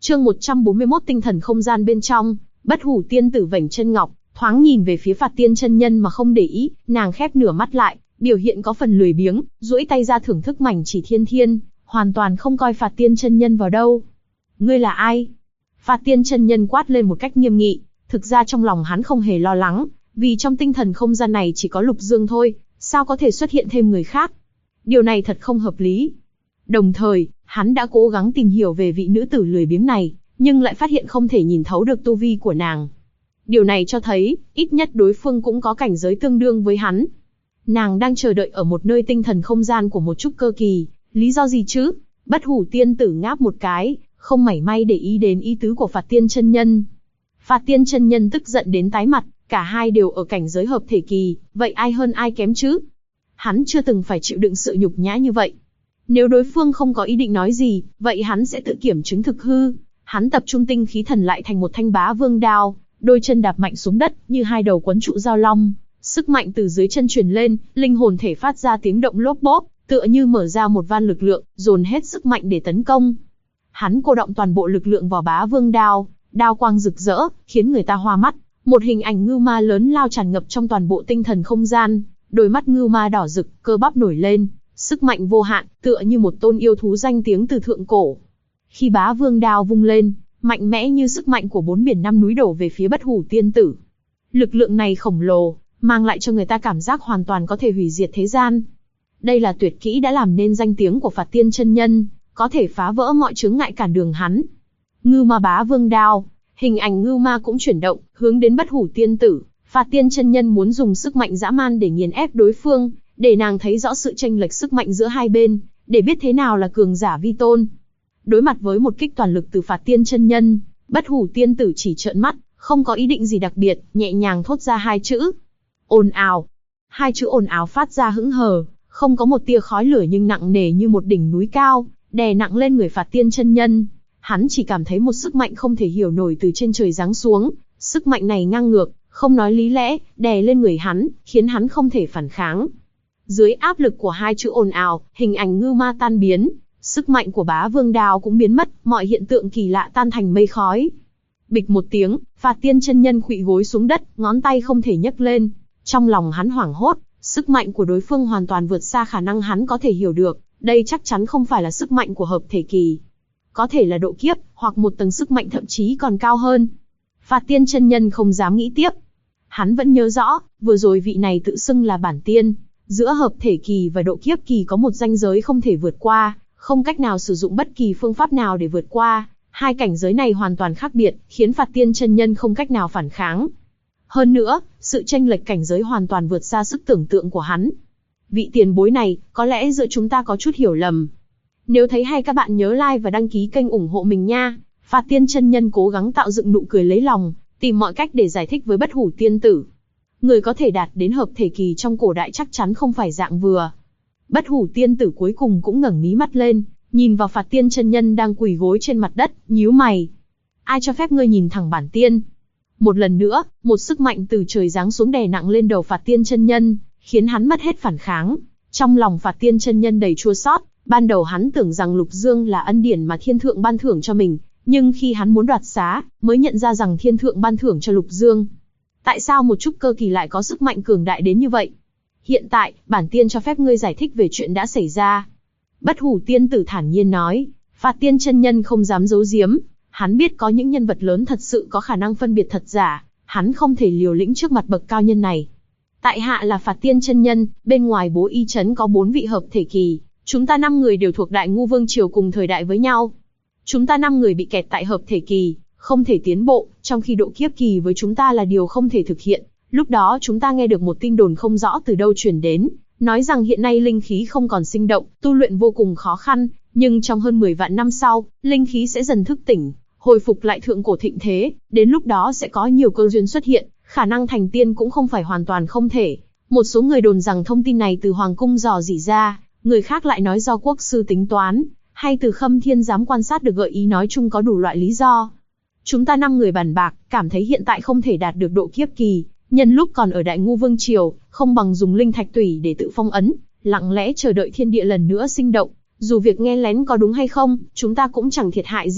Chương 141 tinh thần không gian bên trong. Bất Hủ tiên tử vểnh chân ngọc, thoáng nhìn về phía Phạt Tiên chân nhân mà không để ý, nàng khép nửa mắt lại, biểu hiện có phần lười biếng, duỗi tay ra thưởng thức mảnh chỉ thiên thiên, hoàn toàn không coi Phạt Tiên chân nhân vào đâu. Ngươi là ai? Phạt Tiên chân nhân quát lên một cách nghiêm nghị. Thực ra trong lòng hắn không hề lo lắng, vì trong tinh thần không gian này chỉ có Lục Dương thôi, sao có thể xuất hiện thêm người khác? Điều này thật không hợp lý. Đồng thời, hắn đã cố gắng tìm hiểu về vị nữ tử lười biếng này, nhưng lại phát hiện không thể nhìn thấu được tu vi của nàng. Điều này cho thấy, ít nhất đối phương cũng có cảnh giới tương đương với hắn. Nàng đang chờ đợi ở một nơi tinh thần không gian của một trúc cơ kỳ, lý do gì chứ? Bất Hủ tiên tử ngáp một cái, không mảy may để ý đến ý tứ của Phạt Tiên chân nhân. Phạt Tiên chân nhân tức giận đến tái mặt, cả hai đều ở cảnh giới hợp thể kỳ, vậy ai hơn ai kém chứ? Hắn chưa từng phải chịu đựng sự nhục nhã như vậy. Nếu đối phương không có ý định nói gì, vậy hắn sẽ tự kiểm chứng thực hư. Hắn tập trung tinh khí thần lại thành một thanh bá vương đao, đôi chân đạp mạnh xuống đất, như hai đầu quấn trụ giao long. Sức mạnh từ dưới chân truyền lên, linh hồn thể phát ra tiếng động lốp bốp, tựa như mở ra một van lực lượng, dồn hết sức mạnh để tấn công. Hắn cô động toàn bộ lực lượng vào bá vương đao, đao quang rực rỡ, khiến người ta hoa mắt. Một hình ảnh ngưu ma lớn lao tràn ngập trong toàn bộ tinh thần không gian, đôi mắt ngưu ma đỏ rực, cơ bắp nổi lên, sức mạnh vô hạn, tựa như một tôn yêu thú danh tiếng từ thượng cổ. Khi bá vương đao vung lên, mạnh mẽ như sức mạnh của 4 biển 5 núi đổ về phía Bất Hủ tiên tử. Lực lượng này khổng lồ, mang lại cho người ta cảm giác hoàn toàn có thể hủy diệt thế gian. Đây là tuyệt kỹ đã làm nên danh tiếng của Phạt Tiên chân nhân, có thể phá vỡ mọi chướng ngại cản đường hắn. Ngưu ma bá vương đao, hình ảnh ngưu ma cũng chuyển động, hướng đến Bất Hủ tiên tử. Phạt Tiên chân nhân muốn dùng sức mạnh dã man để nghiền ép đối phương, để nàng thấy rõ sự chênh lệch sức mạnh giữa hai bên, để biết thế nào là cường giả vi tôn. Đối mặt với một kích toàn lực từ Phạt Tiên chân nhân, Bất Hủ tiên tử chỉ trợn mắt, không có ý định gì đặc biệt, nhẹ nhàng thốt ra hai chữ: ồn ào. Hai chữ ồn ào phát ra hững hờ, không có một tia khói lửa nhưng nặng nề như một đỉnh núi cao, đè nặng lên người Phạt Tiên chân nhân. Hắn chỉ cảm thấy một sức mạnh không thể hiểu nổi từ trên trời giáng xuống, sức mạnh này ngang ngược, không nói lý lẽ, đè lên người hắn, khiến hắn không thể phản kháng. Dưới áp lực của hai chữ ồn ào, hình ảnh ngưu ma tan biến, sức mạnh của bá vương đao cũng biến mất, mọi hiện tượng kỳ lạ tan thành mây khói. Bịch một tiếng, Phạt Tiên chân nhân khuỵu gối xuống đất, ngón tay không thể nhấc lên. Trong lòng hắn hoảng hốt, sức mạnh của đối phương hoàn toàn vượt xa khả năng hắn có thể hiểu được, đây chắc chắn không phải là sức mạnh của hợp thể kỳ. Có thể là độ kiếp, hoặc một tầng sức mạnh thậm chí còn cao hơn. Phạt Tiên chân nhân không dám nghĩ tiếp. Hắn vẫn nhớ rõ, vừa rồi vị này tự xưng là bản tiên. Giữa hợp thể kỳ và độ kiếp kỳ có một ranh giới không thể vượt qua, không cách nào sử dụng bất kỳ phương pháp nào để vượt qua. Hai cảnh giới này hoàn toàn khác biệt, khiến Phạt Tiên chân nhân không cách nào phản kháng. Hơn nữa, sự chênh lệch cảnh giới hoàn toàn vượt xa sức tưởng tượng của hắn. Vị tiền bối này, có lẽ giữa chúng ta có chút hiểu lầm. Nếu thấy hay các bạn nhớ like và đăng ký kênh ủng hộ mình nha. Phạt Tiên chân nhân cố gắng tạo dựng nụ cười lấy lòng, tìm mọi cách để giải thích với Bất Hủ tiên tử. Người có thể đạt đến hợp thể kỳ trong cổ đại chắc chắn không phải dạng vừa. Bất Hủ tiên tử cuối cùng cũng ngẩng mí mắt lên, nhìn vào Phạt Tiên chân nhân đang quỳ gối trên mặt đất, nhíu mày. Ai cho phép ngươi nhìn thẳng bản tiên? Một lần nữa, một sức mạnh từ trời giáng xuống đè nặng lên đầu Phạt Tiên chân nhân, khiến hắn mất hết phản kháng. Trong lòng Phạt Tiên chân nhân đầy chua xót, ban đầu hắn tưởng rằng Lục Dương là ân điển mà thiên thượng ban thưởng cho mình, nhưng khi hắn muốn đoạt xá, mới nhận ra rằng thiên thượng ban thưởng cho Lục Dương. Tại sao một trúc cơ kỳ lại có sức mạnh cường đại đến như vậy? Hiện tại, bản tiên cho phép ngươi giải thích về chuyện đã xảy ra. Bất Hủ tiên tử thản nhiên nói. Phạt Tiên chân nhân không dám giấu giếm, hắn biết có những nhân vật lớn thật sự có khả năng phân biệt thật giả, hắn không thể liều lĩnh trước mặt bậc cao nhân này. Tại hạ là Phạt Tiên chân nhân, bên ngoài Bố Y trấn có 4 vị hợp thể kỳ, chúng ta 5 người đều thuộc Đại Ngu Vương triều cùng thời đại với nhau. Chúng ta 5 người bị kẹt tại hợp thể kỳ, không thể tiến bộ, trong khi độ kiếp kỳ với chúng ta là điều không thể thực hiện. Lúc đó chúng ta nghe được một tin đồn không rõ từ đâu truyền đến, nói rằng hiện nay linh khí không còn sinh động, tu luyện vô cùng khó khăn, nhưng trong hơn 10 vạn năm sau, linh khí sẽ dần thức tỉnh, hồi phục lại thượng cổ thịnh thế, đến lúc đó sẽ có nhiều cơ duyên xuất hiện, khả năng thành tiên cũng không phải hoàn toàn không thể. Một số người đồn rằng thông tin này từ hoàng cung dò dỉ ra, người khác lại nói do quốc sư tính toán, hay từ Khâm Thiên giám quan sát được gợi ý, nói chung có đủ loại lý do. Chúng ta 5 người bàn bạc, cảm thấy hiện tại không thể đạt được độ kiếp kỳ, nhân lúc còn ở Đại Ngu Vương triều, không bằng dùng linh thạch tủy để tự phong ấn, lặng lẽ chờ đợi thiên địa lần nữa sinh động. Dù việc nghe lén có đúng hay không, chúng ta cũng chẳng thiệt hại gì,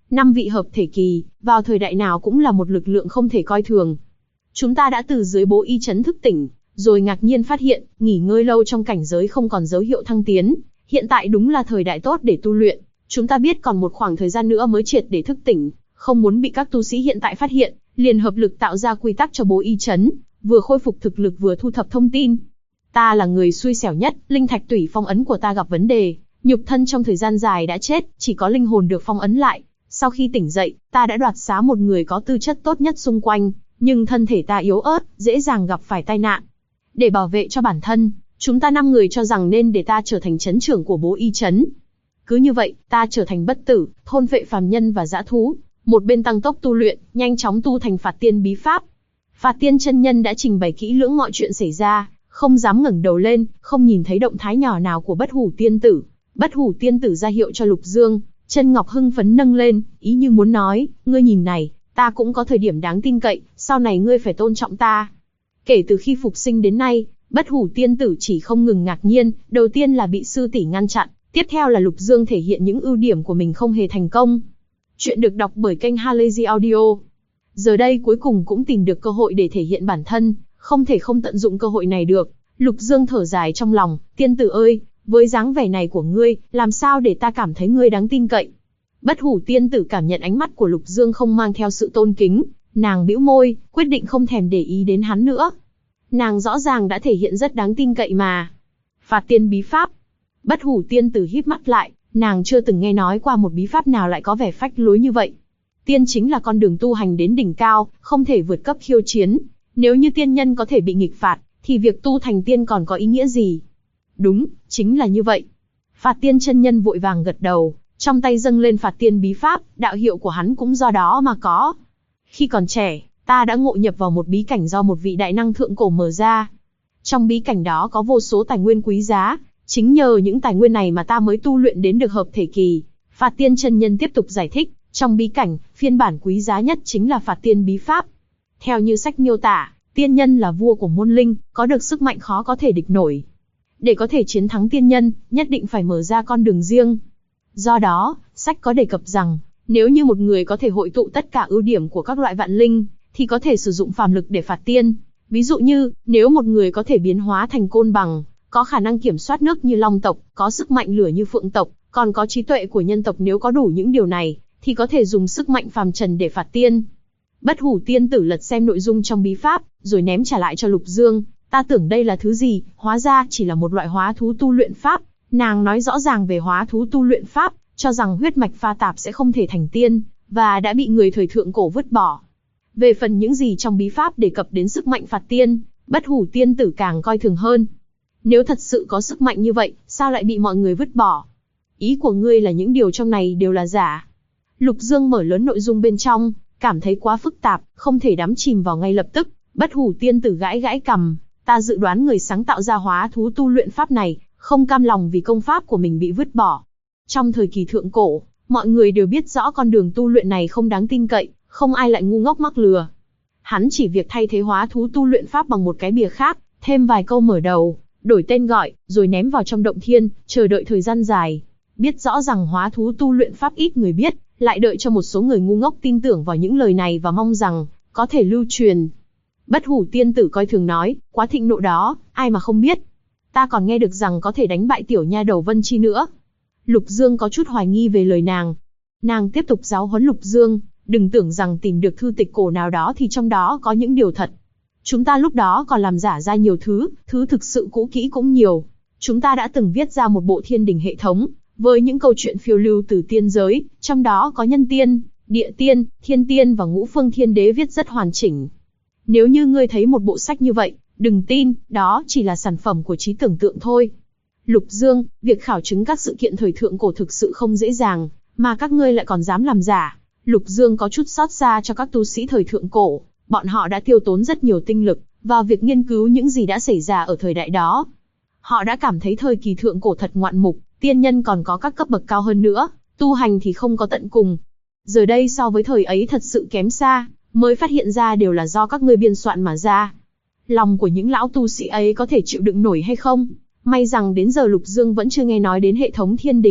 5 vị hợp thể kỳ, vào thời đại nào cũng là một lực lượng không thể coi thường. Chúng ta đã từ dưới bố y trấn thức tỉnh, rồi ngạc nhiên phát hiện, nghỉ ngơi lâu trong cảnh giới không còn dấu hiệu thăng tiến. Hiện tại đúng là thời đại tốt để tu luyện. Chúng ta biết còn một khoảng thời gian nữa mới triệt để thức tỉnh, không muốn bị các tu sĩ hiện tại phát hiện, liền hợp lực tạo ra quy tắc cho bố y trấn, vừa khôi phục thực lực vừa thu thập thông tin. Ta là người xui xẻo nhất, linh thạch tủy phong ấn của ta gặp vấn đề, nhục thân trong thời gian dài đã chết, chỉ có linh hồn được phong ấn lại. Sau khi tỉnh dậy, ta đã đoạt xá một người có tư chất tốt nhất xung quanh, nhưng thân thể ta yếu ớt, dễ dàng gặp phải tai nạn. Để bảo vệ cho bản thân, chúng ta 5 người cho rằng nên để ta trở thành trấn trưởng của bố y trấn. Cứ như vậy, ta trở thành bất tử, thôn phệ phàm nhân và dã thú, một bên tăng tốc tu luyện, nhanh chóng tu thành Phạt Tiên bí pháp. Phạt Tiên chân nhân đã trình bày kỹ lưỡng mọi chuyện xảy ra, không dám ngẩng đầu lên, không nhìn thấy động thái nhỏ nào của Bất Hủ tiên tử. Bất Hủ tiên tử ra hiệu cho Lục Dương, chân ngọc hưng phấn nâng lên, ý như muốn nói, ngươi nhìn này, ta cũng có thời điểm đáng tin cậy, sau này ngươi phải tôn trọng ta. Kể từ khi phục sinh đến nay, Bất Hủ tiên tử chỉ không ngừng ngạc nhiên, đầu tiên là bị sư tỷ ngăn chặn, tiếp theo là Lục Dương thể hiện những ưu điểm của mình không hề thành công. Chuyện được đọc bởi kênh Halazy Audio. Giờ đây cuối cùng cũng tìm được cơ hội để thể hiện bản thân, không thể không tận dụng cơ hội này được. Lục Dương thở dài trong lòng, tiên tử ơi, với dáng vẻ này của ngươi, làm sao để ta cảm thấy ngươi đáng tin cậy? Bất Hủ tiên tử cảm nhận ánh mắt của Lục Dương không mang theo sự tôn kính, nàng bĩu môi, quyết định không thèm để ý đến hắn nữa. Nàng rõ ràng đã thể hiện rất đáng tin cậy mà. Phạt Tiên bí pháp. Bất Hủ tiên tử híp mắt lại, nàng chưa từng nghe nói qua một bí pháp nào lại có vẻ phách lối như vậy. Tiên chính là con đường tu hành đến đỉnh cao, không thể vượt cấp khiêu chiến. Nếu như tiên nhân có thể bị nghịch phạt, thì việc tu thành tiên còn có ý nghĩa gì? Đúng, chính là như vậy. Phạt Tiên chân nhân vội vàng gật đầu, trong tay dâng lên Phạt Tiên bí pháp, đạo hiệu của hắn cũng do đó mà có. Khi còn trẻ, ta đã ngộ nhập vào một bí cảnh do một vị đại năng thượng cổ mở ra. Trong bí cảnh đó có vô số tài nguyên quý giá, chính nhờ những tài nguyên này mà ta mới tu luyện đến được hợp thể kỳ. Phạt Tiên chân nhân tiếp tục giải thích, trong bí cảnh, phiên bản quý giá nhất chính là Phạt Tiên bí pháp. Theo như sách miêu tả, tiên nhân là vua của muôn linh, có được sức mạnh khó có thể địch nổi. Để có thể chiến thắng tiên nhân, nhất định phải mở ra con đường riêng. Do đó, sách có đề cập rằng, nếu như một người có thể hội tụ tất cả ưu điểm của các loại vạn linh, thì có thể sử dụng phàm lực để phạt tiên. Ví dụ như, nếu một người có thể biến hóa thành côn bằng, có khả năng kiểm soát nước như long tộc, có sức mạnh lửa như phượng tộc, còn có trí tuệ của nhân tộc, nếu có đủ những điều này, thì có thể dùng sức mạnh phàm trần để phạt tiên. Bất Hủ tiên tử lật xem nội dung trong bí pháp, rồi ném trả lại cho Lục Dương. Ta tưởng đây là thứ gì, hóa ra chỉ là một loại hóa thú tu luyện pháp. Nàng nói rõ ràng về hóa thú tu luyện pháp, cho rằng huyết mạch pha tạp sẽ không thể thành tiên, và đã bị người thời thượng cổ vứt bỏ. Về phần những gì trong bí pháp đề cập đến sức mạnh phạt tiên, Bất Hủ tiên tử càng coi thường hơn. Nếu thật sự có sức mạnh như vậy, sao lại bị mọi người vứt bỏ? Ý của ngươi là những điều trong này đều là giả. Lục Dương mở lớn nội dung bên trong, cảm thấy quá phức tạp, không thể đắm chìm vào ngay lập tức. Bất Hủ tiên tử gãi gãi cằm, ta dự đoán người sáng tạo ra hóa thú tu luyện pháp này, không cam lòng vì công pháp của mình bị vứt bỏ. Trong thời kỳ thượng cổ, mọi người đều biết rõ con đường tu luyện này không đáng tin cậy, không ai lại ngu ngốc mắc lừa. Hắn chỉ việc thay thế hóa thú tu luyện pháp bằng một cái bìa khác, thêm vài câu mở đầu, đổi tên gọi, rồi ném vào trong động thiên, chờ đợi thời gian dài. Biết rõ rằng hóa thú tu luyện pháp ít người biết, lại đợi cho một số người ngu ngốc tin tưởng vào những lời này và mong rằng có thể lưu truyền. Bất Hủ tiên tử coi thường nói, quá thịnh nộ đó, ai mà không biết. Ta còn nghe được rằng có thể đánh bại tiểu nha đầu Vân Chi nữa. Lục Dương có chút hoài nghi về lời nàng. Nàng tiếp tục giáo huấn Lục Dương, đừng tưởng rằng tìm được thư tịch cổ nào đó thì trong đó có những điều thật. Chúng ta lúc đó còn làm giả ra nhiều thứ thực sự cũ kỹ cũng nhiều. Chúng ta đã từng viết ra một bộ thiên đình hệ thống, với những câu chuyện phiêu lưu từ tiên giới, trong đó có nhân tiên, địa tiên, thiên tiên và ngũ phương thiên đế viết rất hoàn chỉnh. Nếu như ngươi thấy một bộ sách như vậy, đừng tin, đó chỉ là sản phẩm của trí tưởng tượng thôi. Lục Dương, việc khảo chứng các sự kiện thời thượng cổ thực sự không dễ dàng, mà các ngươi lại còn dám làm giả. Lục Dương có chút xót xa cho các tu sĩ thời thượng cổ, bọn họ đã tiêu tốn rất nhiều tinh lực vào việc nghiên cứu những gì đã xảy ra ở thời đại đó. Họ đã cảm thấy thời kỳ thượng cổ thật ngoạn mục, tiên nhân còn có các cấp bậc cao hơn nữa, tu hành thì không có tận cùng. Giờ đây so với thời ấy thật sự kém xa, mới phát hiện ra đều là do các ngươi biên soạn mà ra. Lòng của những lão tu sĩ ấy có thể chịu đựng nổi hay không? May rằng đến giờ Lục Dương vẫn chưa nghe nói đến hệ thống thiên đình,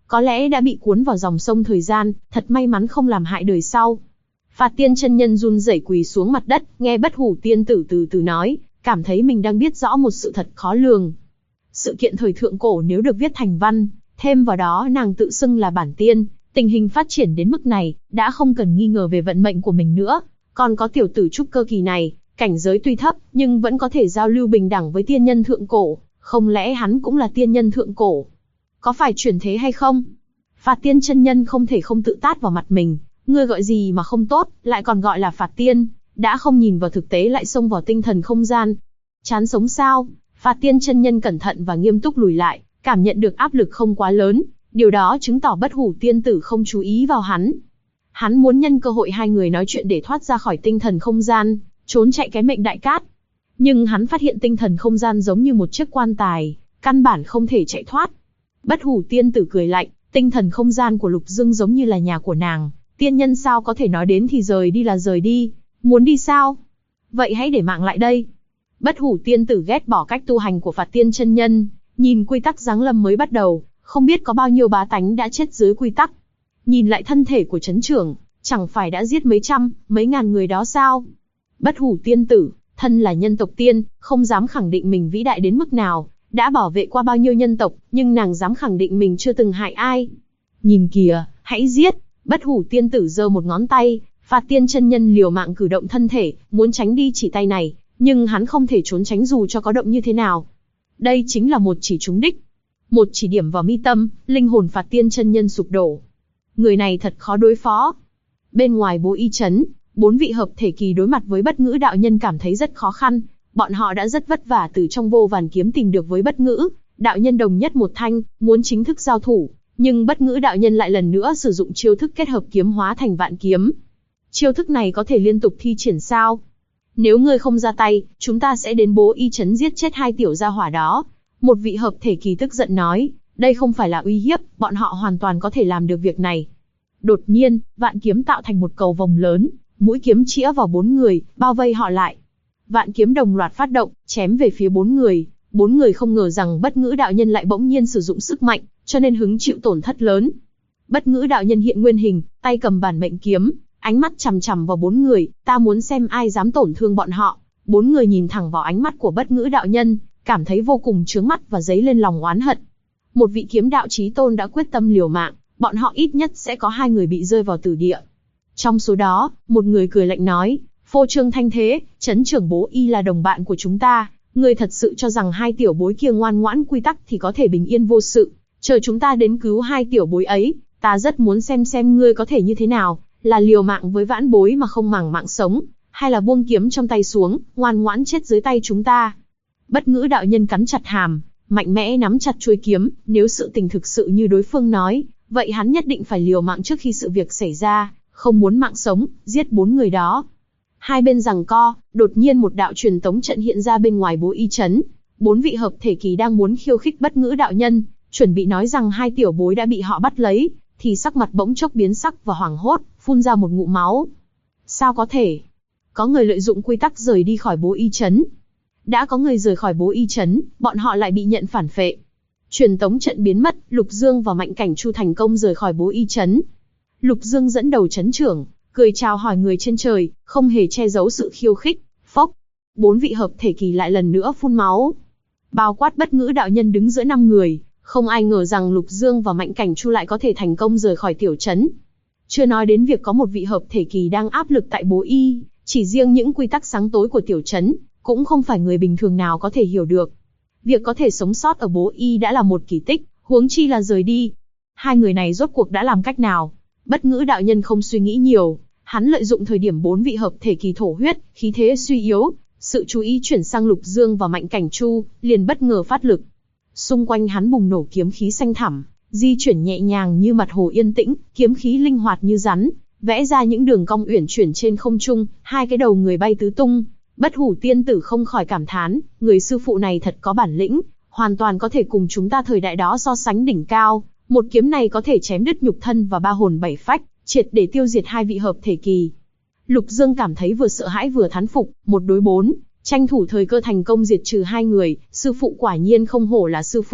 có lẽ đã bị cuốn vào dòng sông thời gian, thật may mắn không làm hại đời sau. Phạt Tiên chân nhân run rẩy quỳ xuống mặt đất, nghe Bất Hủ tiên tử từ từ nói, cảm thấy mình đang biết rõ một sự thật khó lường. Sự kiện thời thượng cổ nếu được viết thành văn, thêm vào đó nàng tự xưng là bản tiên, tình hình phát triển đến mức này, đã không cần nghi ngờ về vận mệnh của mình nữa. Còn có tiểu tử trúc cơ kỳ này, cảnh giới tuy thấp, nhưng vẫn có thể giao lưu bình đẳng với tiên nhân thượng cổ, không lẽ hắn cũng là tiên nhân thượng cổ? Có phải chuyển thế hay không? Phạt Tiên chân nhân không thể không tự tát vào mặt mình, ngươi gọi gì mà không tốt, lại còn gọi là Phạt Tiên, đã không nhìn vào thực tế lại xông vào tinh thần không gian. Chán sống sao? Phạt Tiên chân nhân cẩn thận và nghiêm túc lùi lại, cảm nhận được áp lực không quá lớn, điều đó chứng tỏ Bất Hủ tiên tử không chú ý vào hắn. Hắn muốn nhân cơ hội hai người nói chuyện để thoát ra khỏi tinh thần không gian, trốn chạy cái mệnh đại cát. Nhưng hắn phát hiện tinh thần không gian giống như một chiếc quan tài, căn bản không thể chạy thoát. Bất Hủ tiên tử cười lạnh, tinh thần không gian của Lục Dương giống như là nhà của nàng, tiên nhân sao có thể nói đến thì rời đi là rời đi, muốn đi sao? Vậy hãy để mạng lại đây. Bất Hủ tiên tử ghét bỏ cách tu hành của Phạt Tiên chân nhân, nhìn quy tắc giáng lâm mới bắt đầu, không biết có bao nhiêu bá tánh đã chết dưới quy tắc. Nhìn lại thân thể của chấn trưởng, chẳng phải đã giết mấy trăm, mấy ngàn người đó sao? Bất Hủ tiên tử, thân là nhân tộc tiên, không dám khẳng định mình vĩ đại đến mức nào, đã bảo vệ qua bao nhiêu nhân tộc, nhưng nàng dám khẳng định mình chưa từng hại ai. Nhìn kìa, hãy giết! Bất Hủ tiên tử giơ một ngón tay, Phạt Tiên chân nhân liều mạng cử động thân thể, muốn tránh đi chỉ tay này, nhưng hắn không thể trốn tránh dù cho có động như thế nào. Đây chính là một chỉ trúng đích. Một chỉ điểm vào mi tâm, linh hồn Phạt Tiên chân nhân sụp đổ. Người này thật khó đối phó. Bên ngoài Bố Y Trấn, 4 vị hợp thể kỳ đối mặt với Bất Ngữ đạo nhân cảm thấy rất khó khăn. Bọn họ đã rất vất vả từ trong vô vàn kiếm tìm được với Bất Ngữ đạo nhân đồng nhất một thanh, muốn chính thức giao thủ, nhưng Bất Ngữ đạo nhân lại lần nữa sử dụng chiêu thức kết hợp kiếm hóa thành vạn kiếm. Chiêu thức này có thể liên tục thi triển sao? Nếu ngươi không ra tay, chúng ta sẽ đến Bố Y Trấn giết chết hai tiểu gia hỏa đó. Một vị hợp thể kỳ tức giận nói, đây không phải là uy hiếp, bọn họ hoàn toàn có thể làm được việc này. Đột nhiên, vạn kiếm tạo thành một cầu vòng lớn, mũi kiếm chĩa vào 4 người, bao vây họ lại. Vạn kiếm đồng loạt phát động, chém về phía 4 người. 4 người không ngờ rằng Bất Ngữ đạo nhân lại bỗng nhiên sử dụng sức mạnh, cho nên hứng chịu tổn thất lớn. Bất Ngữ đạo nhân hiện nguyên hình, tay cầm bản mệnh kiếm, ánh mắt chằm chằm vào 4 người, ta muốn xem ai dám tổn thương bọn họ. 4 người nhìn thẳng vào ánh mắt của Bất Ngữ đạo nhân, cảm thấy vô cùng chướng mắt và dấy lên lòng oán hận. Một vị kiếm đạo chí tôn đã quyết tâm liều mạng, bọn họ ít nhất sẽ có 2 người bị rơi vào tử địa. Trong số đó, một người cười lạnh nói, phô trương thanh thế, Trấn trưởng Bố Y là đồng bạn của chúng ta, ngươi thật sự cho rằng hai tiểu bối kia ngoan ngoãn quy tắc thì có thể bình yên vô sự, chờ chúng ta đến cứu hai tiểu bối ấy, ta rất muốn xem ngươi có thể như thế nào, là liều mạng với vãn bối mà không màng mạng sống, hay là buông kiếm trong tay xuống, ngoan ngoãn chết dưới tay chúng ta. Bất Ngữ đạo nhân cắn chặt hàm, mạnh mẽ nắm chặt chuôi kiếm, nếu sự tình thực sự như đối phương nói, vậy hắn nhất định phải liều mạng trước khi sự việc xảy ra, không muốn mạng sống, giết 4 người đó. Hai bên giằng co, đột nhiên một đạo truyền tống trận hiện ra bên ngoài Bố Y Trấn. 4 vị hợp thể kỳ đang muốn khiêu khích Bất Ngữ đạo nhân, chuẩn bị nói rằng hai tiểu bối đã bị họ bắt lấy, thì sắc mặt bỗng chốc biến sắc và hoảng hốt, phun ra một ngụm máu. Sao có thể? Có người lợi dụng quy tắc rời đi khỏi Bố Y Trấn. Đã có người rời khỏi Bố Y Trấn, bọn họ lại bị nhận phản phệ. Truyền tống trận biến mất, Lục Dương và Mạnh Cảnh Chu thành công rời khỏi Bố Y Trấn. Lục Dương dẫn đầu trấn trưởng, cười chào hỏi người trên trời, không hề che giấu sự khiêu khích. Phốc, 4 vị hợp thể kỳ lại lần nữa phun máu. Bao quát Bất Ngữ đạo nhân đứng giữa 5 người, không ai ngờ rằng Lục Dương và Mạnh Cảnh Chu lại có thể thành công rời khỏi tiểu trấn. Chưa nói đến việc có một vị hợp thể kỳ đang áp lực tại Bố Y, chỉ riêng những quy tắc sáng tối của tiểu trấn, cũng không phải người bình thường nào có thể hiểu được. Việc có thể sống sót ở Bố Y đã là một kỳ tích, huống chi là rời đi. Hai người này rốt cuộc đã làm cách nào? Bất Ngữ đạo nhân không suy nghĩ nhiều, hắn lợi dụng thời điểm 4 vị hợp thể kỳ thổ huyết, khí thế suy yếu, sự chú ý chuyển sang Lục Dương và Mạnh Cảnh Chu, liền bất ngờ phát lực. Xung quanh hắn bùng nổ kiếm khí xanh thẳm, di chuyển nhẹ nhàng như mặt hồ yên tĩnh, kiếm khí linh hoạt như rắn, vẽ ra những đường cong uyển chuyển trên không trung, hai cái đầu người bay tứ tung. Bất Hủ tiên tử không khỏi cảm thán, người sư phụ này thật có bản lĩnh, hoàn toàn có thể cùng chúng ta thời đại đó so sánh đỉnh cao. Một kiếm này có thể chém đứt nhục thân và 3 hồn 7 phách, triệt để tiêu diệt hai vị hợp thể kỳ. Lục Dương cảm thấy vừa sợ hãi vừa thán phục, 1 đối 4, tranh thủ thời cơ thành công diệt trừ 2 người, sư phụ quả nhiên không hổ là sư phụ,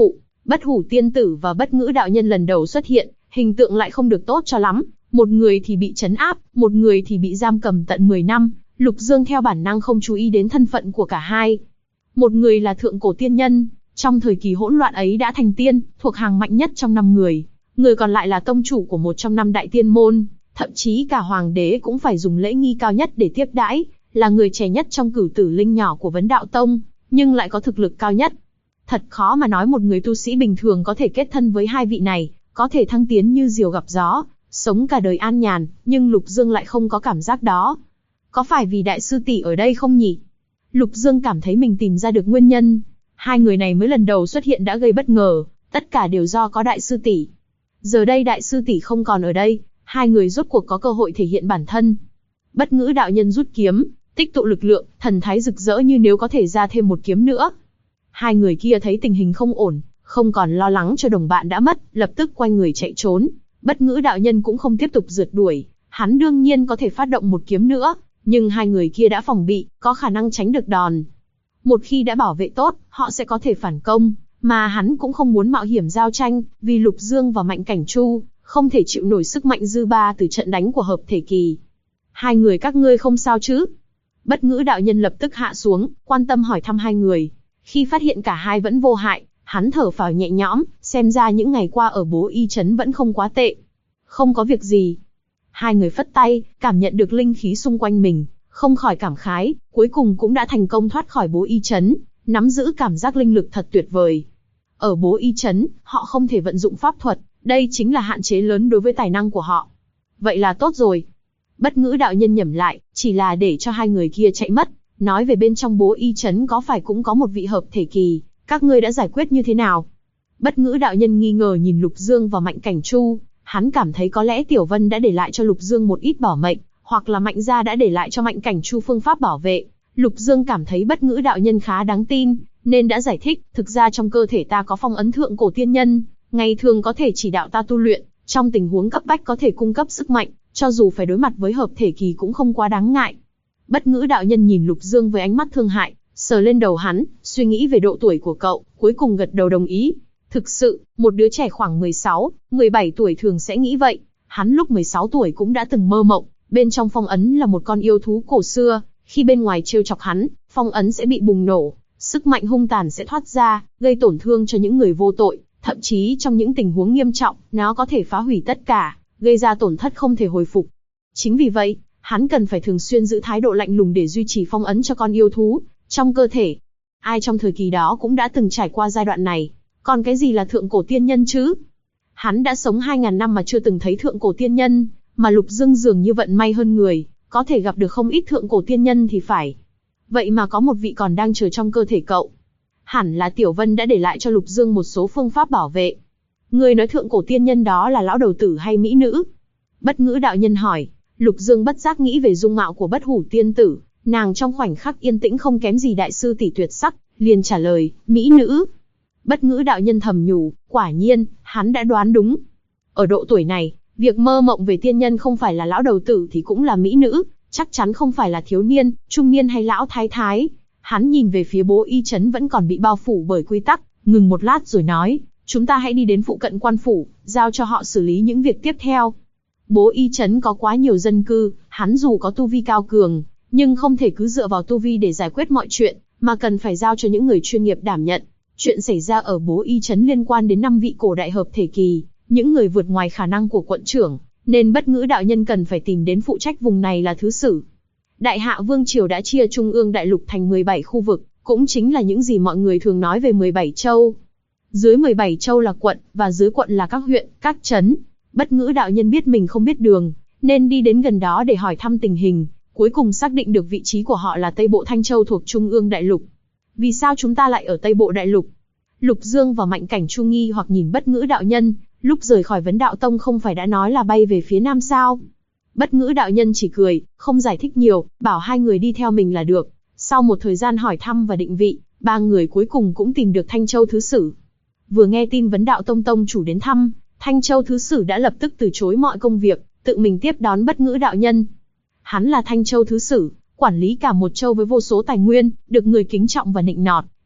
Bất Hủ Tiên Tử và Bất Ngữ Đạo Nhân lần đầu xuất hiện, hình tượng lại không được tốt cho lắm. Một người thì bị trấn áp, một người thì bị giam cầm tận 10 năm. Lục Dương theo bản năng không chú ý đến thân phận của cả hai. Một người là thượng cổ tiên nhân, trong thời kỳ hỗn loạn ấy đã thành tiên, thuộc hàng mạnh nhất trong 5 người. Người còn lại là tông chủ của một trong 5 đại tiên môn, thậm chí cả hoàng đế cũng phải dùng lễ nghi cao nhất để tiếp đãi, là người trẻ nhất trong cửu tử linh nhỏ của Vấn Đạo Tông, nhưng lại có thực lực cao nhất. Thật khó mà nói một người tu sĩ bình thường có thể kết thân với hai vị này, có thể thăng tiến như diều gặp gió, sống cả đời an nhàn, nhưng Lục Dương lại không có cảm giác đó. Có phải vì đại sư tỷ ở đây không nhỉ? Lục Dương cảm thấy mình tìm ra được nguyên nhân. Hai người này mới lần đầu xuất hiện đã gây bất ngờ, tất cả đều do có đại sư tỷ. Giờ đây đại sư tỷ không còn ở đây, hai người rốt cuộc có cơ hội thể hiện bản thân. Bất Ngữ Đạo Nhân rút kiếm, tích tụ lực lượng, thần thái rực rỡ như nếu có thể ra thêm một kiếm nữa. Hai người kia thấy tình hình không ổn, không còn lo lắng cho đồng bạn đã mất, lập tức quay người chạy trốn. Bất Ngữ Đạo Nhân cũng không tiếp tục rượt đuổi, hắn đương nhiên có thể phát động một kiếm nữa, nhưng hai người kia đã phòng bị, có khả năng tránh được đòn. Một khi đã bảo vệ tốt, họ sẽ có thể phản công, mà hắn cũng không muốn mạo hiểm giao tranh, vì Lục Dương và Mạnh Cảnh Chu không thể chịu nổi sức mạnh dư ba từ trận đánh của hợp thể kỳ. Hai người các ngươi không sao chứ? Bất Ngữ Đạo Nhân lập tức hạ xuống, quan tâm hỏi thăm hai người. Khi phát hiện cả hai vẫn vô hại, hắn thở phào nhẹ nhõm, xem ra những ngày qua ở Bố Y Trấn vẫn không quá tệ. Không có việc gì. Hai người phất tay, cảm nhận được linh khí xung quanh mình, không khỏi cảm khái, cuối cùng cũng đã thành công thoát khỏi Bố Y Trấn, nắm giữ cảm giác linh lực thật tuyệt vời. Ở Bố Y Trấn, họ không thể vận dụng pháp thuật, đây chính là hạn chế lớn đối với tài năng của họ. Vậy là tốt rồi. Bất Ngữ Đạo Nhân nhẩm lại, chỉ là để cho hai người kia chạy mất, nói về bên trong Bố Y Trấn có phải cũng có một vị hợp thể kỳ, các ngươi đã giải quyết như thế nào? Bất Ngữ Đạo Nhân nghi ngờ nhìn Lục Dương và Mạnh Cảnh Chu, hắn cảm thấy có lẽ Tiểu Vân đã để lại cho Lục Dương một ít bảo mệnh, hoặc là Mạnh gia đã để lại cho Mạnh Cảnh Chu phương pháp bảo vệ. Lục Dương cảm thấy Bất Ngữ Đạo Nhân khá đáng tin, nên đã giải thích, thực ra trong cơ thể ta có phong ấn thượng cổ tiên nhân, ngày thường có thể chỉ đạo ta tu luyện, trong tình huống cấp bách có thể cung cấp sức mạnh, cho dù phải đối mặt với hợp thể kỳ cũng không quá đáng ngại. Bất Ngữ Đạo Nhân nhìn Lục Dương với ánh mắt thương hại, sờ lên đầu hắn, suy nghĩ về độ tuổi của cậu, cuối cùng gật đầu đồng ý. Thực sự, một đứa trẻ khoảng 16, 17 tuổi thường sẽ nghĩ vậy. Hắn lúc 16 tuổi cũng đã từng mơ mộng, bên trong phong ấn là một con yêu thú cổ xưa, khi bên ngoài trêu chọc hắn, phong ấn sẽ bị bùng nổ, sức mạnh hung tàn sẽ thoát ra, gây tổn thương cho những người vô tội, thậm chí trong những tình huống nghiêm trọng, nó có thể phá hủy tất cả, gây ra tổn thất không thể hồi phục. Chính vì vậy, hắn cần phải thường xuyên giữ thái độ lạnh lùng để duy trì phong ấn cho con yêu thú trong cơ thể. Ai trong thời kỳ đó cũng đã từng trải qua giai đoạn này, còn cái gì là thượng cổ tiên nhân chứ? Hắn đã sống 2000 năm mà chưa từng thấy thượng cổ tiên nhân, mà Lục Dương dường như vận may hơn người, có thể gặp được không ít thượng cổ tiên nhân thì phải. Vậy mà có một vị còn đang chờ trong cơ thể cậu. Hẳn là Tiểu Vân đã để lại cho Lục Dương một số phương pháp bảo vệ. Người nói thượng cổ tiên nhân đó là lão đầu tử hay mỹ nữ? Bất Ngữ Đạo Nhân hỏi. Lục Dương bất giác nghĩ về dung mạo của Bất Hủ Tiên Tử, nàng trong khoảnh khắc yên tĩnh không kém gì đại sư tỷ tuyệt sắc, liền trả lời, mỹ nữ. Bất Ngữ Đạo Nhân thầm nhủ, quả nhiên, hắn đã đoán đúng. Ở độ tuổi này, việc mơ mộng về tiên nhân không phải là lão đầu tử thì cũng là mỹ nữ, chắc chắn không phải là thiếu niên, trung niên hay lão thái thái. Hắn nhìn về phía Bố Y Trấn vẫn còn bị bao phủ bởi quy tắc, ngừng một lát rồi nói, chúng ta hãy đi đến phụ cận quan phủ, giao cho họ xử lý những việc tiếp theo. Bố Y Trấn có quá nhiều dân cư, hắn dù có tu vi cao cường, nhưng không thể cứ dựa vào tu vi để giải quyết mọi chuyện, mà cần phải giao cho những người chuyên nghiệp đảm nhận. Chuyện xảy ra ở Bố Y Trấn liên quan đến 5 vị cổ đại hợp thể kỳ, những người vượt ngoài khả năng của quận trưởng, nên Bất Ngữ Đạo Nhân cần phải tìm đến phụ trách vùng này là thứ sử. Đại Hạ Vương Triều đã chia Trung ương đại lục thành 17 khu vực, cũng chính là những gì mọi người thường nói về 17 châu. Dưới 17 châu là quận, và dưới quận là các huyện, các trấn. Bất Ngữ Đạo Nhân biết mình không biết đường, nên đi đến gần đó để hỏi thăm tình hình, cuối cùng xác định được vị trí của họ là Tây Bộ Thanh Châu thuộc Trung ương đại lục. Vì sao chúng ta lại ở Tây Bộ đại lục? Lục Dương và Mạnh Cảnh Chu nghi hoặc nhìn Bất Ngữ Đạo Nhân, lúc rời khỏi Vấn Đạo Tông không phải đã nói là bay về phía nam sao? Bất Ngữ Đạo Nhân chỉ cười, không giải thích nhiều, bảo hai người đi theo mình là được. Sau một thời gian hỏi thăm và định vị, ba người cuối cùng cũng tìm được Thanh Châu Thứ Sử. Vừa nghe tin Vấn Đạo Tông tông chủ đến thăm, Thanh Châu Thứ Sử đã lập tức từ chối mọi công việc, tự mình tiếp đón Bất Ngữ Đạo Nhân. Hắn là Thanh Châu Thứ Sử, quản lý cả một châu với vô số tài nguyên, được người kính trọng và nịnh nọt,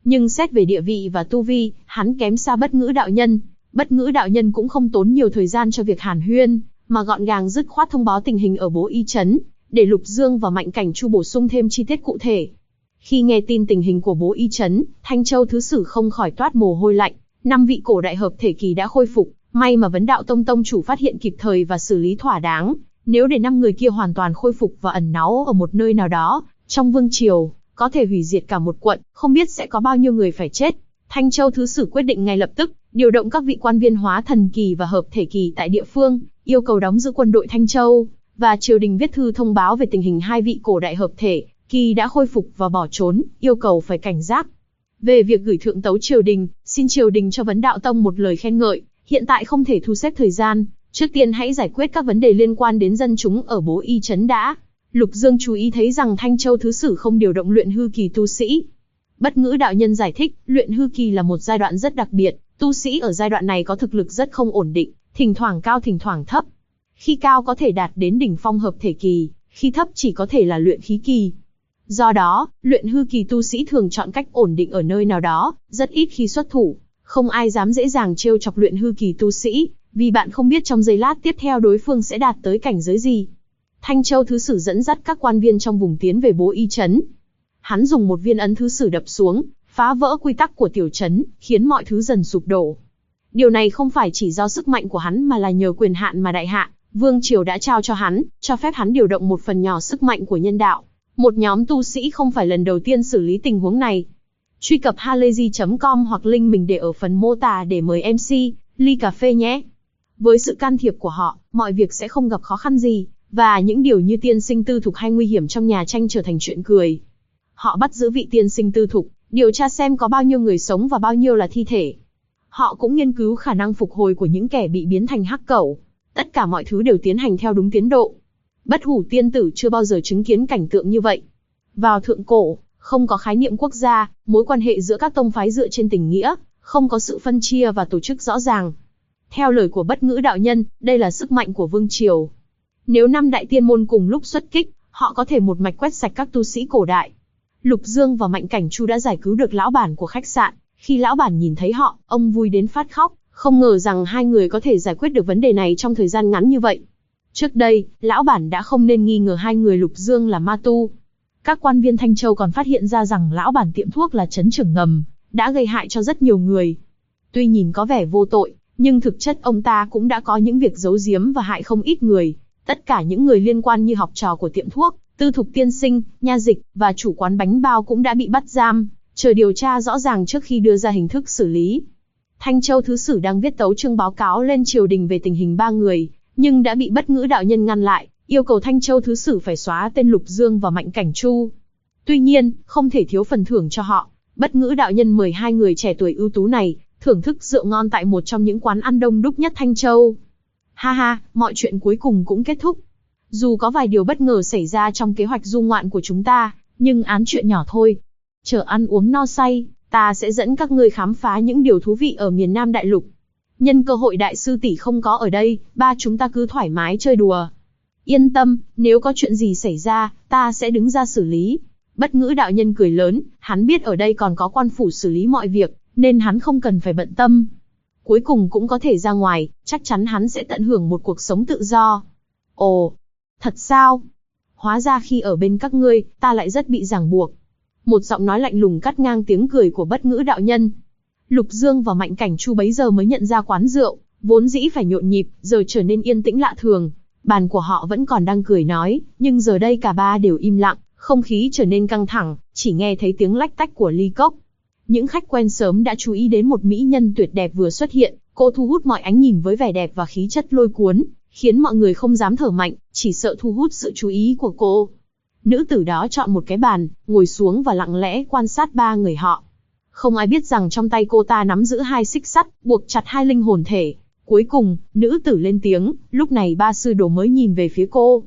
Nhưng xét về địa vị và tu vi, hắn kém xa Bất Ngữ đạo nhân. Bất Ngữ đạo nhân cũng không tốn nhiều thời gian cho việc hàn huyên, mà gọn gàng dứt khoát thông báo tình hình ở Bố Y Trấn, để Lục Dương và Mạnh Cảnh Chu bổ sung thêm chi tiết cụ thể. Khi nghe tin tình hình của Bố Y Trấn, Thanh Châu thứ sử không khỏi toát mồ hôi lạnh. 5 vị cổ đại hợp thể kỳ đã khôi phục, may mà Vấn Đạo Tông tông chủ phát hiện kịp thời và xử lý thỏa đáng. Nếu để 5 người kia hoàn toàn khôi phục và ẩn náu ở một nơi nào đó, trong vương triều, có thể hủy diệt cả một quận, không biết sẽ có bao nhiêu người phải chết. Thanh Châu thứ sử quyết định ngay lập tức, điều động các vị quan viên hóa thần kỳ và hợp thể kỳ tại địa phương, yêu cầu đóng giữ quân đội Thanh Châu, và triều đình viết thư thông báo về tình hình 2 vị cổ đại hợp thể kỳ đã khôi phục và bỏ trốn, yêu cầu phải cảnh giác. Về việc gửi thượng tấu triều đình, xin triều đình cho Vấn Đạo Tông một lời khen ngợi, hiện tại không thể thu xếp thời gian, trước tiên hãy giải quyết các vấn đề liên quan đến dân chúng ở Bố Y Trấn đã. Lục Dương chú ý thấy rằng Thanh Châu thứ sử không điều động luyện hư kỳ tu sĩ. Bất Ngữ đạo nhân giải thích, luyện hư kỳ là một giai đoạn rất đặc biệt, tu sĩ ở giai đoạn này có thực lực rất không ổn định, thỉnh thoảng cao thỉnh thoảng thấp. Khi cao có thể đạt đến đỉnh phong hợp thể kỳ, khi thấp chỉ có thể là luyện khí kỳ. Do đó, luyện hư kỳ tu sĩ thường chọn cách ổn định ở nơi nào đó, rất ít khi xuất thủ. Không ai dám dễ dàng trêu chọc luyện hư kỳ tu sĩ, vì bạn không biết trong giây lát tiếp theo đối phương sẽ đạt tới cảnh giới gì. Thanh Châu thứ sử dẫn dắt các quan viên trong vùng tiến về Bố Y Trấn. Hắn dùng một viên ấn thứ sử đập xuống, phá vỡ quy tắc của tiểu trấn, khiến mọi thứ dần sụp đổ. Điều này không phải chỉ do sức mạnh của hắn mà là nhờ quyền hạn mà đại hạ, vương triều đã trao cho hắn, cho phép hắn điều động một phần nhỏ sức mạnh của nhân đạo. Một nhóm tu sĩ không phải lần đầu tiên xử lý tình huống này. Truy cập halayzi.com hoặc link mình để ở phần mô tả để mời MC, ly cà phê nhé. Với sự can thiệp của họ, mọi việc sẽ không gặp khó khăn gì, và những điều như tiên sinh tư thục hay nguy hiểm trong nhà tranh trở thành chuyện cười. Họ bắt giữ vị tiên sinh tư thục, điều tra xem có bao nhiêu người sống và bao nhiêu là thi thể. Họ cũng nghiên cứu khả năng phục hồi của những kẻ bị biến thành hắc cẩu. Tất cả mọi thứ đều tiến hành theo đúng tiến độ. Bất Hủ tiên tử chưa bao giờ chứng kiến cảnh tượng như vậy. Vào thượng cổ, không có khái niệm quốc gia, mối quan hệ giữa các tông phái dựa trên tình nghĩa, không có sự phân chia và tổ chức rõ ràng. Theo lời của Bất Ngữ đạo nhân, đây là sức mạnh của vương triều. Nếu 5 đại tiên môn cùng lúc xuất kích, họ có thể một mạch quét sạch các tu sĩ cổ đại. Lục Dương và Mạnh Cảnh Chu đã giải cứu được lão bản của khách sạn. Khi lão bản nhìn thấy họ, ông vui đến phát khóc, không ngờ rằng hai người có thể giải quyết được vấn đề này trong thời gian ngắn như vậy. Trước đây, lão bản đã không nên nghi ngờ hai người Lục Dương là ma tu. Các quan viên Thanh Châu còn phát hiện ra rằng lão bản tiệm thuốc là trấn trưởng ngầm, đã gây hại cho rất nhiều người. Tuy nhìn có vẻ vô tội, nhưng thực chất ông ta cũng đã có những việc giấu giếm và hại không ít người. Tất cả những người liên quan như học trò của tiệm thuốc, tư thục tiên sinh, nha dịch và chủ quán bánh bao cũng đã bị bắt giam, chờ điều tra rõ ràng trước khi đưa ra hình thức xử lý. Thanh Châu thứ sử đang viết tấu chương báo cáo lên triều đình về tình hình 3 người, nhưng đã bị Bất Ngữ đạo nhân ngăn lại, yêu cầu Thanh Châu thứ sử phải xóa tên Lục Dương và Mạnh Cảnh Chu. Tuy nhiên, không thể thiếu phần thưởng cho họ. Bất Ngữ đạo nhân mời hai người trẻ tuổi ưu tú này thưởng thức rượu ngon tại một trong những quán ăn đông đúc nhất Thanh Châu. Ha ha, mọi chuyện cuối cùng cũng kết thúc. Dù có vài điều bất ngờ xảy ra trong kế hoạch du ngoạn của chúng ta, nhưng án chuyện nhỏ thôi. Chờ ăn uống no say, ta sẽ dẫn các ngươi khám phá những điều thú vị ở miền Nam Đại Lục. Nhân cơ hội đại sư tỷ không có ở đây, ba chúng ta cứ thoải mái chơi đùa. Yên tâm, nếu có chuyện gì xảy ra, ta sẽ đứng ra xử lý. Bất Ngữ đạo nhân cười lớn, hắn biết ở đây còn có quan phủ xử lý mọi việc, nên hắn không cần phải bận tâm. Cuối cùng cũng có thể ra ngoài, chắc chắn hắn sẽ tận hưởng một cuộc sống tự do. Ồ, thật sao? Hóa ra khi ở bên các ngươi, ta lại rất bị ràng buộc. Một giọng nói lạnh lùng cắt ngang tiếng cười của Bất Ngữ đạo nhân. Lục Dương và Mạnh Cảnh Chu bấy giờ mới nhận ra quán rượu, vốn dĩ phải nhộn nhịp, giờ trở nên yên tĩnh lạ thường. Bàn của họ vẫn còn đang cười nói, nhưng giờ đây cả ba đều im lặng, không khí trở nên căng thẳng, chỉ nghe thấy tiếng lách tách của ly cốc. Những khách quen sớm đã chú ý đến một mỹ nhân tuyệt đẹp vừa xuất hiện, cô thu hút mọi ánh nhìn với vẻ đẹp và khí chất lôi cuốn, khiến mọi người không dám thở mạnh, chỉ sợ thu hút sự chú ý của cô. Nữ tử đó chọn một cái bàn, ngồi xuống và lặng lẽ quan sát ba người họ. Không ai biết rằng trong tay cô ta nắm giữ 2 xích sắt, buộc chặt 2 linh hồn thể. Cuối cùng, nữ tử lên tiếng, lúc này ba sư đồ mới nhìn về phía cô.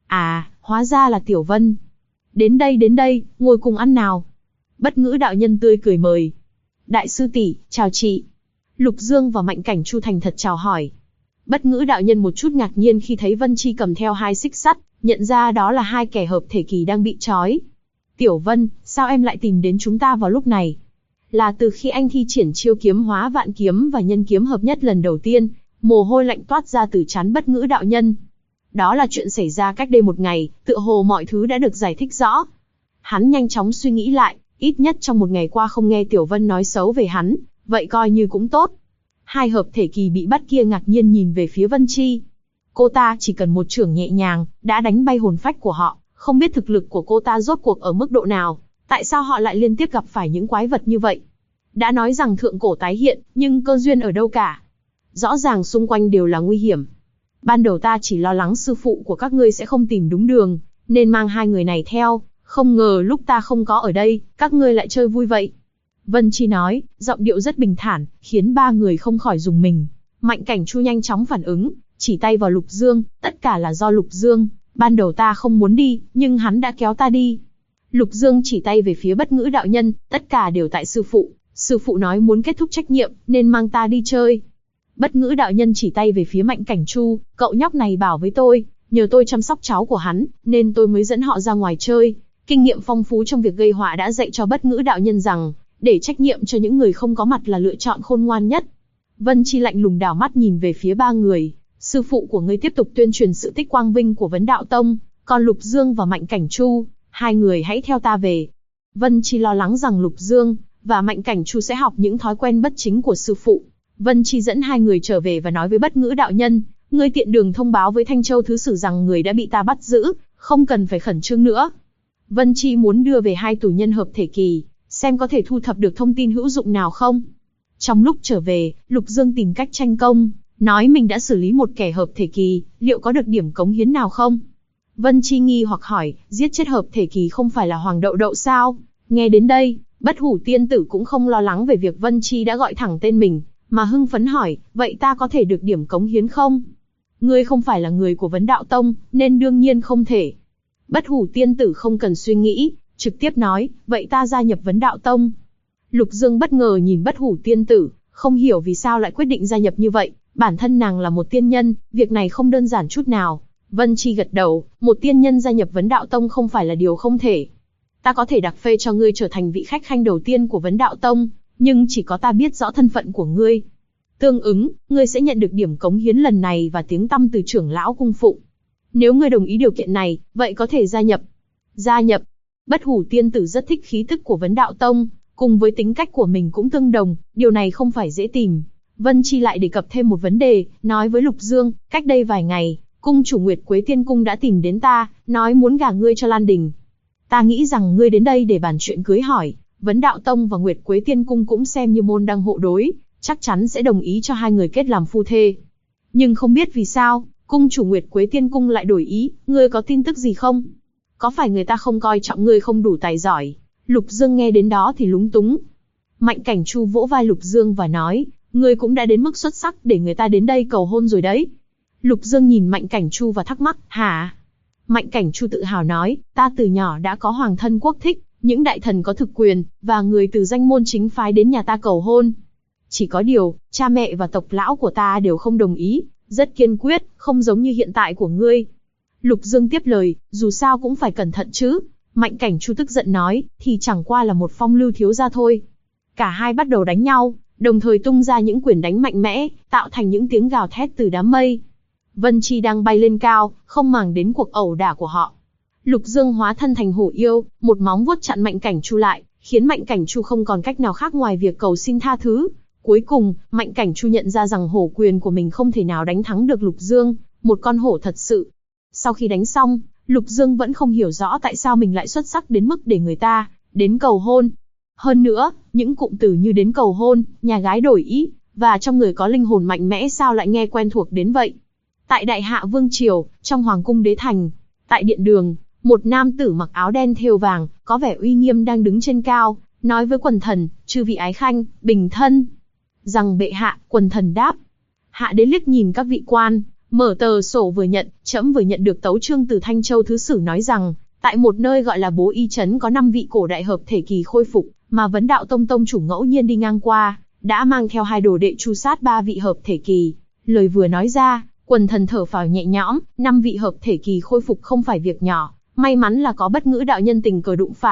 À, hóa ra là Tiểu Vân. Đến đây, ngồi cùng ăn nào. Bất Ngữ đạo nhân tươi cười mời. Đại sư tỷ, chào chị. Lục Dương và Mạnh Cảnh Chu thành thật chào hỏi. Bất Ngữ đạo nhân một chút ngạc nhiên khi thấy Vân Chi cầm theo 2 xích sắt, nhận ra đó là 2 kẻ hợp thể kỳ đang bị trói. Tiểu Vân, sao em lại tìm đến chúng ta vào lúc này? là từ khi anh thi triển chiêu kiếm hóa vạn kiếm và nhân kiếm hợp nhất lần đầu tiên, mồ hôi lạnh toát ra từ trán Bất Ngữ đạo nhân. Đó là chuyện xảy ra cách đây 1 ngày, tựa hồ mọi thứ đã được giải thích rõ. Hắn nhanh chóng suy nghĩ lại, ít nhất trong 1 ngày qua không nghe Tiểu Vân nói xấu về hắn, vậy coi như cũng tốt. Hai hợp thể kỳ bị bắt kia ngạc nhiên nhìn về phía Vân Chi. Cô ta chỉ cần một chưởng nhẹ nhàng, đã đánh bay hồn phách của họ, không biết thực lực của cô ta rốt cuộc ở mức độ nào, tại sao họ lại liên tiếp gặp phải những quái vật như vậy. Đã nói rằng thượng cổ tái hiện, nhưng cơ duyên ở đâu cả. Rõ ràng xung quanh đều là nguy hiểm. Ban đầu ta chỉ lo lắng sư phụ của các ngươi sẽ không tìm đúng đường, nên mang 2 người này theo, không ngờ lúc ta không có ở đây, các ngươi lại chơi vui vậy. Vân Chi nói, giọng điệu rất bình thản, khiến 3 người không khỏi rùng mình. Mạnh Cảnh Chu nhanh chóng phản ứng, chỉ tay vào Lục Dương, tất cả là do Lục Dương, ban đầu ta không muốn đi, nhưng hắn đã kéo ta đi. Lục Dương chỉ tay về phía Bất Ngữ đạo nhân, tất cả đều tại sư phụ nói muốn kết thúc trách nhiệm, nên mang ta đi chơi. Bất Ngữ đạo nhân chỉ tay về phía Mạnh Cảnh Chu, cậu nhóc này bảo với tôi, nhờ tôi chăm sóc cháu của hắn, nên tôi mới dẫn họ ra ngoài chơi. Kinh nghiệm phong phú trong việc gây họa đã dạy cho Bất Ngữ đạo nhân rằng, để trách nhiệm cho những người không có mặt là lựa chọn khôn ngoan nhất. Vân Chi lạnh lùng đảo mắt nhìn về phía 3 người, sư phụ của ngươi tiếp tục tuyên truyền sự tích quang vinh của Vấn Đạo Tông, còn Lục Dương và Mạnh Cảnh Chu, 2 người hãy theo ta về. Vân Chi lo lắng rằng Lục Dương và Mạnh Cảnh Chu sẽ học những thói quen bất chính của sư phụ. Vân Chi dẫn 2 người trở về và nói với Bất Ngữ đạo nhân, ngươi tiện đường thông báo với Thanh Châu Thứ Sử rằng người đã bị ta bắt giữ, không cần phải khẩn trương nữa. Vân Chi muốn đưa về 2 tù nhân hợp thể kỳ, xem có thể thu thập được thông tin hữu dụng nào không. Trong lúc trở về, Lục Dương tìm cách tranh công, nói mình đã xử lý một kẻ hợp thể kỳ, liệu có được điểm cống hiến nào không? Vân Chi nghi hoặc hỏi, giết chết hợp thể kỳ không phải là Hoàng Đậu Đậu sao? Nghe đến đây, Bất Hủ tiên tử cũng không lo lắng về việc Vân Chi đã gọi thẳng tên mình, mà hưng phấn hỏi, vậy ta có thể được điểm cống hiến không? Ngươi không phải là người của Vấn Đạo Tông, nên đương nhiên không thể. Bất Hủ tiên tử không cần suy nghĩ, trực tiếp nói, vậy ta gia nhập Vấn Đạo Tông. Lục Dương bất ngờ nhìn Bất Hủ tiên tử, không hiểu vì sao lại quyết định gia nhập như vậy, bản thân nàng là một tiên nhân, việc này không đơn giản chút nào. Vân Chi gật đầu, một tiên nhân gia nhập Vấn Đạo Tông không phải là điều không thể. Ta có thể đặc phê cho ngươi trở thành vị khách khanh đầu tiên của Vấn Đạo Tông, nhưng chỉ có ta biết rõ thân phận của ngươi. Tương ứng, ngươi sẽ nhận được điểm cống hiến lần này và tiếng tăm từ trưởng lão cung phụng. Nếu ngươi đồng ý điều kiện này, vậy có thể gia nhập. Gia nhập. Bất Hủ tiên tử rất thích khí tức của Vấn Đạo Tông, cùng với tính cách của mình cũng tương đồng, điều này không phải dễ tìm. Vân Chi lại đề cập thêm một vấn đề, nói với Lục Dương, cách đây vài ngày, cung chủ Nguyệt Quế Tiên Cung đã tìm đến ta, nói muốn gả ngươi cho Lan Đình. Ta nghĩ rằng ngươi đến đây để bàn chuyện cưới hỏi, Vấn Đạo Tông và Nguyệt Quế Tiên Cung cũng xem như môn đăng hộ đối, chắc chắn sẽ đồng ý cho 2 người kết làm phu thê. Nhưng không biết vì sao, cung chủ Nguyệt Quế Tiên Cung lại đổi ý, ngươi có tin tức gì không? Có phải người ta không coi trọng ngươi không đủ tài giỏi? Lục Dương nghe đến đó thì lúng túng. Mạnh Cảnh Chu vỗ vai Lục Dương và nói, ngươi cũng đã đến mức xuất sắc để người ta đến đây cầu hôn rồi đấy. Lục Dương nhìn Mạnh Cảnh Chu và thắc mắc, hả? Mạnh Cảnh Chu tự hào nói, ta từ nhỏ đã có hoàng thân quốc thích, những đại thần có thực quyền, và người từ danh môn chính phái đến nhà ta cầu hôn. Chỉ có điều, cha mẹ và tộc lão của ta đều không đồng ý, rất kiên quyết, không giống như hiện tại của ngươi. Lục Dương tiếp lời, dù sao cũng phải cẩn thận chứ. Mạnh Cảnh Chu tức giận nói, thì chẳng qua là một phong lưu thiếu gia thôi. Cả hai bắt đầu đánh nhau, đồng thời tung ra những quyền đánh mạnh mẽ, tạo thành những tiếng gào thét từ đám mây. Vân Chi đang bay lên cao, không màng đến cuộc ẩu đả của họ. Lục Dương hóa thân thành hổ yêu, một móng vuốt chặn Mạnh Cảnh Chu lại, khiến Mạnh Cảnh Chu không còn cách nào khác ngoài việc cầu xin tha thứ. Cuối cùng, Mạnh Cảnh Chu nhận ra rằng hổ quyền của mình không thể nào đánh thắng được Lục Dương, một con hổ thật sự. Sau khi đánh xong, Lục Dương vẫn không hiểu rõ tại sao mình lại xuất sắc đến mức để người ta đến cầu hôn. Hơn nữa, những cụm từ như đến cầu hôn, nhà gái đổi ý, và trong người có linh hồn mạnh mẽ sao lại nghe quen thuộc đến vậy. Tại Đại Hạ Vương Triều, trong Hoàng cung Đế Thành, tại điện đường, một nam tử mặc áo đen thêu vàng, có vẻ uy nghiêm đang đứng trên cao, nói với quần thần, chư vị ái khanh, bình thân. Rằng bệ hạ, quần thần đáp. Hạ đế liếc nhìn các vị quan, mở tờ sổ vừa nhận, trẫm vừa nhận được tấu chương từ Thanh Châu Thứ Sử nói rằng, tại một nơi gọi là Bố Y Trấn có 5 vị cổ đại hợp thể kỳ khôi phục, mà Vấn Đạo Tông tông chủ ngẫu nhiên đi ngang qua, đã mang theo 2 đồ đệ tru sát 3 vị hợp thể kỳ. Lời vừa nói ra, quần thần thở phào nhẹ nhõm, 5 vị hợp thể kỳ khôi phục không phải việc nhỏ, may mắn là có Bất Ngữ đạo nhân tình cờ đụng phải,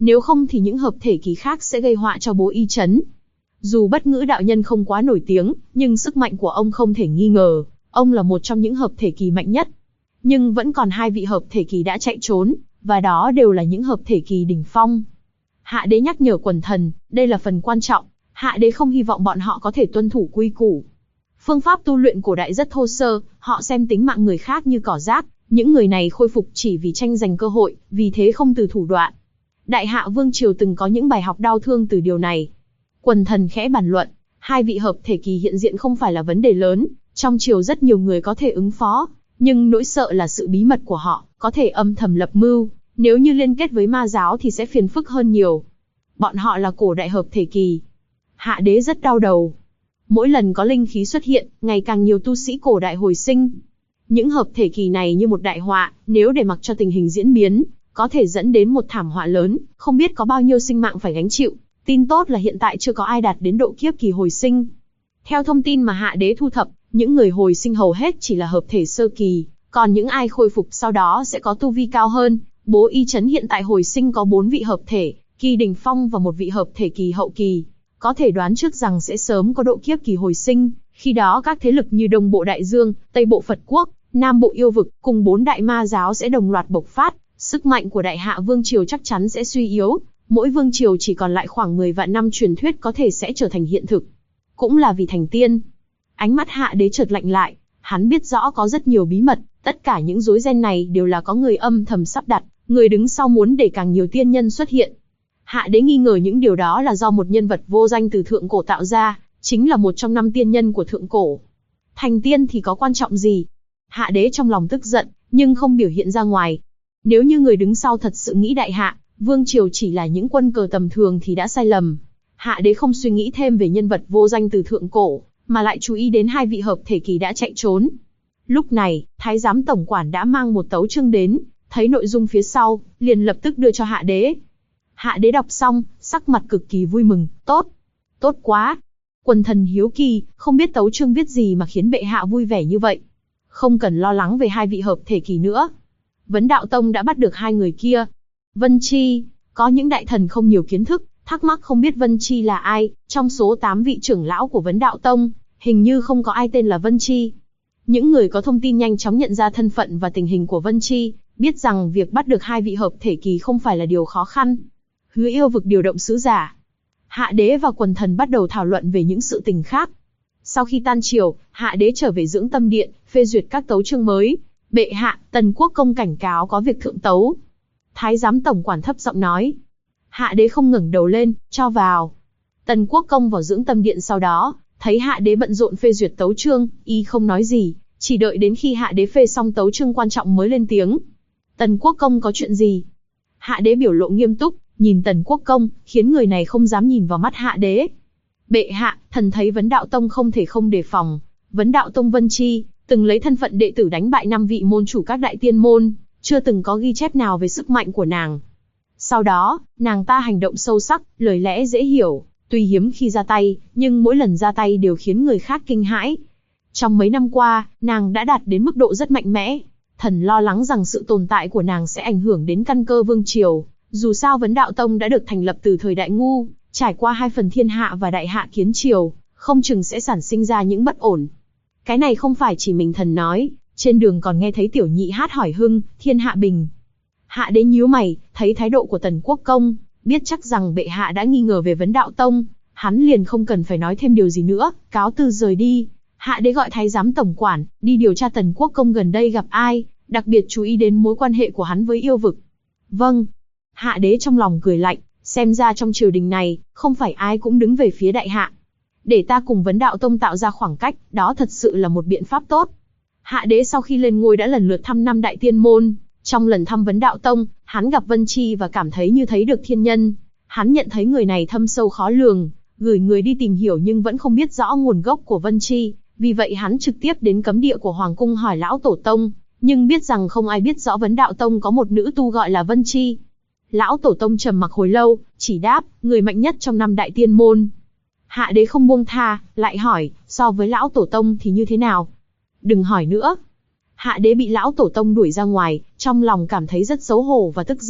Nếu không thì những hợp thể kỳ khác sẽ gây họa cho Bố Y Trấn. Dù Bất Ngữ đạo nhân không quá nổi tiếng, nhưng sức mạnh của ông không thể nghi ngờ, ông là một trong những hợp thể kỳ mạnh nhất. Nhưng vẫn còn 2 vị hợp thể kỳ đã chạy trốn, và đó đều là những hợp thể kỳ đỉnh phong. Hạ đế nhắc nhở quần thần, đây là phần quan trọng, hạ đế không hy vọng bọn họ có thể tuân thủ quy củ. Phương pháp tu luyện cổ đại rất thô sơ, họ xem tính mạng người khác như cỏ rác, những người này khôi phục chỉ vì tranh giành cơ hội, vì thế không từ thủ đoạn. Đại Hạ Vương Triều từng có những bài học đau thương từ điều này. Quần thần khẽ bàn luận, 2 vị hợp thể kỳ hiện diện không phải là vấn đề lớn, trong triều rất nhiều người có thể ứng phó, nhưng nỗi sợ là sự bí mật của họ, có thể âm thầm lập mưu, nếu như liên kết với ma giáo thì sẽ phiền phức hơn nhiều. Bọn họ là cổ đại hợp thể kỳ. Hạ đế rất đau đầu. Mỗi lần có linh khí xuất hiện, ngày càng nhiều tu sĩ cổ đại hồi sinh. Những hợp thể kỳ này như một đại họa, nếu để mặc cho tình hình diễn biến, có thể dẫn đến một thảm họa lớn, không biết có bao nhiêu sinh mạng phải gánh chịu. Tin tốt là hiện tại chưa có ai đạt đến độ kiếp kỳ hồi sinh. Theo thông tin mà hạ đế thu thập, những người hồi sinh hầu hết chỉ là hợp thể sơ kỳ, còn những ai khôi phục sau đó sẽ có tu vi cao hơn. Bố Y Trấn hiện tại hồi sinh có 4 vị hợp thể kỳ đỉnh phong và 1 vị hợp thể kỳ hậu kỳ, có thể đoán trước rằng sẽ sớm có độ kiếp kỳ hồi sinh. Khi đó các thế lực như Đông Bộ Đại Dương, Tây Bộ Phật Quốc, Nam Bộ Yêu Vực cùng 4 đại ma giáo sẽ đồng loạt bộc phát, sức mạnh của Đại Hạ Vương Triều chắc chắn sẽ suy yếu. Mỗi vương triều chỉ còn lại khoảng 10 vạn năm truyền thuyết có thể sẽ trở thành hiện thực. Cũng là vì thành tiên. Ánh mắt hạ đế chợt lạnh lại, hắn biết rõ có rất nhiều bí mật, tất cả những rối ren này đều là có người âm thầm sắp đặt, người đứng sau muốn để càng nhiều tiên nhân xuất hiện. Hạ đế nghi ngờ những điều đó là do một nhân vật vô danh từ thượng cổ tạo ra, chính là một trong 5 tiên nhân của thượng cổ. Thành tiên thì có quan trọng gì? Hạ đế trong lòng tức giận, nhưng không biểu hiện ra ngoài. Nếu như người đứng sau thật sự nghĩ Đại Hạ Vương Triều chỉ là những quân cờ tầm thường thì đã sai lầm. Hạ đế không suy nghĩ thêm về nhân vật vô danh từ thượng cổ, mà lại chú ý đến 2 vị hợp thể kỳ đã chạy trốn. Lúc này, Thái giám tổng quản đã mang một tấu chương đến, thấy nội dung phía sau, liền lập tức đưa cho hạ đế. Hạ đế đọc xong, sắc mặt cực kỳ vui mừng, tốt quá. Quần thần hiếu kỳ, không biết tấu chương viết gì mà khiến bệ hạ vui vẻ như vậy. Không cần lo lắng về 2 vị hợp thể kỳ nữa. Vấn Đạo Tông đã bắt được 2 người kia. Vân Chi, có những đại thần không nhiều kiến thức, thắc mắc không biết Vân Chi là ai, trong số 8 vị trưởng lão của Vấn Đạo Tông, hình như không có ai tên là Vân Chi. Những người có thông tin nhanh chóng nhận ra thân phận và tình hình của Vân Chi, biết rằng việc bắt được 2 vị hợp thể kỳ không phải là điều khó khăn. Hứa Yêu Vực điều động sứ giả. Hạ đế và quần thần bắt đầu thảo luận về những sự tình khác. Sau khi tan triều, hạ đế trở về dưỡng tâm điện, phê duyệt các tấu chương mới. Bệ hạ, Tần Quốc Công cảnh cáo có việc thượng tấu. Thái giám tổng quản thấp giọng nói. Hạ đế không ngẩng đầu lên, cho vào. Tần Quốc Công vào dưỡng tâm điện sau đó, thấy hạ đế bận rộn phê duyệt tấu chương, y không nói gì, chỉ đợi đến khi hạ đế phê xong tấu chương quan trọng mới lên tiếng. Tần Quốc Công có chuyện gì? Hạ đế biểu lộ nghiêm túc, nhìn Tần Quốc Công, khiến người này không dám nhìn vào mắt hạ đế. Bệ hạ, thần thấy Vấn Đạo Tông không thể không đề phòng. Vấn Đạo Tông Vân Chi, từng lấy thân phận đệ tử đánh bại 5 vị môn chủ các đại tiên môn, chưa từng có ghi chép nào về sức mạnh của nàng. Sau đó, nàng ta hành động sâu sắc, lời lẽ dễ hiểu, tuy hiếm khi ra tay, nhưng mỗi lần ra tay đều khiến người khác kinh hãi. Trong mấy năm qua, nàng đã đạt đến mức độ rất mạnh mẽ. Thần lo lắng rằng sự tồn tại của nàng sẽ ảnh hưởng đến căn cơ vương triều. Dù sao Vấn Đạo Tông đã được thành lập từ thời Đại Ngu, trải qua 2 phần Thiên Hạ và Đại Hạ Kiến Triều, không chừng sẽ sản sinh ra những bất ổn. Cái này không phải chỉ mình thần nói, trên đường còn nghe thấy tiểu nhị hát hỏi hưng, thiên hạ bình. Hạ đế nhíu mày, thấy thái độ của Tần Quốc Công, biết chắc rằng bệ hạ đã nghi ngờ về Vấn Đạo Tông, hắn liền không cần phải nói thêm điều gì nữa, cáo từ rời đi. Hạ đế gọi thái giám tổng quản, đi điều tra Tần Quốc Công gần đây gặp ai, đặc biệt chú ý đến mối quan hệ của hắn với yêu vực. Vâng. Hạ đế trong lòng cười lạnh, xem ra trong triều đình này, không phải ai cũng đứng về phía đại hạ. Để ta cùng Vấn Đạo Tông tạo ra khoảng cách, đó thật sự là một biện pháp tốt. Hạ đế sau khi lên ngôi đã lần lượt thăm 5 đại tiên môn. Trong lần thăm Vấn Đạo Tông, hắn gặp Vân Chi và cảm thấy như thấy được thiên nhân. Hắn nhận thấy người này thâm sâu khó lường, gửi người đi tìm hiểu nhưng vẫn không biết rõ nguồn gốc của Vân Chi. Vì vậy hắn trực tiếp đến cấm địa của Hoàng Cung hỏi Lão Tổ Tông, nhưng biết rằng không ai biết rõ Vấn Đạo Tông có một nữ tu gọi là Vân Chi. Lão Tổ Tông trầm mặc hồi lâu, chỉ đáp, người mạnh nhất trong 5 đại tiên môn. Hạ đế không buông tha, lại hỏi, so với Lão Tổ Tông thì như thế nào? Đừng hỏi nữa. Hạ đế bị Lão Tổ Tông đuổi ra ngoài, trong lòng cảm thấy rất xấu hổ và tức giận.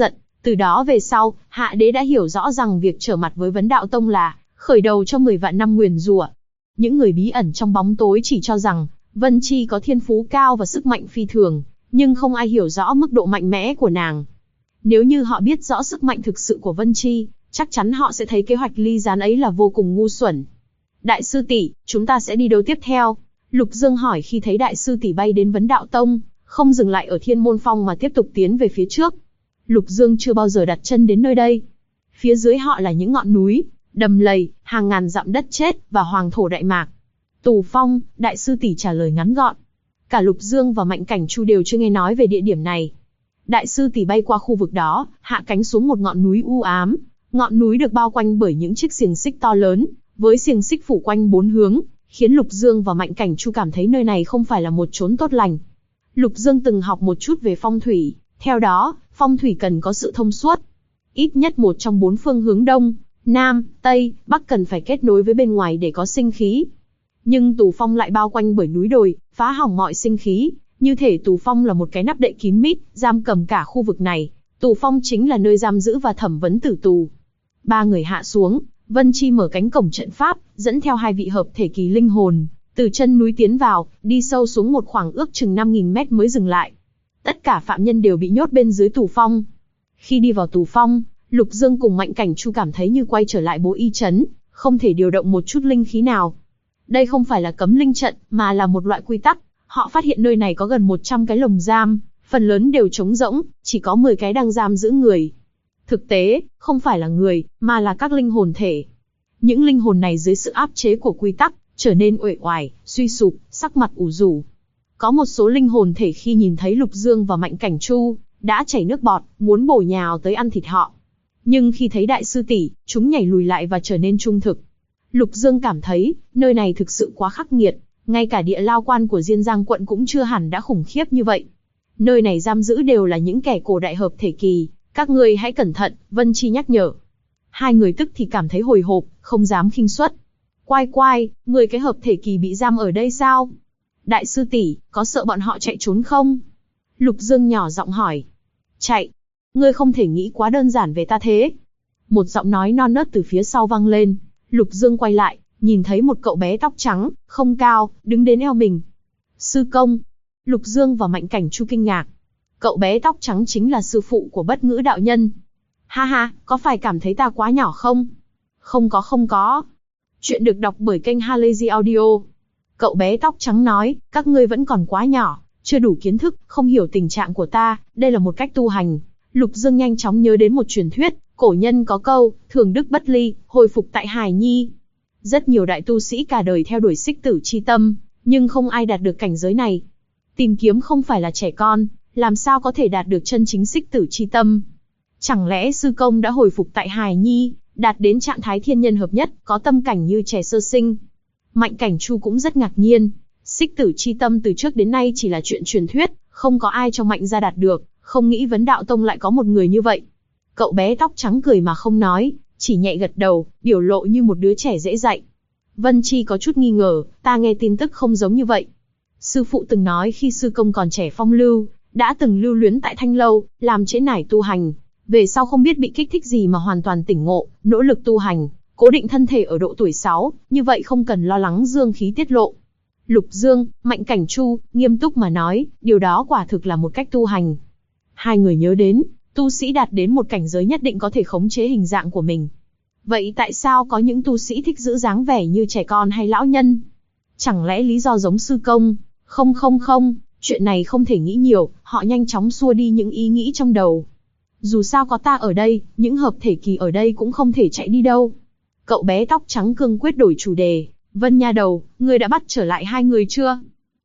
Từ đó về sau, Hạ Đế đã hiểu rõ rằng việc trở mặt với Vấn Đạo Tông là khởi đầu cho 10 vạn năm nguyền rủa. Những người bí ẩn trong bóng tối chỉ cho rằng Vân Chi có thiên phú cao và sức mạnh phi thường, nhưng không ai hiểu rõ mức độ mạnh mẽ của nàng. Nếu như họ biết rõ sức mạnh thực sự của Vân Chi, chắc chắn họ sẽ thấy kế hoạch ly gián ấy là vô cùng ngu xuẩn. Đại sư tỷ, chúng ta sẽ đi đâu tiếp theo? Lục Dương hỏi khi thấy đại sư tỷ bay đến Vấn Đạo Tông, không dừng lại ở Thiên Môn Phong mà tiếp tục tiến về phía trước. Lục Dương chưa bao giờ đặt chân đến nơi đây. Phía dưới họ là những ngọn núi, đầm lầy, hàng ngàn dặm đất chết và hoàng thổ Đại Mạc. Tù Phong, đại sư tỷ trả lời ngắn gọn. Cả Lục Dương và Mạnh Cảnh Chu đều chưa nghe nói về địa điểm này. Đại sư tỷ bay qua khu vực đó, hạ cánh xuống một ngọn núi u ám. Ngọn núi được bao quanh bởi những chiếc xiềng xích to lớn, với xiềng xích phủ quanh 4 hướng, khiến Lục Dương và Mạnh Cảnh Chu cảm thấy nơi này không phải là một chốn tốt lành. Lục Dương từng học một chút về phong thủy, theo đó, phong thủy cần có sự thông suốt. Ít nhất một trong 4 phương hướng đông, nam, tây, bắc cần phải kết nối với bên ngoài để có sinh khí. Nhưng Tù Phong lại bao quanh bởi núi đồi, phá hỏng mọi sinh khí, như thể Tù Phong là một cái nắp đậy kín mít, giam cầm cả khu vực này. Tù Phong chính là nơi giam giữ và thẩm vấn tử tù. 3 người hạ xuống, Vân Chi mở cánh cổng trận pháp, dẫn theo 2 vị hợp thể kỳ linh hồn, từ chân núi tiến vào, đi sâu xuống một khoảng ước chừng 5.000 mét mới dừng lại. Tất cả phạm nhân đều bị nhốt bên dưới Tù Phong. Khi đi vào Tù Phong, Lục Dương cùng Mạnh Cảnh Chu cảm thấy như quay trở lại Bố Y Trấn, không thể điều động một chút linh khí nào. Đây không phải là cấm linh trận, mà là một loại quy tắc. Họ phát hiện nơi này có gần 100 cái lồng giam, phần lớn đều trống rỗng, chỉ có 10 cái đang giam giữ người. Thực tế, không phải là người, mà là các linh hồn thể. Những linh hồn này dưới sự áp chế của quy tắc, trở nên uể oải, suy sụp, sắc mặt ủ rũ. Có một số linh hồn thể khi nhìn thấy Lục Dương và Mạnh Cảnh Chu, đã chảy nước bọt, muốn bổ nhào tới ăn thịt họ. Nhưng khi thấy đại sư tỷ, chúng nhảy lùi lại và trở nên trung thực. Lục Dương cảm thấy, nơi này thực sự quá khắc nghiệt, ngay cả địa lao quan của Diên Giang quận cũng chưa hẳn đã khủng khiếp như vậy. Nơi này giam giữ đều là những kẻ cổ đại hợp thể kỳ, các ngươi hãy cẩn thận, Vân Chi nhắc nhở. 2 người tức thì cảm thấy hồi hộp, không dám khinh suất. Quai, 10 cái hợp thể kỳ bị giam ở đây sao? Đại sư tỷ, có sợ bọn họ chạy trốn không? Lục Dương nhỏ giọng hỏi. Chạy? Ngươi không thể nghĩ quá đơn giản về ta thế. Một giọng nói non nớt từ phía sau vang lên. Lục Dương quay lại, nhìn thấy một cậu bé tóc trắng, không cao, đứng đến eo mình. Sư công. Lục Dương và Mạnh Cảnh Chu kinh ngạc. Cậu bé tóc trắng chính là sư phụ của Bất Ngữ đạo nhân. Ha ha, có phải cảm thấy ta quá nhỏ không? Không có. Chuyện được đọc bởi kênh Halazy Audio. Cậu bé tóc trắng nói, các ngươi vẫn còn quá nhỏ, chưa đủ kiến thức, không hiểu tình trạng của ta, đây là một cách tu hành. Lục Dương nhanh chóng nhớ đến một truyền thuyết, cổ nhân có câu, thường đức bất ly, hồi phục tại hài nhi. Rất nhiều đại tu sĩ cả đời theo đuổi xích tử chi tâm, nhưng không ai đạt được cảnh giới này. Tìm kiếm không phải là trẻ con, làm sao có thể đạt được chân chính xích tử chi tâm? Chẳng lẽ sư công đã hồi phục tại hài nhi, đạt đến trạng thái thiên nhân hợp nhất, có tâm cảnh như trẻ sơ sinh? Mạnh Cảnh Chu cũng rất ngạc nhiên, xích tử chi tâm từ trước đến nay chỉ là chuyện truyền thuyết, không có ai trong Mạnh gia đạt được, không nghĩ Vấn Đạo Tông lại có một người như vậy. Cậu bé tóc trắng cười mà không nói, chỉ nhẹ gật đầu, biểu lộ như một đứa trẻ dễ dạy. Vân Chi có chút nghi ngờ, ta nghe tin tức không giống như vậy. Sư phụ từng nói khi sư công còn trẻ phong lưu, đã từng lưu luyến tại Thanh Lâu, làm trễ nải tu hành. Về sau không biết bị kích thích gì mà hoàn toàn tỉnh ngộ, nỗ lực tu hành, cố định thân thể ở độ tuổi 6, như vậy không cần lo lắng dương khí tiết lộ. Lục Dương, Mạnh Cảnh Chu, nghiêm túc mà nói, điều đó quả thực là một cách tu hành. 2 người nhớ đến, tu sĩ đạt đến một cảnh giới nhất định có thể khống chế hình dạng của mình. Vậy tại sao có những tu sĩ thích giữ dáng vẻ như trẻ con hay lão nhân? Chẳng lẽ lý do giống sư công? Không, chuyện này không thể nghĩ nhiều, họ nhanh chóng xua đi những ý nghĩ trong đầu. Dù sao có ta ở đây, những hợp thể kỳ ở đây cũng không thể chạy đi đâu. Cậu bé tóc trắng cương quyết đổi chủ đề. Vân nha đầu, ngươi đã bắt trở lại 2 người chưa?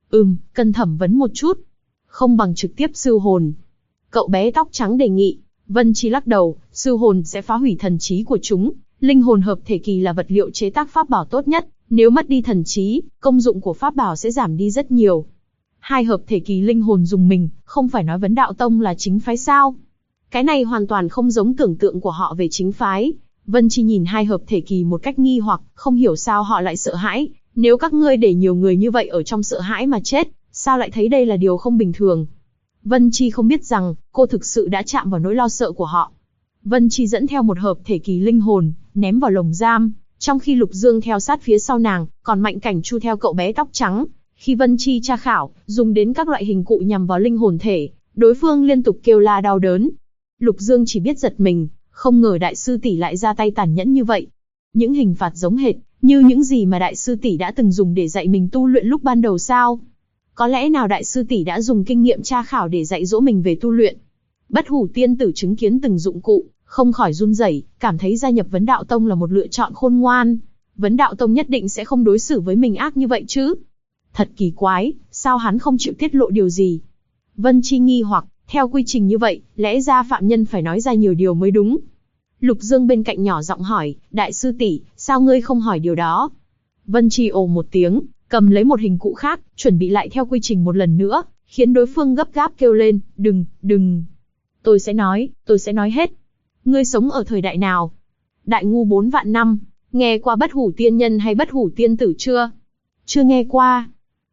Cần thẩm vấn một chút. Không bằng trực tiếp siêu hồn. Cậu bé tóc trắng đề nghị. Vân Chi lắc đầu, siêu hồn sẽ phá hủy thần trí của chúng. Linh hồn hợp thể kỳ là vật liệu chế tác pháp bảo tốt nhất. Nếu mất đi thần trí, công dụng của pháp bảo sẽ giảm đi rất nhiều. 2 hợp thể kỳ linh hồn dùng mình, không phải nói Vấn Đạo Tông là chính phái sao? Cái này hoàn toàn không giống tưởng tượng của họ về chính phái. Vân Chi nhìn 2 hợp thể kỳ một cách nghi hoặc, không hiểu sao họ lại sợ hãi. Nếu các ngươi để nhiều người như vậy ở trong sợ hãi mà chết, sao lại thấy đây là điều không bình thường? Vân Chi không biết rằng, cô thực sự đã chạm vào nỗi lo sợ của họ. Vân Chi dẫn theo một hợp thể kỳ linh hồn, ném vào lồng giam, trong khi Lục Dương theo sát phía sau nàng, còn Mạnh Cảnh Chu theo cậu bé tóc trắng. Khi Vân Chi tra khảo, dùng đến các loại hình cụ nhằm vào linh hồn thể, đối phương liên tục kêu la đau đớn. Lục Dương chỉ biết giật mình, không ngờ đại sư tỷ lại ra tay tàn nhẫn như vậy. Những hình phạt giống hệt như những gì mà đại sư tỷ đã từng dùng để dạy mình tu luyện lúc ban đầu sao? Có lẽ nào đại sư tỷ đã dùng kinh nghiệm tra khảo để dạy dỗ mình về tu luyện? Bất Hủ tiên tử chứng kiến từng dụng cụ, không khỏi run rẩy, cảm thấy gia nhập Vấn Đạo Tông là một lựa chọn khôn ngoan. Vấn Đạo Tông nhất định sẽ không đối xử với mình ác như vậy chứ? Thật kỳ quái, sao hắn không chịu tiết lộ điều gì? Vân Chi nghi hoặc, theo quy trình như vậy, lẽ ra phạm nhân phải nói ra nhiều điều mới đúng. Lục Dương bên cạnh nhỏ giọng hỏi, đại sư tỷ, sao ngươi không hỏi điều đó? Vân Chi ồ một tiếng, cầm lấy một hình cụ khác, chuẩn bị lại theo quy trình một lần nữa, khiến đối phương gấp gáp kêu lên, đừng. Tôi sẽ nói hết. Ngươi sống ở thời đại nào? Đại ngu 4 vạn năm, nghe qua Bất Hủ tiên nhân hay Bất Hủ tiên tử chưa? Chưa nghe qua.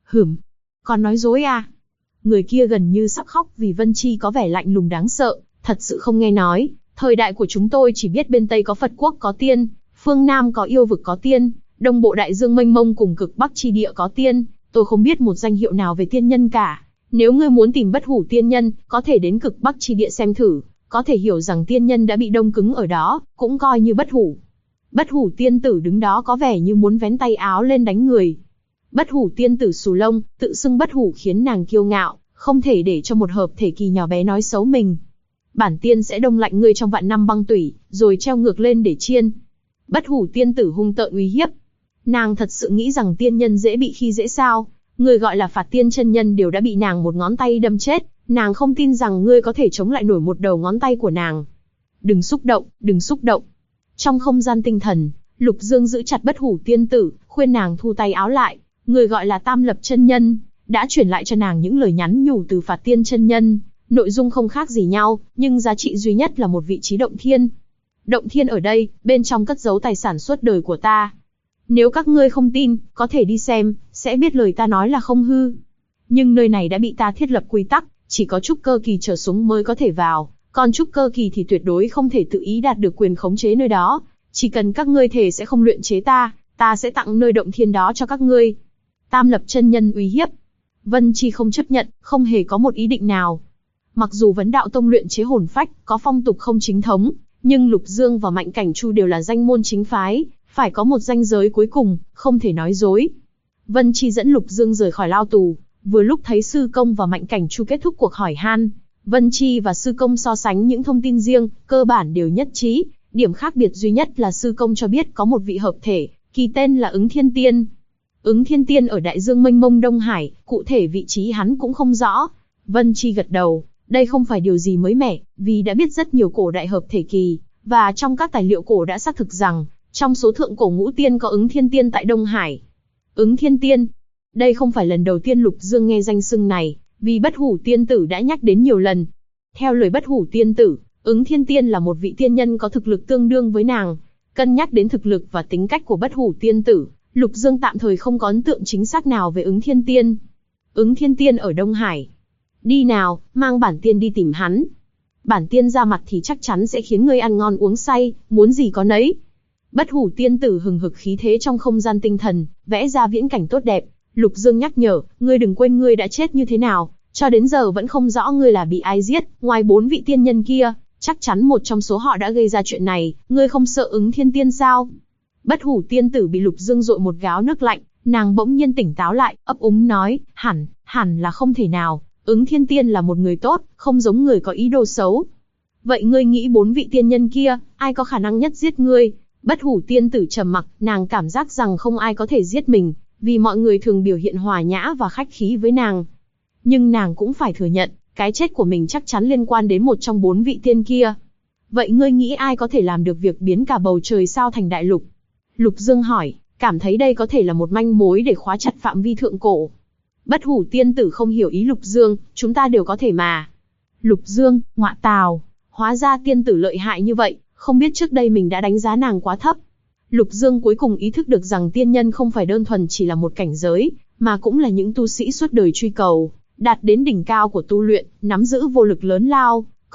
Còn nói dối à? Người kia gần như sắp khóc vì Vân Chi có vẻ lạnh lùng đáng sợ, thật sự không nghe nói. Thời đại của chúng tôi chỉ biết bên Tây có Phật quốc có tiên, phương Nam có yêu vực có tiên, Đông Bộ đại dương mênh mông cùng cực Bắc chi địa có tiên, tôi không biết một danh hiệu nào về tiên nhân cả. Nếu ngươi muốn tìm Bất Hủ tiên nhân, có thể đến cực Bắc chi địa xem thử, có thể hiểu rằng tiên nhân đã bị đông cứng ở đó, cũng coi như bất hủ. Bất Hủ tiên tử đứng đó có vẻ như muốn vén tay áo lên đánh người. Bất Hủ tiên tử xù lông, tự xưng bất hủ khiến nàng kiêu ngạo, không thể để cho một hợp thể kỳ nhỏ bé nói xấu mình. Bản tiên sẽ đông lạnh ngươi trong vạn năm băng tủy, rồi treo ngược lên để chiên. Bất Hủ tiên tử hung tợn uy hiếp. Nàng thật sự nghĩ rằng tiên nhân dễ bị khi dễ sao? Người gọi là Phạt Tiên chân nhân đều đã bị nàng một ngón tay đâm chết, nàng không tin rằng ngươi có thể chống lại nổi một đầu ngón tay của nàng. Đừng xúc động. Trong không gian tinh thần, Lục Dương giữ chặt Bất Hủ tiên tử, khuyên nàng thu tay áo lại. Người gọi là Tam Lập chân nhân đã truyền lại cho nàng những lời nhắn nhủ từ Phạt Tiên chân nhân, nội dung không khác gì nhau, nhưng giá trị duy nhất là một vị trí động thiên. Động thiên ở đây, bên trong cất giấu tài sản suốt đời của ta. Nếu các ngươi không tin, có thể đi xem, sẽ biết lời ta nói là không hư. Nhưng nơi này đã bị ta thiết lập quy tắc, chỉ có trúc cơ kỳ trở xuống mới có thể vào, còn trúc cơ kỳ thì tuyệt đối không thể tự ý đạt được quyền khống chế nơi đó. Chỉ cần các ngươi thề sẽ không luyện chế ta sẽ tặng nơi động thiên đó cho các ngươi. Tam Lập chân nhân uy hiếp. Vân Chi không chấp nhận, không hề có một ý định nào. Mặc dù Vấn Đạo Tông luyện chế hồn phách có phong tục không chính thống, nhưng Lục Dương và Mạnh Cảnh Chu đều là danh môn chính phái, phải có một ranh giới cuối cùng, không thể nói dối. Vân Chi dẫn Lục Dương rời khỏi lao tù, vừa lúc thấy Sư Công và Mạnh Cảnh Chu kết thúc cuộc hỏi han. Vân Chi và Sư Công so sánh những thông tin riêng, cơ bản đều nhất trí, điểm khác biệt duy nhất là Sư Công cho biết có một vị hợp thể, kỳ tên là Ứng Thiên Tiên. Ứng Thiên Tiên ở đại dương mênh mông Đông Hải, cụ thể vị trí hắn cũng không rõ. Vân Chi gật đầu, đây không phải điều gì mới mẻ, vì đã biết rất nhiều cổ đại hợp thể kỳ, và trong các tài liệu cổ đã xác thực rằng, trong số thượng cổ ngũ tiên có Ứng Thiên Tiên tại Đông Hải. Ứng Thiên Tiên. Đây không phải lần đầu tiên Lục Dương nghe danh xưng này, vì Bất Hủ tiên tử đã nhắc đến nhiều lần. Theo lời Bất Hủ tiên tử, Ứng Thiên Tiên là một vị tiên nhân có thực lực tương đương với nàng. Cân nhắc đến thực lực và tính cách của Bất Hủ tiên tử, Lục Dương tạm thời không có ấn tượng chính xác nào về Ứng Thiên Tiên. Ứng Thiên Tiên ở Đông Hải. Đi nào, mang bản tiên đi tìm hắn. Bản tiên ra mặt thì chắc chắn sẽ khiến ngươi ăn ngon uống say, muốn gì có nấy. Bất Hủ tiên tử hừng hực khí thế trong không gian tinh thần, vẽ ra viễn cảnh tốt đẹp. Lục Dương nhắc nhở, ngươi đừng quên ngươi đã chết như thế nào, cho đến giờ vẫn không rõ ngươi là bị ai giết, ngoài 4 vị tiên nhân kia, chắc chắn một trong số họ đã gây ra chuyện này, ngươi không sợ Ứng Thiên Tiên sao? Bất Hủ tiên tử bị Lục Dương dội một gáo nước lạnh, nàng bỗng nhiên tỉnh táo lại, ấp úng nói, hẳn là không thể nào, Ứng Thiên Tiên là một người tốt, không giống người có ý đồ xấu. Vậy ngươi nghĩ 4 vị tiên nhân kia, ai có khả năng nhất giết ngươi? Bất Hủ tiên tử trầm mặc, nàng cảm giác rằng không ai có thể giết mình, vì mọi người thường biểu hiện hòa nhã và khách khí với nàng. Nhưng nàng cũng phải thừa nhận, cái chết của mình chắc chắn liên quan đến một trong 4 vị tiên kia. Vậy ngươi nghĩ ai có thể làm được việc biến cả bầu trời sao thành đại lục? Lục Dương hỏi, cảm thấy đây có thể là một manh mối để khóa chặt phạm vi thượng cổ. Bất Hủ tiên tử không hiểu ý Lục Dương, chúng ta đều có thể mà. Lục Dương, ngọa tào, hóa ra tiên tử lợi hại như vậy, không biết trước đây mình đã đánh giá nàng quá thấp. Lục Dương cuối cùng ý thức được rằng tiên nhân không phải đơn thuần chỉ là một cảnh giới, mà cũng là những tu sĩ suốt đời truy cầu, đạt đến đỉnh cao của tu luyện, nắm giữ vô lực lớn lao,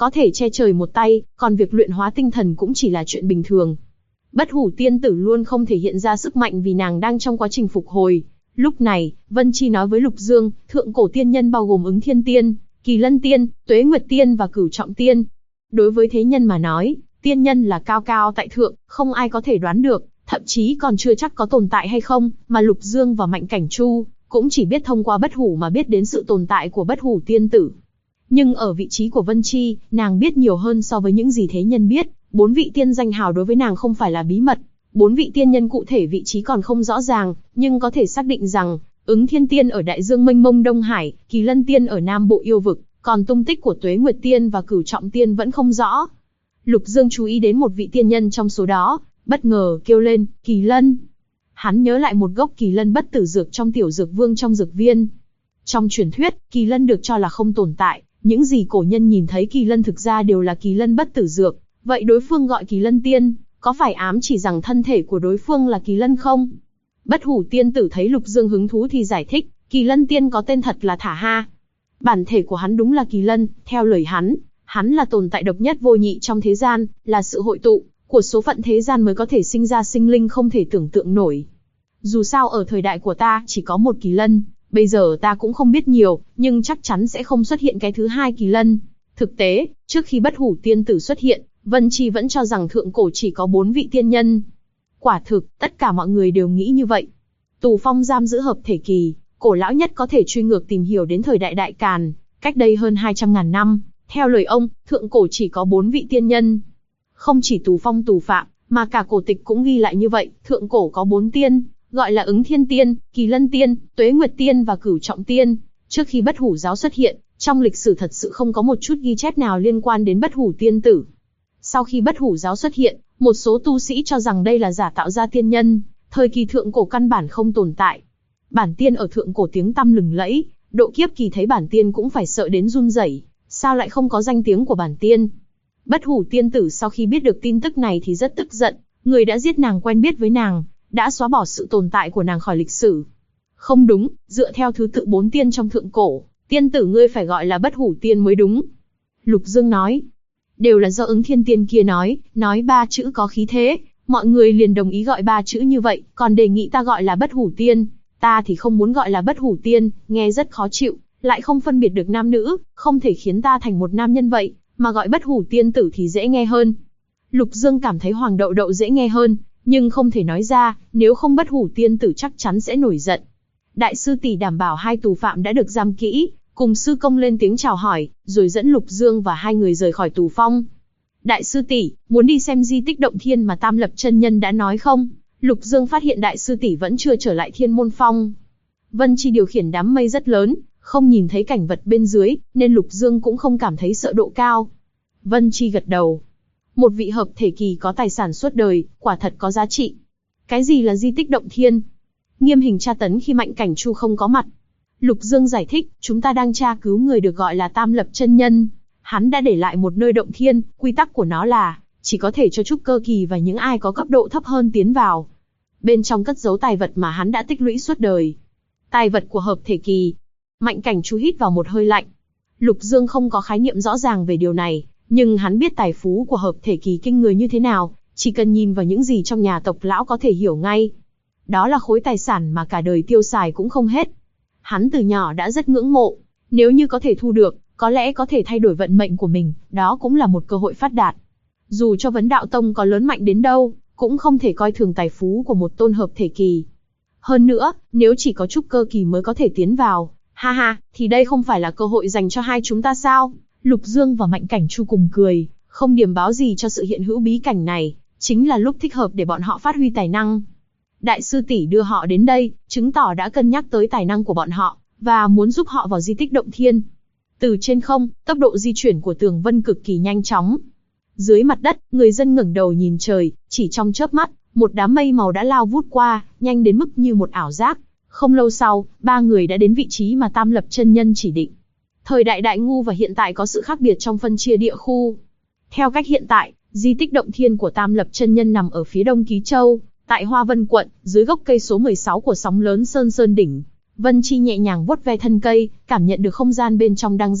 có thể che trời một tay, còn việc luyện hóa tinh thần cũng chỉ là chuyện bình thường. Bất hủ tiên tử luôn không thể hiện ra sức mạnh vì nàng đang trong quá trình phục hồi. Lúc này, Vân Chi nói với Lục Dương, thượng cổ tiên nhân bao gồm Ứng Thiên Tiên, Kỳ Lân Tiên, Tuế Nguyệt Tiên và Cửu Trọng Tiên. Đối với thế nhân mà nói, tiên nhân là cao cao tại thượng, không ai có thể đoán được, thậm chí còn chưa chắc có tồn tại hay không, mà Lục Dương và Mạnh Cảnh Chu cũng chỉ biết thông qua bất hủ mà biết đến sự tồn tại của bất hủ tiên tử. Nhưng ở vị trí của Vân Chi, nàng biết nhiều hơn so với những gì thế nhân biết, 4 vị tiên danh hào đối với nàng không phải là bí mật. 4 vị tiên nhân cụ thể vị trí còn không rõ ràng, nhưng có thể xác định rằng, Ứng Thiên Tiên ở đại dương mênh mông Đông Hải, Kỳ Lân Tiên ở Nam Bộ yêu vực, còn tung tích của Tuế Nguyệt Tiên và Cửu Trọng Tiên vẫn không rõ. Lục Dương chú ý đến một vị tiên nhân trong số đó, bất ngờ kêu lên, Kỳ Lân. Hắn nhớ lại một gốc Kỳ Lân bất tử dược trong Tiểu Dược Vương trong dược viên. Trong truyền thuyết, Kỳ Lân được cho là không tồn tại, những gì cổ nhân nhìn thấy Kỳ Lân thực ra đều là Kỳ Lân bất tử dược, vậy đối phương gọi Kỳ Lân Tiên, có phải ám chỉ rằng thân thể của đối phương là Kỳ Lân không? Bất hủ tiên tử thấy Lục Dương hứng thú thì giải thích, Kỳ Lân Tiên có tên thật là Thả Ha. Bản thể của hắn đúng là Kỳ Lân, theo lời hắn là tồn tại độc nhất vô nhị trong thế gian, là sự hội tụ của số phận thế gian mới có thể sinh ra sinh linh không thể tưởng tượng nổi. Dù sao ở thời đại của ta chỉ có một Kỳ Lân, bây giờ ta cũng không biết nhiều, nhưng chắc chắn sẽ không xuất hiện cái thứ hai Kỳ Lân. Thực tế, trước khi bất hủ tiên tử xuất hiện, Vân Chi vẫn cho rằng thượng cổ chỉ có 4 vị tiên nhân. Quả thực, tất cả mọi người đều nghĩ như vậy. Tù Phong giam giữ hợp thể kỳ, cổ lão nhất có thể truy ngược tìm hiểu đến thời đại Đại Càn, cách đây hơn 200.000 năm. Theo lời ông, thượng cổ chỉ có 4 vị tiên nhân. Không chỉ Tù Phong Tù Phạm, mà cả cổ tịch cũng ghi lại như vậy, thượng cổ có 4 tiên, gọi là Ứng Thiên Tiên, Kỳ Lân Tiên, Tuế Nguyệt Tiên và Cửu Trọng Tiên. Trước khi bất hủ giáo xuất hiện, trong lịch sử thật sự không có một chút ghi chép nào liên quan đến bất hủ tiên tử. Sau khi bất hủ giáo xuất hiện, một số tu sĩ cho rằng đây là giả tạo ra tiên nhân, thời kỳ thượng cổ căn bản không tồn tại. Bản tiên ở thượng cổ tiếng tăm lừng lẫy, độ kiếp kỳ thấy bản tiên cũng phải sợ đến run rẩy, sao lại không có danh tiếng của bản tiên? Bất hủ tiên tử sau khi biết được tin tức này thì rất tức giận, người đã giết nàng quen biết với nàng, đã xóa bỏ sự tồn tại của nàng khỏi lịch sử. Không đúng, dựa theo thứ tự 4 tiên trong thượng cổ, tiên tử ngươi phải gọi là bất hủ tiên mới đúng. Lục Dương nói. Đều là do Ứng Thiên Tiên kia nói 3 chữ có khí thế, mọi người liền đồng ý gọi 3 chữ như vậy, còn đề nghị ta gọi là bất hủ tiên. Ta thì không muốn gọi là bất hủ tiên, nghe rất khó chịu, lại không phân biệt được nam nữ, không thể khiến ta thành một nam nhân vậy, mà gọi bất hủ tiên tử thì dễ nghe hơn. Lục Dương cảm thấy Hoàng Đậu Đậu dễ nghe hơn, nhưng không thể nói ra, nếu không bất hủ tiên tử chắc chắn sẽ nổi giận. Đại sư tỷ đảm bảo 2 tù phạm đã được giam kỹ, cùng sư công lên tiếng chào hỏi, rồi dẫn Lục Dương và 2 người rời khỏi tù phong. Đại sư tỷ, muốn đi xem di tích động thiên mà Tam Lập chân nhân đã nói không? Lục Dương phát hiện đại sư tỷ vẫn chưa trở lại Thiên Môn Phong. Vân Chi điều khiển đám mây rất lớn, không nhìn thấy cảnh vật bên dưới, nên Lục Dương cũng không cảm thấy sợ độ cao. Vân Chi gật đầu. Một vị hợp thể kỳ có tài sản suốt đời, quả thật có giá trị. Cái gì là di tích động thiên? Nghiêm hình tra tấn khi Mạnh Cảnh Chu không có mặt. Lục Dương giải thích, chúng ta đang tra cứu người được gọi là Tam Lập chân nhân. Hắn đã để lại một nơi động thiên, quy tắc của nó là chỉ có thể cho trúc cơ kỳ và những ai có cấp độ thấp hơn tiến vào. Bên trong cất giấu tài vật mà hắn đã tích lũy suốt đời. Tài vật của hợp thể kỳ. Mạnh Cảnh Chu hít vào một hơi lạnh. Lục Dương không có khái niệm rõ ràng về điều này, nhưng hắn biết tài phú của hợp thể kỳ kinh người như thế nào, chỉ cần nhìn vào những gì trong nhà tộc lão có thể hiểu ngay. Đó là khối tài sản mà cả đời tiêu xài cũng không hết. Hắn từ nhỏ đã rất ngưỡng mộ, nếu như có thể thu được, có lẽ có thể thay đổi vận mệnh của mình, đó cũng là một cơ hội phát đạt. Dù cho Vấn Đạo Tông có lớn mạnh đến đâu, cũng không thể coi thường tài phú của một tôn hợp thể kỳ. Hơn nữa, nếu chỉ có trúc cơ kỳ mới có thể tiến vào, thì đây không phải là cơ hội dành cho hai chúng ta sao? Lục Dương và Mạnh Cảnh Chu cùng cười, không điểm báo gì cho sự hiện hữu bí cảnh này, chính là lúc thích hợp để bọn họ phát huy tài năng. Đại sư tỷ đưa họ đến đây, chứng tỏ đã cân nhắc tới tài năng của bọn họ, và muốn giúp họ vào di tích động thiên. Từ trên không, tốc độ di chuyển của tường vân cực kỳ nhanh chóng. Dưới mặt đất, người dân ngẩng đầu nhìn trời, chỉ trong chớp mắt, một đám mây màu đã lao vút qua, nhanh đến mức như một ảo giác. Không lâu sau, 3 người đã đến vị trí mà Tam Lập chân nhân chỉ định. Thời đại Đại Ngu và hiện tại có sự khác biệt trong phân chia địa khu. Theo cách hiện tại, di tích động thiên của Tam Lập chân nhân nằm ở phía đông Ký Châu, tại Hoa Vân quận, dưới gốc cây số 16 của sóng lớn Sơn Sơn đỉnh. Vân Chi nhẹ nhàng vuốt ve thân cây, cảm nhận được không gian bên trong đang dao động,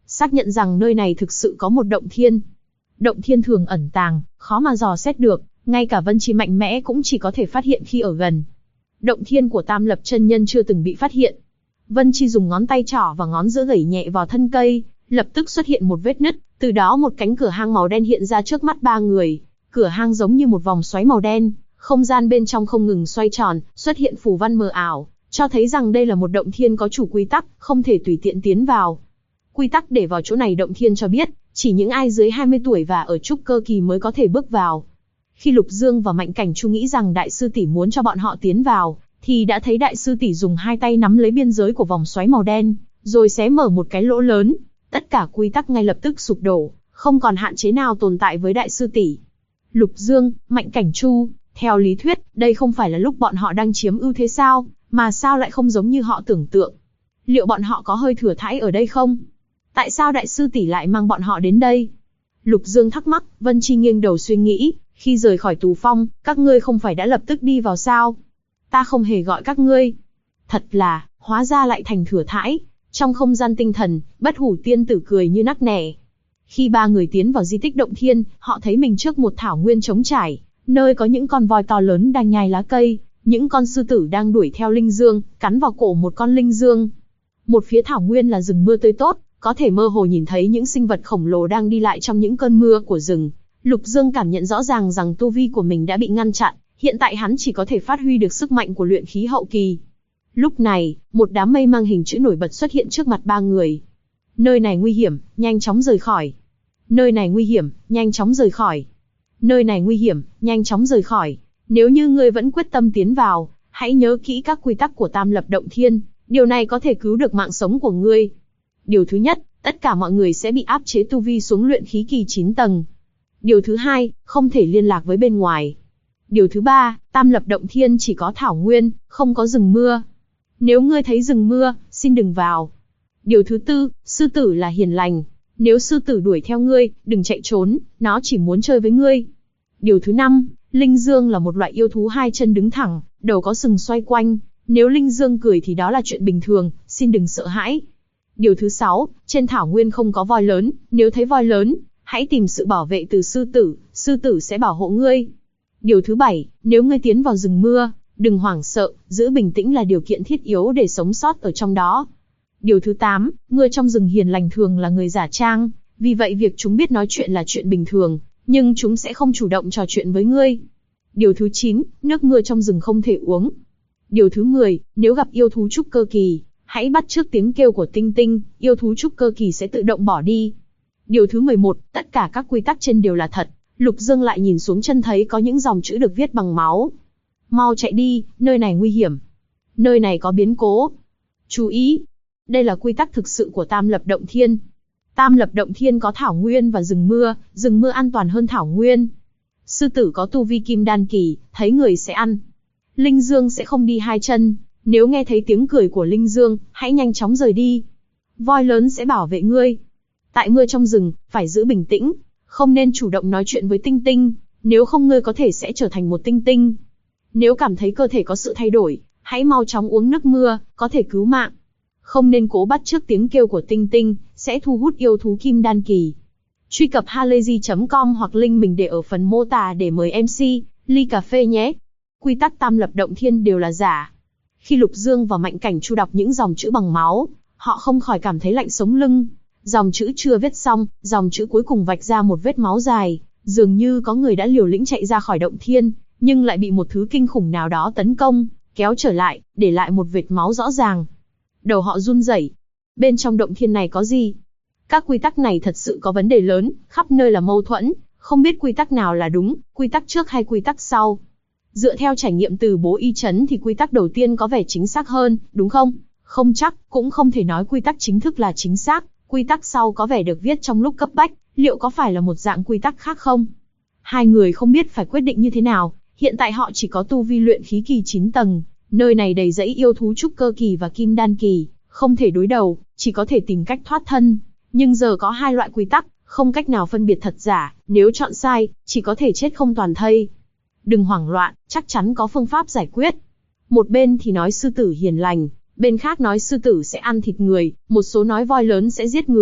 xác nhận rằng nơi này thực sự có một động thiên. Động thiên thường ẩn tàng, khó mà dò xét được, ngay cả Vân Chi mạnh mẽ cũng chỉ có thể phát hiện khi ở gần. Động thiên của Tam Lập chân nhân chưa từng bị phát hiện. Vân Chi dùng ngón tay trỏ và ngón giữa gẩy nhẹ vào thân cây, lập tức xuất hiện một vết nứt, từ đó một cánh cửa hang màu đen hiện ra trước mắt ba người. Cửa hang giống như một vòng xoáy màu đen, không gian bên trong không ngừng xoay tròn, xuất hiện phù văn mờ ảo, cho thấy rằng đây là một động thiên có chủ quy tắc, không thể tùy tiện tiến vào. Quy tắc để vào chỗ này động thiên cho biết, chỉ những ai dưới 20 tuổi và ở trúc cơ kỳ mới có thể bước vào. Khi Lục Dương và Mạnh Cảnh Chu nghĩ rằng đại sư tỷ muốn cho bọn họ tiến vào, thì đã thấy đại sư tỷ dùng hai tay nắm lấy biên giới của vòng xoáy màu đen, rồi xé mở một cái lỗ lớn. Tất cả quy tắc ngay lập tức sụp đổ, không còn hạn chế nào tồn tại với đại sư tỷ. Lục Dương, Mạnh Cảnh Chu, theo lý thuyết, đây không phải là lúc bọn họ đang chiếm ưu thế sao, mà sao lại không giống như họ tưởng tượng? Liệu bọn họ có hơi thừa thãi ở đây không? Tại sao đại sư tỷ lại mang bọn họ đến đây? Lục Dương thắc mắc, Vân Chi nghiêng đầu suy nghĩ, khi rời khỏi tù phong, các ngươi không phải đã lập tức đi vào sao? Ta không hề gọi các ngươi. Thật là, hóa ra lại thành thừa thãi. Trong không gian tinh thần, Bất Hủ tiên tử cười như nắc nẻ. Khi ba người tiến vào di tích động thiên, họ thấy mình trước một thảo nguyên trống trải, nơi có những con voi to lớn đang nhai lá cây, những con sư tử đang đuổi theo linh dương, cắn vào cổ một con linh dương. Một phía thảo nguyên là rừng mưa tươi tốt, có thể mơ hồ nhìn thấy những sinh vật khổng lồ đang đi lại trong những cơn mưa của rừng. Lục Dương cảm nhận rõ ràng rằng tu vi của mình đã bị ngăn chặn, hiện tại hắn chỉ có thể phát huy được sức mạnh của luyện khí hậu kỳ. Lúc này, một đám mây mang hình chữ nổi bật xuất hiện trước mặt ba người. Nơi này nguy hiểm, nhanh chóng rời khỏi. Nơi này nguy hiểm, nhanh chóng rời khỏi. Nơi này nguy hiểm, nhanh chóng rời khỏi. Nếu như ngươi vẫn quyết tâm tiến vào, hãy nhớ kỹ các quy tắc của Tam Lập Động Thiên, điều này có thể cứu được mạng sống của ngươi. Điều thứ nhất, tất cả mọi người sẽ bị áp chế tu vi xuống luyện khí kỳ 9 tầng. Điều thứ hai, không thể liên lạc với bên ngoài. Điều thứ ba, Tam Lập Động Thiên chỉ có thảo nguyên, không có rừng mưa. Nếu ngươi thấy rừng mưa, xin đừng vào. Điều thứ tư, sư tử là hiền lành. Nếu sư tử đuổi theo ngươi, đừng chạy trốn, nó chỉ muốn chơi với ngươi. Điều thứ năm, linh dương là một loại yêu thú hai chân đứng thẳng, đầu có sừng xoay quanh. Nếu linh dương cười thì đó là chuyện bình thường, xin đừng sợ hãi. Điều thứ sáu, trên thảo nguyên không có voi lớn, nếu thấy voi lớn, hãy tìm sự bảo vệ từ sư tử sẽ bảo hộ ngươi. Điều thứ bảy, nếu ngươi tiến vào rừng mưa, đừng hoảng sợ, giữ bình tĩnh là điều kiện thiết yếu để sống sót ở trong đó. Điều thứ 8, mưa trong rừng hiền lành thường là người giả trang, vì vậy việc chúng biết nói chuyện là chuyện bình thường, nhưng chúng sẽ không chủ động trò chuyện với ngươi. Điều thứ 9, nước mưa trong rừng không thể uống. Điều thứ 10, nếu gặp yêu thú trúc cơ kỳ, hãy bắt chước tiếng kêu của tinh tinh, yêu thú trúc cơ kỳ sẽ tự động bỏ đi. Điều thứ 11, tất cả các quy tắc trên đều là thật. Lục Dương lại nhìn xuống chân thấy có những dòng chữ được viết bằng máu. Mau chạy đi, nơi này nguy hiểm. Nơi này có biến cố. Chú ý, đây là quy tắc thực sự của Tam Lập Động Thiên. Tam Lập Động Thiên có thảo nguyên và rừng mưa an toàn hơn thảo nguyên. Sư tử có tu vi kim đan kỳ, thấy người sẽ ăn. Linh dương sẽ không đi hai chân, nếu nghe thấy tiếng cười của linh dương, hãy nhanh chóng rời đi. Voi lớn sẽ bảo vệ ngươi. Tại mưa trong rừng, phải giữ bình tĩnh, không nên chủ động nói chuyện với tinh tinh, nếu không ngươi có thể sẽ trở thành một tinh tinh. Nếu cảm thấy cơ thể có sự thay đổi, hãy mau chóng uống nước mưa, có thể cứu mạng. Không nên cố bắt chước tiếng kêu của tinh tinh, sẽ thu hút yêu thú kim đan kỳ. Truy cập halayzi.com hoặc link mình để ở phần mô tả để mời MC, ly cà phê nhé. Quy tắc Tam Lập Động Thiên đều là giả. Khi Lục Dương và Mạnh Cảnh Chu đọc những dòng chữ bằng máu, họ không khỏi cảm thấy lạnh sống lưng. Dòng chữ chưa viết xong, dòng chữ cuối cùng vạch ra một vết máu dài, dường như có người đã liều lĩnh chạy ra khỏi động thiên, nhưng lại bị một thứ kinh khủng nào đó tấn công, kéo trở lại, để lại một vệt máu rõ ràng. Đầu họ run rẩy. Bên trong động thiên này có gì? Các quy tắc này thật sự có vấn đề lớn, khắp nơi là mâu thuẫn, không biết quy tắc nào là đúng, quy tắc trước hay quy tắc sau. Dựa theo trải nghiệm từ Bố Y Trấn thì quy tắc đầu tiên có vẻ chính xác hơn, đúng không? Không chắc, cũng không thể nói quy tắc chính thức là chính xác, quy tắc sau có vẻ được viết trong lúc cấp bách, liệu có phải là một dạng quy tắc khác không? Hai người không biết phải quyết định như thế nào, hiện tại họ chỉ có tu vi luyện khí kỳ 9 tầng, nơi này đầy rẫy yêu thú trúc cơ kỳ và kim đan kỳ, không thể đối đầu, chỉ có thể tìm cách thoát thân. Nhưng giờ có hai loại quy tắc, không cách nào phân biệt thật giả, nếu chọn sai, chỉ có thể chết không toàn thây. Đừng hoảng loạn, chắc chắn có phương pháp giải quyết. Một bên thì nói sư tử hiền lành, bên khác nói sư tử sẽ ăn thịt người, một số nói voi lớn sẽ giết người,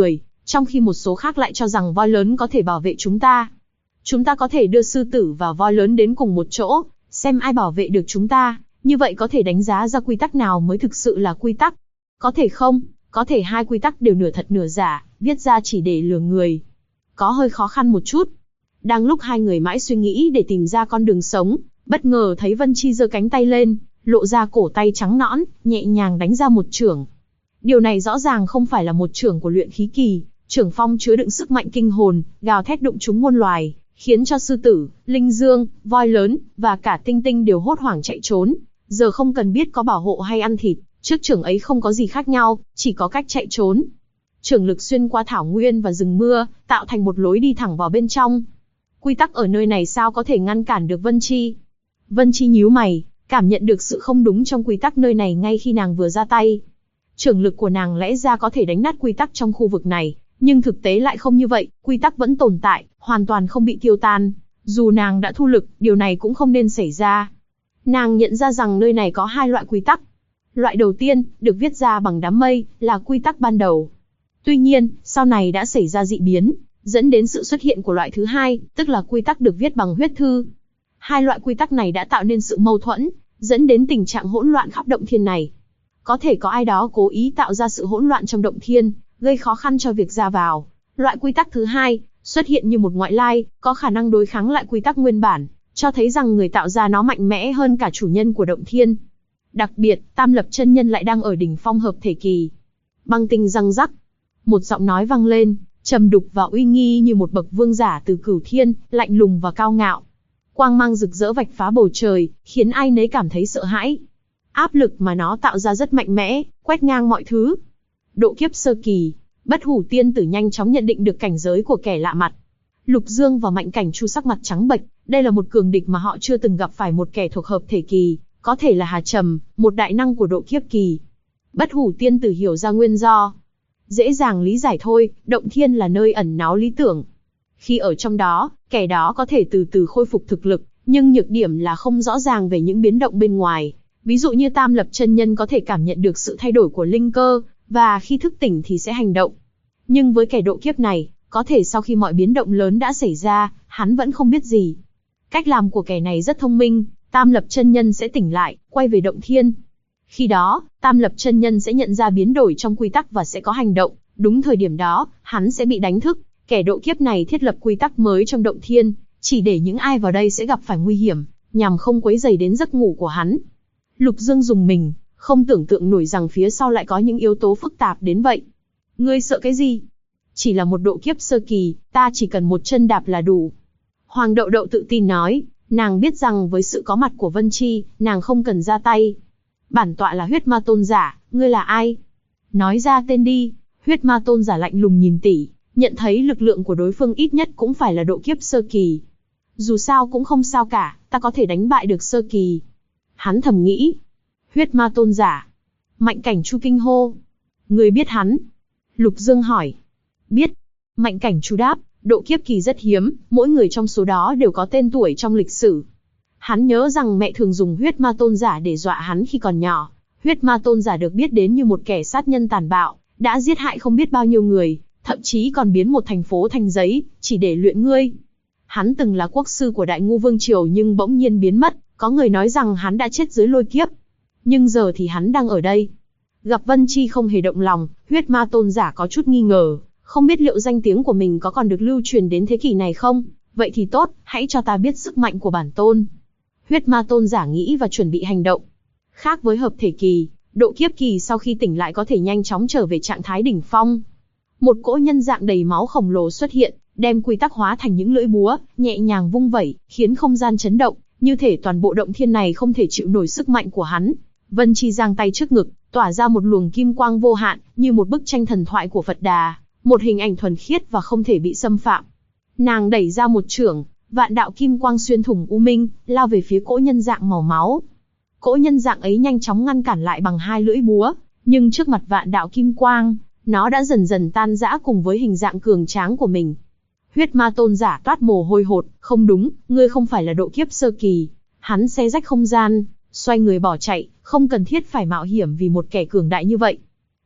Trong khi một số khác lại cho rằng voi lớn có thể bảo vệ chúng ta. Chúng ta có thể đưa sư tử và voi lớn đến cùng một chỗ, xem ai bảo vệ được chúng ta, như vậy có thể đánh giá ra quy tắc nào mới thực sự là quy tắc. Có thể không, có thể hai quy tắc đều nửa thật nửa giả, viết ra chỉ để lừa người. Có hơi khó khăn một chút. Đang lúc hai người mãi suy nghĩ để tìm ra con đường sống, bất ngờ thấy Vân Chi giơ cánh tay lên, lộ ra cổ tay trắng nõn, nhẹ nhàng đánh ra một chưởng. Điều này rõ ràng không phải là một chưởng của luyện khí kỳ, chưởng phong chứa đựng sức mạnh kinh hồn, gào thét đụng trúng muôn loài, khiến cho sư tử, linh dương, voi lớn và cả tinh tinh đều hốt hoảng chạy trốn. Giờ không cần biết có bảo hộ hay ăn thịt, trước chưởng ấy không có gì khác nhau, chỉ có cách chạy trốn. Chưởng lực xuyên qua thảo nguyên và rừng mưa, tạo thành một lối đi thẳng vào bên trong. Quy tắc ở nơi này sao có thể ngăn cản được Vân Chi? Vân Chi nhíu mày, cảm nhận được sự không đúng trong quy tắc nơi này ngay khi nàng vừa ra tay. Chưởng lực của nàng lẽ ra có thể đánh nát quy tắc trong khu vực này, nhưng thực tế lại không như vậy, quy tắc vẫn tồn tại, hoàn toàn không bị tiêu tan. Dù nàng đã thu lực, điều này cũng không nên xảy ra. Nàng nhận ra rằng nơi này có hai loại quy tắc. Loại đầu tiên, được viết ra bằng đám mây, là quy tắc ban đầu. Tuy nhiên, sau này đã xảy ra dị biến, dẫn đến sự xuất hiện của loại thứ hai, tức là quy tắc được viết bằng huyết thư. Hai loại quy tắc này đã tạo nên sự mâu thuẫn, dẫn đến tình trạng hỗn loạn khắp động thiên này. Có thể có ai đó cố ý tạo ra sự hỗn loạn trong động thiên, gây khó khăn cho việc ra vào. Loại quy tắc thứ hai, xuất hiện như một ngoại lai, có khả năng đối kháng lại quy tắc nguyên bản, cho thấy rằng người tạo ra nó mạnh mẽ hơn cả chủ nhân của động thiên. Đặc biệt, Tam Lập chân nhân lại đang ở đỉnh phong hợp thể kỳ. Băng tinh răng rắc, một giọng nói vang lên, trầm đục và uy nghi như một bậc vương giả từ cửu thiên, lạnh lùng và cao ngạo. Quang mang rực rỡ vạch phá bầu trời, khiến ai nấy cảm thấy sợ hãi. Áp lực mà nó tạo ra rất mạnh mẽ, quét ngang mọi thứ. Độ kiếp sơ kỳ, Bất Hủ tiên tử nhanh chóng nhận định được cảnh giới của kẻ lạ mặt. Lục Dương và Mạnh Cảnh Chu sắc mặt trắng bệch, đây là một cường địch mà họ chưa từng gặp phải, một kẻ thuộc hợp thể kỳ, có thể là Hà Trầm, một đại năng của độ kiếp kỳ. Bất Hủ tiên tử hiểu ra nguyên do. Dễ dàng lý giải thôi, động thiên là nơi ẩn náu lý tưởng. Khi ở trong đó, kẻ đó có thể từ từ khôi phục thực lực, nhưng nhược điểm là không rõ ràng về những biến động bên ngoài. Ví dụ như Tam Lập chân nhân có thể cảm nhận được sự thay đổi của linh cơ, và khi thức tỉnh thì sẽ hành động. Nhưng với kẻ độ kiếp này, có thể sau khi mọi biến động lớn đã xảy ra, hắn vẫn không biết gì. Cách làm của kẻ này rất thông minh, Tam Lập chân nhân sẽ tỉnh lại, quay về động thiên. Khi đó, Tam Lập chân nhân sẽ nhận ra biến đổi trong quy tắc và sẽ có hành động, đúng thời điểm đó, hắn sẽ bị đánh thức. Kẻ độ kiếp này thiết lập quy tắc mới trong động thiên, chỉ để những ai vào đây sẽ gặp phải nguy hiểm, nhằm không quấy rầy đến giấc ngủ của hắn. Lục Dương dùng mình, không tưởng tượng nổi rằng phía sau lại có những yếu tố phức tạp đến vậy. Ngươi sợ cái gì? Chỉ là một độ kiếp sơ kỳ, ta chỉ cần một chân đạp là đủ. Hoàng Đậu Đậu tự tin nói, nàng biết rằng với sự có mặt của Vân Chi, nàng không cần ra tay. Bản tọa là Huyết Ma Tôn giả, ngươi là ai? Nói ra tên đi. Huyết Ma Tôn giả lạnh lùng nhìn tỷ, nhận thấy lực lượng của đối phương ít nhất cũng phải là độ kiếp sơ kỳ. Dù sao cũng không sao cả, ta có thể đánh bại được sơ kỳ. Hắn thầm nghĩ. Huyết Ma Tôn giả. Mạnh Cảnh Chu kinh hô. Người biết hắn? Lục Dương hỏi. Biết. Mạnh Cảnh Chu đáp, độ kiếp kỳ rất hiếm, mỗi người trong số đó đều có tên tuổi trong lịch sử. Hắn nhớ rằng mẹ thường dùng Huyết Ma Tôn giả để dọa hắn khi còn nhỏ. Huyết Ma Tôn giả được biết đến như một kẻ sát nhân tàn bạo, đã giết hại không biết bao nhiêu người, thậm chí còn biến một thành phố thành giấy, chỉ để luyện ngươi. Hắn từng là quốc sư của Đại Ngu Vương Triều nhưng bỗng nhiên biến mất, có người nói rằng hắn đã chết dưới lôi kiếp. Nhưng giờ thì hắn đang ở đây. Gặp Vân Chi không hề động lòng, Huyết Ma Tôn giả có chút nghi ngờ, không biết liệu danh tiếng của mình có còn được lưu truyền đến thế kỷ này không? Vậy thì tốt, hãy cho ta biết sức mạnh của bản tôn. Huyết Ma Tôn giả nghĩ và chuẩn bị hành động. Khác với hợp thể kỳ, độ kiếp kỳ sau khi tỉnh lại có thể nhanh chóng trở về trạng thái đỉnh phong. Một cỗ nhân dạng đầy máu khổng lồ xuất hiện, đem quy tắc hóa thành những lưỡi búa, nhẹ nhàng vung vẩy, khiến không gian chấn động, như thể toàn bộ động thiên này không thể chịu nổi sức mạnh của hắn. Vân Chi giang tay trước ngực, tỏa ra một luồng kim quang vô hạn, như một bức tranh thần thoại của Phật Đà, một hình ảnh thuần khiết và không thể bị xâm phạm. Nàng đẩy ra một chưởng, vạn đạo kim quang xuyên thủng u minh, lao về phía cỗ nhân dạng màu máu. Cỗ nhân dạng ấy nhanh chóng ngăn cản lại bằng hai lưỡi búa, nhưng trước mặt vạn đạo kim quang, nó đã dần dần tan rã cùng với hình dạng cường tráng của mình. Huyết Ma Tôn giả toát mồ hôi hột, không đúng, ngươi không phải là độ kiếp sơ kỳ. Hắn xé rách không gian, xoay người bỏ chạy, không cần thiết phải mạo hiểm vì một kẻ cường đại như vậy.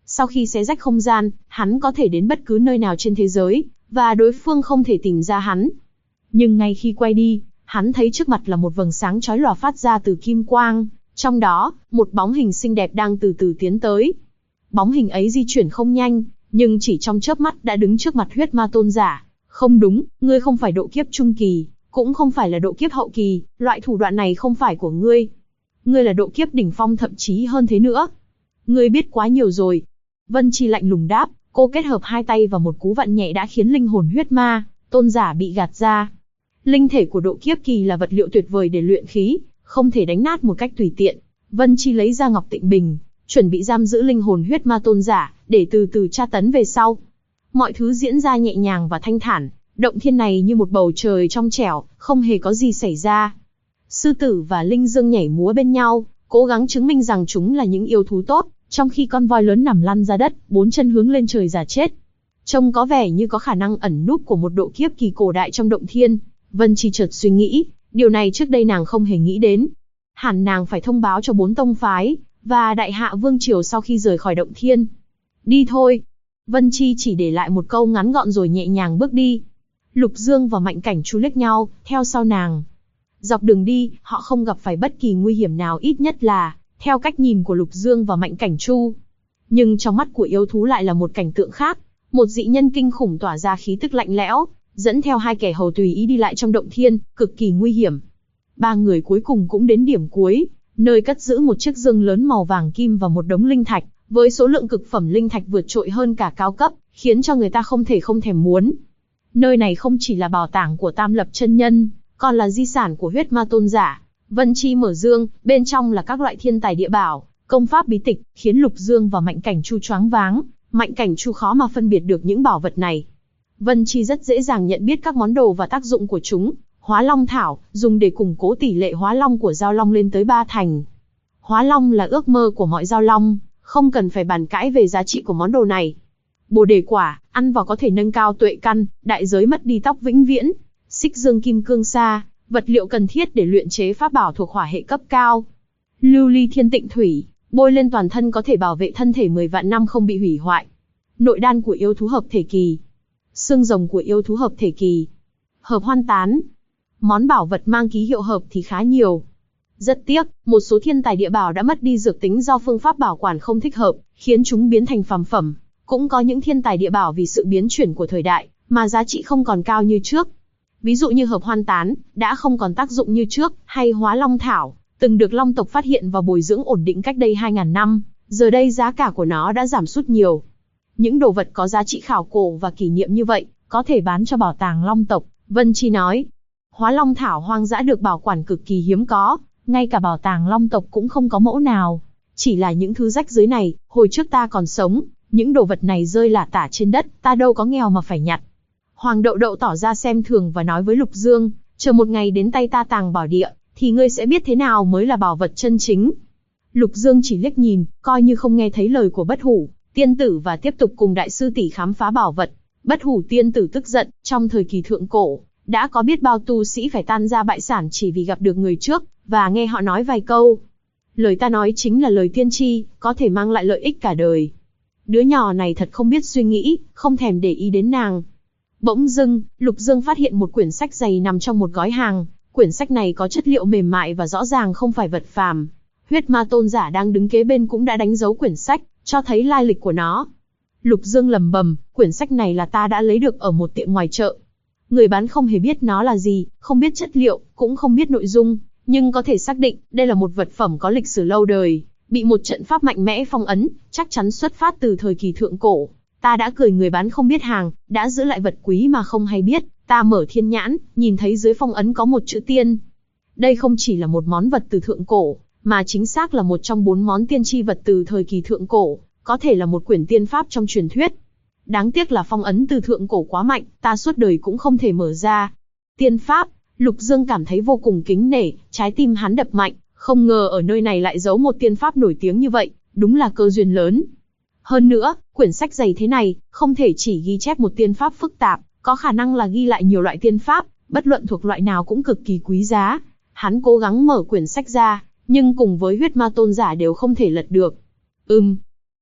Sau khi xé rách không gian, hắn có thể đến bất cứ nơi nào trên thế giới, và đối phương không thể tìm ra hắn. Nhưng ngay khi quay đi, hắn thấy trước mặt là một vầng sáng chói lòa phát ra từ kim quang, trong đó, một bóng hình xinh đẹp đang từ từ tiến tới. Bóng hình ấy di chuyển không nhanh, nhưng chỉ trong chớp mắt đã đứng trước mặt huyết ma tôn giả. Không đúng, ngươi không phải độ kiếp trung kỳ, cũng không phải là độ kiếp hậu kỳ, loại thủ đoạn này không phải của ngươi. Ngươi là độ kiếp đỉnh phong, thậm chí hơn thế nữa. Ngươi biết quá nhiều rồi. Vân Chi lạnh lùng đáp, cô kết hợp hai tay vào một cú vặn nhẹ đã khiến linh hồn huyết ma tôn giả bị gạt ra. Linh thể của độ kiếp kỳ là vật liệu tuyệt vời để luyện khí, không thể đánh nát một cách tùy tiện. Vân Chi lấy ra Ngọc Tịnh Bình, chuẩn bị giam giữ linh hồn huyết ma tôn giả, để từ từ tra tấn về sau. Mọi thứ diễn ra nhẹ nhàng và thanh thản, động thiên này như một bầu trời trong trẻo, không hề có gì xảy ra. Sư tử và linh dương nhảy múa bên nhau, cố gắng chứng minh rằng chúng là những yêu thú tốt, trong khi con voi lớn nằm lăn ra đất, bốn chân hướng lên trời giả chết. Trông có vẻ như có khả năng ẩn núp của một độ kiếp kỳ cổ đại trong động thiên. Vân Chi chợt suy nghĩ, điều này trước đây nàng không hề nghĩ đến. Hẳn nàng phải thông báo cho 4 tông phái, và Đại Hạ Vương Triều sau khi rời khỏi động thiên. Đi thôi. Vân Chi chỉ để lại một câu ngắn gọn rồi nhẹ nhàng bước đi. Lục Dương và Mạnh Cảnh Chu liếc nhau, theo sau nàng. Dọc đường đi, họ không gặp phải bất kỳ nguy hiểm nào, ít nhất là, theo cách nhìn của Lục Dương và Mạnh Cảnh Chu. Nhưng trong mắt của yêu thú lại là một cảnh tượng khác. Một dị nhân kinh khủng tỏa ra khí tức lạnh lẽo, dẫn theo 2 kẻ hầu tùy ý đi lại trong động thiên, cực kỳ nguy hiểm. 3 người cuối cùng cũng đến điểm cuối, nơi cất giữ một chiếc dương lớn màu vàng kim và một đống linh thạch, với số lượng cực phẩm linh thạch vượt trội hơn cả cao cấp, khiến cho người ta không thèm muốn. Nơi này không chỉ là bảo tàng của Tam Lập chân nhân, còn là di sản của huyết ma tôn giả. Vân Chi mở dương, bên trong là các loại thiên tài địa bảo, công pháp bí tịch, khiến Lục Dương và Mạnh Cảnh Chu choáng váng. Mạnh Cảnh Chu khó mà phân biệt được những bảo vật này. Vân Chi rất dễ dàng nhận biết các món đồ và tác dụng của chúng. Hóa Long Thảo, dùng để củng cố tỷ lệ hóa long của Giao Long lên tới 3 thành. Hóa long là ước mơ của mọi Giao Long, không cần phải bàn cãi về giá trị của món đồ này. Bồ đề quả, ăn vào có thể nâng cao tuệ căn, đại giới mất đi tóc vĩnh viễn. Xích dương kim cương sa, vật liệu cần thiết để luyện chế pháp bảo thuộc hỏa hệ cấp cao. Lưu ly thiên tịnh thủy, bôi lên toàn thân có thể bảo vệ thân thể 10 vạn năm không bị hủy hoại. Nội đan của yêu thú hợp thể kỳ. Xương rồng của yêu thú hợp thể kỳ. Hợp hoan tán. Món bảo vật mang ký hiệu hợp thì khá nhiều. Rất tiếc, một số thiên tài địa bảo đã mất đi dược tính do phương pháp bảo quản không thích hợp, khiến chúng biến thành phàm phẩm. Cũng có những thiên tài địa bảo vì sự biến chuyển của thời đại, mà giá trị không còn cao như trước. Ví dụ như hợp hoan tán, đã không còn tác dụng như trước, hay hóa long thảo, từng được long tộc phát hiện và bồi dưỡng ổn định cách đây 2.000 năm, giờ đây giá cả của nó đã giảm sút nhiều. Những đồ vật có giá trị khảo cổ và kỷ niệm như vậy, có thể bán cho bảo tàng long tộc, Vân Chi nói. Hóa long thảo hoang dã được bảo quản cực kỳ hiếm có, ngay cả bảo tàng long tộc cũng không có mẫu nào. Chỉ là những thứ rách rưới này, hồi trước ta còn sống, những đồ vật này rơi lả tả trên đất, ta đâu có nghèo mà phải nhặt. Hoàng Đậu Đậu tỏ ra xem thường và nói với Lục Dương, chờ một ngày đến tay ta tàng bảo địa, thì ngươi sẽ biết thế nào mới là bảo vật chân chính. Lục Dương chỉ liếc nhìn, coi như không nghe thấy lời của Bất Hủ tiên tử và tiếp tục cùng đại sư tỷ khám phá bảo vật. Bất Hủ tiên tử tức giận, trong thời kỳ thượng cổ, đã có biết bao tu sĩ phải tan ra bại sản chỉ vì gặp được người trước, và nghe họ nói vài câu. Lời ta nói chính là lời tiên tri, có thể mang lại lợi ích cả đời. Đứa nhỏ này thật không biết suy nghĩ, không thèm để ý đến nàng. Bỗng dưng, Lục Dương phát hiện một quyển sách dày nằm trong một gói hàng. Quyển sách này có chất liệu mềm mại và rõ ràng không phải vật phàm. Huyết ma tôn giả đang đứng kế bên cũng đã đánh dấu quyển sách, cho thấy lai lịch của nó. Lục Dương lẩm bẩm, quyển sách này là ta đã lấy được ở một tiệm ngoài chợ. Người bán không hề biết nó là gì, không biết chất liệu, cũng không biết nội dung, nhưng có thể xác định đây là một vật phẩm có lịch sử lâu đời, bị một trận pháp mạnh mẽ phong ấn, chắc chắn xuất phát từ thời kỳ thượng cổ. Ta đã cười người bán không biết hàng, đã giữ lại vật quý mà không hay biết. Ta mở thiên nhãn, nhìn thấy dưới phong ấn có một chữ tiên. Đây không chỉ là một món vật từ thượng cổ, mà chính xác là một trong 4 món tiên tri vật từ thời kỳ thượng cổ, có thể là một quyển tiên pháp trong truyền thuyết. Đáng tiếc là phong ấn từ thượng cổ quá mạnh, ta suốt đời cũng không thể mở ra. Tiên pháp, Lục Dương cảm thấy vô cùng kính nể, trái tim hắn đập mạnh, không ngờ ở nơi này lại giấu một tiên pháp nổi tiếng như vậy, đúng là cơ duyên lớn. Hơn nữa, quyển sách dày thế này, không thể chỉ ghi chép một tiên pháp phức tạp, có khả năng là ghi lại nhiều loại tiên pháp, bất luận thuộc loại nào cũng cực kỳ quý giá. Hắn cố gắng mở quyển sách ra, nhưng cùng với huyết ma tôn giả đều không thể lật được.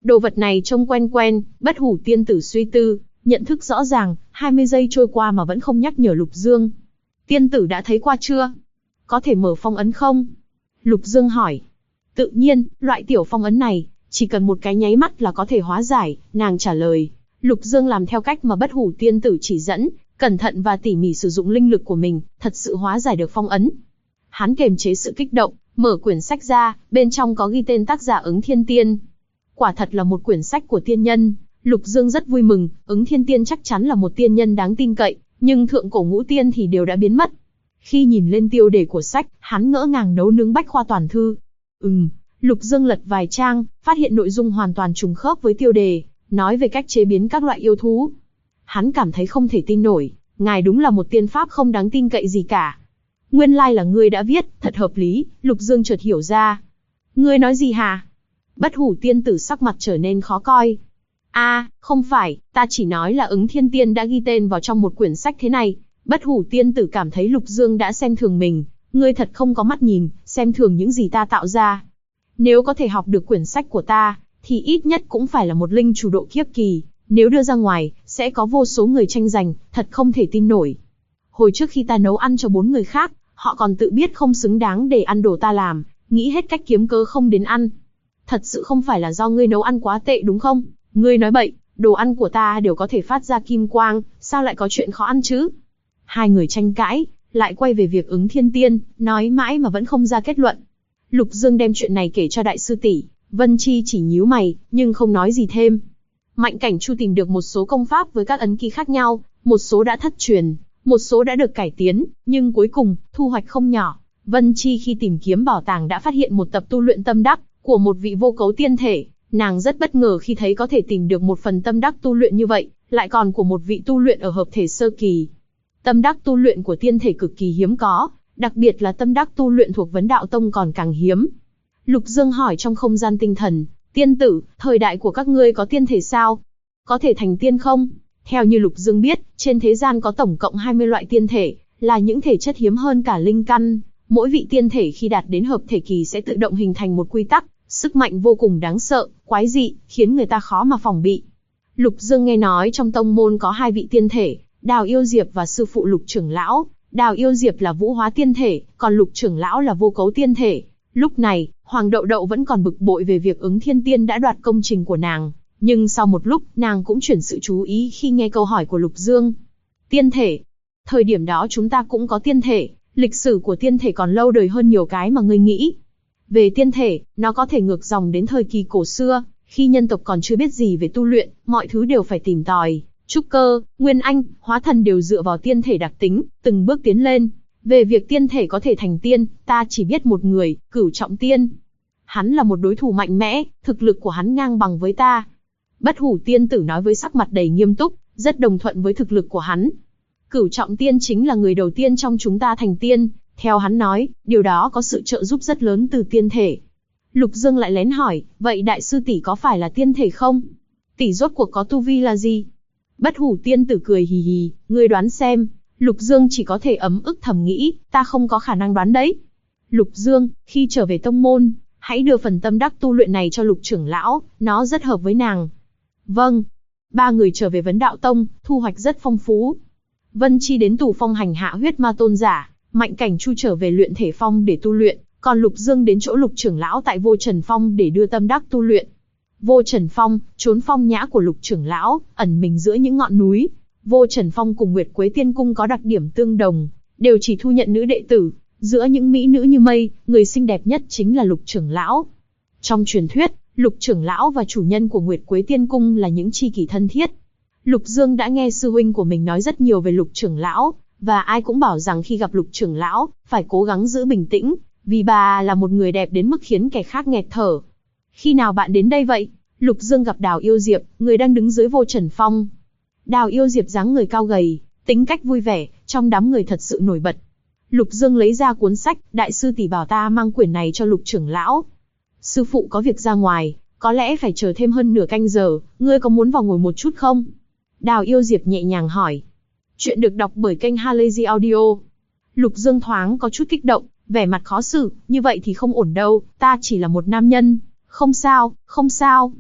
Đồ vật này trông quen quen, Bất Hủ tiên tử suy tư, nhận thức rõ ràng, 20 giây trôi qua mà vẫn không nhắc nhở Lục Dương. Tiên tử đã thấy qua chưa? Có thể mở phong ấn không? Lục Dương hỏi. Tự nhiên, loại tiểu phong ấn này, chỉ cần một cái nháy mắt là có thể hóa giải, nàng trả lời. Lục Dương làm theo cách mà Bất Hủ tiên tử chỉ dẫn, cẩn thận và tỉ mỉ sử dụng linh lực của mình, thật sự hóa giải được phong ấn. Hắn kềm chế sự kích động, mở quyển sách ra, bên trong có ghi tên tác giả Ứng Thiên Tiên. Quả thật là một quyển sách của tiên nhân, Lục Dương rất vui mừng, Ứng Thiên Tiên chắc chắn là một tiên nhân đáng tin cậy, nhưng thượng cổ ngũ tiên thì đều đã biến mất. Khi nhìn lên tiêu đề của sách, hắn ngỡ ngàng nấu nướng bách khoa toàn thư. Lục Dương lật vài trang, phát hiện nội dung hoàn toàn trùng khớp với tiêu đề, nói về cách chế biến các loại yêu thú. Hắn cảm thấy không thể tin nổi, ngài đúng là một tiên pháp không đáng tin cậy gì cả. Nguyên lai là ngươi đã viết, thật hợp lý, Lục Dương chợt hiểu ra. Ngươi nói gì hả? Bất Hủ tiên tử sắc mặt trở nên khó coi. Không phải, ta chỉ nói là Ứng Thiên Tiên đã ghi tên vào trong một quyển sách thế này. Bất Hủ tiên tử cảm thấy Lục Dương đã xem thường mình, ngươi thật không có mắt nhìn, xem thường những gì ta tạo ra. Nếu có thể học được quyển sách của ta, thì ít nhất cũng phải là một linh chủ độ kiếp kỳ, nếu đưa ra ngoài, sẽ có vô số người tranh giành, thật không thể tin nổi. Hồi trước khi ta nấu ăn cho 4 người khác, họ còn tự biết không xứng đáng để ăn đồ ta làm, nghĩ hết cách kiếm cớ không đến ăn. Thật sự không phải là do ngươi nấu ăn quá tệ đúng không? Ngươi nói bậy, đồ ăn của ta đều có thể phát ra kim quang, sao lại có chuyện khó ăn chứ? Hai người tranh cãi, lại quay về việc Ứng Thiên Tiên, nói mãi mà vẫn không ra kết luận. Lục Dương đem chuyện này kể cho đại sư tỷ, Vân Chi chỉ nhíu mày, nhưng không nói gì thêm. Mạnh Cảnh Chu tìm được một số công pháp với các ấn ký khác nhau, một số đã thất truyền, một số đã được cải tiến, nhưng cuối cùng, thu hoạch không nhỏ. Vân Chi khi tìm kiếm bảo tàng đã phát hiện một tập tu luyện tâm đắc của một vị vô cấu tiên thể. Nàng rất bất ngờ khi thấy có thể tìm được một phần tâm đắc tu luyện như vậy, lại còn của một vị tu luyện ở hợp thể sơ kỳ. Tâm đắc tu luyện của tiên thể cực kỳ hiếm có, đặc biệt là tâm đắc tu luyện thuộc Vấn Đạo Tông còn càng hiếm. Lục Dương hỏi trong không gian tinh thần, tiên tử, thời đại của các ngươi có tiên thể sao? Có thể thành tiên không? Theo như Lục Dương biết, trên thế gian có tổng cộng 20 loại tiên thể, là những thể chất hiếm hơn cả linh căn. Mỗi vị tiên thể khi đạt đến hợp thể kỳ sẽ tự động hình thành một quy tắc, sức mạnh vô cùng đáng sợ, quái dị, khiến người ta khó mà phòng bị. Lục Dương nghe nói trong tông môn có 2 vị tiên thể, Đào Yêu Diệp và sư phụ Lục trưởng lão. Đào Yêu Diệp là vũ hóa tiên thể, còn Lục trưởng lão là vô cấu tiên thể. Lúc này, Hoàng Đậu Đậu vẫn còn bực bội về việc Ứng Thiên Tiên đã đoạt công trình của nàng, nhưng sau một lúc, nàng cũng chuyển sự chú ý khi nghe câu hỏi của Lục Dương. Tiên thể? Thời điểm đó chúng ta cũng có tiên thể, lịch sử của tiên thể còn lâu đời hơn nhiều cái mà ngươi nghĩ. Về tiên thể, nó có thể ngược dòng đến thời kỳ cổ xưa, khi nhân tộc còn chưa biết gì về tu luyện, mọi thứ đều phải tìm tòi. Trúc cơ, Nguyên Anh, Hóa Thần đều dựa vào tiên thể đặc tính, từng bước tiến lên. Về việc tiên thể có thể thành tiên, ta chỉ biết một người, Cửu Trọng Tiên. Hắn là một đối thủ mạnh mẽ, thực lực của hắn ngang bằng với ta. Bất Hủ tiên tử nói với sắc mặt đầy nghiêm túc, rất đồng thuận với thực lực của hắn. Cửu Trọng Tiên chính là người đầu tiên trong chúng ta thành tiên, theo hắn nói, điều đó có sự trợ giúp rất lớn từ tiên thể. Lục Dương lại lén hỏi, vậy đại sư tỷ có phải là tiên thể không? Tỷ rốt cuộc có tu vi là gì? Bất Hủ tiên tử cười hì hì, ngươi đoán xem. Lục Dương chỉ có thể ấm ức thầm nghĩ, ta không có khả năng đoán đấy. Lục Dương, khi trở về tông môn, hãy đưa phần tâm đắc tu luyện này cho Lục trưởng lão, nó rất hợp với nàng. Vâng. 3 người trở về Vấn Đạo Tông, thu hoạch rất phong phú. Vân Chi đến Tù Phong hành hạ huyết ma tôn giả, Mạnh Cảnh Chu trở về Luyện Thể Phong để tu luyện, còn Lục Dương đến chỗ Lục trưởng lão tại Vô Trần Phong để đưa tâm đắc tu luyện. Vô Trần Phong, trốn phong nhã của Lục trưởng lão, ẩn mình giữa những ngọn núi. Vô Trần Phong cùng Nguyệt Quế Tiên Cung có đặc điểm tương đồng, đều chỉ thu nhận nữ đệ tử. Giữa những mỹ nữ như mây, người xinh đẹp nhất chính là Lục trưởng lão. Trong truyền thuyết, Lục trưởng lão và chủ nhân của Nguyệt Quế Tiên Cung là những tri kỷ thân thiết. Lục Dương đã nghe sư huynh của mình nói rất nhiều về Lục trưởng lão, và ai cũng bảo rằng khi gặp Lục trưởng lão, phải cố gắng giữ bình tĩnh, vì bà là một người đẹp đến mức khiến kẻ khác nghẹt thở. Khi nào bạn đến đây vậy? Lục Dương gặp Đào Yêu Diệp, người đang đứng dưới Vô Trần Phong. Đào Yêu Diệp dáng người cao gầy, tính cách vui vẻ, trong đám người thật sự nổi bật. Lục Dương lấy ra cuốn sách, đại sư tỷ bảo ta mang quyển này cho Lục trưởng lão. Sư phụ có việc ra ngoài, có lẽ phải chờ thêm hơn nửa canh giờ, ngươi có muốn vào ngồi một chút không? Đào Yêu Diệp nhẹ nhàng hỏi. Chuyện được đọc bởi kênh Halazy Audio. Lục Dương thoáng có chút kích động, vẻ mặt khó xử, như vậy thì không ổn đâu, ta chỉ là một nam nhân. Không sao, không sao.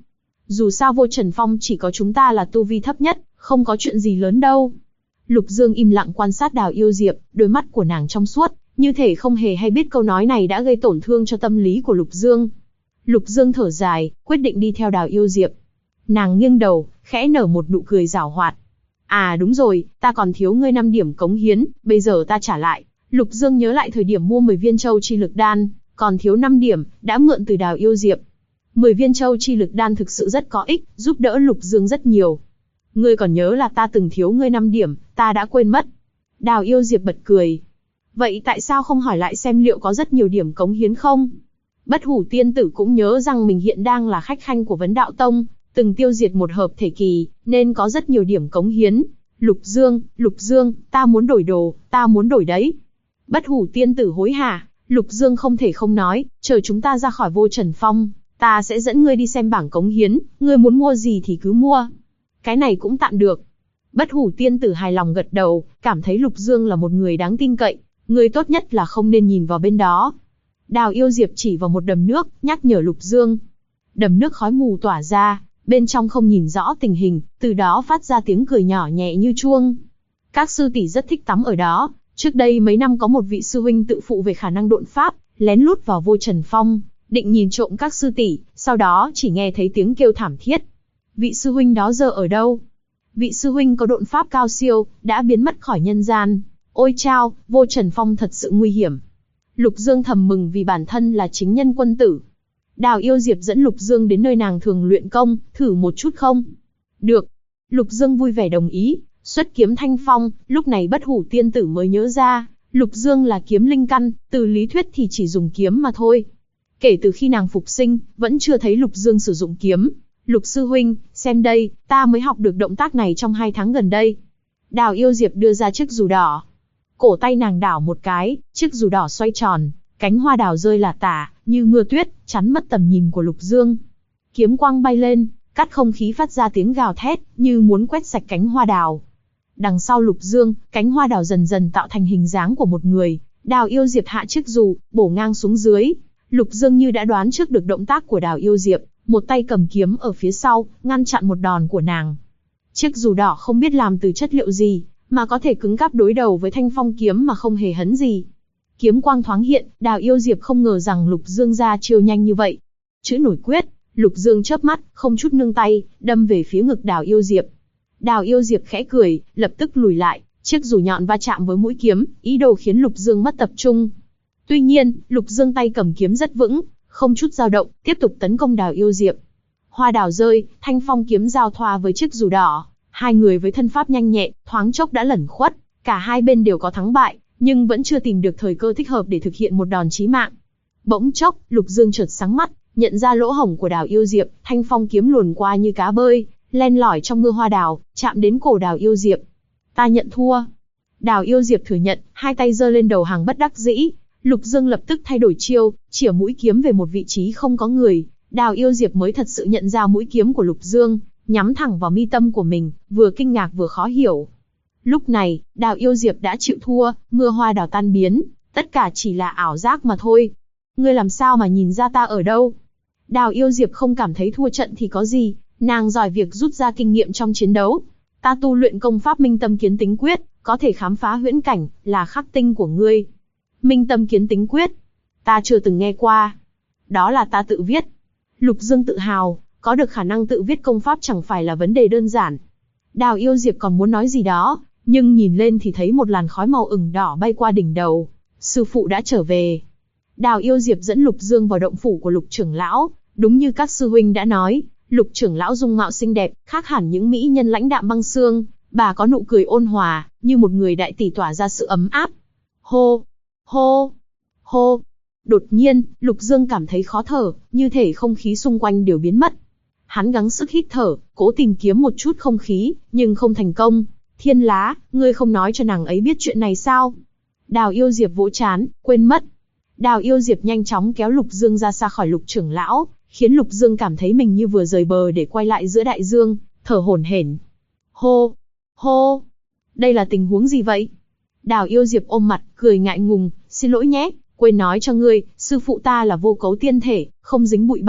Dù sao Vô Trần Phong chỉ có chúng ta là tu vi thấp nhất, không có chuyện gì lớn đâu. Lục Dương im lặng quan sát Đào Yêu Diệp, đôi mắt của nàng trong suốt, như thể không hề hay biết câu nói này đã gây tổn thương cho tâm lý của Lục Dương. Lục Dương thở dài, quyết định đi theo Đào Yêu Diệp. Nàng nghiêng đầu, khẽ nở một nụ cười giảo hoạt. À đúng rồi, ta còn thiếu ngươi 5 điểm cống hiến, bây giờ ta trả lại. Lục Dương nhớ lại thời điểm mua 10 viên châu chi lực đan, còn thiếu 5 điểm, đã mượn từ Đào Yêu Diệp. 10 viên châu chi lực đan thực sự rất có ích, giúp đỡ Lục Dương rất nhiều. Ngươi còn nhớ là ta từng thiếu ngươi 5 điểm, ta đã quên mất. Đào Yêu Diệp bật cười. Vậy tại sao không hỏi lại xem liệu có rất nhiều điểm cống hiến không? Bất Hủ tiên tử cũng nhớ rằng mình hiện đang là khách khanh của Vấn Đạo Tông, từng tiêu diệt một hợp thể kỳ, nên có rất nhiều điểm cống hiến. Lục Dương, ta muốn đổi đồ, ta muốn đổi đấy. Bất Hủ tiên tử hối hả, Lục Dương không thể không nói, chờ chúng ta ra khỏi Vô Trần Phong, ta sẽ dẫn ngươi đi xem bảng cống hiến, ngươi muốn mua gì thì cứ mua. Cái này cũng tạm được. Bất Hủ tiên tử hài lòng gật đầu, cảm thấy Lục Dương là một người đáng tin cậy, người tốt nhất là không nên nhìn vào bên đó. Đào Yêu Diệp chỉ vào một đầm nước, nhắc nhở Lục Dương. Đầm nước khói mù tỏa ra, bên trong không nhìn rõ tình hình, từ đó phát ra tiếng cười nhỏ nhẹ như chuông. Các sư tỷ rất thích tắm ở đó, trước đây mấy năm có một vị sư huynh tự phụ về khả năng độn pháp, lén lút vào Vô Trần Phong, định nhìn trộm các sư tỷ, sau đó chỉ nghe thấy tiếng kêu thảm thiết. Vị sư huynh đó giờ ở đâu? Vị sư huynh có độn pháp cao siêu, đã biến mất khỏi nhân gian. Ôi chao, Vô Trần Phong thật sự nguy hiểm. Lục Dương thầm mừng vì bản thân là chính nhân quân tử. Đào Yêu Diệp dẫn Lục Dương đến nơi nàng thường luyện công, thử một chút không? Được. Lục Dương vui vẻ đồng ý, xuất kiếm thanh phong, lúc này Bất Hủ tiên tử mới nhớ ra, Lục Dương là kiếm linh căn, từ lý thuyết thì chỉ dùng kiếm mà thôi. Kể từ khi nàng phục sinh, vẫn chưa thấy Lục Dương sử dụng kiếm. Lục sư huynh, xem đây, ta mới học được động tác này trong 2 tháng gần đây. Đào Yêu Diệp đưa ra chiếc dù đỏ. Cổ tay nàng đảo một cái, chiếc dù đỏ xoay tròn, cánh hoa đào rơi lả tả, như mưa tuyết, chắn mất tầm nhìn của Lục Dương. Kiếm quang bay lên, cắt không khí phát ra tiếng gào thét, như muốn quét sạch cánh hoa đào. Đằng sau Lục Dương, cánh hoa đào dần dần tạo thành hình dáng của một người. Đào Yêu Diệp hạ chiếc dù, bổ ngang xuống dưới. Lục Dương như đã đoán trước được động tác của Đào Yêu Diệp, một tay cầm kiếm ở phía sau, ngăn chặn một đòn của nàng. Chiếc dù đỏ không biết làm từ chất liệu gì, mà có thể cứng cáp đối đầu với thanh phong kiếm mà không hề hấn gì. Kiếm quang thoáng hiện, Đào Yêu Diệp không ngờ rằng Lục Dương ra chiêu nhanh như vậy. Chữ nổi quyết, Lục Dương chớp mắt, không chút nương tay, đâm về phía ngực Đào Yêu Diệp. Đào Yêu Diệp khẽ cười, lập tức lùi lại, chiếc dù nhọn va chạm với mũi kiếm, ý đồ khiến Lục Dương mất tập trung. Tuy nhiên, Lục Dương tay cầm kiếm rất vững, không chút dao động, tiếp tục tấn công Đào Yêu Diệp. Hoa đào rơi, thanh phong kiếm giao thoa với chiếc dù đỏ. Hai người với thân pháp nhanh nhẹn, thoáng chốc đã lẩn khuất, cả hai bên đều có thắng bại, nhưng vẫn chưa tìm được thời cơ thích hợp để thực hiện một đòn chí mạng. Bỗng chốc, Lục Dương chợt sáng mắt, nhận ra lỗ hổng của Đào Yêu Diệp, thanh phong kiếm luồn qua như cá bơi, len lỏi trong mưa hoa đào, chạm đến cổ Đào Yêu Diệp. Ta nhận thua. Đào Yêu Diệp thừa nhận, hai tay giơ lên đầu hàng bất đắc dĩ. Lục Dương lập tức thay đổi chiêu, chĩa mũi kiếm về một vị trí không có người. Đào Yêu Diệp mới thật sự nhận ra mũi kiếm của Lục Dương, nhắm thẳng vào mi tâm của mình, vừa kinh ngạc vừa khó hiểu. Lúc này, Đào Yêu Diệp đã chịu thua, mưa hoa đào tan biến, tất cả chỉ là ảo giác mà thôi. Ngươi làm sao mà nhìn ra ta ở đâu? Đào Yêu Diệp không cảm thấy thua trận thì có gì, nàng giỏi việc rút ra kinh nghiệm trong chiến đấu. Ta tu luyện công pháp Minh Tâm Kiến Tính Quyết, có thể khám phá huyễn cảnh, là khắc tinh của ngươi. Minh Tâm Kiến Tính Quyết, ta chưa từng nghe qua. Đó là ta tự viết. Lục Dương tự hào, có được khả năng tự viết công pháp chẳng phải là vấn đề đơn giản. Đào Yêu Diệp còn muốn nói gì đó, nhưng nhìn lên thì thấy một làn khói màu ửng đỏ bay qua đỉnh đầu. Sư phụ đã trở về. Đào Yêu Diệp dẫn Lục Dương vào động phủ của Lục trưởng lão, đúng như các sư huynh đã nói, Lục trưởng lão dung mạo xinh đẹp, khác hẳn những mỹ nhân lãnh đạm băng xương, bà có nụ cười ôn hòa, như một người đại tỷ tỏa ra sự ấm áp. Hô, hô, hô. Đột nhiên, Lục Dương cảm thấy khó thở, như thể không khí xung quanh đều biến mất. Hắn gắng sức hít thở, cố tìm kiếm một chút không khí, nhưng không thành công. Thiên Lá, ngươi không nói cho nàng ấy biết chuyện này sao? Đào Yêu Diệp vỗ trán, quên mất. Đào Yêu Diệp nhanh chóng kéo Lục Dương ra xa khỏi Lục trưởng lão, khiến Lục Dương cảm thấy mình như vừa rời bờ để quay lại giữa đại dương, thở hổn hển. Hô, hô, đây là tình huống gì vậy? Đào Yêu Diệp ôm mặt, cười ngại ngùng, xin lỗi nhé, quên nói cho ngươi, sư phụ ta là vô cấu tiên thể, không dính bụi bặm,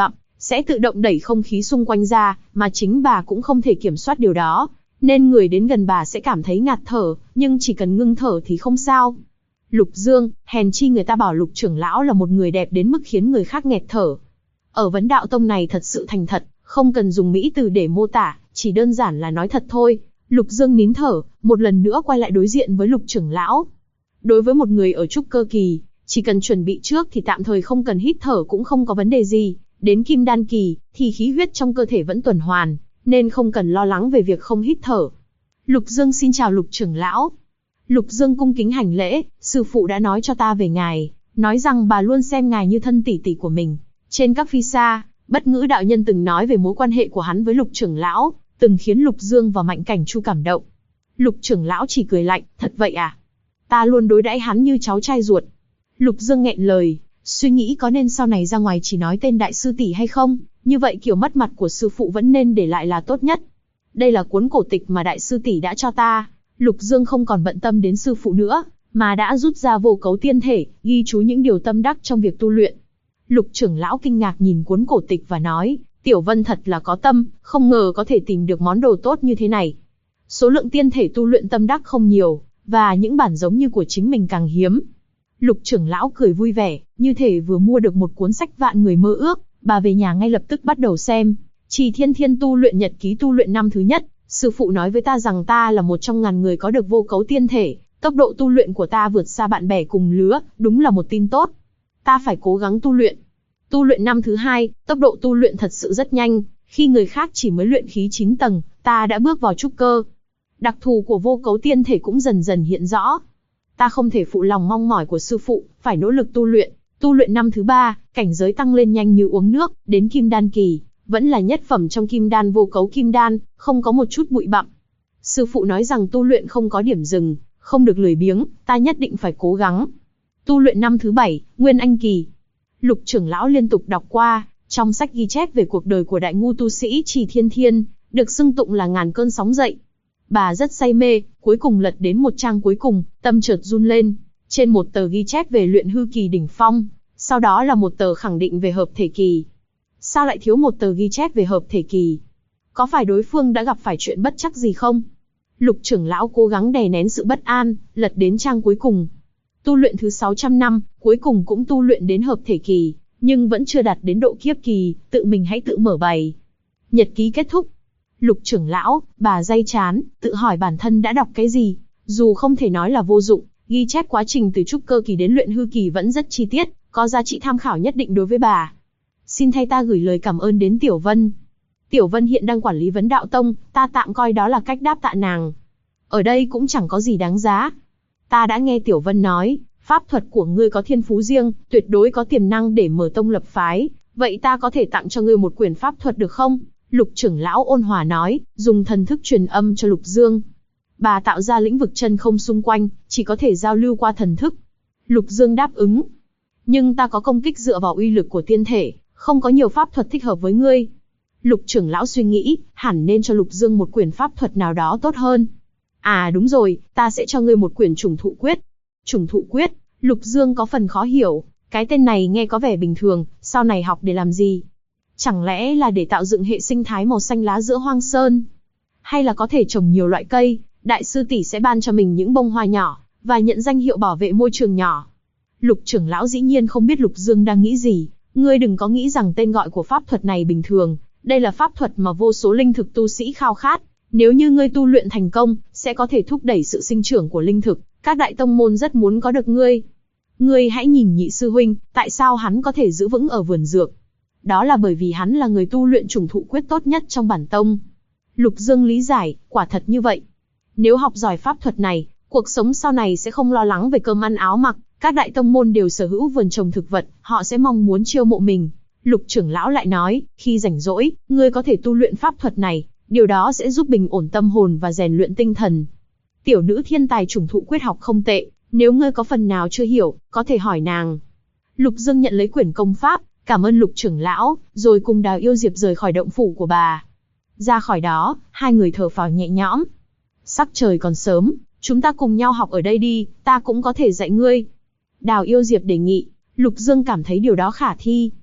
sẽ tự động đẩy không khí xung quanh ra, mà chính bà cũng không thể kiểm soát điều đó. Nên người đến gần bà sẽ cảm thấy ngạt thở, nhưng chỉ cần ngưng thở thì không sao. Lục Dương, hèn chi người ta bảo Lục trưởng lão là một người đẹp đến mức khiến người khác nghẹt thở. Ở vấn đạo tông này thật sự thành thật, không cần dùng mỹ từ để mô tả, chỉ đơn giản là nói thật thôi. Lục Dương nín thở, một lần nữa quay lại đối diện với Lục trưởng lão. Đối với một người ở trúc cơ kỳ, chỉ cần chuẩn bị trước thì tạm thời không cần hít thở cũng không có vấn đề gì. Đến kim đan kỳ, thì khí huyết trong cơ thể vẫn tuần hoàn, nên không cần lo lắng về việc không hít thở. Lục Dương xin chào Lục trưởng lão. Lục Dương cung kính hành lễ, sư phụ đã nói cho ta về ngài, nói rằng bà luôn xem ngài như thân tỷ tỷ của mình. Trên các phi xa, Bất Ngữ đạo nhân từng nói về mối quan hệ của hắn với Lục trưởng lão, từng khiến Lục Dương và Mạnh Cảnh Chu cảm động. Lục trưởng lão chỉ cười lạnh, thật vậy à? Ta luôn đối đãi hắn như cháu trai ruột. Lục Dương nghẹn lời, suy nghĩ có nên sau này ra ngoài chỉ nói tên đại sư tỷ hay không, như vậy kiểu mất mặt của sư phụ vẫn nên để lại là tốt nhất. Đây là cuốn cổ tịch mà đại sư tỷ đã cho ta. Lục Dương không còn bận tâm đến sư phụ nữa, mà đã rút ra vô cấu tiên thể, ghi chú những điều tâm đắc trong việc tu luyện. Lục trưởng lão kinh ngạc nhìn cuốn cổ tịch và nói, Tiểu Vân thật là có tâm, không ngờ có thể tìm được món đồ tốt như thế này. Số lượng tiên thể tu luyện tâm đắc không nhiều, và những bản giống như của chính mình càng hiếm. Lục trưởng lão cười vui vẻ, như thể vừa mua được một cuốn sách vạn người mơ ước, bà về nhà ngay lập tức bắt đầu xem. Trì Thiên Thiên tu luyện nhật ký tu luyện năm thứ nhất, sư phụ nói với ta rằng ta là một trong ngàn người có được vô cấu tiên thể, tốc độ tu luyện của ta vượt xa bạn bè cùng lứa, đúng là một tin tốt. Ta phải cố gắng tu luyện. Tu luyện năm thứ hai, tốc độ tu luyện thật sự rất nhanh, khi người khác chỉ mới luyện khí 9 tầng, ta đã bước vào trúc cơ. Đặc thù của vô cấu tiên thể cũng dần dần hiện rõ. Ta không thể phụ lòng mong mỏi của sư phụ, phải nỗ lực tu luyện. Tu luyện năm thứ ba, cảnh giới tăng lên nhanh như uống nước, đến kim đan kỳ, vẫn là nhất phẩm trong kim đan vô cấu kim đan, không có một chút bụi bặm. Sư phụ nói rằng tu luyện không có điểm dừng, không được lười biếng, ta nhất định phải cố gắng. Tu luyện năm thứ bảy, nguyên anh kỳ. Lục trưởng lão liên tục đọc qua, trong sách ghi chép về cuộc đời của đại ngu tu sĩ Trì Thiên Thiên, được xưng tụng là ngàn cơn sóng dậy. Bà rất say mê, cuối cùng lật đến một trang cuối cùng, tâm chợt run lên. Trên một tờ ghi chép về luyện hư kỳ đỉnh phong, sau đó là một tờ khẳng định về hợp thể kỳ. Sao lại thiếu một tờ ghi chép về hợp thể kỳ? Có phải đối phương đã gặp phải chuyện bất trắc gì không? Lục trưởng lão cố gắng đè nén sự bất an, lật đến trang cuối cùng. Tu luyện thứ 600 năm, cuối cùng cũng tu luyện đến hợp thể kỳ, nhưng vẫn chưa đạt đến độ kiếp kỳ, tự mình hãy tự mở bày. Nhật ký kết thúc. Lục trưởng lão, bà day chán, tự hỏi bản thân đã đọc cái gì, dù không thể nói là vô dụng, ghi chép quá trình từ trúc cơ kỳ đến luyện hư kỳ vẫn rất chi tiết, có giá trị tham khảo nhất định đối với bà. Xin thay ta gửi lời cảm ơn đến Tiểu Vân. Tiểu Vân hiện đang quản lý Vấn Đạo Tông, ta tạm coi đó là cách đáp tạ nàng. Ở đây cũng chẳng có gì đáng giá. Ta đã nghe Tiểu Vân nói, pháp thuật của ngươi có thiên phú riêng, tuyệt đối có tiềm năng để mở tông lập phái, vậy ta có thể tặng cho ngươi một quyển pháp thuật được không? Lục trưởng lão ôn hòa nói, dùng thần thức truyền âm cho Lục Dương. Bà tạo ra lĩnh vực chân không xung quanh, chỉ có thể giao lưu qua thần thức. Lục Dương đáp ứng. Nhưng ta có công kích dựa vào uy lực của tiên thể, không có nhiều pháp thuật thích hợp với ngươi. Lục trưởng lão suy nghĩ, hẳn nên cho Lục Dương một quyển pháp thuật nào đó tốt hơn. À đúng rồi, ta sẽ cho ngươi một quyển trùng thụ quyết. Trùng thụ quyết, Lục Dương có phần khó hiểu, cái tên này nghe có vẻ bình thường, sau này học để làm gì? Chẳng lẽ là để tạo dựng hệ sinh thái màu xanh lá giữa hoang sơn? Hay là có thể trồng nhiều loại cây, đại sư tỷ sẽ ban cho mình những bông hoa nhỏ, và nhận danh hiệu bảo vệ môi trường nhỏ? Lục trưởng lão dĩ nhiên không biết Lục Dương đang nghĩ gì, ngươi đừng có nghĩ rằng tên gọi của pháp thuật này bình thường, đây là pháp thuật mà vô số linh thực tu sĩ khao khát, nếu như ngươi tu luyện thành công, sẽ có thể thúc đẩy sự sinh trưởng của linh thực, các đại tông môn rất muốn có được ngươi. Ngươi hãy nhìn nhị sư huynh, tại sao hắn có thể giữ vững ở vườn dược? Đó là bởi vì hắn là người tu luyện trùng thụ quyết tốt nhất trong bản tông. Lục Dương lý giải, quả thật như vậy. Nếu học giỏi pháp thuật này, cuộc sống sau này sẽ không lo lắng về cơm ăn áo mặc, các đại tông môn đều sở hữu vườn trồng thực vật, họ sẽ mong muốn chiêu mộ mình. Lục trưởng lão lại nói, khi rảnh rỗi, ngươi có thể tu luyện pháp thuật này, điều đó sẽ giúp bình ổn tâm hồn và rèn luyện tinh thần. Tiểu nữ thiên tài trùng thụ quyết học không tệ, nếu ngươi có phần nào chưa hiểu, có thể hỏi nàng. Lục Dương nhận lấy quyển công pháp, cảm ơn Lục trưởng lão, rồi cùng Đào Yêu Diệp rời khỏi động phủ của bà. Ra khỏi đó, hai người thở phào nhẹ nhõm. Sắc trời còn sớm, chúng ta cùng nhau học ở đây đi, ta cũng có thể dạy ngươi. Đào Yêu Diệp đề nghị, Lục Dương cảm thấy điều đó khả thi.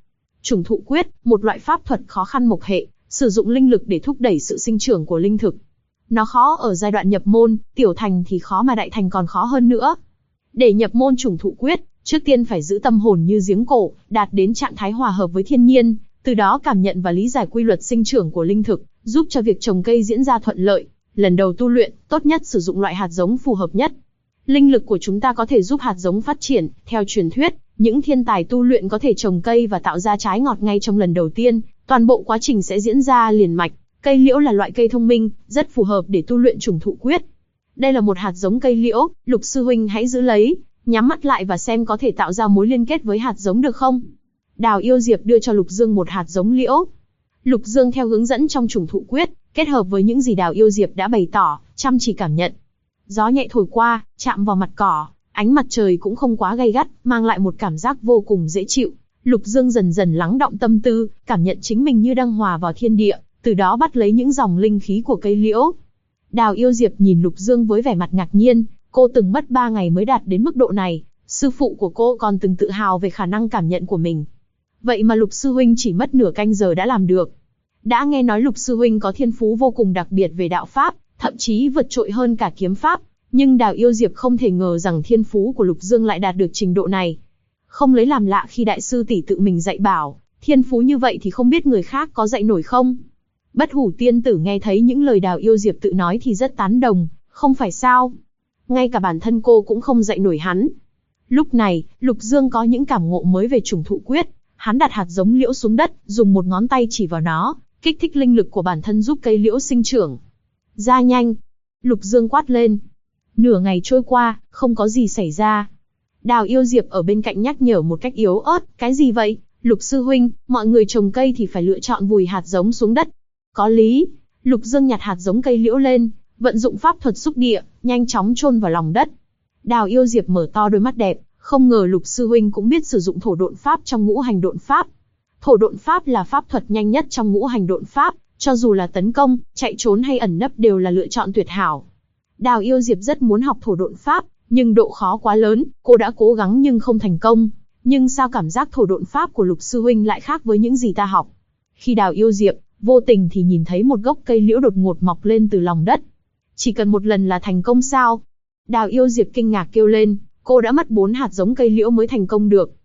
Trùng thụ quyết, một loại pháp thuật khó khăn mộc hệ, sử dụng linh lực để thúc đẩy sự sinh trưởng của linh thực. Nó khó ở giai đoạn nhập môn, tiểu thành thì khó mà đại thành còn khó hơn nữa. Để nhập môn trùng thụ quyết, trước tiên phải giữ tâm hồn như giếng cổ, đạt đến trạng thái hòa hợp với thiên nhiên, từ đó cảm nhận và lý giải quy luật sinh trưởng của linh thực, giúp cho việc trồng cây diễn ra thuận lợi. Lần đầu tu luyện, tốt nhất sử dụng loại hạt giống phù hợp nhất. Linh lực của chúng ta có thể giúp hạt giống phát triển. Theo truyền thuyết, những thiên tài tu luyện có thể trồng cây và tạo ra trái ngọt ngay trong lần đầu tiên, toàn bộ quá trình sẽ diễn ra liền mạch. Cây liễu là loại cây thông minh, rất phù hợp để tu luyện trùng thụ quyết. Đây là một hạt giống cây liễu, Lục sư huynh hãy giữ lấy, nhắm mắt lại và xem có thể tạo ra mối liên kết với hạt giống được không? Đào Yêu Diệp đưa cho Lục Dương một hạt giống liễu. Lục Dương theo hướng dẫn trong trùng thụ quyết, kết hợp với những gì Đào Yêu Diệp đã bày tỏ, chăm chỉ cảm nhận. Gió nhẹ thổi qua, chạm vào mặt cỏ, ánh mặt trời cũng không quá gay gắt, mang lại một cảm giác vô cùng dễ chịu. Lục Dương dần dần lắng đọng tâm tư, cảm nhận chính mình như đang hòa vào thiên địa, từ đó bắt lấy những dòng linh khí của cây liễu. Đào Yêu Diệp nhìn Lục Dương với vẻ mặt ngạc nhiên, cô từng mất 3 ngày mới đạt đến mức độ này, sư phụ của cô còn từng tự hào về khả năng cảm nhận của mình. Vậy mà Lục sư huynh chỉ mất nửa canh giờ đã làm được. Đã nghe nói Lục sư huynh có thiên phú vô cùng đặc biệt về đạo pháp, thậm chí vượt trội hơn cả kiếm pháp, nhưng Đào Yêu Diệp không thể ngờ rằng thiên phú của Lục Dương lại đạt được trình độ này. Không lấy làm lạ khi đại sư tỷ tự mình dạy bảo, thiên phú như vậy thì không biết người khác có dạy nổi không? Bất Hủ tiên tử nghe thấy những lời Đào Yêu Diệp tự nói thì rất tán đồng, không phải sao? Ngay cả bản thân cô cũng không dạy nổi hắn. Lúc này, Lục Dương có những cảm ngộ mới về trùng thụ quyết, hắn đặt hạt giống liễu xuống đất, dùng một ngón tay chỉ vào nó, kích thích linh lực của bản thân giúp cây liễu sinh trưởng. Ra nhanh! Lục Dương quát lên. Nửa ngày trôi qua, không có gì xảy ra. Đào Yêu Diệp ở bên cạnh nhắc nhở một cách yếu ớt, cái gì vậy? Lục sư huynh, mọi người trồng cây thì phải lựa chọn vùi hạt giống xuống đất. Có lý. Lục Dương nhặt hạt giống cây liễu lên, vận dụng pháp thuật xúc địa, nhanh chóng chôn vào lòng đất. Đào Yêu Diệp mở to đôi mắt đẹp, không ngờ Lục sư huynh cũng biết sử dụng thổ độn pháp trong ngũ hành độn pháp. Thổ độn pháp là pháp thuật nhanh nhất trong ngũ hành độn pháp, cho dù là tấn công, chạy trốn hay ẩn nấp đều là lựa chọn tuyệt hảo. Đào Yêu Diệp rất muốn học thổ độn pháp, nhưng độ khó quá lớn, cô đã cố gắng nhưng không thành công. Nhưng sao cảm giác thổ độn pháp của Lục sư huynh lại khác với những gì ta học? Khi Đào Yêu Diệp vô tình thì nhìn thấy một gốc cây liễu đột ngột mọc lên từ lòng đất. Chỉ cần một lần là thành công sao? Đào Yêu Diệp kinh ngạc kêu lên, cô đã mất 4 hạt giống cây liễu mới thành công được.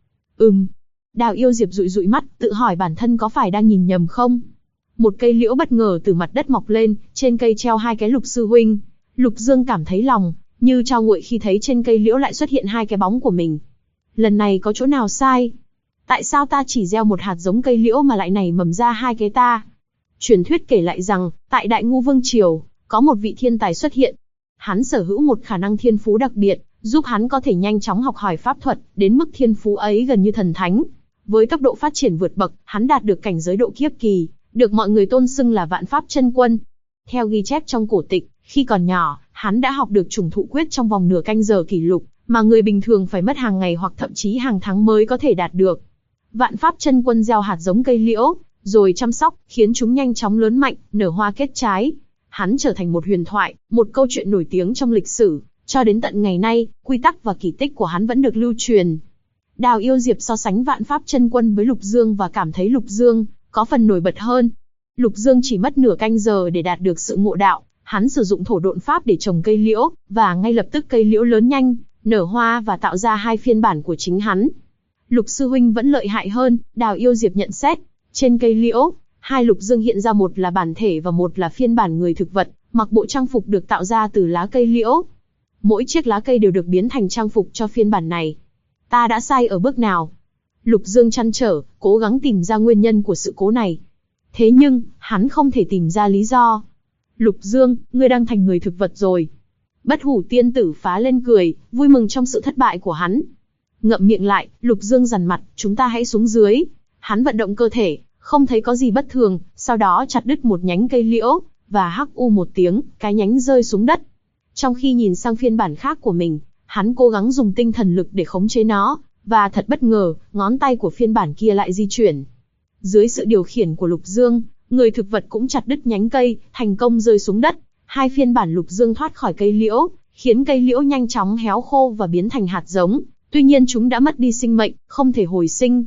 Đào Yêu Diệp dụi dụi mắt, tự hỏi bản thân có phải đang nhìn nhầm không? Một cây liễu bất ngờ từ mặt đất mọc lên, trên cây treo 2 cái Lục sư huynh. Lục Dương cảm thấy lòng như trao nguội khi thấy trên cây liễu lại xuất hiện 2 cái bóng của mình. Lần này có chỗ nào sai? Tại sao ta chỉ gieo một hạt giống cây liễu mà lại nảy mầm ra 2 cái ta? Truyền thuyết kể lại rằng, tại Đại Ngu Vương Triều, có một vị thiên tài xuất hiện. Hắn sở hữu một khả năng thiên phú đặc biệt, giúp hắn có thể nhanh chóng học hỏi pháp thuật, đến mức thiên phú ấy gần như thần thánh. Với tốc độ phát triển vượt bậc, hắn đạt được cảnh giới độ kiếp kỳ, được mọi người tôn xưng là Vạn Pháp Chân Quân. Theo ghi chép trong cổ tịch, khi còn nhỏ, hắn đã học được trùng thụ quyết trong vòng nửa canh giờ kỷ lục, mà người bình thường phải mất hàng ngày hoặc thậm chí hàng tháng mới có thể đạt được. Vạn Pháp Chân Quân gieo hạt giống cây liễu, rồi chăm sóc, khiến chúng nhanh chóng lớn mạnh, nở hoa kết trái. Hắn trở thành một huyền thoại, một câu chuyện nổi tiếng trong lịch sử. Cho đến tận ngày nay, quy tắc và kỳ tích của hắn vẫn được lưu truyền. Đào Yêu Diệp so sánh Vạn Pháp Chân Quân với Lục Dương và cảm thấy Lục Dương có phần nổi bật hơn. Lục Dương chỉ mất nửa canh giờ để đạt được sự ngộ đạo. Hắn sử dụng thổ độn pháp để trồng cây liễu, và ngay lập tức cây liễu lớn nhanh, nở hoa và tạo ra 2 phiên bản của chính hắn. Lục sư huynh vẫn lợi hại hơn, Đào Yêu Diệp nhận xét. Trên cây liễu, 2 Lục Dương hiện ra, một là bản thể và một là phiên bản người thực vật, mặc bộ trang phục được tạo ra từ lá cây liễu. Mỗi chiếc lá cây đều được biến thành trang phục cho phiên bản này. Ta đã sai ở bước nào? Lục Dương trăn trở, cố gắng tìm ra nguyên nhân của sự cố này. Thế nhưng, hắn không thể tìm ra lý do. Lục Dương, ngươi đang thành người thực vật rồi. Bất Hủ tiên tử phá lên cười, vui mừng trong sự thất bại của hắn. Ngậm miệng lại, Lục Dương dằn mặt, chúng ta hãy xuống dưới. Hắn vận động cơ thể, không thấy có gì bất thường, sau đó chặt đứt một nhánh cây liễu, và hắc u một tiếng, cái nhánh rơi xuống đất. Trong khi nhìn sang phiên bản khác của mình, hắn cố gắng dùng tinh thần lực để khống chế nó, và thật bất ngờ, ngón tay của phiên bản kia lại di chuyển. Dưới sự điều khiển của Lục Dương, người thực vật cũng chặt đứt nhánh cây, thành công rơi xuống đất. 2 phiên bản Lục Dương thoát khỏi cây liễu, khiến cây liễu nhanh chóng héo khô và biến thành hạt giống. Tuy nhiên chúng đã mất đi sinh mệnh, không thể hồi sinh.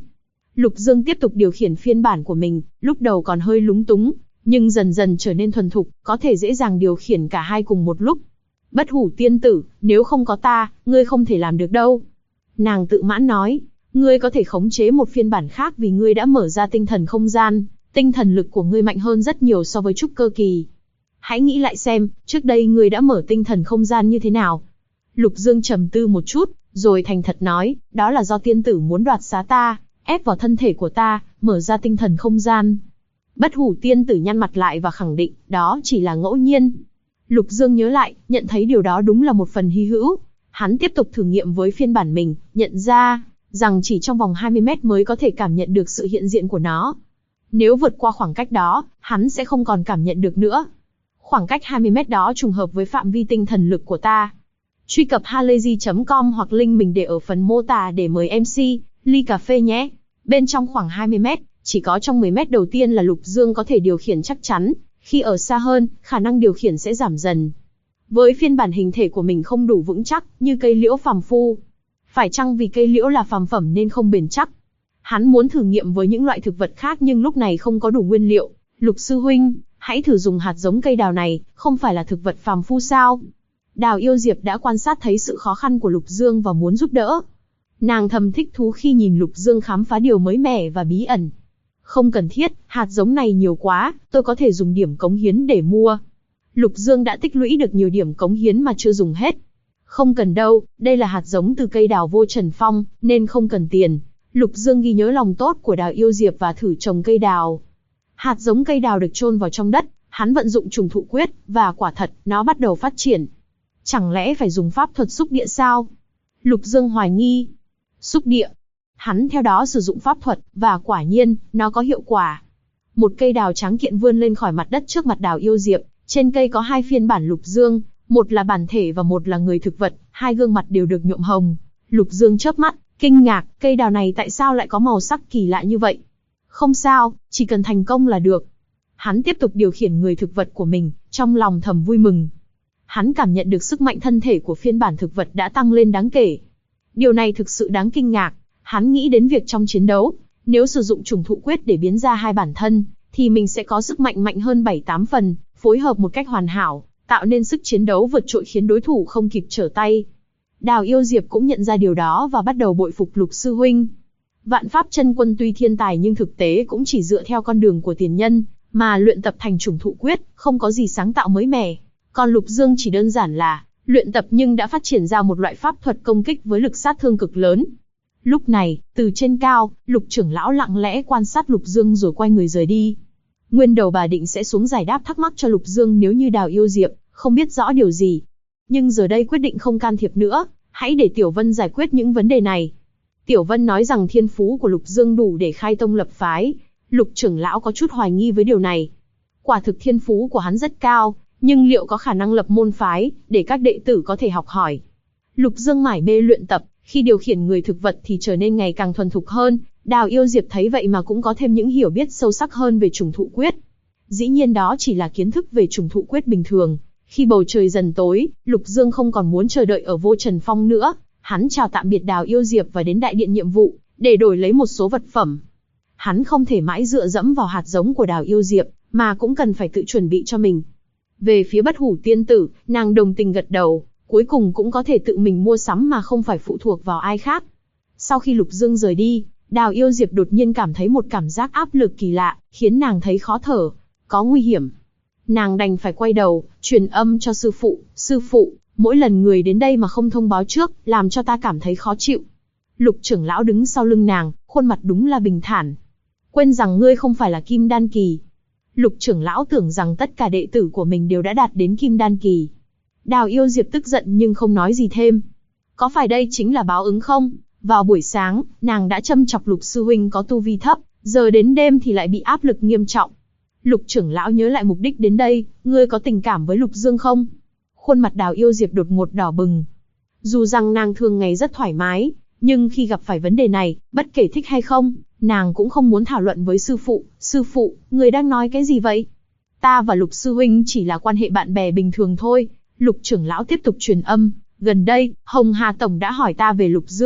Lục Dương tiếp tục điều khiển phiên bản của mình, lúc đầu còn hơi lúng túng, nhưng dần dần trở nên thuần thục, có thể dễ dàng điều khiển cả hai cùng một lúc. Bất hủ tiên tử, nếu không có ta, ngươi không thể làm được đâu. Nàng tự mãn nói, ngươi có thể khống chế một phiên bản khác vì ngươi đã mở ra tinh thần không gian, tinh thần lực của ngươi mạnh hơn rất nhiều so với trúc cơ kỳ. Hãy nghĩ lại xem, trước đây ngươi đã mở tinh thần không gian như thế nào? Lục Dương trầm tư một chút, rồi thành thật nói, đó là do tiên tử muốn đoạt xá ta, ép vào thân thể của ta, mở ra tinh thần không gian. Bất hủ tiên tử nhăn mặt lại và khẳng định, đó chỉ là ngẫu nhiên. Lục Dương nhớ lại, nhận thấy điều đó đúng là một phần hy hữu. Hắn tiếp tục thử nghiệm với phiên bản mình, nhận ra rằng chỉ trong vòng 20 mét mới có thể cảm nhận được sự hiện diện của nó. Nếu vượt qua khoảng cách đó, hắn sẽ không còn cảm nhận được nữa. Khoảng cách 20 mét đó trùng hợp với phạm vi tinh thần lực của ta. Truy cập halayzi.com hoặc link mình để ở phần mô tả để mời MC, ly cà phê nhé. Bên trong khoảng 20 mét, chỉ có trong 10 mét đầu tiên là Lục Dương có thể điều khiển chắc chắn, khi ở xa hơn, khả năng điều khiển sẽ giảm dần. Với phiên bản hình thể của mình không đủ vững chắc, như cây liễu phàm phu. Phải chăng vì cây liễu là phàm phẩm nên không bền chắc? Hắn muốn thử nghiệm với những loại thực vật khác nhưng lúc này không có đủ nguyên liệu. Lục sư huynh, hãy thử dùng hạt giống cây đào này, không phải là thực vật phàm phu sao? Đào Yêu Diệp đã quan sát thấy sự khó khăn của Lục Dương và muốn giúp đỡ. Nàng thầm thích thú khi nhìn Lục Dương khám phá điều mới mẻ và bí ẩn. Không cần thiết, hạt giống này nhiều quá, tôi có thể dùng điểm cống hiến để mua. Lục Dương đã tích lũy được nhiều điểm cống hiến mà chưa dùng hết. Không cần đâu, đây là hạt giống từ cây đào vô trần phong, nên không cần tiền. Lục Dương ghi nhớ lòng tốt của Đào Yêu Diệp và thử trồng cây đào. Hạt giống cây đào được chôn vào trong đất, hắn vận dụng trùng thụ quyết, và quả thật, nó bắt đầu phát triển. Chẳng lẽ phải dùng pháp thuật xúc địa sao? Lục Dương hoài nghi. Xúc địa. Hắn theo đó sử dụng pháp thuật, và quả nhiên, nó có hiệu quả. Một cây đào trắng kiện vươn lên khỏi mặt đất trước mặt Đào Yêu Diệp. Trên cây có hai phiên bản Lục Dương, một là bản thể và một là người thực vật, hai gương mặt đều được nhuộm hồng. Lục Dương chớp mắt, kinh ngạc, cây đào này tại sao lại có màu sắc kỳ lạ như vậy? Không sao, chỉ cần thành công là được. Hắn tiếp tục điều khiển người thực vật của mình, trong lòng thầm vui mừng. Hắn cảm nhận được sức mạnh thân thể của phiên bản thực vật đã tăng lên đáng kể. Điều này thực sự đáng kinh ngạc. Hắn nghĩ đến việc trong chiến đấu, nếu sử dụng trùng thụ quyết để biến ra hai bản thân, thì mình sẽ có sức mạnh mạnh hơn 7-8 phần, phối hợp một cách hoàn hảo, tạo nên sức chiến đấu vượt trội khiến đối thủ không kịp trở tay. Đào Yêu Diệp cũng nhận ra điều đó và bắt đầu bội phục Lục sư huynh. Vạn Pháp Chân Quân tuy thiên tài nhưng thực tế cũng chỉ dựa theo con đường của tiền nhân, mà luyện tập thành trùng thụ quyết, không có gì sáng tạo mới mẻ. Còn Lục Dương chỉ đơn giản là luyện tập nhưng đã phát triển ra một loại pháp thuật công kích với lực sát thương cực lớn. Lúc này, từ trên cao, Lục trưởng lão lặng lẽ quan sát Lục Dương rồi quay người rời đi. Nguyên đầu bà định sẽ xuống giải đáp thắc mắc cho Lục Dương nếu như Đào Yêu Diệp không biết rõ điều gì. Nhưng giờ đây quyết định không can thiệp nữa, hãy để Tiểu Vân giải quyết những vấn đề này. Tiểu Vân nói rằng thiên phú của Lục Dương đủ để khai tông lập phái. Lục trưởng lão có chút hoài nghi với điều này. Quả thực thiên phú của hắn rất cao, nhưng liệu có khả năng lập môn phái, để các đệ tử có thể học hỏi? Lục Dương mải mê luyện tập, khi điều khiển người thực vật thì trở nên ngày càng thuần thục hơn. Đào Yêu Diệp thấy vậy mà cũng có thêm những hiểu biết sâu sắc hơn về trùng thụ quyết. Dĩ nhiên đó chỉ là kiến thức về trùng thụ quyết bình thường. Khi bầu trời dần tối, Lục Dương không còn muốn chờ đợi ở Vô Trần Phong nữa. Hắn chào tạm biệt Đào Yêu Diệp và đến đại điện nhiệm vụ, để đổi lấy một số vật phẩm. Hắn không thể mãi dựa dẫm vào hạt giống của Đào Yêu Diệp, mà cũng cần phải tự chuẩn bị cho mình. Về phía Bất Hủ tiên tử, nàng đồng tình gật đầu, cuối cùng cũng có thể tự mình mua sắm mà không phải phụ thuộc vào ai khác. Sau khi Lục Dương rời đi, Đào Yêu Diệp đột nhiên cảm thấy một cảm giác áp lực kỳ lạ, khiến nàng thấy khó thở, có nguy hiểm. Nàng đành phải quay đầu, truyền âm cho sư phụ, mỗi lần người đến đây mà không thông báo trước, làm cho ta cảm thấy khó chịu. Lục trưởng lão đứng sau lưng nàng, khuôn mặt đúng là bình thản. Quên rằng ngươi không phải là Kim Đan kỳ. Lục trưởng lão tưởng rằng tất cả đệ tử của mình đều đã đạt đến Kim Đan kỳ. Đào Yêu Diệp tức giận nhưng không nói gì thêm. Có phải đây chính là báo ứng không? Vào buổi sáng, nàng đã châm chọc Lục sư huynh có tu vi thấp, giờ đến đêm thì lại bị áp lực nghiêm trọng. Lục trưởng lão nhớ lại mục đích đến đây, ngươi có tình cảm với Lục Dương không? Khuôn mặt Đào Yêu Diệp đột ngột đỏ bừng. Dù rằng nàng thường ngày rất thoải mái, nhưng khi gặp phải vấn đề này, bất kể thích hay không, nàng cũng không muốn thảo luận với sư phụ. Sư phụ, người đang nói cái gì vậy? Ta và Lục sư huynh chỉ là quan hệ bạn bè bình thường thôi. Lục trưởng lão tiếp tục truyền âm. Gần đây, Hồng Hà Tổng đã hỏi ta về Lục Dương.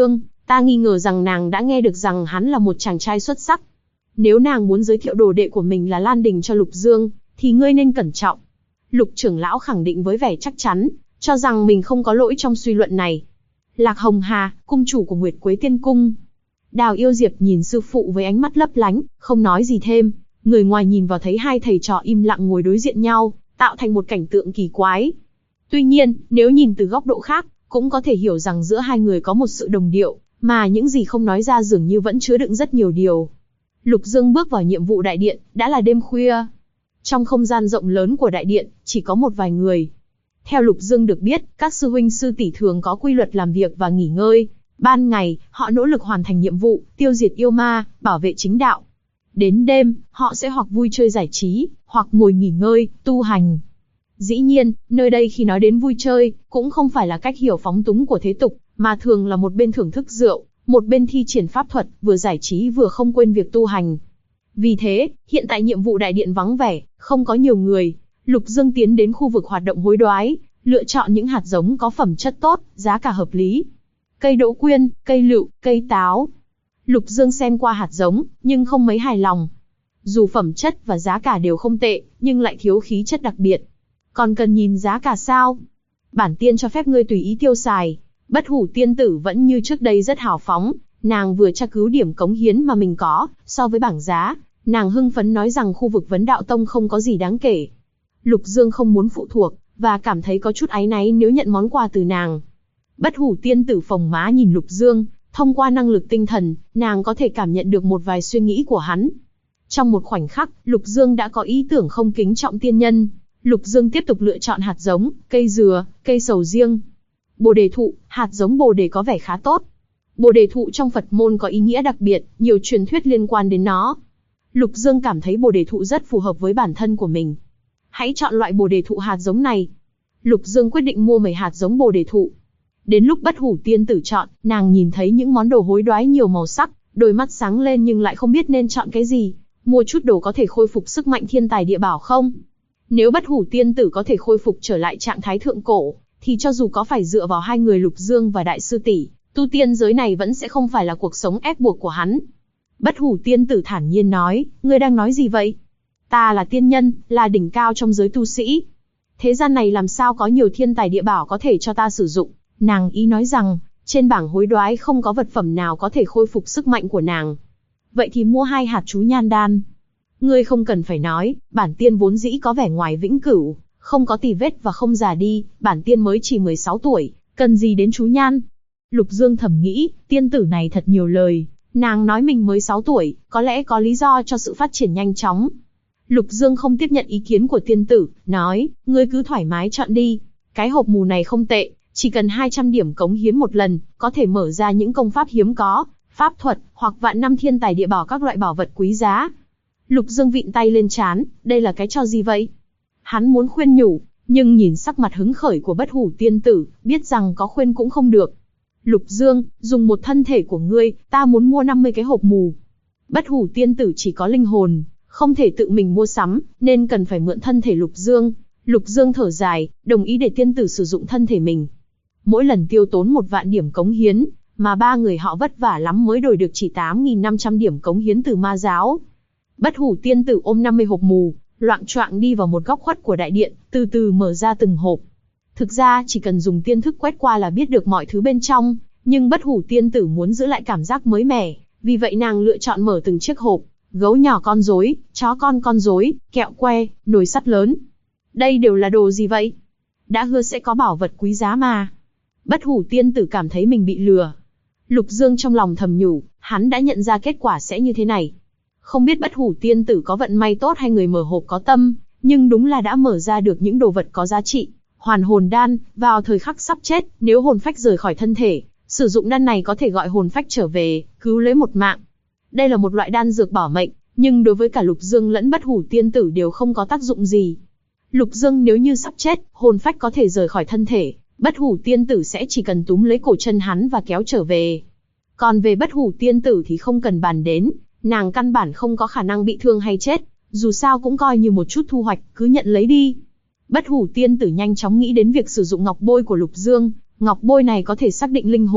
Ta nghi ngờ rằng nàng đã nghe được rằng hắn là một chàng trai xuất sắc. Nếu nàng muốn giới thiệu đồ đệ của mình là Lan Đình cho Lục Dương, thì ngươi nên cẩn trọng. Lục trưởng lão khẳng định với vẻ chắc chắn, cho rằng mình không có lỗi trong suy luận này. Lạc Hồng Hà, cung chủ của Nguyệt Quế Tiên Cung. Đào Yêu Diệp nhìn sư phụ với ánh mắt lấp lánh, không nói gì thêm. Người ngoài nhìn vào thấy hai thầy trò im lặng ngồi đối diện nhau, tạo thành một cảnh tượng kỳ quái. Tuy nhiên, nếu nhìn từ góc độ khác, cũng có thể hiểu rằng giữa hai người có một sự đồng điệu, mà những gì không nói ra dường như vẫn chứa đựng rất nhiều điều. Lục Dương bước vào nhiệm vụ đại điện, đã là đêm khuya. Trong không gian rộng lớn của đại điện, chỉ có một vài người. Theo Lục Dương được biết, các sư huynh sư tỷ thường có quy luật làm việc và nghỉ ngơi. Ban ngày, họ nỗ lực hoàn thành nhiệm vụ, tiêu diệt yêu ma, bảo vệ chính đạo. Đến đêm, họ sẽ hoặc vui chơi giải trí, hoặc ngồi nghỉ ngơi, tu hành. Dĩ nhiên, nơi đây khi nói đến vui chơi, cũng không phải là cách hiểu phóng túng của thế tục, mà thường là một bên thưởng thức rượu, một bên thi triển pháp thuật, vừa giải trí vừa không quên việc tu hành. Vì thế, hiện tại nhiệm vụ đại điện vắng vẻ, không có nhiều người. Lục Dương tiến đến khu vực hoạt động hối đoái, lựa chọn những hạt giống có phẩm chất tốt, giá cả hợp lý. Cây đỗ quyên, cây lựu, cây táo. Lục Dương xem qua hạt giống, nhưng không mấy hài lòng. Dù phẩm chất và giá cả đều không tệ, nhưng lại thiếu khí chất đặc biệt. Còn cần nhìn giá cả sao? Bản tiên cho phép ngươi tùy ý tiêu xài. Bất Hủ tiên tử vẫn như trước đây rất hào phóng, nàng vừa tra cứu điểm cống hiến mà mình có, so với bảng giá, nàng hưng phấn nói rằng khu vực Vấn Đạo Tông không có gì đáng kể. Lục Dương không muốn phụ thuộc, và cảm thấy có chút áy náy nếu nhận món quà từ nàng. Bất Hủ tiên tử phồng má nhìn Lục Dương, thông qua năng lực tinh thần, nàng có thể cảm nhận được một vài suy nghĩ của hắn. Trong một khoảnh khắc, Lục Dương đã có ý tưởng không kính trọng tiên nhân. Lục Dương tiếp tục lựa chọn hạt giống, cây dừa, cây sầu riêng. Bồ đề thụ, hạt giống bồ đề có vẻ khá tốt. Bồ đề thụ trong Phật môn có ý nghĩa đặc biệt, nhiều truyền thuyết liên quan đến nó. Lục Dương cảm thấy bồ đề thụ rất phù hợp với bản thân của mình. Hãy chọn loại bồ đề thụ hạt giống này. Lục Dương quyết định mua 10 hạt giống bồ đề thụ. Đến lúc Bất Hủ tiên tử chọn, nàng nhìn thấy những món đồ hối đoái nhiều màu sắc, đôi mắt sáng lên nhưng lại không biết nên chọn cái gì. Mua chút đồ có thể khôi phục sức mạnh thiên tài địa bảo không? Nếu Bất Hủ tiên tử có thể khôi phục trở lại trạng thái thượng cổ, thì cho dù có phải dựa vào hai người Lục Dương và Đại sư tỷ, tu tiên giới này vẫn sẽ không phải là cuộc sống ép buộc của hắn. Bất Hủ tiên tử thản nhiên nói, ngươi đang nói gì vậy? Ta là tiên nhân, là đỉnh cao trong giới tu sĩ. Thế gian này làm sao có nhiều thiên tài địa bảo có thể cho ta sử dụng? Nàng ý nói rằng, trên bảng hối đoái không có vật phẩm nào có thể khôi phục sức mạnh của nàng. Vậy thì mua 2 hạt chú nhan đan. Ngươi không cần phải nói, bản tiên vốn dĩ có vẻ ngoài vĩnh cửu, không có tì vết và không già đi, bản tiên mới chỉ 16 tuổi, cần gì đến chú nhan? Lục Dương thầm nghĩ, tiên tử này thật nhiều lời, nàng nói mình mới 6 tuổi, có lẽ có lý do cho sự phát triển nhanh chóng. Lục Dương không tiếp nhận ý kiến của tiên tử, nói, ngươi cứ thoải mái chọn đi, cái hộp mù này không tệ, chỉ cần 200 điểm cống hiến một lần, có thể mở ra những công pháp hiếm có, pháp thuật, hoặc vạn năm thiên tài địa bảo các loại bảo vật quý giá. Lục Dương vịn tay lên trán, đây là cái trò gì vậy? Hắn muốn khuyên nhủ, nhưng nhìn sắc mặt hứng khởi của Bất Hủ tiên tử, biết rằng có khuyên cũng không được. Lục Dương, dùng một thân thể của ngươi, ta muốn mua 50 cái hộp mù. Bất Hủ tiên tử chỉ có linh hồn, không thể tự mình mua sắm, nên cần phải mượn thân thể Lục Dương. Lục Dương thở dài, đồng ý để tiên tử sử dụng thân thể mình. Mỗi lần tiêu tốn 1 vạn điểm cống hiến, mà 3 người họ vất vả lắm mới đổi được chỉ 8.500 điểm cống hiến từ ma giáo. Bất Hủ tiên tử ôm 50 hộp mù, loạng choạng đi vào một góc khuất của đại điện, từ từ mở ra từng hộp. Thực ra chỉ cần dùng tiên thức quét qua là biết được mọi thứ bên trong, nhưng Bất Hủ tiên tử muốn giữ lại cảm giác mới mẻ, vì vậy nàng lựa chọn mở từng chiếc hộp. Gấu nhỏ con rối, chó con rối, kẹo que, nồi sắt lớn. Đây đều là đồ gì vậy? Đã hứa sẽ có bảo vật quý giá mà. Bất Hủ tiên tử cảm thấy mình bị lừa. Lục Dương trong lòng thầm nhủ, hắn đã nhận ra kết quả sẽ như thế này. Không biết Bất Hủ tiên tử có vận may tốt hay người mở hộp có tâm, nhưng đúng là đã mở ra được những đồ vật có giá trị. Hoàn hồn đan, vào thời khắc sắp chết, nếu hồn phách rời khỏi thân thể, sử dụng đan này có thể gọi hồn phách trở về, cứu lấy một mạng. Đây là một loại đan dược bảo mệnh, nhưng đối với cả Lục Dương lẫn Bất Hủ tiên tử đều không có tác dụng gì. Lục Dương nếu như sắp chết, hồn phách có thể rời khỏi thân thể, Bất Hủ tiên tử sẽ chỉ cần túm lấy cổ chân hắn và kéo trở về. Còn về Bất Hủ tiên tử thì không cần bàn đến, nàng căn bản không có khả năng bị thương hay chết, dù sao cũng coi như một chút thu hoạch, cứ nhận lấy đi. Bất Hủ tiên tử nhanh chóng nghĩ đến việc sử dụng ngọc bôi của Lục Dương, ngọc bôi này có thể xác định linh hồn,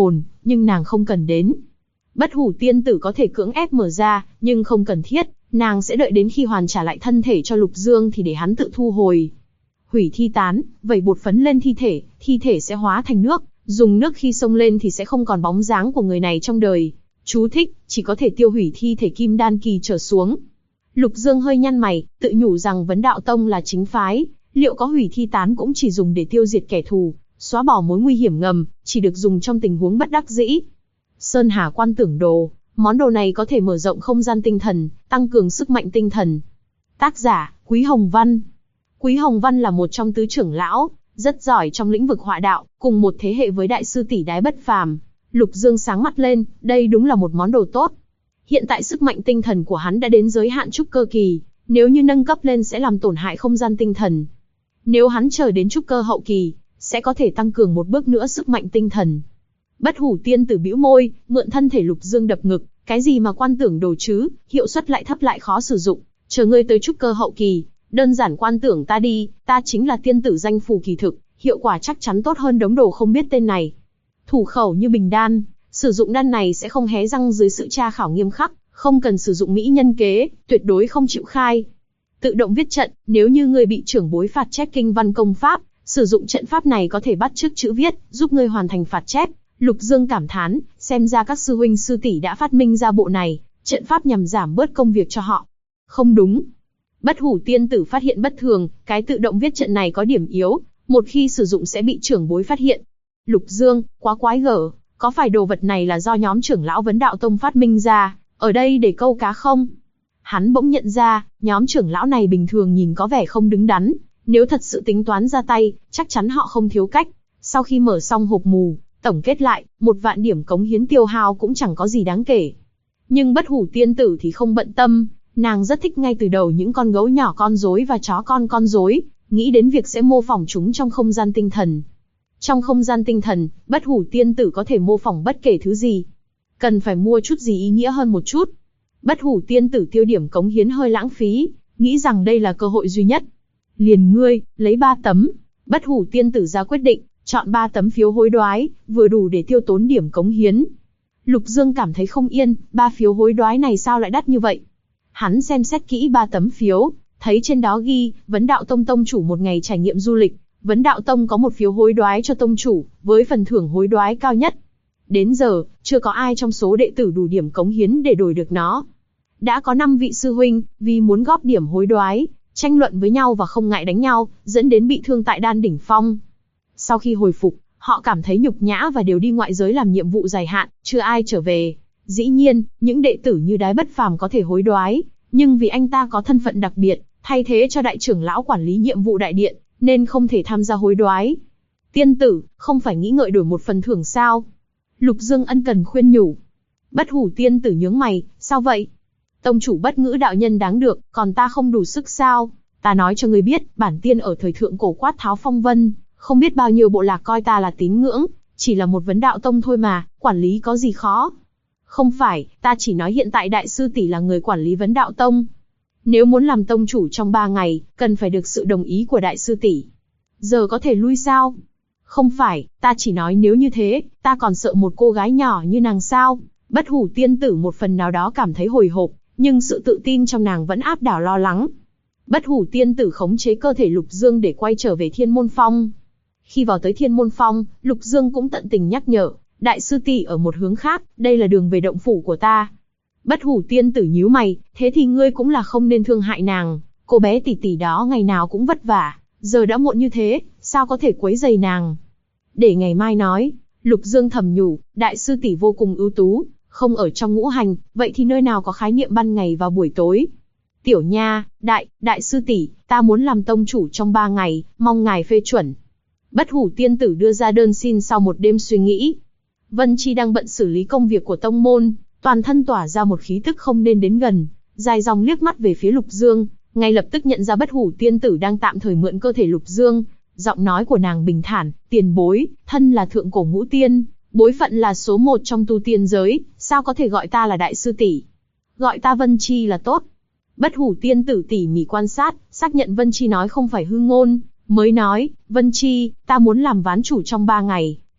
nhưng nàng không cần đến. Bất hủ tiên tử có thể cưỡng ép mở ra, nhưng không cần thiết, nàng sẽ đợi đến khi hoàn trả lại thân thể cho Lục Dương thì để hắn tự thu hồi. Hủy thi tán, vẩy bột phấn lên thi thể sẽ hóa thành nước, dùng nước khi xông lên thì sẽ không còn bóng dáng của người này trong đời. Chú thích, chỉ có thể tiêu hủy thi thể kim đan kỳ trở xuống. Lục Dương hơi nhăn mày, tự nhủ rằng Vấn Đạo Tông là chính phái, liệu có hủy thi tán cũng chỉ dùng để tiêu diệt kẻ thù, xóa bỏ mối nguy hiểm ngầm, chỉ được dùng trong tình huống bất đắc dĩ. Sơn Hà Quan Tưởng Đồ, món đồ này có thể mở rộng không gian tinh thần, tăng cường sức mạnh tinh thần. Tác giả, Quý Hồng Văn. Quý Hồng Văn là một trong tứ trưởng lão, rất giỏi trong lĩnh vực họa đạo, cùng một thế hệ với đại sư tỷ Đái Bất Phàm. Lục Dương sáng mắt lên, đây đúng là một món đồ tốt. Hiện tại sức mạnh tinh thần của hắn đã đến giới hạn trúc cơ kỳ, nếu như nâng cấp lên sẽ làm tổn hại không gian tinh thần. Nếu hắn chờ đến trúc cơ hậu kỳ, sẽ có thể tăng cường một bước nữa sức mạnh tinh thần. Bất hủ tiên tử bĩu môi, mượn thân thể Lục Dương đập ngực, cái gì mà quan tưởng đồ chứ, hiệu suất lại thấp lại khó sử dụng, chờ ngươi tới trúc cơ hậu kỳ, đơn giản quan tưởng ta đi, ta chính là tiên tử danh phù kỳ thực, hiệu quả chắc chắn tốt hơn đống đồ không biết tên này. Thủ khẩu như bình đan, sử dụng đan này sẽ không hé răng dưới sự tra khảo nghiêm khắc, không cần sử dụng mỹ nhân kế, tuyệt đối không chịu khai. Tự động viết trận, nếu như ngươi bị trưởng bối phạt chép kinh văn công pháp, sử dụng trận pháp này có thể bắt chước chữ viết, giúp ngươi hoàn thành phạt chép. Lục Dương cảm thán, xem ra các sư huynh sư tỷ đã phát minh ra bộ này, trận pháp nhằm giảm bớt công việc cho họ. Không đúng. Bất hủ tiên tử phát hiện bất thường, cái tự động viết trận này có điểm yếu, một khi sử dụng sẽ bị trưởng bối phát hiện. Lục Dương, quá quái gở, có phải đồ vật này là do nhóm trưởng lão Vấn Đạo Tông phát minh ra, ở đây để câu cá không? Hắn bỗng nhận ra, nhóm trưởng lão này bình thường nhìn có vẻ không đứng đắn, nếu thật sự tính toán ra tay, chắc chắn họ không thiếu cách. Sau khi mở xong hộp mù, tổng kết lại, 1.000 điểm cống hiến tiêu hao cũng chẳng có gì đáng kể. Nhưng bất hủ tiên tử thì không bận tâm, nàng rất thích ngay từ đầu những con gấu nhỏ con rối và chó con rối, nghĩ đến việc sẽ mô phỏng chúng trong không gian tinh thần. Trong không gian tinh thần, bất hủ tiên tử có thể mô phỏng bất kể thứ gì. Cần phải mua chút gì ý nghĩa hơn một chút. Bất hủ tiên tử tiêu điểm cống hiến hơi lãng phí, nghĩ rằng đây là cơ hội duy nhất. Liền ngươi, lấy 3 tấm. Bất hủ tiên tử ra quyết định, chọn 3 tấm phiếu hối đoái, vừa đủ để tiêu tốn điểm cống hiến. Lục Dương cảm thấy không yên, 3 phiếu hối đoái này sao lại đắt như vậy? Hắn xem xét kỹ 3 tấm phiếu, thấy trên đó ghi, Vấn Đạo Tông tông chủ một ngày trải nghiệm du lịch. Vấn Đạo Tông có một phiếu hối đoái cho tông chủ, với phần thưởng hối đoái cao nhất. Đến giờ, chưa có ai trong số đệ tử đủ điểm cống hiến để đổi được nó. Đã có 5 vị sư huynh, vì muốn góp điểm hối đoái, tranh luận với nhau và không ngại đánh nhau, dẫn đến bị thương tại đan đỉnh phong. Sau khi hồi phục, họ cảm thấy nhục nhã và đều đi ngoại giới làm nhiệm vụ dài hạn, chưa ai trở về. Dĩ nhiên, những đệ tử như Đái Bất Phàm có thể hối đoái, nhưng vì anh ta có thân phận đặc biệt, thay thế cho đại trưởng lão quản lý nhiệm vụ đại điện, nên không thể tham gia hối đoái. Tiên tử, không phải nghĩ ngợi đổi một phần thưởng sao? Lục Dương ân cần khuyên nhủ. Bất hủ tiên tử nhướng mày, sao vậy? Tông chủ Bất Ngữ đạo nhân đáng được, còn ta không đủ sức sao? Ta nói cho ngươi biết, bản tiên ở thời thượng cổ quát tháo phong vân, không biết bao nhiêu bộ lạc coi ta là tín ngưỡng, chỉ là một Vấn Đạo Tông thôi mà, quản lý có gì khó? Không phải, ta chỉ nói hiện tại đại sư tỷ là người quản lý Vấn Đạo Tông. Nếu muốn làm tông chủ trong 3 ngày, cần phải được sự đồng ý của đại sư tỷ. Giờ có thể lui sao? Không phải, ta chỉ nói nếu như thế, ta còn sợ một cô gái nhỏ như nàng sao? Bất hủ tiên tử một phần nào đó cảm thấy hồi hộp, nhưng sự tự tin trong nàng vẫn áp đảo lo lắng. Bất hủ tiên tử khống chế cơ thể Lục Dương để quay trở về Thiên Môn Phong. Khi vào tới Thiên Môn Phong, Lục Dương cũng tận tình nhắc nhở, đại sư tỷ ở một hướng khác, đây là đường về động phủ của ta. Bất hủ tiên tử nhíu mày, thế thì ngươi cũng là không nên thương hại nàng, cô bé tỷ tỷ đó ngày nào cũng vất vả, giờ đã muộn như thế, sao có thể quấy rầy nàng. Để ngày mai nói, Lục Dương thầm nhủ, đại sư tỷ vô cùng ưu tú, không ở trong ngũ hành, vậy thì nơi nào có khái niệm ban ngày và buổi tối. Tiểu nha, đại sư tỷ, ta muốn làm tông chủ trong 3 ngày, mong ngài phê chuẩn. Bất hủ tiên tử đưa ra đơn xin sau một đêm suy nghĩ. Vân Chi đang bận xử lý công việc của tông môn, toàn thân tỏa ra một khí tức không nên đến gần, dài dòng liếc mắt về phía Lục Dương, ngay lập tức nhận ra bất hủ tiên tử đang tạm thời mượn cơ thể Lục Dương. Giọng nói của nàng bình thản, tiền bối, thân là thượng cổ ngũ tiên, bối phận là số 1 trong tu tiên giới, sao có thể gọi ta là đại sư tỷ? Gọi ta Vân Chi là tốt. Bất hủ tiên tử tỉ mỉ quan sát, xác nhận Vân Chi nói không phải hư ngôn, mới nói, Vân Chi, ta muốn làm ván chủ trong 3 ngày,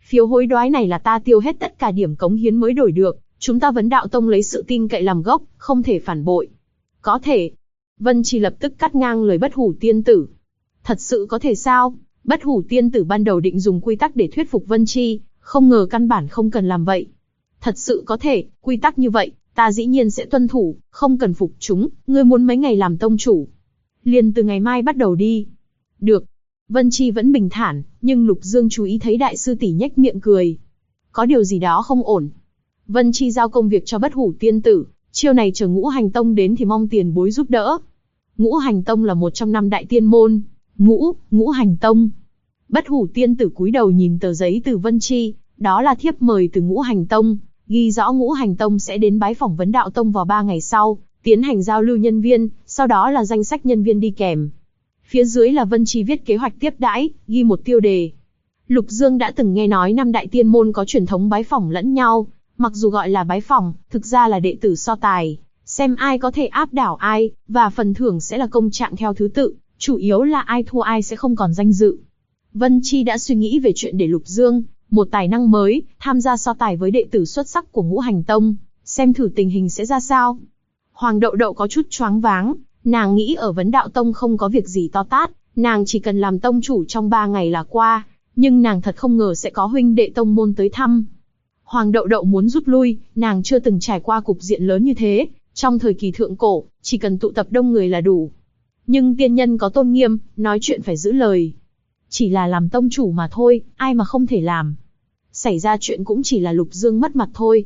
Phiếu hối đoái này là ta tiêu hết tất cả điểm cống hiến mới đổi được, chúng ta Vấn Đạo Tông lấy sự tin cậy làm gốc, không thể phản bội. Có thể. Vân Chi lập tức cắt ngang lời Bất Hủ Tiên Tử. Thật sự có thể sao? Bất Hủ Tiên Tử ban đầu định dùng quy tắc để thuyết phục Vân Chi, không ngờ căn bản không cần làm vậy. Thật sự có thể, quy tắc như vậy, ta dĩ nhiên sẽ tuân thủ, không cần phục chúng, ngươi muốn mấy ngày làm tông chủ? Liền từ ngày mai bắt đầu đi. Được. Vân Chi vẫn bình thản, nhưng Lục Dương chú ý thấy đại sư tỷ nhếch miệng cười. Có điều gì đó không ổn. Vân Chi giao công việc cho Bất Hủ Tiên Tử, chiều này chờ Ngũ Hành Tông đến thì mong tiền bối giúp đỡ. Ngũ Hành Tông là một trong 5 đại tiên môn. Ngũ Hành Tông. Bất Hủ Tiên Tử cúi đầu nhìn tờ giấy từ Vân Chi, đó là thiếp mời từ Ngũ Hành Tông, ghi rõ Ngũ Hành Tông sẽ đến bái phỏng Vấn Đạo Tông vào 3 ngày sau, tiến hành giao lưu nhân viên, sau đó là danh sách nhân viên đi kèm. Phía dưới là Vân Chi viết kế hoạch tiếp đãi, ghi một tiêu đề. Lục Dương đã từng nghe nói 5 đại tiên môn có truyền thống bái phỏng lẫn nhau, mặc dù gọi là bái phỏng, thực ra là đệ tử so tài, xem ai có thể áp đảo ai, và phần thưởng sẽ là công trạng theo thứ tự, chủ yếu là ai thua ai sẽ không còn danh dự. Vân Chi đã suy nghĩ về chuyện để Lục Dương, một tài năng mới, tham gia so tài với đệ tử xuất sắc của Ngũ Hành Tông, xem thử tình hình sẽ ra sao. Hoàng Đậu Đậu có chút choáng váng, nàng nghĩ ở Vấn Đạo Tông không có việc gì to tát, nàng chỉ cần làm tông chủ trong 3 ngày là qua, nhưng nàng thật không ngờ sẽ có huynh đệ tông môn tới thăm. Hoàng Đậu Đậu muốn rút lui, nàng chưa từng trải qua cục diện lớn như thế, trong thời kỳ thượng cổ, chỉ cần tụ tập đông người là đủ. Nhưng tiên nhân có tôn nghiêm, nói chuyện phải giữ lời. Chỉ là làm tông chủ mà thôi, ai mà không thể làm. Xảy ra chuyện cũng chỉ là Lục Dương mất mặt thôi.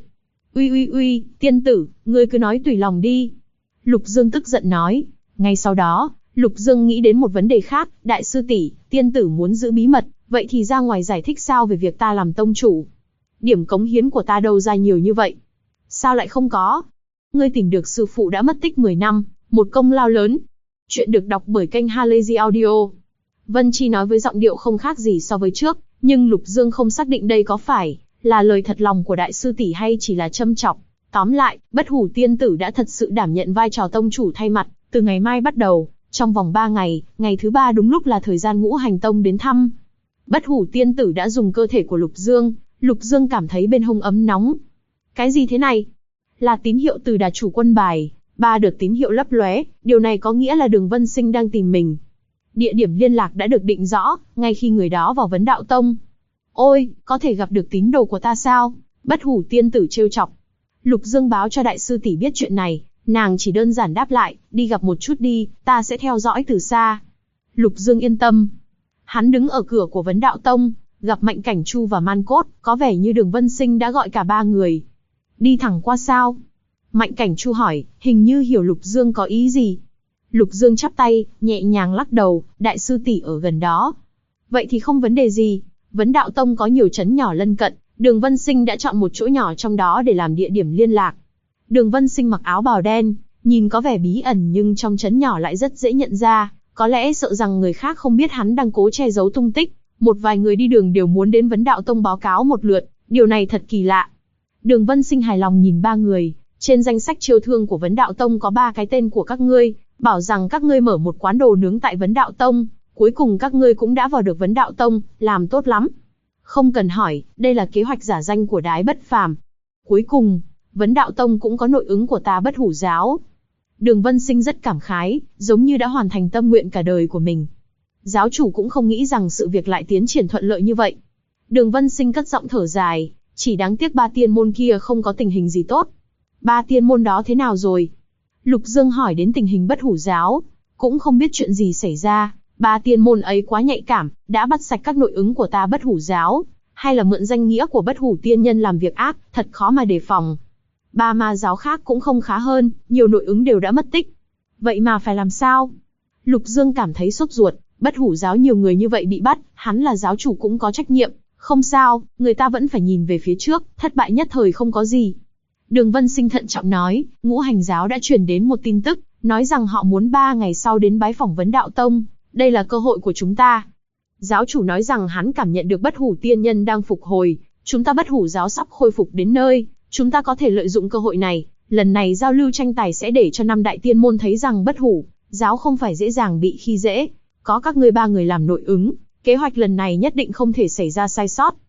Uy, tiên tử, ngươi cứ nói tùy lòng đi. Lục Dương tức giận nói. Ngay sau đó, Lục Dương nghĩ đến một vấn đề khác, đại sư tỷ, tiên tử muốn giữ bí mật, vậy thì ra ngoài giải thích sao về việc ta làm tông chủ. Điểm cống hiến của ta đâu ra nhiều như vậy? Sao lại không có? Ngươi tìm được sư phụ đã mất tích 10 năm, một công lao lớn. Chuyện được đọc bởi kênh Halazy Audio. Vân Chi nói với giọng điệu không khác gì so với trước, nhưng Lục Dương không xác định đây có phải là lời thật lòng của đại sư tỷ hay chỉ là châm chọc. Tóm lại, Bất Hủ Tiên Tử đã thật sự đảm nhận vai trò tông chủ thay mặt, từ ngày mai bắt đầu, trong vòng 3 ngày, ngày thứ 3 đúng lúc là thời gian Ngũ Hành Tông đến thăm. Bất Hủ Tiên Tử đã dùng cơ thể của Lục Dương cảm thấy bên hông ấm nóng. Cái gì thế này? Là tín hiệu từ Đà Chủ Quân bài, 3 đợt tín hiệu lấp lóe, điều này có nghĩa là Đường Vân Sinh đang tìm mình. Địa điểm liên lạc đã được định rõ, ngay khi người đó vào Vấn Đạo Tông. Ôi, có thể gặp được tín đồ của ta sao? Bất Hủ Tiên Tử trêu chọc. Lục Dương báo cho đại sư tỷ biết chuyện này, nàng chỉ đơn giản đáp lại, đi gặp một chút đi, ta sẽ theo dõi từ xa. Lục Dương yên tâm. Hắn đứng ở cửa của Vấn Đạo Tông, gặp Mạnh Cảnh Chu và Man Cốt, có vẻ như Đường Vân Sinh đã gọi cả 3 người. Đi thẳng qua sao? Mạnh Cảnh Chu hỏi, hình như hiểu Lục Dương có ý gì. Lục Dương chắp tay, nhẹ nhàng lắc đầu, đại sư tỷ ở gần đó. Vậy thì không vấn đề gì, Vấn Đạo Tông có nhiều trấn nhỏ lân cận, Đường Vân Sinh đã chọn một chỗ nhỏ trong đó để làm địa điểm liên lạc. Đường Vân Sinh mặc áo bào đen, nhìn có vẻ bí ẩn nhưng trong trấn nhỏ lại rất dễ nhận ra, có lẽ sợ rằng người khác không biết hắn đang cố che giấu tung tích. Một vài người đi đường đều muốn đến Vấn Đạo Tông báo cáo một lượt, điều này thật kỳ lạ. Đường Vân Sinh hài lòng nhìn 3 người, trên danh sách chiêu thương của Vấn Đạo Tông có 3 cái tên của các ngươi, bảo rằng các ngươi mở một quán đồ nướng tại Vấn Đạo Tông, cuối cùng các ngươi cũng đã vào được Vấn Đạo Tông, làm tốt lắm. Không cần hỏi, đây là kế hoạch giả danh của Đái Bất Phàm. Cuối cùng, Vấn Đạo Tông cũng có nội ứng của ta Bất Hủ giáo. Đường Vân Sinh rất cảm khái, giống như đã hoàn thành tâm nguyện cả đời của mình. Giáo chủ cũng không nghĩ rằng sự việc lại tiến triển thuận lợi như vậy. Đường Vân Sinh cất giọng thở dài, chỉ đáng tiếc 3 tiên môn kia không có tình hình gì tốt. 3 tiên môn đó thế nào rồi? Lục Dương hỏi đến tình hình Bất Hủ giáo, cũng không biết chuyện gì xảy ra. 3 tiên môn ấy quá nhạy cảm, đã bắt sạch các nội ứng của ta Bất Hủ giáo, hay là mượn danh nghĩa của Bất Hủ tiên nhân làm việc ác, thật khó mà đề phòng. 3 ma giáo khác cũng không khá hơn, nhiều nội ứng đều đã mất tích. Vậy mà phải làm sao? Lục Dương cảm thấy sốt ruột, Bất Hủ giáo nhiều người như vậy bị bắt, hắn là giáo chủ cũng có trách nhiệm. Không sao, người ta vẫn phải nhìn về phía trước, thất bại nhất thời không có gì. Đường Vân Sinh thận trọng nói, Ngũ Hành giáo đã truyền đến một tin tức, nói rằng họ muốn 3 ngày sau đến bái phỏng Vấn Đạo Tông. Đây là cơ hội của chúng ta. Giáo chủ nói rằng hắn cảm nhận được Bất Hủ tiên nhân đang phục hồi, chúng ta Bất Hủ giáo sắp khôi phục đến nơi, chúng ta có thể lợi dụng cơ hội này, lần này giao lưu tranh tài sẽ để cho 5 đại tiên môn thấy rằng Bất Hủ giáo không phải dễ dàng bị khi dễ, có các ngươi 3 người làm nội ứng, kế hoạch lần này nhất định không thể xảy ra sai sót.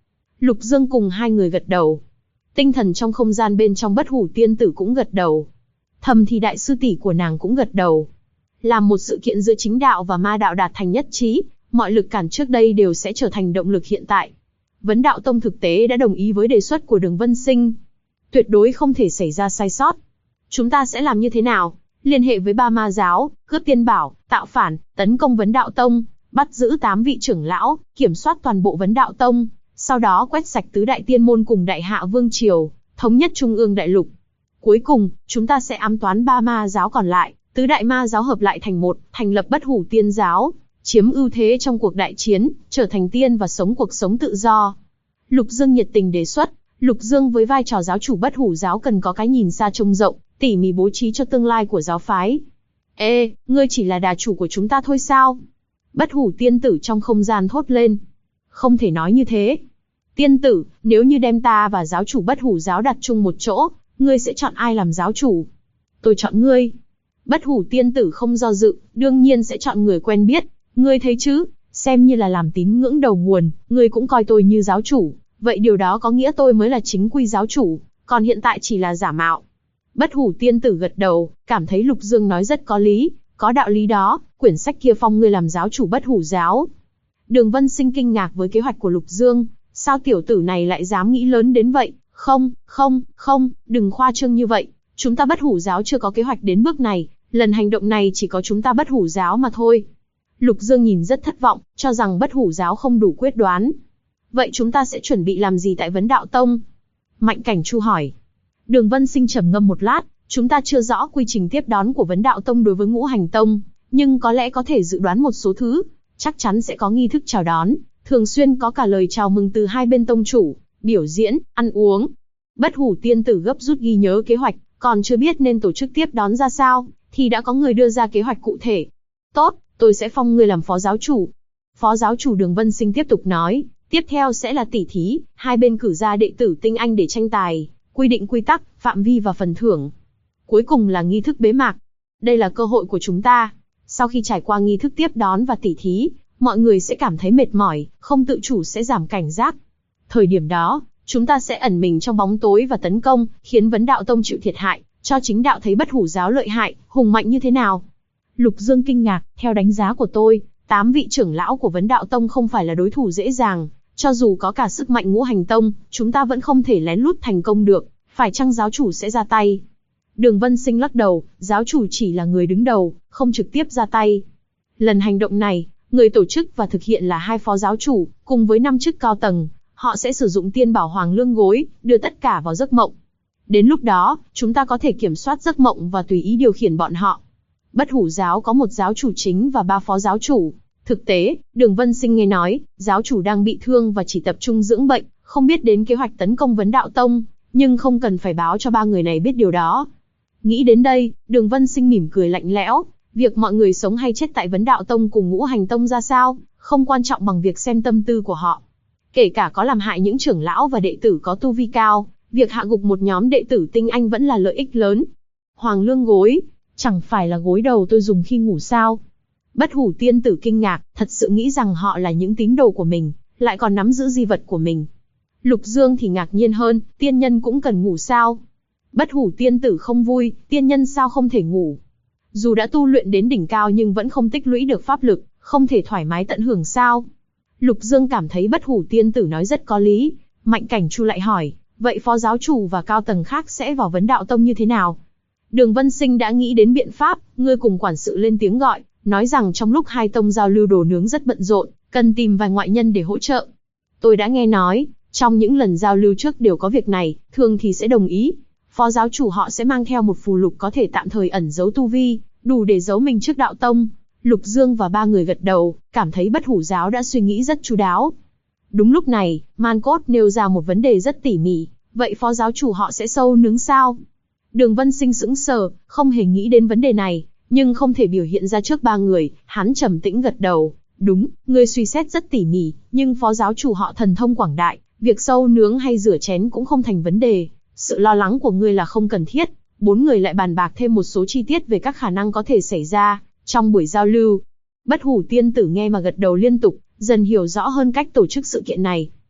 Lục Dương cùng hai người gật đầu. Tinh thần trong không gian bên trong Bất Hủ Tiên Tử cũng gật đầu. Thầm thì đại sư tỷ của nàng cũng gật đầu. Làm một sự kiện giữa chính đạo và ma đạo đạt thành nhất trí, mọi lực cản trước đây đều sẽ trở thành động lực hiện tại. Vấn Đạo Tông thực tế đã đồng ý với đề xuất của Đường Vân Sinh. Tuyệt đối không thể xảy ra sai sót. Chúng ta sẽ làm như thế nào? Liên hệ với ba ma giáo, cướp tiên bảo, tạo phản, tấn công Vấn Đạo Tông, bắt giữ 8 vị trưởng lão, kiểm soát toàn bộ Vấn Đạo Tông, sau đó quét sạch tứ đại tiên môn cùng đại hạ vương triều, thống nhất trung ương đại lục. Cuối cùng, chúng ta sẽ ám toán ba ma giáo còn lại, tứ đại ma giáo hợp lại thành một, thành lập Bất Hủ Tiên giáo, chiếm ưu thế trong cuộc đại chiến, trở thành tiên và sống cuộc sống tự do. Lục Dương nhiệt tình đề xuất. Lục Dương với vai trò giáo chủ Bất Hủ giáo cần có cái nhìn xa trông rộng, tỉ mỉ bố trí cho tương lai của giáo phái. Ê, ngươi chỉ là đà chủ của chúng ta thôi sao? Bất Hủ Tiên Tử trong không gian thốt lên. Không thể nói như thế. Tiên tử, nếu như đem ta và giáo chủ Bất Hủ giáo đặt chung một chỗ, ngươi sẽ chọn ai làm giáo chủ? Tôi chọn ngươi. Bất Hủ Tiên Tử không do dự, đương nhiên sẽ chọn người quen biết. Ngươi thấy chứ, xem như là làm tín ngưỡng đầu nguồn, ngươi cũng coi tôi như giáo chủ. Vậy điều đó có nghĩa tôi mới là chính quy giáo chủ, còn hiện tại chỉ là giả mạo. Bất Hủ Tiên Tử gật đầu, cảm thấy Lục Dương nói rất có lý, có đạo lý đó, quyển sách kia phong ngươi làm giáo chủ Bất Hủ giáo. Đường Vân Sinh kinh ngạc với kế hoạch của Lục Dương, sao tiểu tử này lại dám nghĩ lớn đến vậy? Không, đừng khoa trương như vậy, chúng ta Bất Hủ giáo chưa có kế hoạch đến bước này, lần hành động này chỉ có chúng ta Bất Hủ giáo mà thôi. Lục Dương nhìn rất thất vọng, cho rằng Bất Hủ giáo không đủ quyết đoán. Vậy chúng ta sẽ chuẩn bị làm gì tại Vấn Đạo Tông? Mạnh Cảnh Chu hỏi. Đường Vân Sinh trầm ngâm một lát, chúng ta chưa rõ quy trình tiếp đón của Vấn Đạo Tông đối với Ngũ Hành Tông, nhưng có lẽ có thể dự đoán một số thứ, chắc chắn sẽ có nghi thức chào đón, thường xuyên có cả lời chào mừng từ hai bên tông chủ, biểu diễn, ăn uống. Bất Hủ Tiên Tử gấp rút ghi nhớ kế hoạch, còn chưa biết nên tổ chức tiếp đón ra sao, thì đã có người đưa ra kế hoạch cụ thể. Tốt, tôi sẽ phong ngươi làm phó giáo chủ. Phó giáo chủ Đường Vân Sinh tiếp tục nói. Tiếp theo sẽ là tỉ thí, hai bên cử ra đệ tử tinh anh để tranh tài, quy định quy tắc, phạm vi và phần thưởng. Cuối cùng là nghi thức bế mạc. Đây là cơ hội của chúng ta. Sau khi trải qua nghi thức tiếp đón và tỉ thí, mọi người sẽ cảm thấy mệt mỏi, không tự chủ sẽ giảm cảnh giác. Thời điểm đó, chúng ta sẽ ẩn mình trong bóng tối và tấn công, khiến Vấn Đạo Tông chịu thiệt hại, cho chính đạo thấy Bất Hủ giáo lợi hại, hùng mạnh như thế nào. Lục Dương kinh ngạc, theo đánh giá của tôi, 8 vị trưởng lão của Vấn Đạo Tông không phải là đối thủ dễ dàng. Cho dù có cả sức mạnh Ngũ Hành Tông, chúng ta vẫn không thể lén lút thành công được, phải chăng giáo chủ sẽ ra tay? Đường Vân Sinh lắc đầu, giáo chủ chỉ là người đứng đầu, không trực tiếp ra tay. Lần hành động này, người tổ chức và thực hiện là hai phó giáo chủ, cùng với 5 chức cao tầng, họ sẽ sử dụng tiên bảo Hoàng Lương Gối, đưa tất cả vào giấc mộng. Đến lúc đó, chúng ta có thể kiểm soát giấc mộng và tùy ý điều khiển bọn họ. Bất Hủ giáo có một giáo chủ chính và 3 phó giáo chủ. Thực tế, Đường Vân Sinh nghe nói, giáo chủ đang bị thương và chỉ tập trung dưỡng bệnh, không biết đến kế hoạch tấn công Vấn Đạo Tông, nhưng không cần phải báo cho 3 người này biết điều đó. Nghĩ đến đây, Đường Vân Sinh mỉm cười lạnh lẽo, việc mọi người sống hay chết tại Vấn Đạo Tông cùng Ngũ Hành Tông ra sao, không quan trọng bằng việc xem tâm tư của họ. Kể cả có làm hại những trưởng lão và đệ tử có tu vi cao, việc hạ gục một nhóm đệ tử tinh anh vẫn là lợi ích lớn. Hoàng Lương Gối, chẳng phải là gối đầu tôi dùng khi ngủ sao? Bất Hủ Tiên Tử kinh ngạc, thật sự nghĩ rằng họ là những tín đồ của mình, lại còn nắm giữ di vật của mình. Lục Dương thì ngạc nhiên hơn, tiên nhân cũng cần ngủ sao? Bất Hủ Tiên Tử không vui, tiên nhân sao không thể ngủ? Dù đã tu luyện đến đỉnh cao nhưng vẫn không tích lũy được pháp lực, không thể thoải mái tận hưởng sao? Lục Dương cảm thấy Bất Hủ Tiên Tử nói rất có lý. Mạnh Cảnh Chu lại hỏi, vậy phó giáo chủ và cao tầng khác sẽ vào Vấn Đạo Tông như thế nào? Đường Vân Sinh đã nghĩ đến biện pháp, ngươi cùng quản sự lên tiếng gọi, nói rằng trong lúc hai tông giao lưu đồ nướng rất bận rộn, cần tìm vài ngoại nhân để hỗ trợ. Tôi đã nghe nói, trong những lần giao lưu trước đều có việc này, thường thì sẽ đồng ý. Phó giáo chủ họ sẽ mang theo một phù lục có thể tạm thời ẩn giấu tu vi, đủ để giấu mình trước đạo tông. Lục Dương và 3 người gật đầu, cảm thấy Bất Hủ giáo đã suy nghĩ rất chu đáo. Đúng lúc này, Man Cốt nêu ra một vấn đề rất tỉ mỉ, vậy phó giáo chủ họ sẽ sâu nướng sao? Đường Vân Sinh sững sờ, không hề nghĩ đến vấn đề này, nhưng không thể biểu hiện ra trước 3 người, hắn trầm tĩnh gật đầu. Đúng, ngươi suy xét rất tỉ mỉ, nhưng phó giáo chủ họ thần thông quảng đại, việc sâu nướng hay rửa chén cũng không thành vấn đề. Sự lo lắng của ngươi là không cần thiết. 4 người lại bàn bạc thêm một số chi tiết về các khả năng có thể xảy ra trong buổi giao lưu. Bất Hủ Tiên Tử nghe mà gật đầu liên tục, dần hiểu rõ hơn cách tổ chức sự kiện này.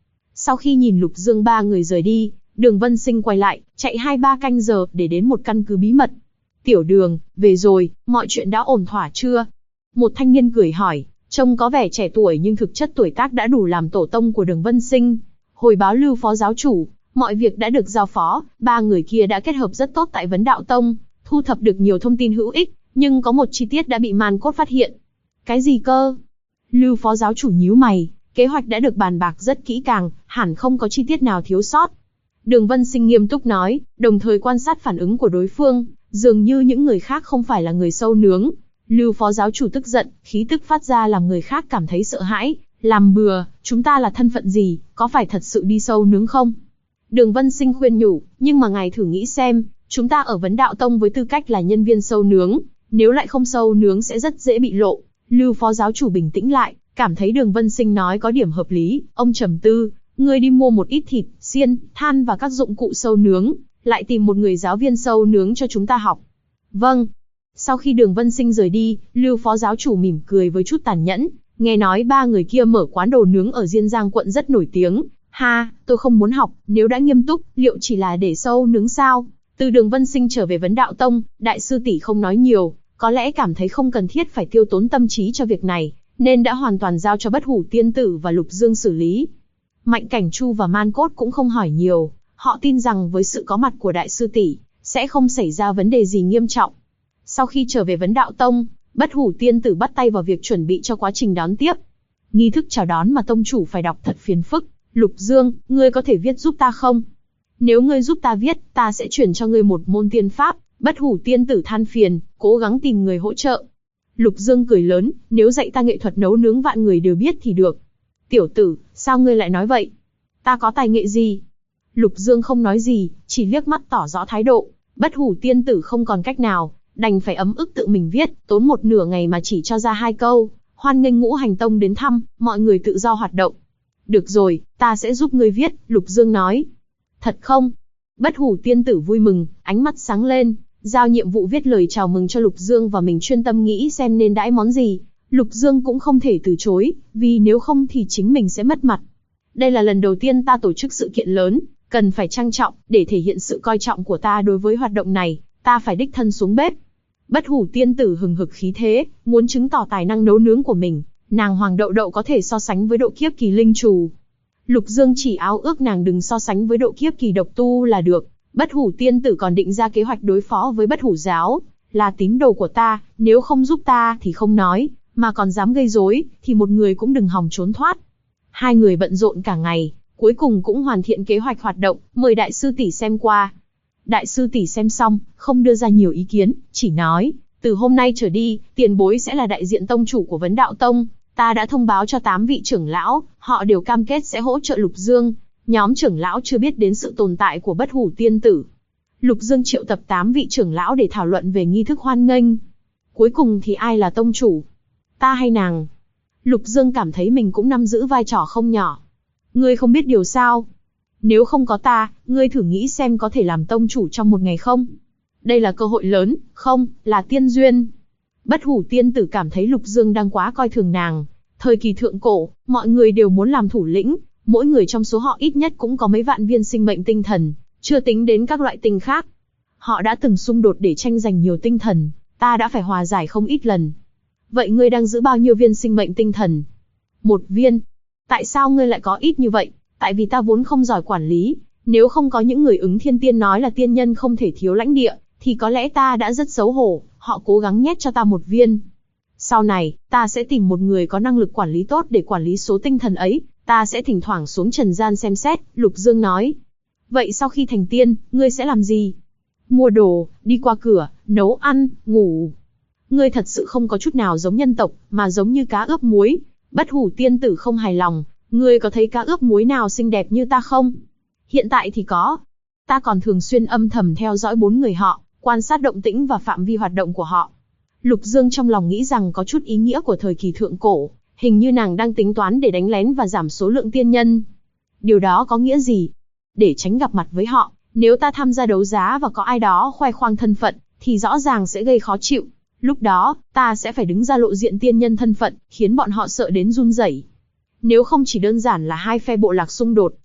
Sau khi nhìn Lục Dương ba người rời đi, Đường Vân Sinh quay lại, chạy 2-3 canh giờ để đến một căn cứ bí mật. Tiểu Đường, về rồi, mọi chuyện đã ổn thỏa chưa? Một thanh niên cười hỏi, trông có vẻ trẻ tuổi nhưng thực chất tuổi tác đã đủ làm tổ tông của Đường Vân Sinh. Hồi báo Lưu phó giáo chủ, mọi việc đã được giao phó, ba người kia đã kết hợp rất tốt tại Vấn Đạo Tông, thu thập được nhiều thông tin hữu ích, nhưng có một chi tiết đã bị Man Cốt phát hiện. Cái gì cơ? Lưu phó giáo chủ nhíu mày, kế hoạch đã được bàn bạc rất kỹ càng, hẳn không có chi tiết nào thiếu sót. Đường Vân Sinh nghiêm túc nói, đồng thời quan sát phản ứng của đối phương, dường như những người khác không phải là người sâu nướng. Lưu phó giáo chủ tức giận, khí tức phát ra làm người khác cảm thấy sợ hãi, làm bừa, chúng ta là thân phận gì, có phải thật sự đi sâu nướng không? Đường Vân Sinh khuyên nhủ, nhưng mà ngài thử nghĩ xem, chúng ta ở Vấn Đạo Tông với tư cách là nhân viên sâu nướng, nếu lại không sâu nướng sẽ rất dễ bị lộ. Lưu phó giáo chủ bình tĩnh lại, cảm thấy Đường Vân Sinh nói có điểm hợp lý, ông trầm tư, ngươi đi mua một ít thịt, xiên, than và các dụng cụ sâu nướng, lại tìm một người giáo viên sâu nướng cho chúng ta học. Vâng. Sau khi Đường Vân Sinh rời đi, Lưu phó giáo chủ mỉm cười với chút tàn nhẫn, nghe nói ba người kia mở quán đồ nướng ở Diên Giang quận rất nổi tiếng. Ha, tôi không muốn học, nếu đã nghiêm túc, liệu chỉ là để sâu nướng sao? Từ Đường Vân Sinh trở về Vấn Đạo Tông, đại sư tỷ không nói nhiều, có lẽ cảm thấy không cần thiết phải tiêu tốn tâm trí cho việc này, nên đã hoàn toàn giao cho Bất Hủ Tiên Tử và Lục Dương xử lý. Mạnh Cảnh Chu và Man Cốt cũng không hỏi nhiều, họ tin rằng với sự có mặt của đại sư tỷ, sẽ không xảy ra vấn đề gì nghiêm trọng. Sau khi trở về Vấn Đạo Tông, Bất Hủ Tiên Tử bắt tay vào việc chuẩn bị cho quá trình đón tiếp. Nghi thức chào đón mà tông chủ phải đọc thật phiền phức. Lục Dương, ngươi có thể viết giúp ta không? Nếu ngươi giúp ta viết, ta sẽ chuyển cho ngươi một môn tiên pháp. Bất Hủ Tiên Tử than phiền, cố gắng tìm người hỗ trợ. Lục Dương cười lớn, nếu dạy ta nghệ thuật nấu nướng vạn người đều biết thì được. Tiểu tử, sao ngươi lại nói vậy? Ta có tài nghệ gì? Lục Dương không nói gì, chỉ liếc mắt tỏ rõ thái độ. Bất Hủ Tiên Tử không còn cách nào, đành phải ấm ức tự mình viết, tốn một nửa ngày mà chỉ cho ra 2 câu. Hoan nghênh Ngũ Hành Tông đến thăm, mọi người tự do hoạt động. Được rồi, ta sẽ giúp ngươi viết, Lục Dương nói. Thật không? Bất Hủ Tiên Tử vui mừng, ánh mắt sáng lên, giao nhiệm vụ viết lời chào mừng cho Lục Dương và mình chuyên tâm nghĩ xem nên đãi món gì. Lục Dương cũng không thể từ chối, vì nếu không thì chính mình sẽ mất mặt. Đây là lần đầu tiên ta tổ chức sự kiện lớn, cần phải trang trọng, để thể hiện sự coi trọng của ta đối với hoạt động này, ta phải đích thân xuống bếp. Bất Hủ Tiên Tử hừng hực khí thế, muốn chứng tỏ tài năng nấu nướng của mình. Nàng Hoàng Đậu Đậu có thể so sánh với độ kiếp kỳ linh trù. Lục Dương chỉ áo ước nàng đừng so sánh với độ kiếp kỳ độc tu là được. Bất Hủ Tiên Tử còn định ra kế hoạch đối phó với Bất Hủ giáo, là tín đồ của ta, nếu không giúp ta thì không nói, mà còn dám gây rối, thì một người cũng đừng hòng trốn thoát. Hai người bận rộn cả ngày, cuối cùng cũng hoàn thiện kế hoạch hoạt động, mời đại sư tỷ xem qua. Đại sư tỷ xem xong, không đưa ra nhiều ý kiến, chỉ nói, từ hôm nay trở đi, tiền bối sẽ là đại diện tông chủ của Vấn Đạo Tông. Ta đã thông báo cho 8 vị trưởng lão, họ đều cam kết sẽ hỗ trợ Lục Dương. Nhóm trưởng lão chưa biết đến sự tồn tại của Bất Hủ Tiên Tử. Lục Dương triệu tập 8 vị trưởng lão để thảo luận về nghi thức hoan nghênh. Cuối cùng thì ai là tông chủ? Ta hay nàng? Lục Dương cảm thấy mình cũng nắm giữ vai trò không nhỏ. Ngươi không biết điều sao? Nếu không có ta, ngươi thử nghĩ xem có thể làm tông chủ trong một ngày không? Đây là cơ hội lớn, không, là tiên duyên. Bất Hủ Tiên Tử cảm thấy Lục Dương đang quá coi thường nàng. Thời kỳ thượng cổ, mọi người đều muốn làm thủ lĩnh, mỗi người trong số họ ít nhất cũng có mấy vạn viên sinh mệnh tinh thần, chưa tính đến các loại tinh khác. Họ đã từng xung đột để tranh giành nhiều tinh thần, ta đã phải hòa giải không ít lần. Vậy ngươi đang giữ bao nhiêu viên sinh mệnh tinh thần? 1 viên. Tại sao ngươi lại có ít như vậy? Tại vì ta vốn không giỏi quản lý, nếu không có những người ứng thiên tiên nói là tiên nhân không thể thiếu lãnh địa, thì có lẽ ta đã rất xấu hổ, họ cố gắng nhét cho ta 1 viên. Sau này, ta sẽ tìm một người có năng lực quản lý tốt để quản lý số tinh thần ấy, ta sẽ thỉnh thoảng xuống trần gian xem xét, Lục Dương nói. Vậy sau khi thành tiên, ngươi sẽ làm gì? Mua đồ, đi qua cửa, nấu ăn, ngủ. Ngươi thật sự không có chút nào giống nhân tộc, mà giống như cá ướp muối. Bất Hủ Tiên Tử không hài lòng, ngươi có thấy cá ướp muối nào xinh đẹp như ta không? Hiện tại thì có. Ta còn thường xuyên âm thầm theo dõi 4 người họ, quan sát động tĩnh và phạm vi hoạt động của họ. Lục Dương trong lòng nghĩ rằng có chút ý nghĩa của thời kỳ thượng cổ, hình như nàng đang tính toán để đánh lén và giảm số lượng tiên nhân. Điều đó có nghĩa gì? Để tránh gặp mặt với họ, nếu ta tham gia đấu giá và có ai đó khoe khoang thân phận, thì rõ ràng sẽ gây khó chịu. Lúc đó, ta sẽ phải đứng ra lộ diện tiên nhân thân phận, khiến bọn họ sợ đến run rẩy. Nếu không chỉ đơn giản là hai phe bộ lạc xung đột,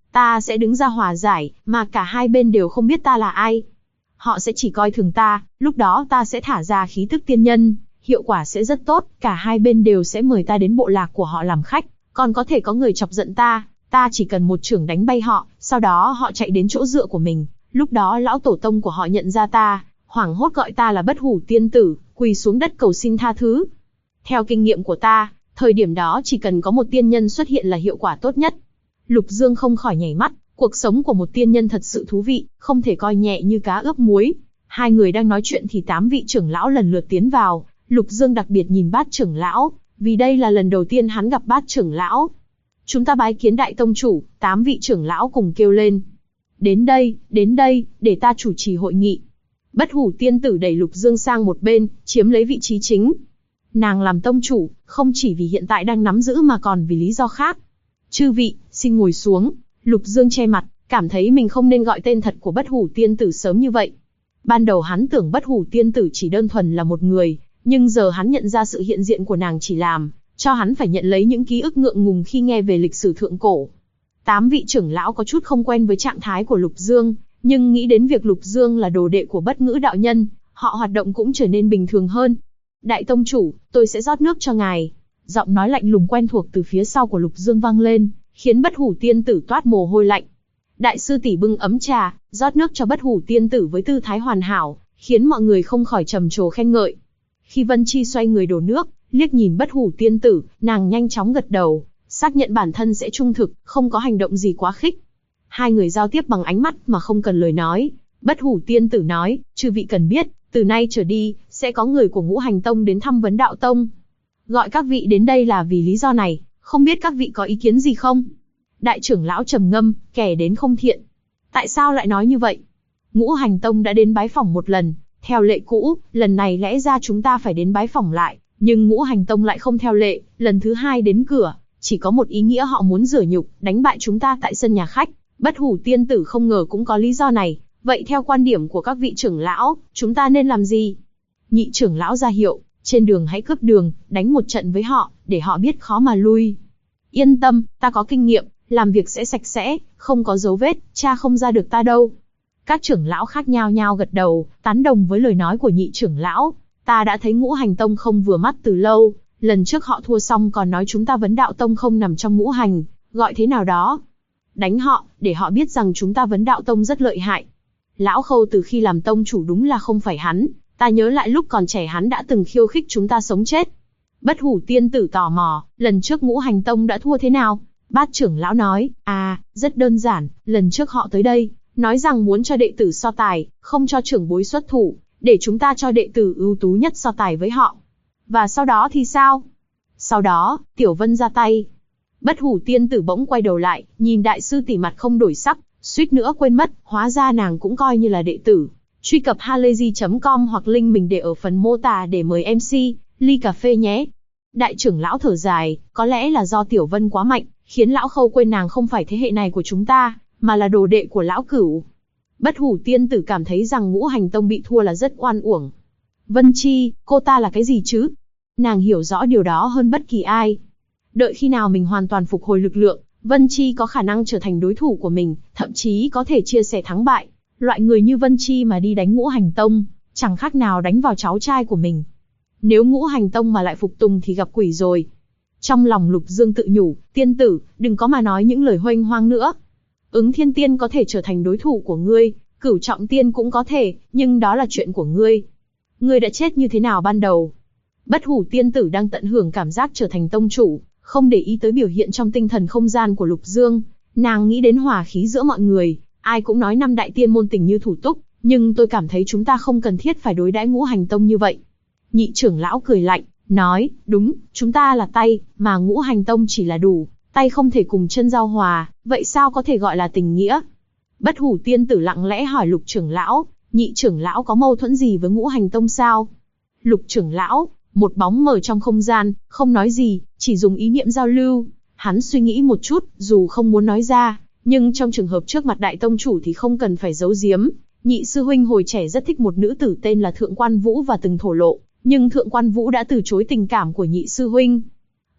ta sẽ đứng ra hòa giải, mà cả hai bên đều không biết ta là ai. Họ sẽ chỉ coi thường ta, lúc đó ta sẽ thả ra khí tức tiên nhân, hiệu quả sẽ rất tốt, cả hai bên đều sẽ mời ta đến bộ lạc của họ làm khách, còn có thể có người chọc giận ta chỉ cần một chưởng đánh bay họ, sau đó họ chạy đến chỗ dựa của mình, lúc đó lão tổ tông của họ nhận ra ta, hoảng hốt gọi ta là Bất Hủ tiên tử, quỳ xuống đất cầu xin tha thứ. Theo kinh nghiệm của ta, thời điểm đó chỉ cần có một tiên nhân xuất hiện là hiệu quả tốt nhất. Lục Dương không khỏi nhảy mắt, cuộc sống của một tiên nhân thật sự thú vị, không thể coi nhẹ như cá ướp muối. Hai người đang nói chuyện thì 8 vị trưởng lão lần lượt tiến vào, Lục Dương đặc biệt nhìn Bát trưởng lão, vì đây là lần đầu tiên hắn gặp Bát trưởng lão. Chúng ta bái kiến đại tông chủ, 8 vị trưởng lão cùng kêu lên. Đến đây, để ta chủ trì hội nghị. Bất Hủ tiên tử đẩy Lục Dương sang một bên, chiếm lấy vị trí chính. Nàng làm tông chủ, không chỉ vì hiện tại đang nắm giữ mà còn vì lý do khác. Chư vị, xin ngồi xuống. Lục Dương che mặt, cảm thấy mình không nên gọi tên thật của Bất Hủ tiên tử sớm như vậy. Ban đầu hắn tưởng Bất Hủ tiên tử chỉ đơn thuần là một người, nhưng giờ hắn nhận ra sự hiện diện của nàng chỉ làm cho hắn phải nhận lấy những ký ức ngượng ngùng khi nghe về lịch sử thượng cổ. 8 vị trưởng lão có chút không quen với trạng thái của Lục Dương, nhưng nghĩ đến việc Lục Dương là đồ đệ của Bất Ngữ đạo nhân, họ hoạt động cũng trở nên bình thường hơn. Đại tông chủ, tôi sẽ rót nước cho ngài. Giọng nói lạnh lùng quen thuộc từ phía sau của Lục Dương vang lên, khiến Bất Hủ tiên tử toát mồ hôi lạnh. Đại sư tỷ bưng ấm trà, rót nước cho Bất Hủ tiên tử với tư thái hoàn hảo, khiến mọi người không khỏi trầm trồ khen ngợi. Khi Vân Chi xoay người đổ nước, liếc nhìn Bất Hủ tiên tử, nàng nhanh chóng gật đầu, xác nhận bản thân sẽ trung thực, không có hành động gì quá khích. Hai người giao tiếp bằng ánh mắt mà không cần lời nói. Bất Hủ tiên tử nói, chư vị cần biết, từ nay trở đi, sẽ có người của Ngũ Hành Tông đến thăm vấn đạo tông. Gọi các vị đến đây là vì lý do này, không biết các vị có ý kiến gì không? Đại trưởng lão trầm ngâm, kẻ đến không thiện. Tại sao lại nói như vậy? Ngũ Hành Tông đã đến bái phỏng một lần, theo lệ cũ, lần này lẽ ra chúng ta phải đến bái phỏng lại, nhưng Ngũ Hành Tông lại không theo lệ, lần thứ hai đến cửa, chỉ có một ý nghĩa họ muốn rửa nhục, đánh bại chúng ta tại sân nhà khách. Bất Hủ tiên tử không ngờ cũng có lý do này, vậy theo quan điểm của các vị trưởng lão, chúng ta nên làm gì? Nhị trưởng lão ra hiệu, trên đường hãy cướp đường, đánh một trận với họ, để họ biết khó mà lui. Yên tâm, ta có kinh nghiệm, làm việc sẽ sạch sẽ, không có dấu vết, cha không ra được ta đâu. Các trưởng lão khác nhao nhao gật đầu, tán đồng với lời nói của nhị trưởng lão. Ta đã thấy Ngũ Hành Tông không vừa mắt từ lâu, lần trước họ thua xong còn nói chúng ta Vấn Đạo Tông không nằm trong ngũ hành, gọi thế nào đó. Đánh họ, để họ biết rằng chúng ta Vấn Đạo Tông rất lợi hại. Lão Khâu từ khi làm tông chủ đúng là không phải hắn, ta nhớ lại lúc còn trẻ hắn đã từng khiêu khích chúng ta sống chết. Bất Hủ tiên tử tò mò, lần trước Ngũ Hành Tông đã thua thế nào? Bát trưởng lão nói, rất đơn giản, lần trước họ tới đây, nói rằng muốn cho đệ tử so tài, không cho trưởng bối xuất thủ, để chúng ta cho đệ tử ưu tú nhất so tài với họ. Và sau đó thì sao? Sau đó, Tiểu Vân ra tay. Bất Hủ tiên tử bỗng quay đầu lại, nhìn đại sư tỷ mặt không đổi sắc, suýt nữa quên mất, hóa ra nàng cũng coi như là đệ tử. Truy cập halayzi.com hoặc link mình để ở phần mô tả để mời MC, ly cà phê nhé. Đại trưởng lão thở dài, có lẽ là do Tiểu Vân quá mạnh, khiến lão Khâu quên nàng không phải thế hệ này của chúng ta, mà là đồ đệ của lão Cửu. Bất Hủ tiên tử cảm thấy rằng Ngũ Hành Tông bị thua là rất oan uổng. Vân Chi, cô ta là cái gì chứ? Nàng hiểu rõ điều đó hơn bất kỳ ai. Đợi khi nào mình hoàn toàn phục hồi lực lượng, Vân Chi có khả năng trở thành đối thủ của mình, thậm chí có thể chia sẻ thắng bại. Loại người như Vân Chi mà đi đánh Ngũ Hành Tông, chẳng khác nào đánh vào cháu trai của mình. Nếu Ngũ Hành Tông mà lại phục tùng thì gặp quỷ rồi. Trong lòng Lục Dương tự nhủ, tiên tử, đừng có mà nói những lời huênh hoang nữa. Ứng Thiên Tiên có thể trở thành đối thủ của ngươi, Cửu Trọng Tiên cũng có thể, nhưng đó là chuyện của ngươi. Ngươi đã chết như thế nào ban đầu? Bất Hủ tiên tử đang tận hưởng cảm giác trở thành tông chủ, không để ý tới biểu hiện trong tinh thần không gian của Lục Dương. Nàng nghĩ đến hòa khí giữa mọi người, ai cũng nói năm đại tiên môn tình như thủ túc, nhưng tôi cảm thấy chúng ta không cần thiết phải đối đãi Ngũ Hành Tông như vậy. Nhị trưởng lão cười lạnh, nói, đúng, chúng ta là tay, mà Ngũ Hành Tông chỉ là đủ, tay không thể cùng chân giao hòa, vậy sao có thể gọi là tình nghĩa? Bất Hủ tiên tử lặng lẽ hỏi Lục trưởng lão, nhị trưởng lão có mâu thuẫn gì với Ngũ Hành Tông sao? Lục trưởng lão, một bóng mờ trong không gian, không nói gì, chỉ dùng ý niệm giao lưu. Hắn suy nghĩ một chút, dù không muốn nói ra, nhưng trong trường hợp trước mặt đại tông chủ thì không cần phải giấu giếm. Nhị sư huynh hồi trẻ rất thích một nữ tử tên là Thượng Quan Vũ và từng thổ lộ, nhưng Thượng Quan Vũ đã từ chối tình cảm của nhị sư huynh.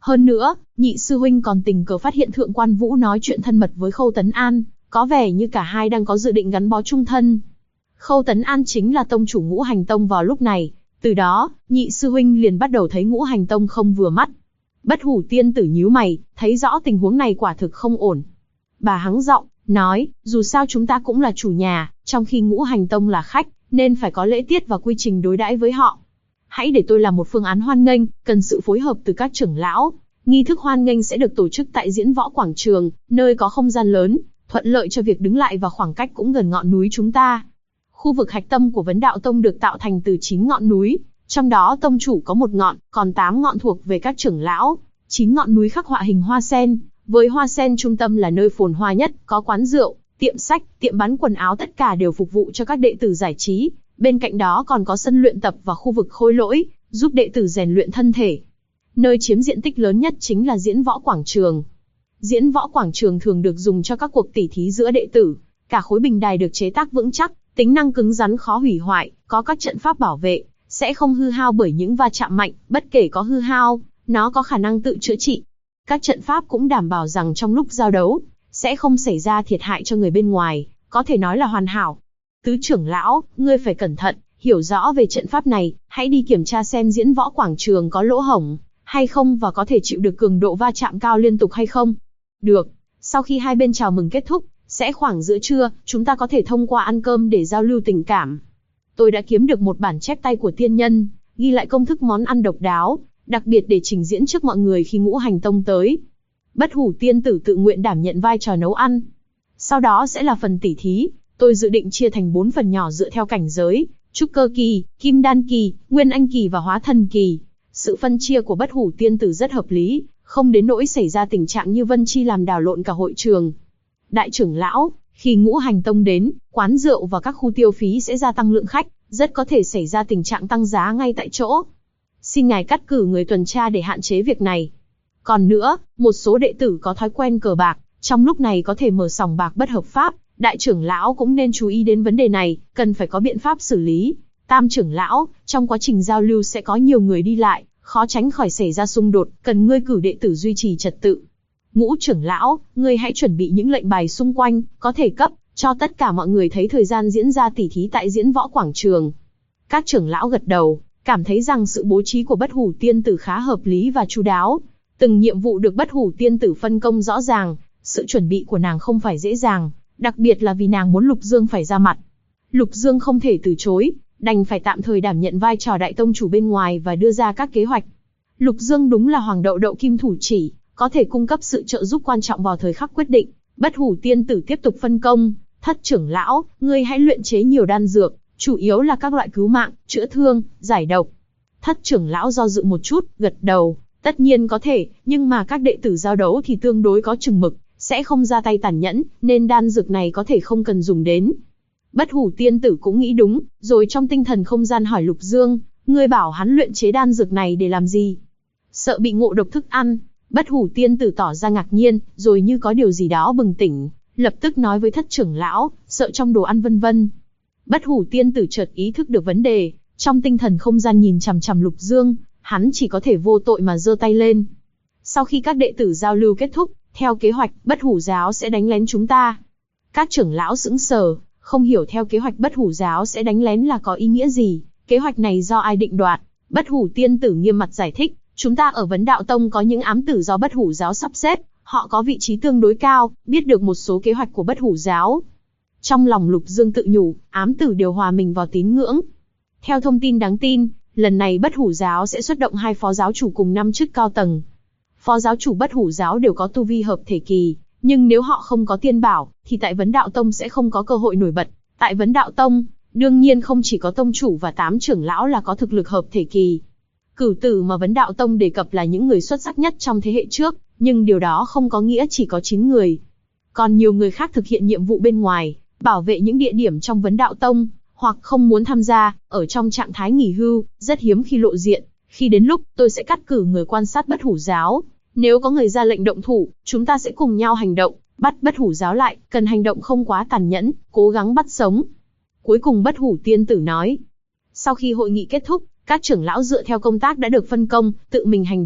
Hơn nữa, nhị sư huynh còn tình cờ phát hiện Thượng Quan Vũ nói chuyện thân mật với Khâu Tấn An, có vẻ như cả hai đang có dự định gắn bó chung thân. Khâu Tấn An chính là tông chủ Ngũ Hành Tông vào lúc này, từ đó, nhị sư huynh liền bắt đầu thấy Ngũ Hành Tông không vừa mắt. Bất Hủ tiên tử nhíu mày, thấy rõ tình huống này quả thực không ổn. Bà hắng giọng, nói, dù sao chúng ta cũng là chủ nhà, trong khi Ngũ Hành Tông là khách, nên phải có lễ tiết và quy trình đối đãi với họ. Hãy để tôi làm một phương án hoan nghênh, cần sự phối hợp từ các trưởng lão. Nghi thức hoan nghênh sẽ được tổ chức tại Diễn Võ Quảng Trường, nơi có không gian lớn, thuận lợi cho việc đứng lại và khoảng cách cũng gần ngọn núi chúng ta. Khu vực hạch tâm của Vấn Đạo Tông được tạo thành từ 9 ngọn núi, trong đó tông chủ có 1 ngọn, còn 8 ngọn thuộc về các trưởng lão. 9 ngọn núi khắc họa hình hoa sen, với hoa sen trung tâm là nơi phồn hoa nhất, có quán rượu, tiệm sách, tiệm bán quần áo, tất cả đều phục vụ cho các đệ tử giải trí. Bên cạnh đó còn có sân luyện tập và khu vực khôi lỗi, giúp đệ tử rèn luyện thân thể. Nơi chiếm diện tích lớn nhất chính là Diễn Võ Quảng Trường. Diễn Võ Quảng Trường thường được dùng cho các cuộc tỉ thí giữa đệ tử. Cả khối bình đài được chế tác vững chắc, tính năng cứng rắn khó hủy hoại, có các trận pháp bảo vệ, sẽ không hư hao bởi những va chạm mạnh, bất kể có hư hao, nó có khả năng tự chữa trị. Các trận pháp cũng đảm bảo rằng trong lúc giao đấu, sẽ không xảy ra thiệt hại cho người bên ngoài, có thể nói là hoàn hảo. Tứ trưởng lão, ngươi phải cẩn thận, hiểu rõ về trận pháp này, hãy đi kiểm tra xem Diễn Võ Quảng Trường có lỗ hổng hay không và có thể chịu được cường độ va chạm cao liên tục hay không. Được, sau khi hai bên chào mừng kết thúc, sẽ khoảng giữa trưa, chúng ta có thể thông qua ăn cơm để giao lưu tình cảm. Tôi đã kiếm được một bản chép tay của tiên nhân, ghi lại công thức món ăn độc đáo, đặc biệt để trình diễn trước mọi người khi Ngũ Hành Tông tới. Bất Hủ tiên tử tự nguyện đảm nhận vai trò nấu ăn. Sau đó sẽ là phần tỉ thí, tôi dự định chia thành 4 phần nhỏ dựa theo cảnh giới, trúc cơ kỳ, kim đan kỳ, nguyên anh kỳ và hóa thần kỳ. Sự phân chia của Bất Hủ tiên tử rất hợp lý, không đến nỗi xảy ra tình trạng như Vân Chi làm đảo lộn cả hội trường. Đại trưởng lão, khi Ngũ Hành Tông đến, quán rượu và các khu tiêu phí sẽ gia tăng lượng khách, rất có thể xảy ra tình trạng tăng giá ngay tại chỗ. Xin ngài cắt cử người tuần tra để hạn chế việc này. Còn nữa, một số đệ tử có thói quen cờ bạc, trong lúc này có thể mở sòng bạc bất hợp pháp, đại trưởng lão cũng nên chú ý đến vấn đề này, cần phải có biện pháp xử lý. Tam trưởng lão, trong quá trình giao lưu sẽ có nhiều người đi lại, khó tránh khỏi xảy ra xung đột, cần ngươi cử đệ tử duy trì trật tự. Ngũ trưởng lão, ngươi hãy chuẩn bị những lệnh bài xung quanh, có thể cấp, cho tất cả mọi người thấy thời gian diễn ra tỉ thí tại Diễn Võ Quảng Trường. Các trưởng lão gật đầu, cảm thấy rằng sự bố trí của Bất Hủ tiên tử khá hợp lý và chu đáo. Từng nhiệm vụ được Bất Hủ tiên tử phân công rõ ràng, sự chuẩn bị của nàng không phải dễ dàng, đặc biệt là vì nàng muốn Lục Dương phải ra mặt. Lục Dương không thể từ chối, đành phải tạm thời đảm nhận vai trò đại tông chủ bên ngoài và đưa ra các kế hoạch. Lục Dương đúng là hoàng đậu đậu kim thủ chỉ, có thể cung cấp sự trợ giúp quan trọng vào thời khắc quyết định. Bất Hủ tiên tử tiếp tục phân công, thất trưởng lão, ngươi hãy luyện chế nhiều đan dược, chủ yếu là các loại cứu mạng, chữa thương, giải độc. Thất trưởng lão do dự một chút, gật đầu, tất nhiên có thể, nhưng mà các đệ tử giao đấu thì tương đối có chừng mực, sẽ không ra tay tàn nhẫn, nên đan dược này có thể không cần dùng đến. Bất Hủ tiên tử cũng nghĩ đúng, rồi trong tinh thần không gian hỏi Lục Dương, ngươi bảo hắn luyện chế đan dược này để làm gì? Sợ bị ngộ độc thức ăn. Bất Hủ tiên tử tỏ ra ngạc nhiên, rồi như có điều gì đó bừng tỉnh, lập tức nói với thất trưởng lão, sợ trong đồ ăn vân vân. Bất Hủ tiên tử chợt ý thức được vấn đề, trong tinh thần không gian nhìn chằm chằm Lục Dương, hắn chỉ có thể vô tội mà giơ tay lên. Sau khi các đệ tử giao lưu kết thúc, theo kế hoạch, Bất Hủ giáo sẽ đánh lén chúng ta. Các trưởng lão sững sờ, không hiểu theo kế hoạch Bất Hủ giáo sẽ đánh lén là có ý nghĩa gì, kế hoạch này do ai định đoạt. Bất Hủ tiên tử nghiêm mặt giải thích, chúng ta ở Vấn Đạo Tông có những ám tử do Bất Hủ giáo sắp xếp, họ có vị trí tương đối cao, biết được một số kế hoạch của Bất Hủ giáo. Trong lòng Lục Dương tự nhủ, ám tử đều hòa mình vào tín ngưỡng. Theo thông tin đáng tin, lần này Bất Hủ giáo sẽ xuất động 2 phó giáo chủ cùng 5 chức cao tầng. Phó giáo chủ Bất Hủ giáo đều có tu vi hợp thể kỳ, nhưng nếu họ không có tiên bảo, thì tại Vấn Đạo Tông sẽ không có cơ hội nổi bật. Tại Vấn Đạo Tông, đương nhiên không chỉ có tông chủ và 8 trưởng lão là có thực lực hợp thể kỳ. Cửu tử mà Vấn Đạo Tông đề cập là những người xuất sắc nhất trong thế hệ trước, nhưng điều đó không có nghĩa chỉ có 9 người. Còn nhiều người khác thực hiện nhiệm vụ bên ngoài, bảo vệ những địa điểm trong Vấn Đạo Tông, hoặc không muốn tham gia, ở trong trạng thái nghỉ hưu, rất hiếm khi lộ diện. Khi đến lúc, tôi sẽ cắt cử người quan sát Bất Hủ giáo. Nếu có người ra lệnh động thủ, chúng ta sẽ cùng nhau hành động, bắt Bất Hủ giáo lại, cần hành động không quá tàn nhẫn, cố gắng bắt sống. Cuối cùng Bất Hủ tiên tử nói. Sau khi hội nghị kết thúc, các trưởng lão dựa theo công tác đã được phân công, tự mình hành động.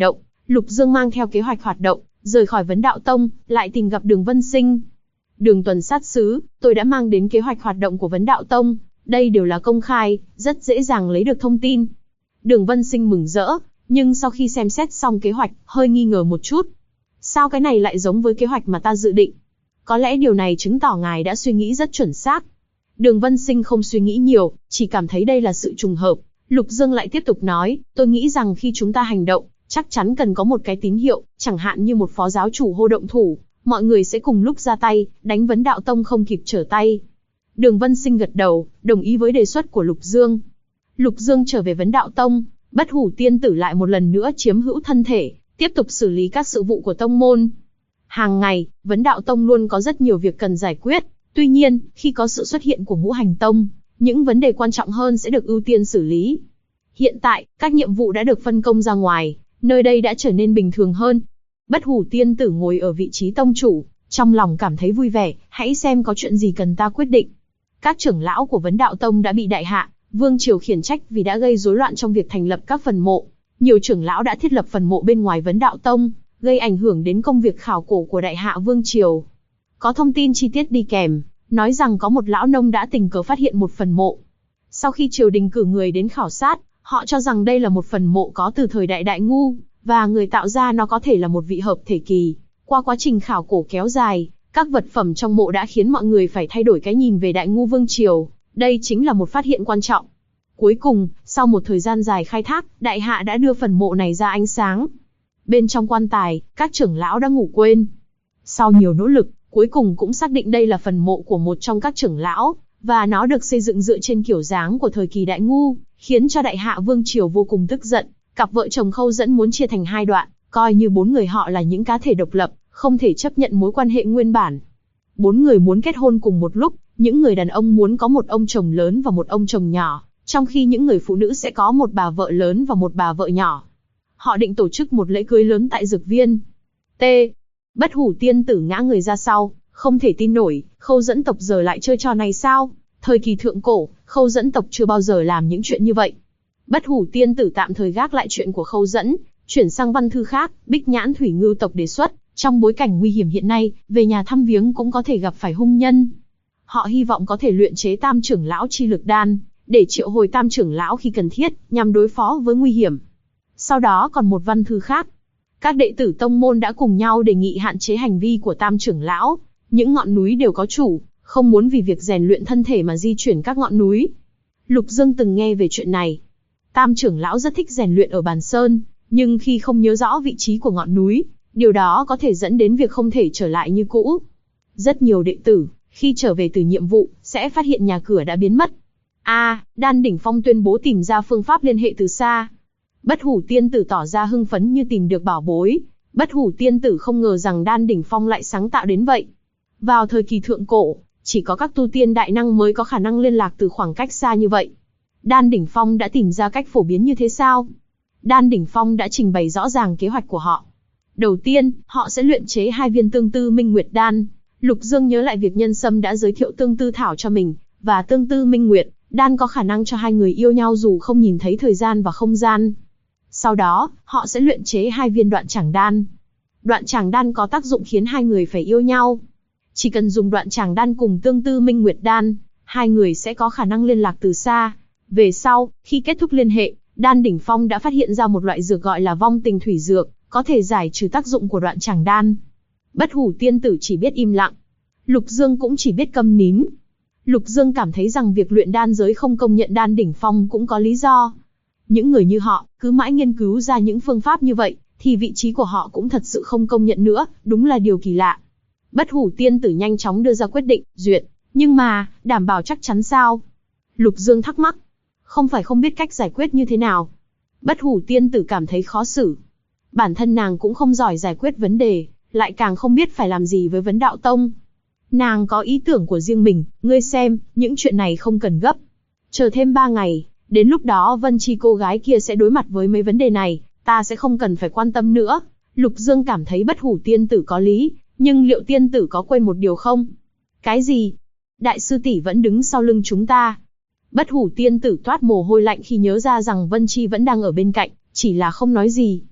Lục Dương mang theo kế hoạch hoạt động, rời khỏi Vấn Đạo Tông, lại tìm gặp Đường Vân Sinh. Đường tuần sát sứ, tôi đã mang đến kế hoạch hoạt động của Vấn Đạo Tông, đây đều là công khai, rất dễ dàng lấy được thông tin. Đường Vân Sinh mừng rỡ, nhưng sau khi xem xét xong kế hoạch, hơi nghi ngờ một chút. Sao cái này lại giống với kế hoạch mà ta dự định? Có lẽ điều này chứng tỏ ngài đã suy nghĩ rất chuẩn xác. Đường Vân Sinh không suy nghĩ nhiều, chỉ cảm thấy đây là sự trùng hợp. Lục Dương lại tiếp tục nói, tôi nghĩ rằng khi chúng ta hành động, chắc chắn cần có một cái tín hiệu, chẳng hạn như một phó giáo chủ hô động thủ, mọi người sẽ cùng lúc ra tay, đánh Vấn Đạo Tông không kịp trở tay. Đường Vân Sinh gật đầu, đồng ý với đề xuất của Lục Dương. Lục Dương trở về Vấn Đạo Tông, Bất Hủ Tiên Tử lại một lần nữa chiếm hữu thân thể, tiếp tục xử lý các sự vụ của tông môn. Hàng ngày, Vấn Đạo Tông luôn có rất nhiều việc cần giải quyết, tuy nhiên, khi có sự xuất hiện của Ngũ Hành Tông, những vấn đề quan trọng hơn sẽ được ưu tiên xử lý. Hiện tại, các nhiệm vụ đã được phân công ra ngoài, nơi đây đã trở nên bình thường hơn. Bất Hủ Tiên Tử ngồi ở vị trí tông chủ, trong lòng cảm thấy vui vẻ, hãy xem có chuyện gì cần ta quyết định. Các trưởng lão của Vấn Đạo Tông đã bị Đại Hạ, Vương Triều khiển trách vì đã gây rối loạn trong việc thành lập các phần mộ. Nhiều trưởng lão đã thiết lập phần mộ bên ngoài Vấn Đạo Tông, gây ảnh hưởng đến công việc khảo cổ của Đại Hạ Vương Triều. Có thông tin chi tiết đi kèm, nói rằng có một lão nông đã tình cờ phát hiện một phần mộ. Sau khi triều đình cử người đến khảo sát, họ cho rằng đây là một phần mộ có từ thời Đại Đại Ngu, và người tạo ra nó có thể là một vị hợp thể kỳ. Qua quá trình khảo cổ kéo dài, các vật phẩm trong mộ đã khiến mọi người phải thay đổi cái nhìn về Đại Ngu Vương Triều. Đây chính là một phát hiện quan trọng. Cuối cùng, sau một thời gian dài khai thác, Đại Hạ đã đưa phần mộ này ra ánh sáng. Bên trong quan tài, các trưởng lão đã ngủ quên. Sau nhiều nỗ lực, cuối cùng cũng xác định đây là phần mộ của một trong các trưởng lão, và nó được xây dựng dựa trên kiểu dáng của thời kỳ Đại Ngu, khiến cho Đại Hạ Vương Triều vô cùng tức giận. Cặp vợ chồng Khâu Dẫn muốn chia thành hai đoạn, coi như bốn người họ là những cá thể độc lập, không thể chấp nhận mối quan hệ nguyên bản. Bốn người muốn kết hôn cùng một lúc, những người đàn ông muốn có một ông chồng lớn và một ông chồng nhỏ, trong khi những người phụ nữ sẽ có một bà vợ lớn và một bà vợ nhỏ. Họ định tổ chức một lễ cưới lớn tại Dược Viên. Bất Hủ Tiên Tử ngã người ra sau, không thể tin nổi, Khâu Dẫn tộc giờ lại chơi trò này sao? Thời kỳ thượng cổ, Khâu Dẫn tộc chưa bao giờ làm những chuyện như vậy. Bất Hủ Tiên Tử tạm thời gác lại chuyện của Khâu Dẫn, chuyển sang văn thư khác. Bích Nhãn Thủy Ngưu tộc đề xuất, trong bối cảnh nguy hiểm hiện nay, về nhà thăm viếng cũng có thể gặp phải hung nhân. Họ hy vọng có thể luyện chế Tam Trưởng Lão chi lực đan, để triệu hồi Tam Trưởng Lão khi cần thiết, nhằm đối phó với nguy hiểm. Sau đó còn một văn thư khác. Các đệ tử tông môn đã cùng nhau đề nghị hạn chế hành vi của Tam Trưởng Lão. Những ngọn núi đều có chủ, không muốn vì việc rèn luyện thân thể mà di chuyển các ngọn núi. Lục Dương từng nghe về chuyện này. Tam Trưởng Lão rất thích rèn luyện ở Bàn Sơn, nhưng khi không nhớ rõ vị trí của ngọn núi, điều đó có thể dẫn đến việc không thể trở lại như cũ. Rất nhiều đệ tử, khi trở về từ nhiệm vụ, sẽ phát hiện nhà cửa đã biến mất. Đan Đỉnh Phong tuyên bố tìm ra phương pháp liên hệ từ xa. Bất Hủ Tiên Tử tỏ ra hưng phấn như tìm được bảo bối. Bất Hủ Tiên Tử không ngờ rằng Đan Đỉnh Phong lại sáng tạo đến vậy. Vào thời kỳ thượng cổ, chỉ có các tu tiên đại năng mới có khả năng liên lạc từ khoảng cách xa như vậy. Đan Đỉnh Phong đã tìm ra cách phổ biến như thế sao? Đan Đỉnh Phong đã trình bày rõ ràng kế hoạch của họ. Đầu tiên, họ sẽ luyện chế 2 viên Tương Tư Minh Nguyệt đan. Lục Dương nhớ lại việc Nhân Sâm đã giới thiệu Tương Tư thảo cho mình, và Tương Tư Minh Nguyệt đan có khả năng cho hai người yêu nhau dù không nhìn thấy thời gian và không gian. Sau đó, họ sẽ luyện chế 2 viên Đoạn Tràng đan. Đoạn Tràng đan có tác dụng khiến hai người phải yêu nhau. Chỉ cần dùng Đoạn Tràng đan cùng Tương Tư Minh Nguyệt đan, hai người sẽ có khả năng liên lạc từ xa. Về sau, khi kết thúc liên hệ, Đan Đỉnh Phong đã phát hiện ra một loại dược gọi là Vong Tình Thủy Dược, có thể giải trừ tác dụng của Đoạn Tràng đan. Bất Hủ Tiên Tử chỉ biết im lặng. Lục Dương cũng chỉ biết câm nín. Lục Dương cảm thấy rằng việc luyện đan giới không công nhận Đan Đỉnh Phong cũng có lý do. Những người như họ, cứ mãi nghiên cứu ra những phương pháp như vậy, thì vị trí của họ cũng thật sự không công nhận nữa, đúng là điều kỳ lạ. Bất Hủ Tiên Tử nhanh chóng đưa ra quyết định, duyệt. Nhưng mà, đảm bảo chắc chắn sao? Lục Dương thắc mắc. Không phải không biết cách giải quyết như thế nào. Bất Hủ Tiên Tử cảm thấy khó xử. Bản thân nàng cũng không giỏi giải quyết vấn đề, lại càng không biết phải làm gì với Vấn Đạo Tông. Nàng có ý tưởng của riêng mình, ngươi xem, những chuyện này không cần gấp. Chờ thêm 3 ngày, đến lúc đó Vân Chi cô gái kia sẽ đối mặt với mấy vấn đề này, ta sẽ không cần phải quan tâm nữa. Lục Dương cảm thấy Bất Hủ Tiên Tử có lý, nhưng liệu tiên tử có quên một điều không? Cái gì? Đại sư tỷ vẫn đứng sau lưng chúng ta. Bất Hủ Tiên Tử toát mồ hôi lạnh khi nhớ ra rằng Vân Chi vẫn đang ở bên cạnh, chỉ là không nói gì.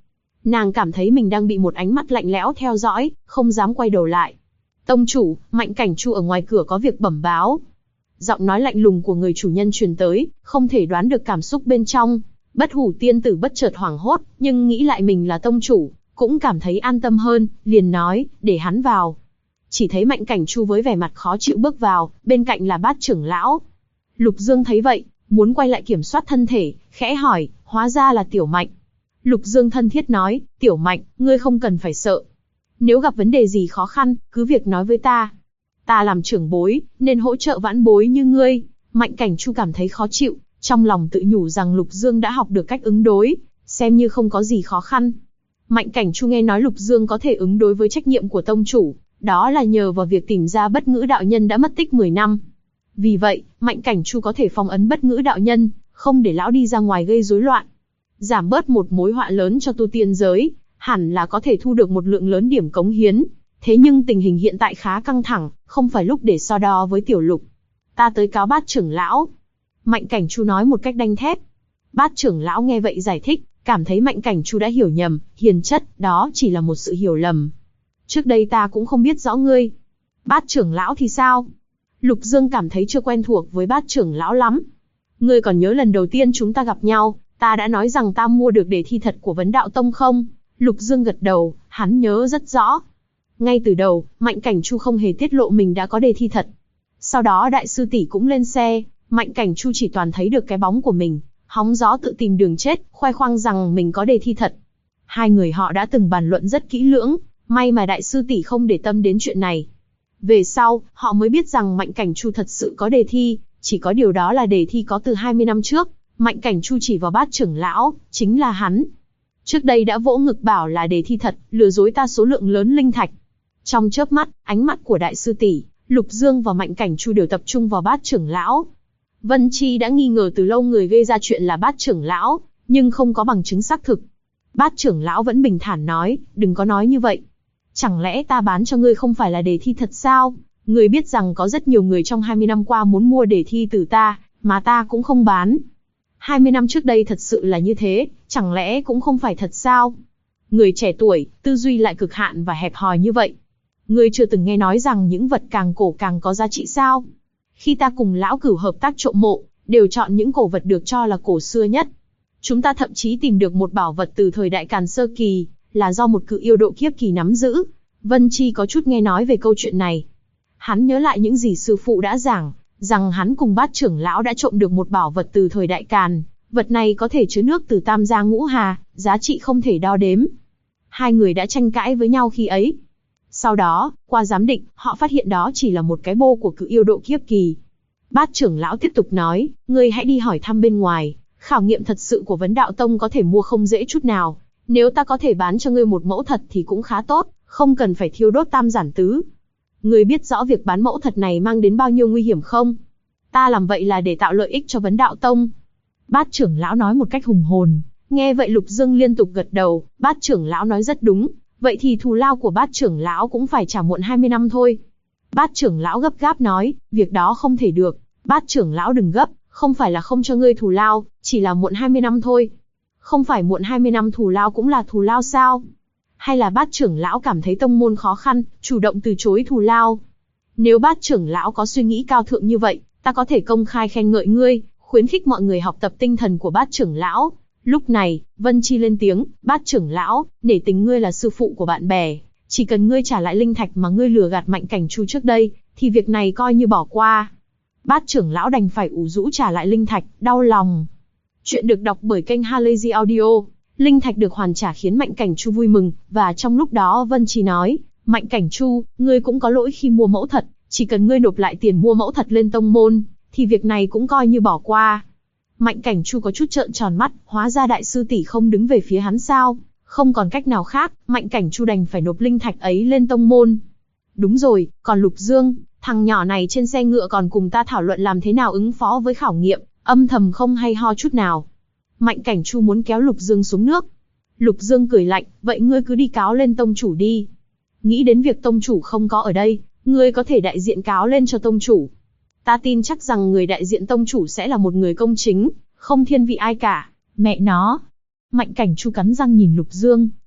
Nàng cảm thấy mình đang bị một ánh mắt lạnh lẽo theo dõi, không dám quay đầu lại. Tông chủ, Mạnh Cảnh Chu ở ngoài cửa có việc bẩm báo. Giọng nói lạnh lùng của người chủ nhân truyền tới, không thể đoán được cảm xúc bên trong. Bất Hủ tiên tử bất chợt hoảng hốt, nhưng nghĩ lại mình là tông chủ, cũng cảm thấy an tâm hơn, liền nói, để hắn vào. Chỉ thấy Mạnh Cảnh Chu với vẻ mặt khó chịu bước vào, bên cạnh là Bát trưởng lão. Lục Dương thấy vậy, muốn quay lại kiểm soát thân thể, khẽ hỏi, hóa ra là Tiểu Mạnh. Lục Dương thân thiết nói, Tiểu Mạnh, ngươi không cần phải sợ. Nếu gặp vấn đề gì khó khăn, cứ việc nói với ta. Ta làm trưởng bối, nên hỗ trợ vãn bối như ngươi. Mạnh Cảnh Chu cảm thấy khó chịu, trong lòng tự nhủ rằng Lục Dương đã học được cách ứng đối, xem như không có gì khó khăn. Mạnh Cảnh Chu nghe nói Lục Dương có thể ứng đối với trách nhiệm của tông chủ, đó là nhờ vào việc tìm ra Bất Ngữ đạo nhân đã mất tích 10 năm. Vì vậy, Mạnh Cảnh Chu có thể phong ấn Bất Ngữ đạo nhân, không để lão đi ra ngoài gây rối loạn. Giảm bớt một mối họa lớn cho tu tiên giới, hẳn là có thể thu được một lượng lớn điểm cống hiến. Thế nhưng tình hình hiện tại khá căng thẳng, không phải lúc để so đo với Tiểu Lục. Ta tới cáo Bát trưởng lão. Mạnh Cảnh Chu nói một cách đanh thép. Bát trưởng lão nghe vậy giải thích, cảm thấy Mạnh Cảnh Chu đã hiểu nhầm, hiền chất, đó chỉ là một sự hiểu lầm. Trước đây ta cũng không biết rõ ngươi. Bát trưởng lão thì sao? Lục Dương cảm thấy chưa quen thuộc với Bát trưởng lão lắm. Ngươi còn nhớ lần đầu tiên chúng ta gặp nhau, ta đã nói rằng ta mua được đề thi thật của Vấn Đạo Tông không? Lục Dương gật đầu, hắn nhớ rất rõ. Ngay từ đầu, Mạnh Cảnh Chu không hề tiết lộ mình đã có đề thi thật. Sau đó đại sư tỷ cũng lên xe, Mạnh Cảnh Chu chỉ toàn thấy được cái bóng của mình, hóng gió tự tìm đường chết, khoe khoang rằng mình có đề thi thật. Hai người họ đã từng bàn luận rất kỹ lưỡng, may mà đại sư tỷ không để tâm đến chuyện này. Về sau, họ mới biết rằng Mạnh Cảnh Chu thật sự có đề thi, chỉ có điều đó là đề thi có từ 20 năm trước. Mạnh Cảnh Chu chỉ vào Bát trưởng lão, chính là hắn. Trước đây đã vỗ ngực bảo là đề thi thật, lừa dối ta số lượng lớn linh thạch. Trong chớp mắt, ánh mắt của đại sư tỷ, Lục Dương và Mạnh Cảnh Chu đều tập trung vào Bát trưởng lão. Vân Chi đã nghi ngờ từ lâu người gây ra chuyện là Bát trưởng lão, nhưng không có bằng chứng xác thực. Bát trưởng lão vẫn bình thản nói, đừng có nói như vậy. Chẳng lẽ ta bán cho ngươi không phải là đề thi thật sao? Ngươi biết rằng có rất nhiều người trong 20 năm qua muốn mua đề thi từ ta, mà ta cũng không bán. 20 năm trước đây thật sự là như thế, chẳng lẽ cũng không phải thật sao? Người trẻ tuổi, tư duy lại cực hạn và hẹp hòi như vậy. Ngươi chưa từng nghe nói rằng những vật càng cổ càng có giá trị sao? Khi ta cùng lão Cửu hợp tác trộm mộ, đều chọn những cổ vật được cho là cổ xưa nhất. Chúng ta thậm chí tìm được một bảo vật từ thời Đại Càn sơ kỳ, là do một cự yêu độ kiếp kỳ nắm giữ. Vân Chi có chút nghe nói về câu chuyện này. Hắn nhớ lại những gì sư phụ đã giảng, rằng hắn cùng Bát trưởng lão đã trộm được một bảo vật từ thời Đại Càn. Vật này có thể chứa nước từ Tam Giang Ngũ Hà, giá trị không thể đo đếm. Hai người đã tranh cãi với nhau khi ấy. Sau đó, qua giám định, họ phát hiện đó chỉ là một cái bô của cự yêu độ kiếp kỳ. Bát trưởng lão tiếp tục nói, ngươi hãy đi hỏi thăm bên ngoài, khảo nghiệm thật sự của Vấn Đạo Tông có thể mua không dễ chút nào. Nếu ta có thể bán cho ngươi một mẫu thật thì cũng khá tốt, không cần phải thiêu đốt Tam Giản Tứ. Ngươi biết rõ việc bán mẫu thật này mang đến bao nhiêu nguy hiểm không? Ta làm vậy là để tạo lợi ích cho Vấn Đạo Tông. Bát trưởng lão nói một cách hùng hồn. Nghe vậy Lục Dương liên tục gật đầu, Bát trưởng lão nói rất đúng. Vậy thì thù lao của Bát trưởng lão cũng phải trả muộn 20 năm thôi. Bát trưởng lão gấp gáp nói, việc đó không thể được. Bát trưởng lão đừng gấp, không phải là không cho ngươi thù lao, chỉ là muộn 20 năm thôi. Không phải muộn 20 năm thù lao cũng là thù lao sao? Hay là Bát trưởng lão cảm thấy tông môn khó khăn, chủ động từ chối thù lao? Nếu Bát trưởng lão có suy nghĩ cao thượng như vậy, ta có thể công khai khen ngợi ngươi, khuyến khích mọi người học tập tinh thần của Bát trưởng lão. Lúc này, Vân Chi lên tiếng, Bát trưởng lão, nể tình ngươi là sư phụ của bạn bè, chỉ cần ngươi trả lại linh thạch mà ngươi lừa gạt Mạnh Cảnh Chu trước đây, thì việc này coi như bỏ qua. Bát trưởng lão đành phải ủ rũ trả lại linh thạch, đau lòng. Chuyện được đọc bởi kênh Halazy Audio. Linh thạch được hoàn trả khiến Mạnh Cảnh Chu vui mừng, và trong lúc đó Vân Chi nói, Mạnh Cảnh Chu, ngươi cũng có lỗi khi mua mẫu thật, chỉ cần ngươi nộp lại tiền mua mẫu thật lên tông môn, thì việc này cũng coi như bỏ qua. Mạnh Cảnh Chu có chút trợn tròn mắt, hóa ra đại sư tỷ không đứng về phía hắn sao? Không còn cách nào khác, Mạnh Cảnh Chu đành phải nộp linh thạch ấy lên tông môn. Đúng rồi, còn Lục Dương, thằng nhỏ này trên xe ngựa còn cùng ta thảo luận làm thế nào ứng phó với khảo nghiệm, âm thầm không hay ho chút nào. Mạnh Cảnh Chu muốn kéo Lục Dương xuống nước. Lục Dương cười lạnh, vậy ngươi cứ đi cáo lên tông chủ đi. Nghĩ đến việc tông chủ không có ở đây, ngươi có thể đại diện cáo lên cho tông chủ. Ta tin chắc rằng người đại diện tông chủ sẽ là một người công chính, không thiên vị ai cả. Mẹ nó. Mạnh Cảnh Chu cắn răng nhìn Lục Dương,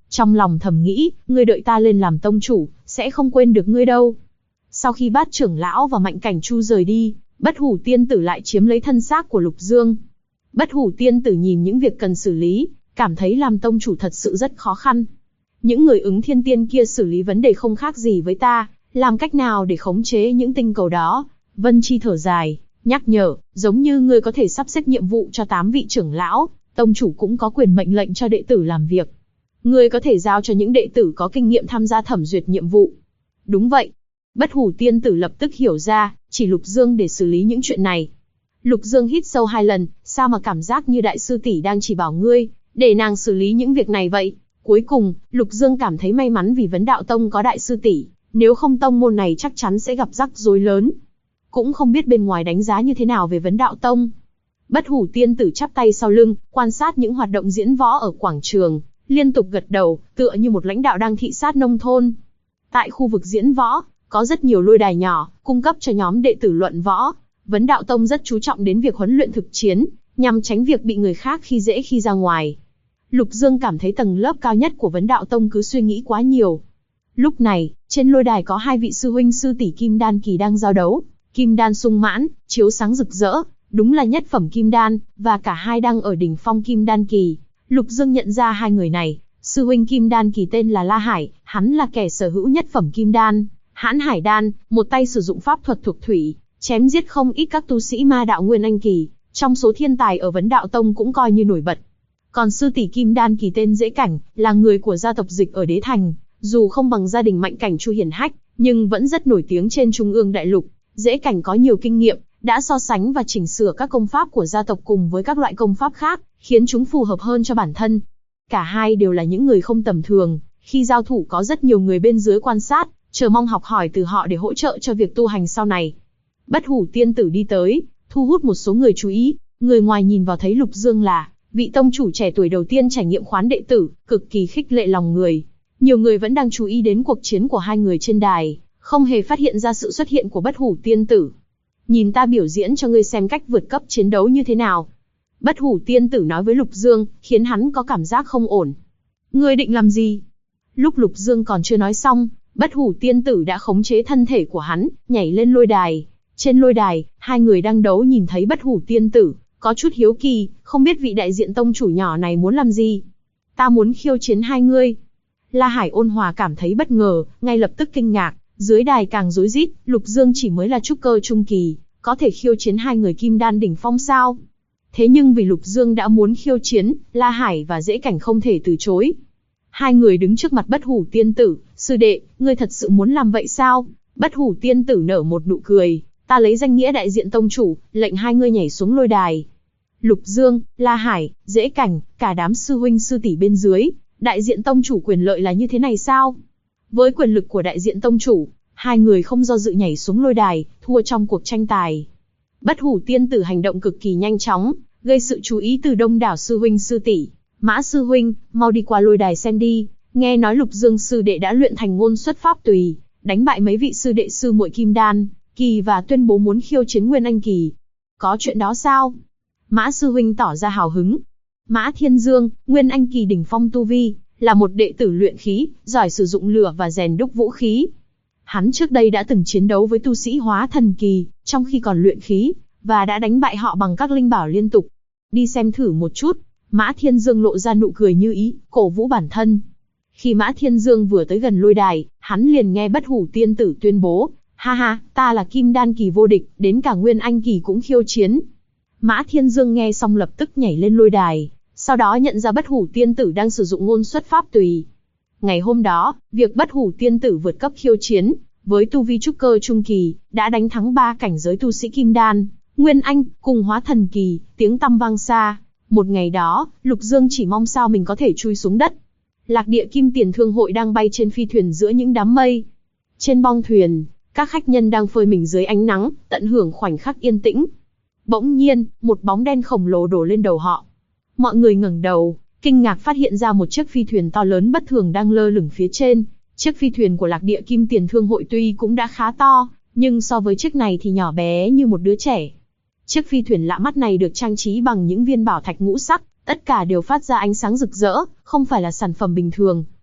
Trong lòng thầm nghĩ, ngươi đợi ta lên làm tông chủ, sẽ không quên được ngươi đâu. Sau khi Bát trưởng lão và Mạnh Cảnh Chu rời đi, Bất Hủ Tiên Tử lại chiếm lấy thân xác của Lục Dương. Bất Hủ Tiên Tử nhìn những việc cần xử lý, cảm thấy làm tông chủ thật sự rất khó khăn. Những người ứng thiên tiên kia xử lý vấn đề không khác gì với ta, làm cách nào để khống chế những tinh cầu đó? Vân Chi thở dài, nhắc nhở, giống như ngươi có thể sắp xếp nhiệm vụ cho 8 vị trưởng lão, tông chủ cũng có quyền mệnh lệnh cho đệ tử làm việc. Ngươi có thể giao cho những đệ tử có kinh nghiệm tham gia thẩm duyệt nhiệm vụ. Đúng vậy. Bất Hủ Tiên Tử lập tức hiểu ra, chỉ Lục Dương để xử lý những chuyện này. Lục Dương hít sâu 2 lần, sao mà cảm giác như đại sư tỷ đang chỉ bảo ngươi, để nàng xử lý những việc này vậy? Cuối cùng, Lục Dương cảm thấy may mắn vì Vấn Đạo Tông có đại sư tỷ, nếu không tông môn này chắc chắn sẽ gặp rắc rối lớn. Cũng không biết bên ngoài đánh giá như thế nào về Vấn Đạo Tông. Bất Hủ Tiên Tử chắp tay sau lưng, quan sát những hoạt động diễn võ ở quảng trường, liên tục gật đầu, tựa như một lãnh đạo đang thị sát nông thôn. Tại khu vực diễn võ, có rất nhiều lôi đài nhỏ, cung cấp cho nhóm đệ tử luận võ. Vấn Đạo Tông rất chú trọng đến việc huấn luyện thực chiến, nhằm tránh việc bị người khác khi dễ khi ra ngoài. Lục Dương cảm thấy tầng lớp cao nhất của Vấn Đạo Tông cứ suy nghĩ quá nhiều. Lúc này, trên lôi đài có 2 vị sư huynh sư tỷ Kim Đan kỳ đang giao đấu. Kim đan sung mãn, chiếu sáng rực rỡ, đúng là nhất phẩm kim đan, và cả hai đang ở đỉnh phong kim đan kỳ. Lục Dương nhận ra 2 người này, sư huynh kim đan kỳ tên là La Hải, hắn là kẻ sở hữu nhất phẩm kim đan, Hãn Hải đan, một tay sử dụng pháp thuật thuộc thủy, chém giết không ít các tu sĩ ma đạo nguyên anh kỳ, trong số thiên tài ở Vấn Đạo Tông cũng coi như nổi bật. Còn sư tỷ kim đan kỳ tên Dễ Cảnh, là người của gia tộc Dịch ở Đế Thành, dù không bằng gia đình Mạnh Cảnh Chu hiển hách, nhưng vẫn rất nổi tiếng trên Trung ương đại lục. Dễ Cảnh có nhiều kinh nghiệm, đã so sánh và chỉnh sửa các công pháp của gia tộc cùng với các loại công pháp khác, khiến chúng phù hợp hơn cho bản thân. Cả hai đều là những người không tầm thường, khi giao thủ có rất nhiều người bên dưới quan sát, chờ mong học hỏi từ họ để hỗ trợ cho việc tu hành sau này. Bất Hủ Tiên Tử đi tới, thu hút một số người chú ý, người ngoài nhìn vào thấy Lục Dương là vị tông chủ trẻ tuổi đầu tiên trải nghiệm khoán đệ tử, cực kỳ khích lệ lòng người. Nhiều người vẫn đang chú ý đến cuộc chiến của 2 người trên đài, không hề phát hiện ra sự xuất hiện của Bất Hủ Tiên Tử. Nhìn ta biểu diễn cho ngươi xem cách vượt cấp chiến đấu như thế nào. Bất Hủ Tiên Tử nói với Lục Dương, khiến hắn có cảm giác không ổn. Ngươi định làm gì? Lúc Lục Dương còn chưa nói xong, Bất Hủ Tiên Tử đã khống chế thân thể của hắn, nhảy lên lôi đài. Trên lôi đài, 2 người đang đấu nhìn thấy Bất Hủ Tiên Tử, có chút hiếu kỳ, không biết vị đại diện tông chủ nhỏ này muốn làm gì. Ta muốn khiêu chiến 2 ngươi. La Hải ôn hòa cảm thấy bất ngờ, ngay lập tức kinh ngạc, dưới đài càng rối rít, Lục Dương chỉ mới là trúc cơ trung kỳ, có thể khiêu chiến 2 người kim đan đỉnh phong sao? Thế nhưng vì Lục Dương đã muốn khiêu chiến, La Hải và Dễ Cảnh không thể từ chối. 2 người đứng trước mặt Bất Hủ Tiên Tử, sư đệ, ngươi thật sự muốn làm vậy sao? Bất Hủ Tiên Tử nở một nụ cười, ta lấy danh nghĩa đại diện tông chủ, lệnh 2 ngươi nhảy xuống lôi đài. Lục Dương, La Hải, Dễ Cảnh, cả đám sư huynh sư tỷ bên dưới, đại diện tông chủ quyền lợi là như thế này sao? Với quyền lực của đại diện tông chủ, 2 người không do dự nhảy xuống lôi đài, thua trong cuộc tranh tài. Bất Hủ Tiên Tử hành động cực kỳ nhanh chóng, gây sự chú ý từ đông đảo sư huynh sư tỷ. Mã sư huynh, mau đi qua lôi đài xem đi, nghe nói Lục Dương sư đệ đã luyện thành ngôn xuất pháp tùy, đánh bại mấy vị sư đệ sư muội kim đan kỳ và tuyên bố muốn khiêu chiến nguyên anh kỳ. Có chuyện đó sao? Mã sư huynh tỏ ra hào hứng. Mã Thiên Dương, nguyên anh kỳ đỉnh phong tu vi, là một đệ tử luyện khí, giỏi sử dụng lửa và rèn đúc vũ khí. Hắn trước đây đã từng chiến đấu với tu sĩ hóa thần kỳ, trong khi còn luyện khí, và đã đánh bại họ bằng các linh bảo liên tục. Đi xem thử một chút. Mã Thiên Dương lộ ra nụ cười như ý, cổ vũ bản thân. Khi Mã Thiên Dương vừa tới gần lôi đài, hắn liền nghe Bất Hủ Tiên Tử tuyên bố, ha ha, ta là kim đan kỳ vô địch, đến cả nguyên anh kỳ cũng khiêu chiến. Mã Thiên Dương nghe xong lập tức nhảy lên lôi đài, sau đó nhận ra Bất Hủ Tiên Tử đang sử dụng ngôn xuất pháp tùy. Ngày hôm đó, việc Bất Hủ Tiên Tử vượt cấp khiêu chiến, với tu vi trúc cơ trung kỳ, đã đánh thắng 3 cảnh giới tu sĩ kim đan, nguyên anh, cùng hóa thần kỳ, tiếng tăm vang xa. Một ngày đó, Lục Dương chỉ mong sao mình có thể chui xuống đất. Lạc địa Kim Tiền Thương hội đang bay trên phi thuyền giữa những đám mây. Trên bong thuyền, các khách nhân đang phơi mình dưới ánh nắng, tận hưởng khoảnh khắc yên tĩnh. Bỗng nhiên, một bóng đen khổng lồ đổ lên đầu họ. Mọi người ngẩng đầu, kinh ngạc phát hiện ra một chiếc phi thuyền to lớn bất thường đang lơ lửng phía trên. Chiếc phi thuyền của Lạc địa Kim Tiền Thương hội tuy cũng đã khá to, nhưng so với chiếc này thì nhỏ bé như một đứa trẻ. Chiếc phi thuyền lạ mắt này được trang trí bằng những viên bảo thạch ngũ sắc, tất cả đều phát ra ánh sáng rực rỡ, không phải là sản phẩm bình thường.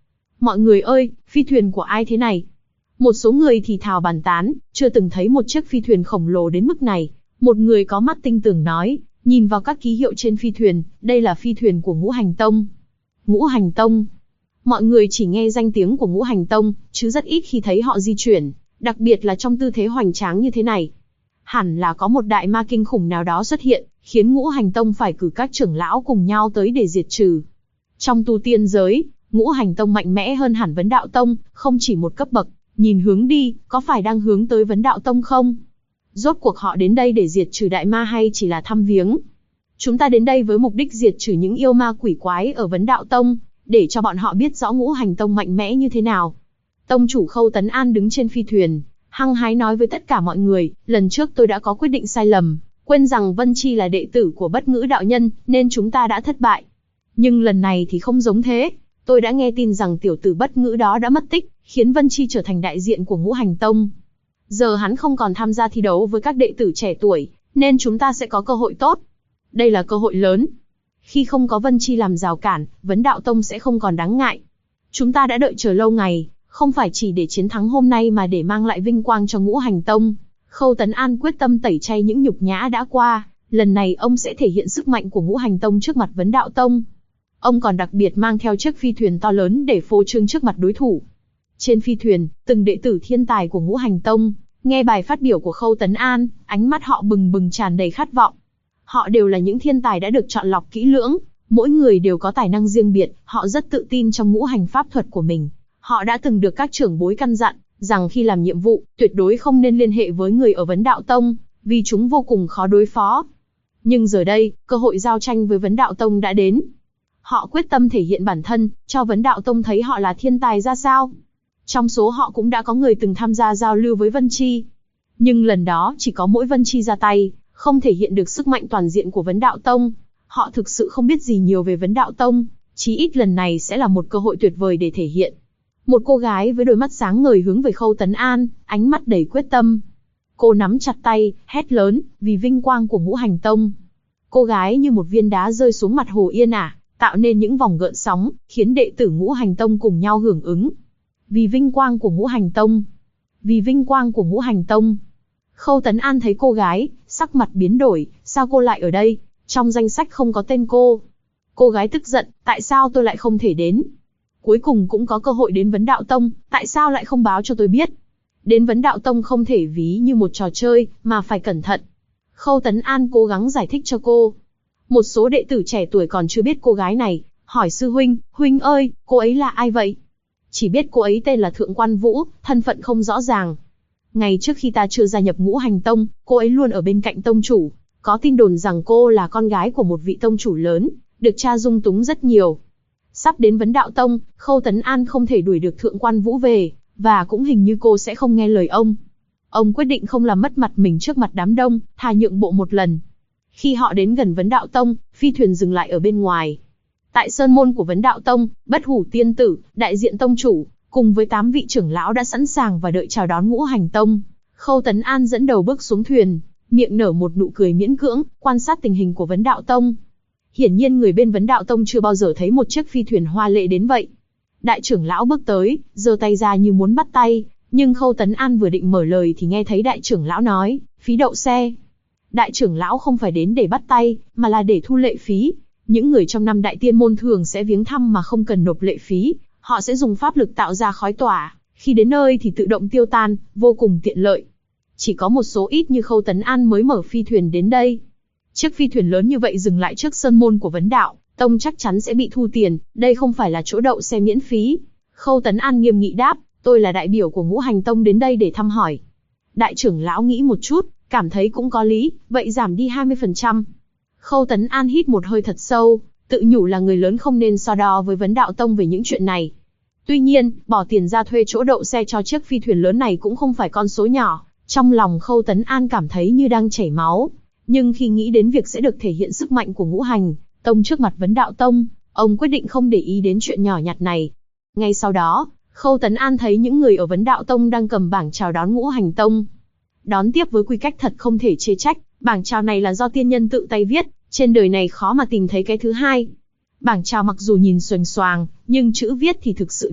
Mọi người ơi, phi thuyền của ai thế này? Một số người thì thào bàn tán, chưa từng thấy một chiếc phi thuyền khổng lồ đến mức này. Một người có mắt tinh tường nói, nhìn vào các ký hiệu trên phi thuyền, đây là phi thuyền của Ngũ Hành Tông. Ngũ Hành Tông. Mọi người chỉ nghe danh tiếng của Ngũ Hành Tông, chứ rất ít khi thấy họ di chuyển, đặc biệt là trong tư thế hoành tráng như thế này. Hẳn là có một đại ma kinh khủng nào đó xuất hiện, khiến Ngũ Hành Tông phải cử các trưởng lão cùng nhau tới để diệt trừ. Trong tu tiên giới, Ngũ Hành Tông mạnh mẽ hơn hẳn Vấn Đạo Tông, không chỉ một cấp bậc. Nhìn hướng đi, có phải đang hướng tới Vấn Đạo Tông không? Rốt cuộc họ đến đây để diệt trừ đại ma hay chỉ là thăm viếng? Chúng ta đến đây với mục đích diệt trừ những yêu ma quỷ quái ở Vấn Đạo Tông, để cho bọn họ biết rõ Ngũ Hành Tông mạnh mẽ như thế nào. Tông chủ Khâu Tấn An đứng trên phi thuyền, hăng hái nói với tất cả mọi người, lần trước tôi đã có quyết định sai lầm, quên rằng Vân Chi là đệ tử của Bất Ngữ đạo nhân, nên chúng ta đã thất bại. Nhưng lần này thì không giống thế, tôi đã nghe tin rằng tiểu tử Bất Ngữ đó đã mất tích, khiến Vân Chi trở thành đại diện của Ngũ Hành Tông. Giờ hắn không còn tham gia thi đấu với các đệ tử trẻ tuổi, nên chúng ta sẽ có cơ hội tốt. Đây là cơ hội lớn. Khi không có Vân Chi làm rào cản, Vấn Đạo Tông sẽ không còn đáng ngại. Chúng ta đã đợi chờ lâu ngày, không phải chỉ để chiến thắng hôm nay mà để mang lại vinh quang cho Ngũ Hành Tông. Khâu Tấn An quyết tâm tẩy chay những nhục nhã đã qua, lần này ông sẽ thể hiện sức mạnh của Ngũ Hành Tông trước mặt Vấn Đạo Tông. Ông còn đặc biệt mang theo chiếc phi thuyền to lớn để phô trương trước mặt đối thủ. Trên phi thuyền, từng đệ tử thiên tài của Ngũ Hành Tông, nghe bài phát biểu của Khâu Tấn An, ánh mắt họ bừng bừng tràn đầy khát vọng. Họ đều là những thiên tài đã được chọn lọc kỹ lưỡng, mỗi người đều có tài năng riêng biệt, họ rất tự tin trong ngũ hành pháp thuật của mình. Họ đã từng được các trưởng bối căn dặn, rằng khi làm nhiệm vụ, tuyệt đối không nên liên hệ với người ở Vấn Đạo Tông, vì chúng vô cùng khó đối phó. Nhưng giờ đây, cơ hội giao tranh với Vấn Đạo Tông đã đến. Họ quyết tâm thể hiện bản thân, cho Vấn Đạo Tông thấy họ là thiên tài ra sao. Trong số họ cũng đã có người từng tham gia giao lưu với Vân Chi. Nhưng lần đó chỉ có mỗi Vân Chi ra tay, không thể hiện được sức mạnh toàn diện của Vấn Đạo Tông. Họ thực sự không biết gì nhiều về Vấn Đạo Tông, chí ít lần này sẽ là một cơ hội tuyệt vời để thể hiện. Một cô gái với đôi mắt sáng ngời hướng về Khâu Tấn An, ánh mắt đầy quyết tâm. Cô nắm chặt tay, hét lớn, vì vinh quang của Ngũ Hành Tông. Cô gái như một viên đá rơi xuống mặt hồ yên ả, tạo nên những vòng gợn sóng, khiến đệ tử Ngũ Hành Tông cùng nhau hưởng ứng. Vì vinh quang của Ngũ Hành Tông. Vì vinh quang của Ngũ Hành Tông. Khâu Tấn An thấy cô gái, sắc mặt biến đổi, sao cô lại ở đây? Trong danh sách không có tên cô. Cô gái tức giận, tại sao tôi lại không thể đến? Cuối cùng cũng có cơ hội đến Vấn Đạo Tông, tại sao lại không báo cho tôi biết? Đến Vấn Đạo Tông không thể ví như một trò chơi, mà phải cẩn thận. Khâu Tấn An cố gắng giải thích cho cô. Một số đệ tử trẻ tuổi còn chưa biết cô gái này, hỏi sư huynh, huynh ơi, cô ấy là ai vậy? Chỉ biết cô ấy tên là Thượng Quan Vũ, thân phận không rõ ràng. Ngày trước khi ta chưa gia nhập Ngũ Hành Tông, cô ấy luôn ở bên cạnh tông chủ. Có tin đồn rằng cô là con gái của một vị tông chủ lớn, được cha dung túng rất nhiều. Sắp đến Vấn Đạo Tông, Khâu Tấn An không thể đuổi được Thượng Quan Vũ về, và cũng hình như cô sẽ không nghe lời ông. Ông quyết định không làm mất mặt mình trước mặt đám đông, thà nhượng bộ một lần. Khi họ đến gần Vấn Đạo Tông, phi thuyền dừng lại ở bên ngoài. Tại sơn môn của Vấn Đạo Tông, Bất Hủ Tiên Tử, đại diện tông chủ, cùng với 8 vị trưởng lão đã sẵn sàng và đợi chào đón Ngũ Hành Tông. Khâu Tấn An dẫn đầu bước xuống thuyền, miệng nở một nụ cười miễn cưỡng, quan sát tình hình của Vấn Đạo Tông. Hiển nhiên người bên Vấn Đạo Tông chưa bao giờ thấy một chiếc phi thuyền hoa lệ đến vậy. Đại trưởng lão bước tới, giơ tay ra như muốn bắt tay, nhưng Khâu Tấn An vừa định mở lời thì nghe thấy đại trưởng lão nói, phí đậu xe. Đại trưởng lão không phải đến để bắt tay, mà là để thu lệ phí. Những người trong năm đại tiên môn thường sẽ viếng thăm mà không cần nộp lệ phí, họ sẽ dùng pháp lực tạo ra khói tỏa, khi đến nơi thì tự động tiêu tan, vô cùng tiện lợi. Chỉ có một số ít như Khâu Tấn An mới mở phi thuyền đến đây. Chiếc phi thuyền lớn như vậy dừng lại trước sơn môn của Vấn Đạo Tông chắc chắn sẽ bị thu tiền, đây không phải là chỗ đậu xe miễn phí. Khâu Tấn An nghiêm nghị đáp, tôi là đại biểu của Ngũ Hành Tông đến đây để thăm hỏi. Đại trưởng lão nghĩ một chút, cảm thấy cũng có lý, vậy giảm đi 20%. Khâu Tấn An hít một hơi thật sâu, tự nhủ là người lớn không nên so đo với Vấn Đạo Tông về những chuyện này. Tuy nhiên, bỏ tiền ra thuê chỗ đậu xe cho chiếc phi thuyền lớn này cũng không phải con số nhỏ. Trong lòng Khâu Tấn An cảm thấy như đang chảy máu, nhưng khi nghĩ đến việc sẽ được thể hiện sức mạnh của Ngũ Hành Tông trước mặt Vấn Đạo Tông, ông quyết định không để ý đến chuyện nhỏ nhặt này. Ngay sau đó, Khâu Tấn An thấy những người ở Vấn Đạo Tông đang cầm bảng chào đón Ngũ Hành Tông. Đón tiếp với quy cách thật không thể chê trách, bảng chào này là do tiên nhân tự tay viết, trên đời này khó mà tìm thấy cái thứ hai. Bảng chào mặc dù nhìn xuềnh xoàng, nhưng chữ viết thì thực sự đẹp,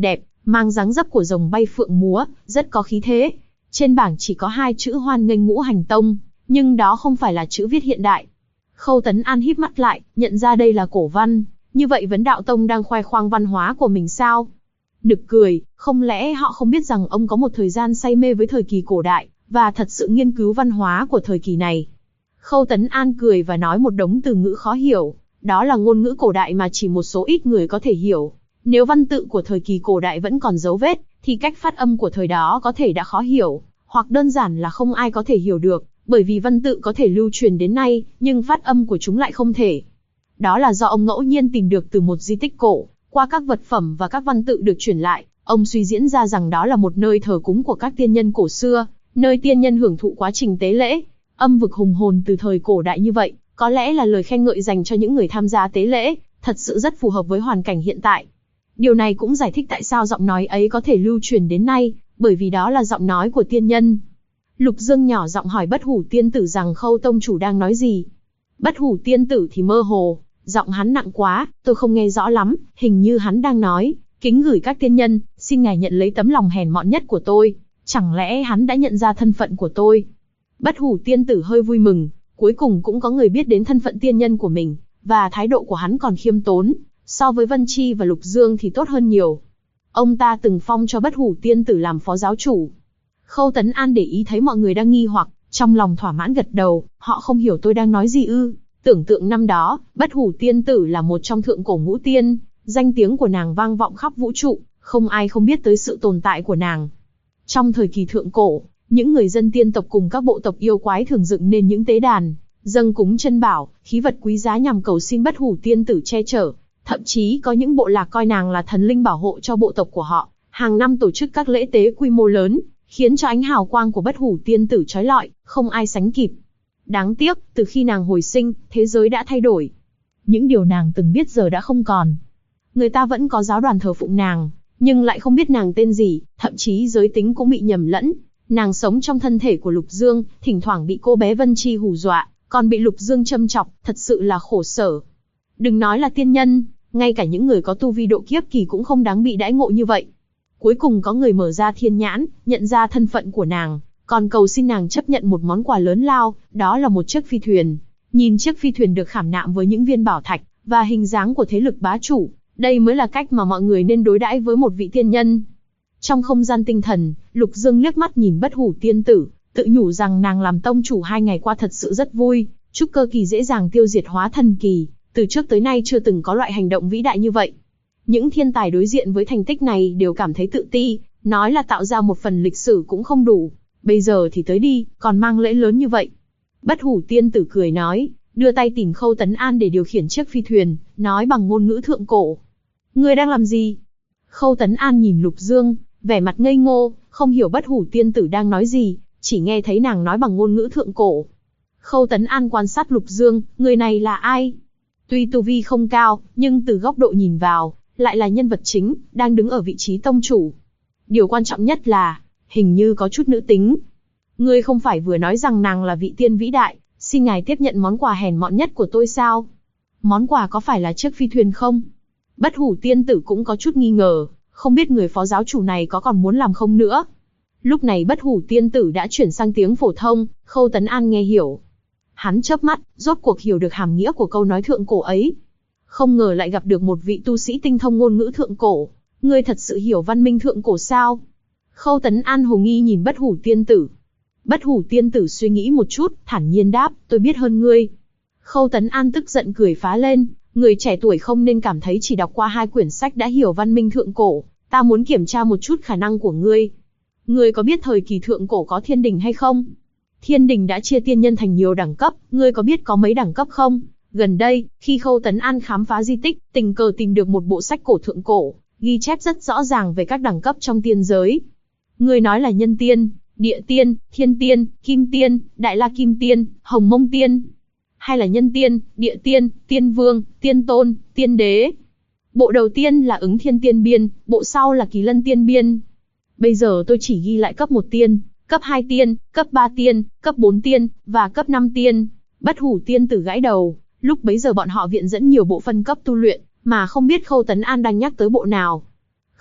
mang dáng dấp của rồng bay phượng múa, rất có khí thế. Trên bảng chỉ có 2 chữ Hoan nghênh Ngũ Hành Tông, nhưng đó không phải là chữ viết hiện đại. Khâu Tấn An híp mắt lại, nhận ra đây là cổ văn, như vậy Vấn Đạo Tông đang khoe khoang văn hóa của mình sao? Nực cười, không lẽ họ không biết rằng ông có một thời gian say mê với thời kỳ cổ đại, và thật sự nghiên cứu văn hóa của thời kỳ này. Khâu Tấn An cười và nói một đống từ ngữ khó hiểu, đó là ngôn ngữ cổ đại mà chỉ một số ít người có thể hiểu. Nếu văn tự của thời kỳ cổ đại vẫn còn dấu vết, thì cách phát âm của thời đó có thể đã khó hiểu, hoặc đơn giản là không ai có thể hiểu được, bởi vì văn tự có thể lưu truyền đến nay, nhưng phát âm của chúng lại không thể. Đó là do ông ngẫu nhiên tìm được từ một di tích cổ, qua các vật phẩm và các văn tự được truyền lại, ông suy diễn ra rằng đó là một nơi thờ cúng của các tiên nhân cổ xưa, nơi tiên nhân hưởng thụ quá trình tế lễ. Âm vực hùng hồn từ thời cổ đại như vậy, có lẽ là lời khen ngợi dành cho những người tham gia tế lễ, thật sự rất phù hợp với hoàn cảnh hiện tại. Điều này cũng giải thích tại sao giọng nói ấy có thể lưu truyền đến nay, bởi vì đó là giọng nói của tiên nhân. Lục Dương nhỏ giọng hỏi Bất Hủ Tiên Tử rằng Khâu tông chủ đang nói gì. Bất Hủ Tiên Tử thì mơ hồ, giọng hắn nặng quá, tôi không nghe rõ lắm, hình như hắn đang nói, kính gửi các tiên nhân, xin ngài nhận lấy tấm lòng hèn mọn nhất của tôi. Chẳng lẽ hắn đã nhận ra thân phận của tôi? Bất Hủ Tiên Tử hơi vui mừng, cuối cùng cũng có người biết đến thân phận tiên nhân của mình, và thái độ của hắn còn khiêm tốn, so với Vân Chi và Lục Dương thì tốt hơn nhiều. Ông ta từng phong cho Bất Hủ Tiên Tử làm phó giáo chủ. Khâu Tấn An để ý thấy mọi người đang nghi hoặc, trong lòng thỏa mãn gật đầu, họ không hiểu tôi đang nói gì ư? Tưởng tượng năm đó, Bất Hủ Tiên Tử là một trong thượng cổ ngũ tiên, danh tiếng của nàng vang vọng khắp vũ trụ, không ai không biết tới sự tồn tại của nàng. Trong thời kỳ thượng cổ, những người dân tiên tộc cùng các bộ tộc yêu quái thường dựng nên những tế đàn, dâng cúng chân bảo, khí vật quý giá nhằm cầu xin Bất Hủ Tiên Tử che chở. Thậm chí có những bộ lạc coi nàng là thần linh bảo hộ cho bộ tộc của họ, hàng năm tổ chức các lễ tế quy mô lớn, khiến cho ánh hào quang của Bất Hủ Tiên Tử chói lọi, không ai sánh kịp. Đáng tiếc, từ khi nàng hồi sinh, thế giới đã thay đổi. Những điều nàng từng biết giờ đã không còn. Người ta vẫn có giáo đoàn thờ phụng nàng, nhưng lại không biết nàng tên gì, thậm chí giới tính cũng bị nhầm lẫn. Nàng sống trong thân thể của Lục Dương, thỉnh thoảng bị cô bé Vân Chi hù dọa, còn bị Lục Dương châm chọc, thật sự là khổ sở. Đừng nói là tiên nhân, ngay cả những người có tu vi độ kiếp kỳ cũng không đáng bị đãi ngộ như vậy. Cuối cùng có người mở ra thiên nhãn, nhận ra thân phận của nàng, còn cầu xin nàng chấp nhận một món quà lớn lao, đó là một chiếc phi thuyền. Nhìn chiếc phi thuyền được khảm nạm với những viên bảo thạch, và hình dáng của thế lực bá chủ, đây mới là cách mà mọi người nên đối đãi với một vị tiên nhân. Trong không gian tinh thần, Lục Dương liếc mắt nhìn Bất Hủ Tiên Tử, tự nhủ rằng nàng làm tông chủ 2 ngày qua thật sự rất vui, trúc cơ kỳ dễ dàng tiêu diệt hóa thần kỳ, từ trước tới nay chưa từng có loại hành động vĩ đại như vậy. Những thiên tài đối diện với thành tích này đều cảm thấy tự ti, nói là tạo ra một phần lịch sử cũng không đủ, bây giờ thì tới đi, còn mang lễ lớn như vậy. Bất Hủ Tiên Tử cười nói, đưa tay tìm Khâu Tấn An để điều khiển chiếc phi thuyền, nói bằng ngôn ngữ thượng cổ. Ngươi đang làm gì? Khâu Tấn An nhìn Lục Dương, vẻ mặt ngây ngô, không hiểu Bất Hủ Tiên Tử đang nói gì, chỉ nghe thấy nàng nói bằng ngôn ngữ thượng cổ. Khâu Tấn An quan sát Lục Dương, người này là ai? Tuy tu vi không cao, nhưng từ góc độ nhìn vào, lại là nhân vật chính, đang đứng ở vị trí tông chủ. Điều quan trọng nhất là, hình như có chút nữ tính. Ngươi không phải vừa nói rằng nàng là vị tiên vĩ đại, xin ngài tiếp nhận món quà hèn mọn nhất của tôi sao? Món quà có phải là chiếc phi thuyền không? Bất Hủ Tiên Tử cũng có chút nghi ngờ, không biết người phó giáo chủ này có còn muốn làm không nữa. Lúc này Bất Hủ Tiên Tử đã chuyển sang tiếng phổ thông, Khâu Tấn An nghe hiểu. Hắn chớp mắt, rốt cuộc hiểu được hàm nghĩa của câu nói thượng cổ ấy. Không ngờ lại gặp được một vị tu sĩ tinh thông ngôn ngữ thượng cổ. Ngươi thật sự hiểu văn minh thượng cổ sao? Khâu Tấn An hồ nghi nhìn Bất Hủ Tiên Tử. Bất Hủ Tiên Tử suy nghĩ một chút, thản nhiên đáp, tôi biết hơn ngươi. Khâu Tấn An tức giận cười phá lên, người trẻ tuổi không nên cảm thấy chỉ đọc qua 2 quyển sách đã hiểu văn minh thượng cổ, ta muốn kiểm tra một chút khả năng của ngươi. Ngươi có biết thời kỳ thượng cổ có thiên đình hay không? Thiên đình đã chia tiên nhân thành nhiều đẳng cấp, ngươi có biết có mấy đẳng cấp không? Gần đây, khi Khâu Tấn An khám phá di tích, tình cờ tìm được một bộ sách cổ thượng cổ, ghi chép rất rõ ràng về các đẳng cấp trong tiên giới. Ngươi nói là nhân tiên, địa tiên, thiên tiên, kim tiên, đại la kim tiên, hồng mông tiên, hay là nhân tiên, địa tiên, tiên vương, tiên tôn, tiên đế? Bộ đầu tiên là Ứng Thiên Tiên Biên, bộ sau là Kỳ Lân Tiên Biên. Bây giờ tôi chỉ ghi lại cấp 1 tiên, cấp 2 tiên, cấp 3 tiên, cấp 4 tiên, và cấp 5 tiên. Bất Hủ Tiên Tử gãi đầu, lúc bấy giờ bọn họ viện dẫn nhiều bộ phân cấp tu luyện, mà không biết Khâu Tấn An đang nhắc tới bộ nào.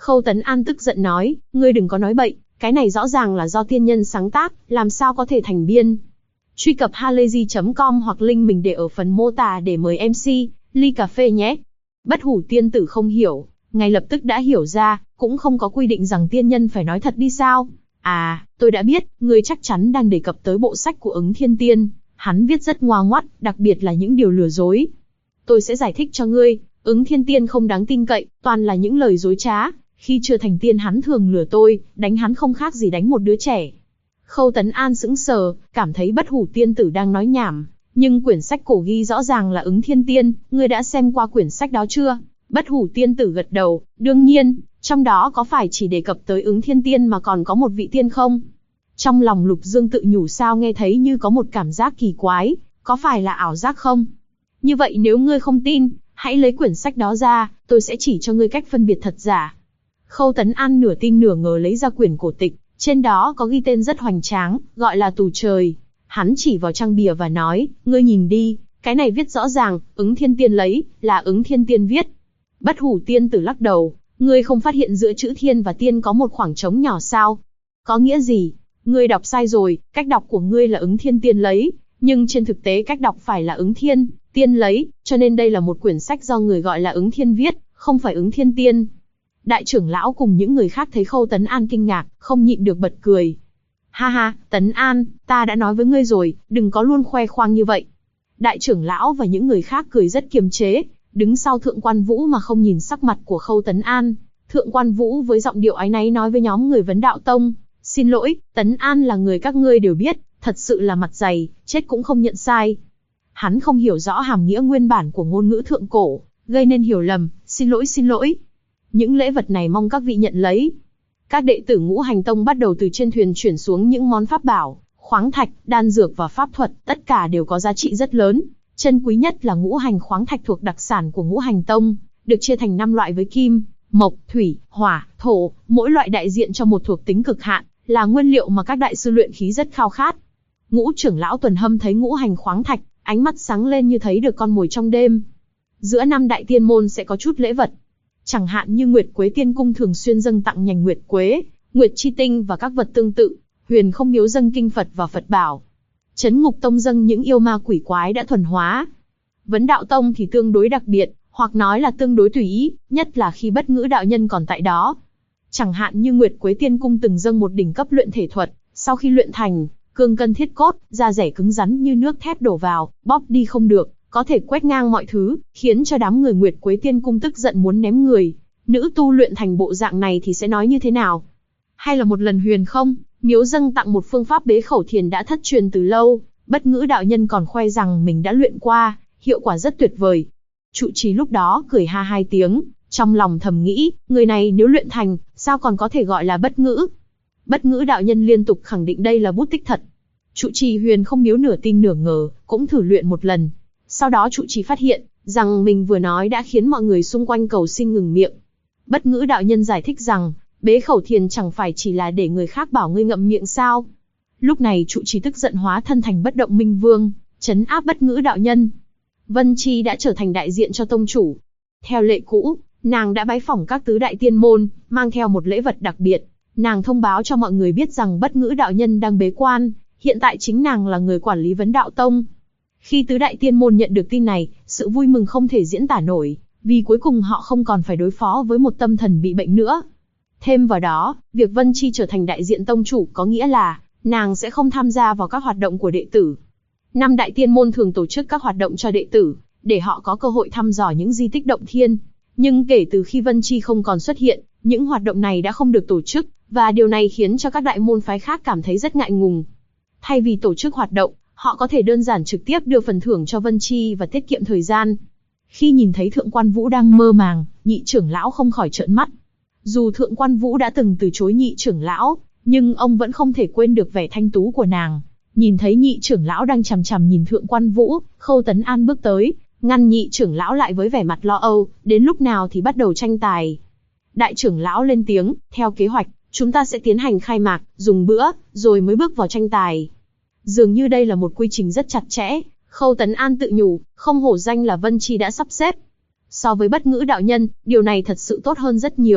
Khâu Tấn An tức giận nói, ngươi đừng có nói bậy, cái này rõ ràng là do tiên nhân sáng tác, làm sao có thể thành biên. Truy cập halayzi.com hoặc link mình để ở phần mô tả để mời MC, ly cà phê nhé. Bất Hủ tiên tử không hiểu, ngay lập tức đã hiểu ra, cũng không có quy định rằng tiên nhân phải nói thật đi sao. À, tôi đã biết, ngươi chắc chắn đang đề cập tới bộ sách của Ứng Thiên Tiên, hắn viết rất ngoa ngoắt, đặc biệt là những điều lừa dối. Tôi sẽ giải thích cho ngươi, Ứng Thiên Tiên không đáng tin cậy, toàn là những lời dối trá. Khi chưa thành tiên hắn thường lừa tôi, đánh hắn không khác gì đánh một đứa trẻ. Khâu Tấn An sững sờ, cảm thấy Bất Hủ tiên tử đang nói nhảm, nhưng quyển sách cổ ghi rõ ràng là Ứng Thiên Tiên, ngươi đã xem qua quyển sách đó chưa? Bất Hủ tiên tử gật đầu, đương nhiên, trong đó có phải chỉ đề cập tới Ứng Thiên Tiên mà còn có một vị tiên không? Trong lòng Lục Dương tự nhủ sao nghe thấy như có một cảm giác kỳ quái, có phải là ảo giác không? Như vậy nếu ngươi không tin, hãy lấy quyển sách đó ra, tôi sẽ chỉ cho ngươi cách phân biệt thật giả. Khâu Tấn An nửa tin nửa ngờ lấy ra quyển cổ tịch, trên đó có ghi tên rất hoành tráng, gọi là Tù Trời. Hắn chỉ vào trang bìa và nói, ngươi nhìn đi, cái này viết rõ ràng, Ứng Thiên Tiên lấy, là Ứng Thiên Tiên viết. Bất Hủ tiên tử lắc đầu, ngươi không phát hiện giữa chữ thiên và tiên có một khoảng trống nhỏ sao? Có nghĩa gì? Ngươi đọc sai rồi, cách đọc của ngươi là Ứng Thiên Tiên lấy, nhưng trên thực tế cách đọc phải là Ứng Thiên Tiên lấy, cho nên đây là một quyển sách do người gọi là Ứng Thiên viết, không phải Ứng Thiên Tiên. Đại trưởng lão cùng những người khác thấy Khâu Tấn An kinh ngạc, không nhịn được bật cười. Ha ha, Tấn An, ta đã nói với ngươi rồi, đừng có luôn khoe khoang như vậy. Đại trưởng lão và những người khác cười rất kiềm chế, đứng sau Thượng Quan Vũ mà không nhìn sắc mặt của Khâu Tấn An. Thượng Quan Vũ với giọng điệu áy náy nói với nhóm người Vấn Đạo Tông, xin lỗi, Tấn An là người các ngươi đều biết, thật sự là mặt dày, chết cũng không nhận sai. Hắn không hiểu rõ hàm nghĩa nguyên bản của ngôn ngữ thượng cổ, gây nên hiểu lầm, xin lỗi xin lỗi. Những lễ vật này mong các vị nhận lấy. Các đệ tử Ngũ Hành Tông bắt đầu từ trên thuyền chuyển xuống những món pháp bảo, khoáng thạch, đan dược và pháp thuật, tất cả đều có giá trị rất lớn. Chân quý nhất là ngũ hành khoáng thạch thuộc đặc sản của Ngũ Hành Tông, được chia thành 5 loại với kim, mộc, thủy, hỏa, thổ, mỗi loại đại diện cho một thuộc tính cực hạn, là nguyên liệu mà các đại sư luyện khí rất khao khát. Ngũ trưởng lão Tuần Hâm thấy ngũ hành khoáng thạch, ánh mắt sáng lên như thấy được con mồi trong đêm. Giữa 5 đại tiên môn sẽ có chút lễ vật. Chẳng hạn như Nguyệt Quế Tiên Cung thường xuyên dâng tặng nhành nguyệt quế, nguyệt chi tinh và các vật tương tự, Huyền Không Miếu dâng kinh Phật và Phật bảo. Trấn Ngục Tông dâng những yêu ma quỷ quái đã thuần hóa. Vấn Đạo Tông thì tương đối đặc biệt, hoặc nói là tương đối tùy ý, nhất là khi Bất Ngữ đạo nhân còn tại đó. Chẳng hạn như Nguyệt Quế Tiên Cung từng dâng một đỉnh cấp luyện thể thuật, sau khi luyện thành, cương cân thiết cốt, da rẻ cứng rắn như nước thép đổ vào, bóp đi không được, có thể quét ngang mọi thứ, khiến cho đám người Nguyệt Quế Tiên Cung tức giận muốn ném người. Nữ tu luyện thành bộ dạng này thì sẽ nói như thế nào? Hay là một lần Huyền Không Miếu dâng tặng một phương pháp bế khẩu thiền đã thất truyền từ lâu, Bất Ngữ đạo nhân còn khoe rằng mình đã luyện qua, hiệu quả rất tuyệt vời. Trụ trì lúc đó cười ha hai tiếng, trong lòng thầm nghĩ, người này nếu luyện thành, sao còn có thể gọi là Bất Ngữ? Bất Ngữ đạo nhân liên tục khẳng định đây là bút tích thật. Trụ trì Huyền Không Miếu nửa tin nửa ngờ, cũng thử luyện một lần. Sau đó trụ trì phát hiện rằng mình vừa nói đã khiến mọi người xung quanh cầu xin ngừng miệng. Bất Ngữ đạo nhân giải thích rằng, bế khẩu thiền chẳng phải chỉ là để người khác bảo ngươi ngậm miệng sao? Lúc này trụ trì tức giận hóa thân thành Bất Động Minh Vương, trấn áp Bất Ngữ đạo nhân. Vân Chi đã trở thành đại diện cho tông chủ. Theo lệ cũ, nàng đã bái phỏng các tứ đại tiên môn, mang theo một lễ vật đặc biệt. Nàng thông báo cho mọi người biết rằng Bất Ngữ đạo nhân đang bế quan, hiện tại chính nàng là người quản lý Vấn Đạo Tông. Khi tứ đại tiên môn nhận được tin này, sự vui mừng không thể diễn tả nổi, vì cuối cùng họ không còn phải đối phó với một tâm thần bị bệnh nữa. Thêm vào đó, việc Vân Chi trở thành đại diện tông chủ có nghĩa là, nàng sẽ không tham gia vào các hoạt động của đệ tử. 5 đại tiên môn thường tổ chức các hoạt động cho đệ tử, để họ có cơ hội thăm dò những di tích động thiên. Nhưng kể từ khi Vân Chi không còn xuất hiện, những hoạt động này đã không được tổ chức, và điều này khiến cho các đại môn phái khác cảm thấy rất ngại ngùng. Thay vì tổ chức hoạt động, họ có thể đơn giản trực tiếp đưa phần thưởng cho Vân Chi và tiết kiệm thời gian. Khi nhìn thấy Thượng Quan Vũ đang mơ màng, nhị trưởng lão không khỏi trợn mắt. Dù Thượng Quan Vũ đã từng từ chối nhị trưởng lão, nhưng ông vẫn không thể quên được vẻ thanh tú của nàng. Nhìn thấy nhị trưởng lão đang chằm chằm nhìn Thượng Quan Vũ, Khâu Tấn An bước tới, ngăn nhị trưởng lão lại với vẻ mặt lo âu, đến lúc nào thì bắt đầu tranh tài. Đại trưởng lão lên tiếng, theo kế hoạch, chúng ta sẽ tiến hành khai mạc, dùng bữa, rồi mới bước vào tranh tài. Dường như đây là một quy trình rất chặt chẽ, Khâu Tấn An tự nhủ, không hổ danh là Vân Chi đã sắp xếp. So với Bất Ngữ đạo nhân, điều này thật sự tốt hơn rất nhiều.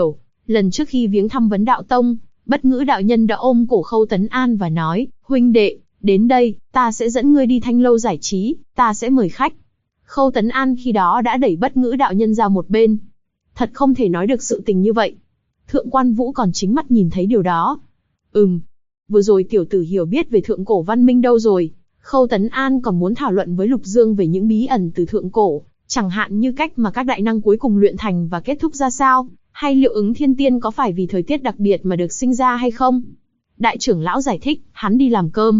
Lần trước khi viếng thăm Vấn Đạo Tông, Bất Ngữ đạo nhân đã ôm cổ Khâu Tấn An và nói, huynh đệ, đến đây, ta sẽ dẫn ngươi đi Thanh lâu giải trí, ta sẽ mời khách. Khâu Tấn An khi đó đã đẩy Bất Ngữ đạo nhân ra một bên. Thật không thể nói được sự tình như vậy. Thượng Quan Vũ còn chính mắt nhìn thấy điều đó. Vừa rồi tiểu tử hiểu biết về thượng cổ văn minh đâu rồi? Khâu Tấn An còn muốn thảo luận với Lục Dương về những bí ẩn từ thượng cổ, chẳng hạn như cách mà các đại năng cuối cùng luyện thành và kết thúc ra sao, hay liệu Ứng Thiên Tiên có phải vì thời tiết đặc biệt mà được sinh ra hay không? Đại trưởng lão giải thích, hắn đi làm cơm.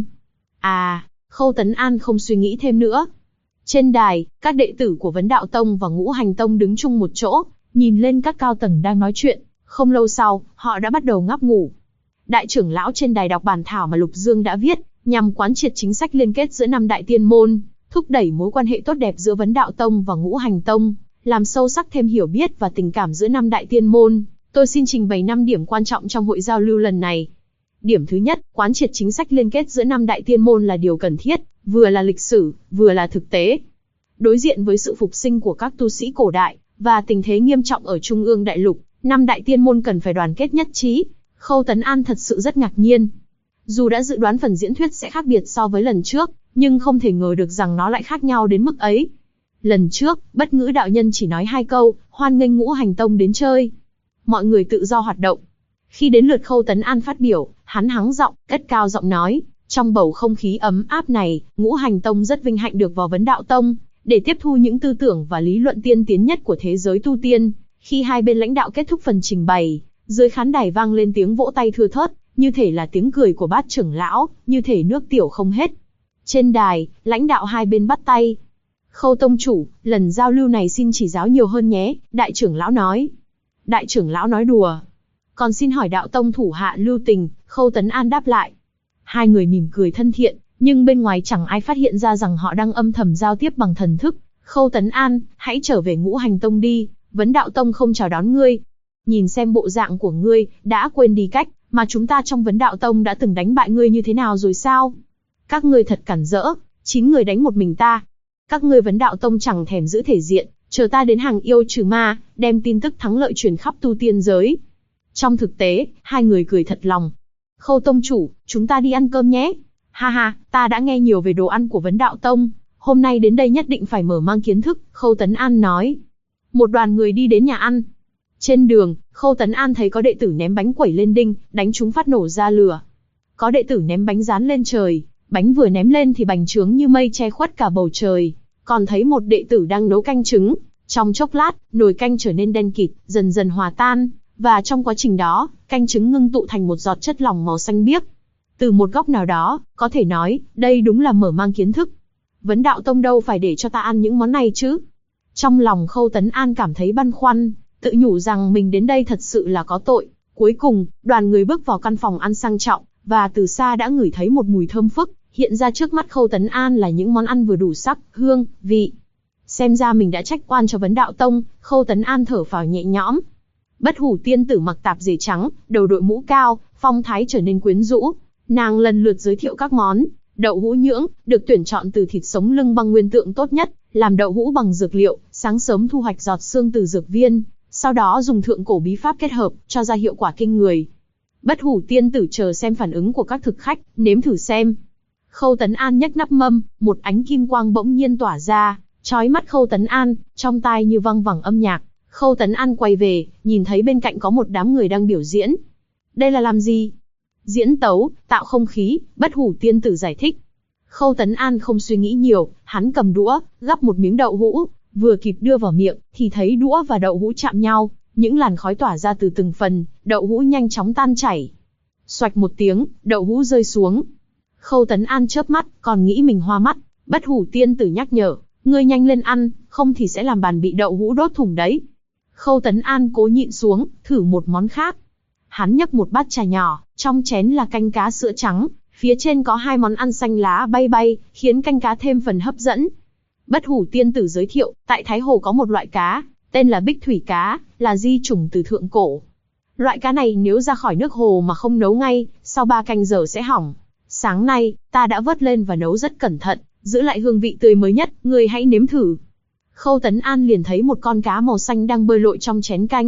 Khâu Tấn An không suy nghĩ thêm nữa. Trên đài, các đệ tử của Vấn Đạo Tông và Ngũ Hành Tông đứng chung một chỗ, nhìn lên các cao tầng đang nói chuyện. Không lâu sau, họ đã bắt đầu ngáp ngủ. Đại trưởng lão trên đài đọc bản thảo mà Lục Dương đã viết, nhằm quán triệt chính sách liên kết giữa 5 đại tiên môn, thúc đẩy mối quan hệ tốt đẹp giữa Vấn Đạo Tông và Ngũ Hành Tông, làm sâu sắc thêm hiểu biết và tình cảm giữa 5 đại tiên môn. Tôi xin trình bày 5 điểm quan trọng trong hội giao lưu lần này. Điểm thứ nhất, quán triệt chính sách liên kết giữa 5 đại tiên môn là điều cần thiết, vừa là lịch sử, vừa là thực tế. Đối diện với sự phục sinh của các tu sĩ cổ đại, và tình thế nghiêm trọng ở Trung ương đại lục, 5 đại tiên môn cần phải đoàn kết nhất trí. Khâu Tấn An thật sự rất ngạc nhiên. Dù đã dự đoán phần diễn thuyết sẽ khác biệt so với lần trước, nhưng không thể ngờ được rằng nó lại khác nhau đến mức ấy. Lần trước, Bất Ngữ đạo nhân chỉ nói 2 câu, hoan nghênh Ngũ Hành Tông đến chơi. Mọi người tự do hoạt động. Khi đến lượt Khâu Tấn An phát biểu, hắn hắng giọng, cất cao giọng nói, trong bầu không khí ấm áp này, Ngũ Hành Tông rất vinh hạnh được vào Vấn Đạo Tông, để tiếp thu những tư tưởng và lý luận tiên tiến nhất của thế giới tu tiên. Khi hai bên lãnh đạo kết thúc phần trình bày, dưới khán đài vang lên tiếng vỗ tay thưa thớt, như thể là tiếng cười của bát trưởng lão, như thể nước tiểu không hết. Trên đài, lãnh đạo hai bên bắt tay. Khâu tông chủ, lần giao lưu này xin chỉ giáo nhiều hơn nhé, đại trưởng lão nói. Đại trưởng lão nói đùa. Còn xin hỏi đạo tông thủ hạ lưu tình, Khâu Tấn An đáp lại. Hai người mỉm cười thân thiện, nhưng bên ngoài chẳng ai phát hiện ra rằng họ đang âm thầm giao tiếp bằng thần thức. Khâu Tấn An, hãy trở về Ngũ Hành Tông đi, Vấn Đạo Tông không chào đón ngươi. Nhìn xem bộ dạng của ngươi, đã quên đi cách mà chúng ta trong Vấn Đạo Tông đã từng đánh bại ngươi như thế nào rồi sao? Các ngươi thật cản rỡ, 9 người đánh một mình ta. Các ngươi Vấn Đạo Tông chẳng thèm giữ thể diện, chờ ta đến hàng yêu trừ ma, đem tin tức thắng lợi truyền khắp tu tiên giới. Trong thực tế, hai người cười thật lòng. Khâu tông chủ, chúng ta đi ăn cơm nhé. Ha ha, ta đã nghe nhiều về đồ ăn của Vấn Đạo Tông, hôm nay đến đây nhất định phải mở mang kiến thức, Khâu Tấn An nói. Một đoàn người đi đến nhà ăn. Trên đường, Khâu Tấn An thấy có đệ tử ném bánh quẩy lên đinh, đánh chúng phát nổ ra lửa. Có đệ tử ném bánh rán lên trời, bánh vừa ném lên thì bành trướng như mây che khuất cả bầu trời. Còn thấy một đệ tử đang nấu canh trứng. Trong chốc lát, nồi canh trở nên đen kịt, dần dần hòa tan, và trong quá trình đó, canh trứng ngưng tụ thành một giọt chất lỏng màu xanh biếc. Từ một góc nào đó, có thể nói, đây đúng là mở mang kiến thức. Vấn Đạo Tông đâu phải để cho ta ăn những món này chứ? Trong lòng Khâu Tấn An cảm thấy băn khoăn, tự nhủ rằng mình đến đây thật sự là có tội. Cuối cùng, đoàn người bước vào căn phòng ăn sang trọng, và từ xa đã ngửi thấy một mùi thơm phức, hiện ra trước mắt Khâu Tấn An là những món ăn vừa đủ sắc, hương, vị. Xem ra mình đã trách oan cho Vấn Đạo Tông, Khâu Tấn An thở phào nhẹ nhõm. Bất Hủ tiên tử mặc tạp dề trắng, đầu đội mũ cao, phong thái trở nên quyến rũ. Nàng lần lượt giới thiệu các món. Đậu hũ nhưỡng, được tuyển chọn từ thịt sống lưng băng nguyên tượng tốt nhất, làm đậu hũ bằng dược liệu, sáng sớm thu hoạch giọt xương từ dược viên, sau đó dùng thượng cổ bí pháp kết hợp, cho ra hiệu quả kinh người. Bất Hủ tiên tử chờ xem phản ứng của các thực khách, nếm thử xem. Khâu Tấn An nhấc nắp mâm, một ánh kim quang bỗng nhiên tỏa ra, chói mắt Khâu Tấn An, trong tai như vang vẳng âm nhạc. Khâu Tấn An quay về, nhìn thấy bên cạnh có một đám người đang biểu diễn. Đây là làm gì? Diễn tấu, tạo không khí, Bất Hủ tiên tử giải thích. Khâu Tấn An không suy nghĩ nhiều, hắn cầm đũa, gắp một miếng đậu hũ, vừa kịp đưa vào miệng, thì thấy đũa và đậu hũ chạm nhau, những làn khói tỏa ra từ từng phần, đậu hũ nhanh chóng tan chảy. Xoạch một tiếng, đậu hũ rơi xuống. Khâu Tấn An chớp mắt, còn nghĩ mình hoa mắt, Bất Hủ tiên tử nhắc nhở, ngươi nhanh lên ăn, không thì sẽ làm bàn bị đậu hũ đốt thủng đấy. Khâu Tấn An cố nhịn xuống, thử một món khác. Hắn nhấc một bát trà nhỏ, trong chén là canh cá sữa trắng, phía trên có 2 món ăn xanh lá bay bay, khiến canh cá thêm phần hấp dẫn. Bất Hủ tiên tử giới thiệu, tại Thái Hồ có một loại cá, tên là Bích Thủy cá, là di chủng từ thượng cổ. Loại cá này nếu ra khỏi nước hồ mà không nấu ngay, sau 3 canh giờ sẽ hỏng. Sáng nay, ta đã vớt lên và nấu rất cẩn thận, giữ lại hương vị tươi mới nhất, ngươi hãy nếm thử. Khâu Tấn An liền thấy một con cá màu xanh đang bơi lội trong chén canh,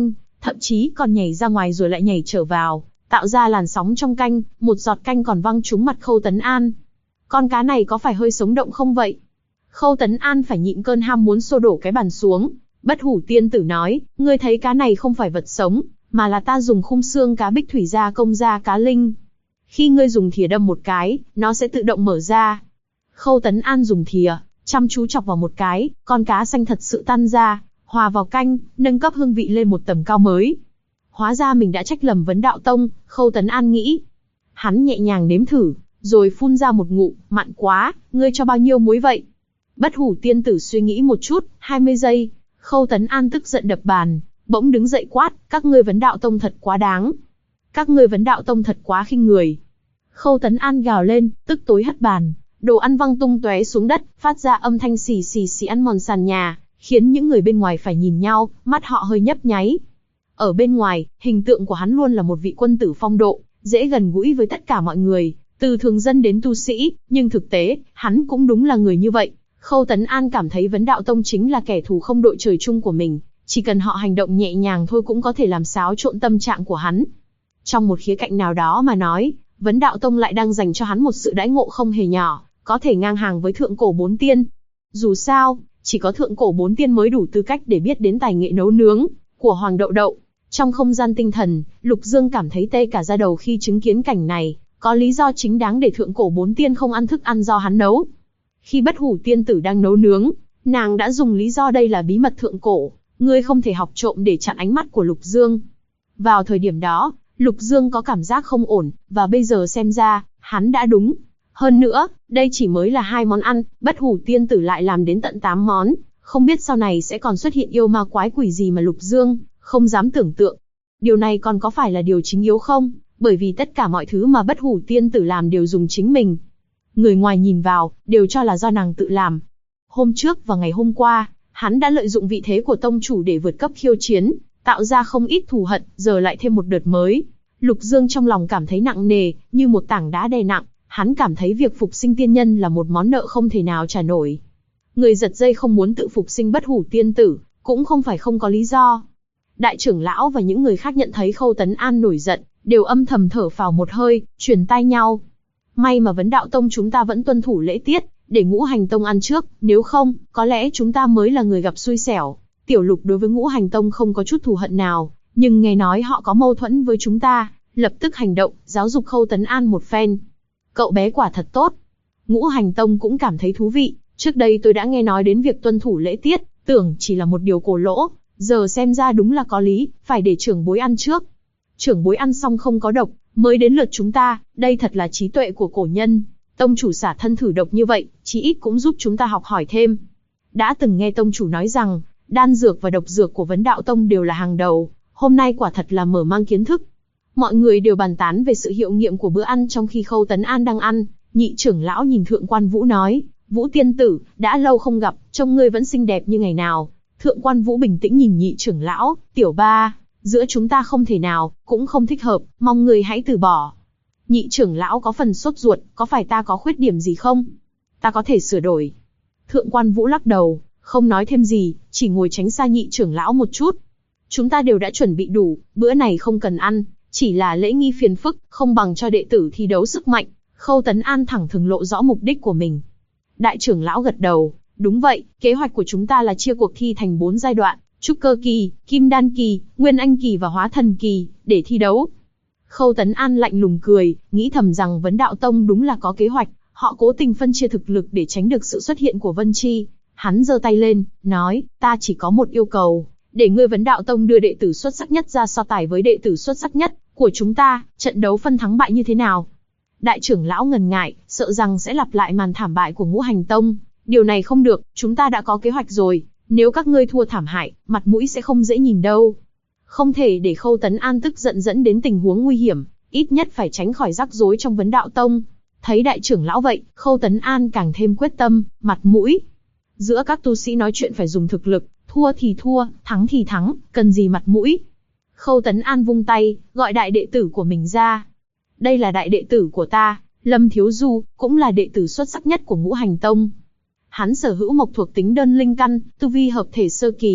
thậm chí còn nhảy ra ngoài rồi lại nhảy trở vào, tạo ra làn sóng trong canh, một giọt canh còn văng trúng mặt Khâu Tấn An. Con cá này có phải hơi sống động không vậy? Khâu Tấn An phải nhịn cơn ham muốn xô đổ cái bàn xuống. Bất Hủ tiên tử nói, ngươi thấy cá này không phải vật sống, mà là ta dùng khung xương cá bích thủy gia công ra cá linh. Khi ngươi dùng thìa đâm một cái, nó sẽ tự động mở ra. Khâu Tấn An dùng thìa, chăm chú chọc vào một cái, con cá xanh thật sự tan ra, hòa vào canh, nâng cấp hương vị lên một tầm cao mới. Hóa ra mình đã trách lầm Vấn Đạo Tông, Khâu Tấn An nghĩ. Hắn nhẹ nhàng nếm thử, rồi phun ra một ngụm, mặn quá, ngươi cho bao nhiêu muối vậy? Bất Hủ tiên tử suy nghĩ một chút, 20 giây. Khâu Tấn An tức giận đập bàn, bỗng đứng dậy quát, các ngươi Vấn Đạo Tông thật quá đáng. Các ngươi Vấn Đạo Tông thật quá khinh người. Khâu Tấn An gào lên, tức tối hất bàn, đồ ăn văng tung tóe xuống đất, phát ra âm thanh xì xì xì ăn mòn sàn nhà, khiến những người bên ngoài phải nhìn nhau, mắt họ hơi nhấp nháy. Ở bên ngoài, hình tượng của hắn luôn là một vị quân tử phong độ, dễ gần gũi với tất cả mọi người, từ thường dân đến tu sĩ, nhưng thực tế, hắn cũng đúng là người như vậy. Khâu Tấn An cảm thấy Vấn Đạo Tông chính là kẻ thù không đội trời chung của mình, chỉ cần họ hành động nhẹ nhàng thôi cũng có thể làm xáo trộn tâm trạng của hắn. Trong một khía cạnh nào đó mà nói, Vấn Đạo Tông lại đang dành cho hắn một sự đãi ngộ không hề nhỏ, có thể ngang hàng với Thượng Cổ Bốn Tiên. Dù sao, chỉ có Thượng Cổ Bốn Tiên mới đủ tư cách để biết đến tài nghệ nấu nướng của Hoàng Đậu Đậu. Trong không gian tinh thần, Lục Dương cảm thấy tê cả da đầu khi chứng kiến cảnh này, có lý do chính đáng để Thượng Cổ Bốn Tiên không ăn thức ăn do hắn nấu. Khi Bất Hủ tiên tử đang nấu nướng, nàng đã dùng lý do đây là bí mật thượng cổ, ngươi không thể học trộm để chặn ánh mắt của Lục Dương. Vào thời điểm đó, Lục Dương có cảm giác không ổn, và bây giờ xem ra, hắn đã đúng. Hơn nữa, đây chỉ mới là 2 món ăn, Bất Hủ tiên tử lại làm đến tận 8 món, không biết sau này sẽ còn xuất hiện yêu ma quái quỷ gì mà Lục Dương không dám tưởng tượng. Điều này còn có phải là điều chính yếu không? Bởi vì tất cả mọi thứ mà Bất Hủ tiên tử làm đều dùng chính mình. Người ngoài nhìn vào, đều cho là do nàng tự làm. Hôm trước và ngày hôm qua, hắn đã lợi dụng vị thế của tông chủ để vượt cấp khiêu chiến, tạo ra không ít thù hận, giờ lại thêm một đợt mới. Lục Dương trong lòng cảm thấy nặng nề, như một tảng đá đè nặng, hắn cảm thấy việc phục sinh tiên nhân là một món nợ không thể nào trả nổi. Người giật dây không muốn tự phục sinh Bất Hủ tiên tử, cũng không phải không có lý do. Đại trưởng lão và những người khác nhận thấy Khâu Tấn An nổi giận, đều âm thầm thở phào một hơi, truyền tai nhau. May mà Vấn Đạo Tông chúng ta vẫn tuân thủ lễ tiết, để Ngũ Hành Tông ăn trước, nếu không, có lẽ chúng ta mới là người gặp xui xẻo. Tiểu Lục đối với Ngũ Hành Tông không có chút thù hận nào, nhưng nghe nói họ có mâu thuẫn với chúng ta, lập tức hành động, giáo dục Khâu Tấn An một phen. Cậu bé quả thật tốt. Ngũ Hành Tông cũng cảm thấy thú vị, trước đây tôi đã nghe nói đến việc tuân thủ lễ tiết, tưởng chỉ là một điều cổ lỗ, giờ xem ra đúng là có lý, phải để trưởng bối ăn trước. Trưởng bối ăn xong không có độc, mới đến lượt chúng ta, đây thật là trí tuệ của cổ nhân. Tông chủ xả thân thử độc như vậy, chí ít cũng giúp chúng ta học hỏi thêm. Đã từng nghe tông chủ nói rằng, đan dược và độc dược của Vấn Đạo Tông đều là hàng đầu, hôm nay quả thật là mở mang kiến thức. Mọi người đều bàn tán về sự hiệu nghiệm của bữa ăn trong khi Khâu Tấn An đang ăn. Nhị trưởng lão nhìn Thượng Quan Vũ nói, Vũ tiên tử, đã lâu không gặp, trông ngươi vẫn xinh đẹp như ngày nào. Thượng Quan Vũ bình tĩnh nhìn nhị trưởng lão, tiểu ba, giữa chúng ta không thể nào, cũng không thích hợp, mong ngươi hãy từ bỏ. Nhị trưởng lão có phần sốt ruột, có phải ta có khuyết điểm gì không? Ta có thể sửa đổi. Thượng Quan Vũ lắc đầu, không nói thêm gì, chỉ ngồi tránh xa nhị trưởng lão một chút. Chúng ta đều đã chuẩn bị đủ, bữa này không cần ăn, chỉ là lễ nghi phiền phức, không bằng cho đệ tử thi đấu sức mạnh. Khâu Tấn An thẳng thừng lộ rõ mục đích của mình. Đại trưởng lão gật đầu, đúng vậy, kế hoạch của chúng ta là chia cuộc thi thành 4 giai đoạn, trúc cơ kỳ, kim đan kỳ, nguyên anh kỳ và hóa thần kỳ, để thi đấu. Khâu Tấn An lạnh lùng cười, nghĩ thầm rằng Vấn Đạo Tông đúng là có kế hoạch, họ cố tình phân chia thực lực để tránh được sự xuất hiện của Vân Chi. Hắn giơ tay lên, nói, ta chỉ có một yêu cầu, để ngươi Vấn Đạo Tông đưa đệ tử xuất sắc nhất ra so tài với đệ tử xuất sắc nhất của chúng ta, trận đấu phân thắng bại như thế nào? Đại trưởng lão ngần ngại, sợ rằng sẽ lặp lại màn thảm bại của Ngũ Hành Tông. Điều này không được, chúng ta đã có kế hoạch rồi, nếu các ngươi thua thảm hại, mặt mũi sẽ không dễ nhìn đâu. Không thể để Khâu Tấn An tức giận dẫn đến tình huống nguy hiểm, ít nhất phải tránh khỏi rắc rối trong Vấn Đạo Tông. Thấy đại trưởng lão vậy, Khâu Tấn An càng thêm quyết tâm, mặt mũi. Giữa các tu sĩ nói chuyện phải dùng thực lực, thua thì thua, thắng thì thắng, cần gì mặt mũi. Khâu Tấn An vung tay, gọi đại đệ tử của mình ra. Đây là đại đệ tử của ta, Lâm Thiếu Du, cũng là đệ tử xuất sắc nhất của Ngũ Hành Tông. Hắn sở hữu mộc thuộc tính đơn linh căn, tu vi hợp thể sơ kỳ,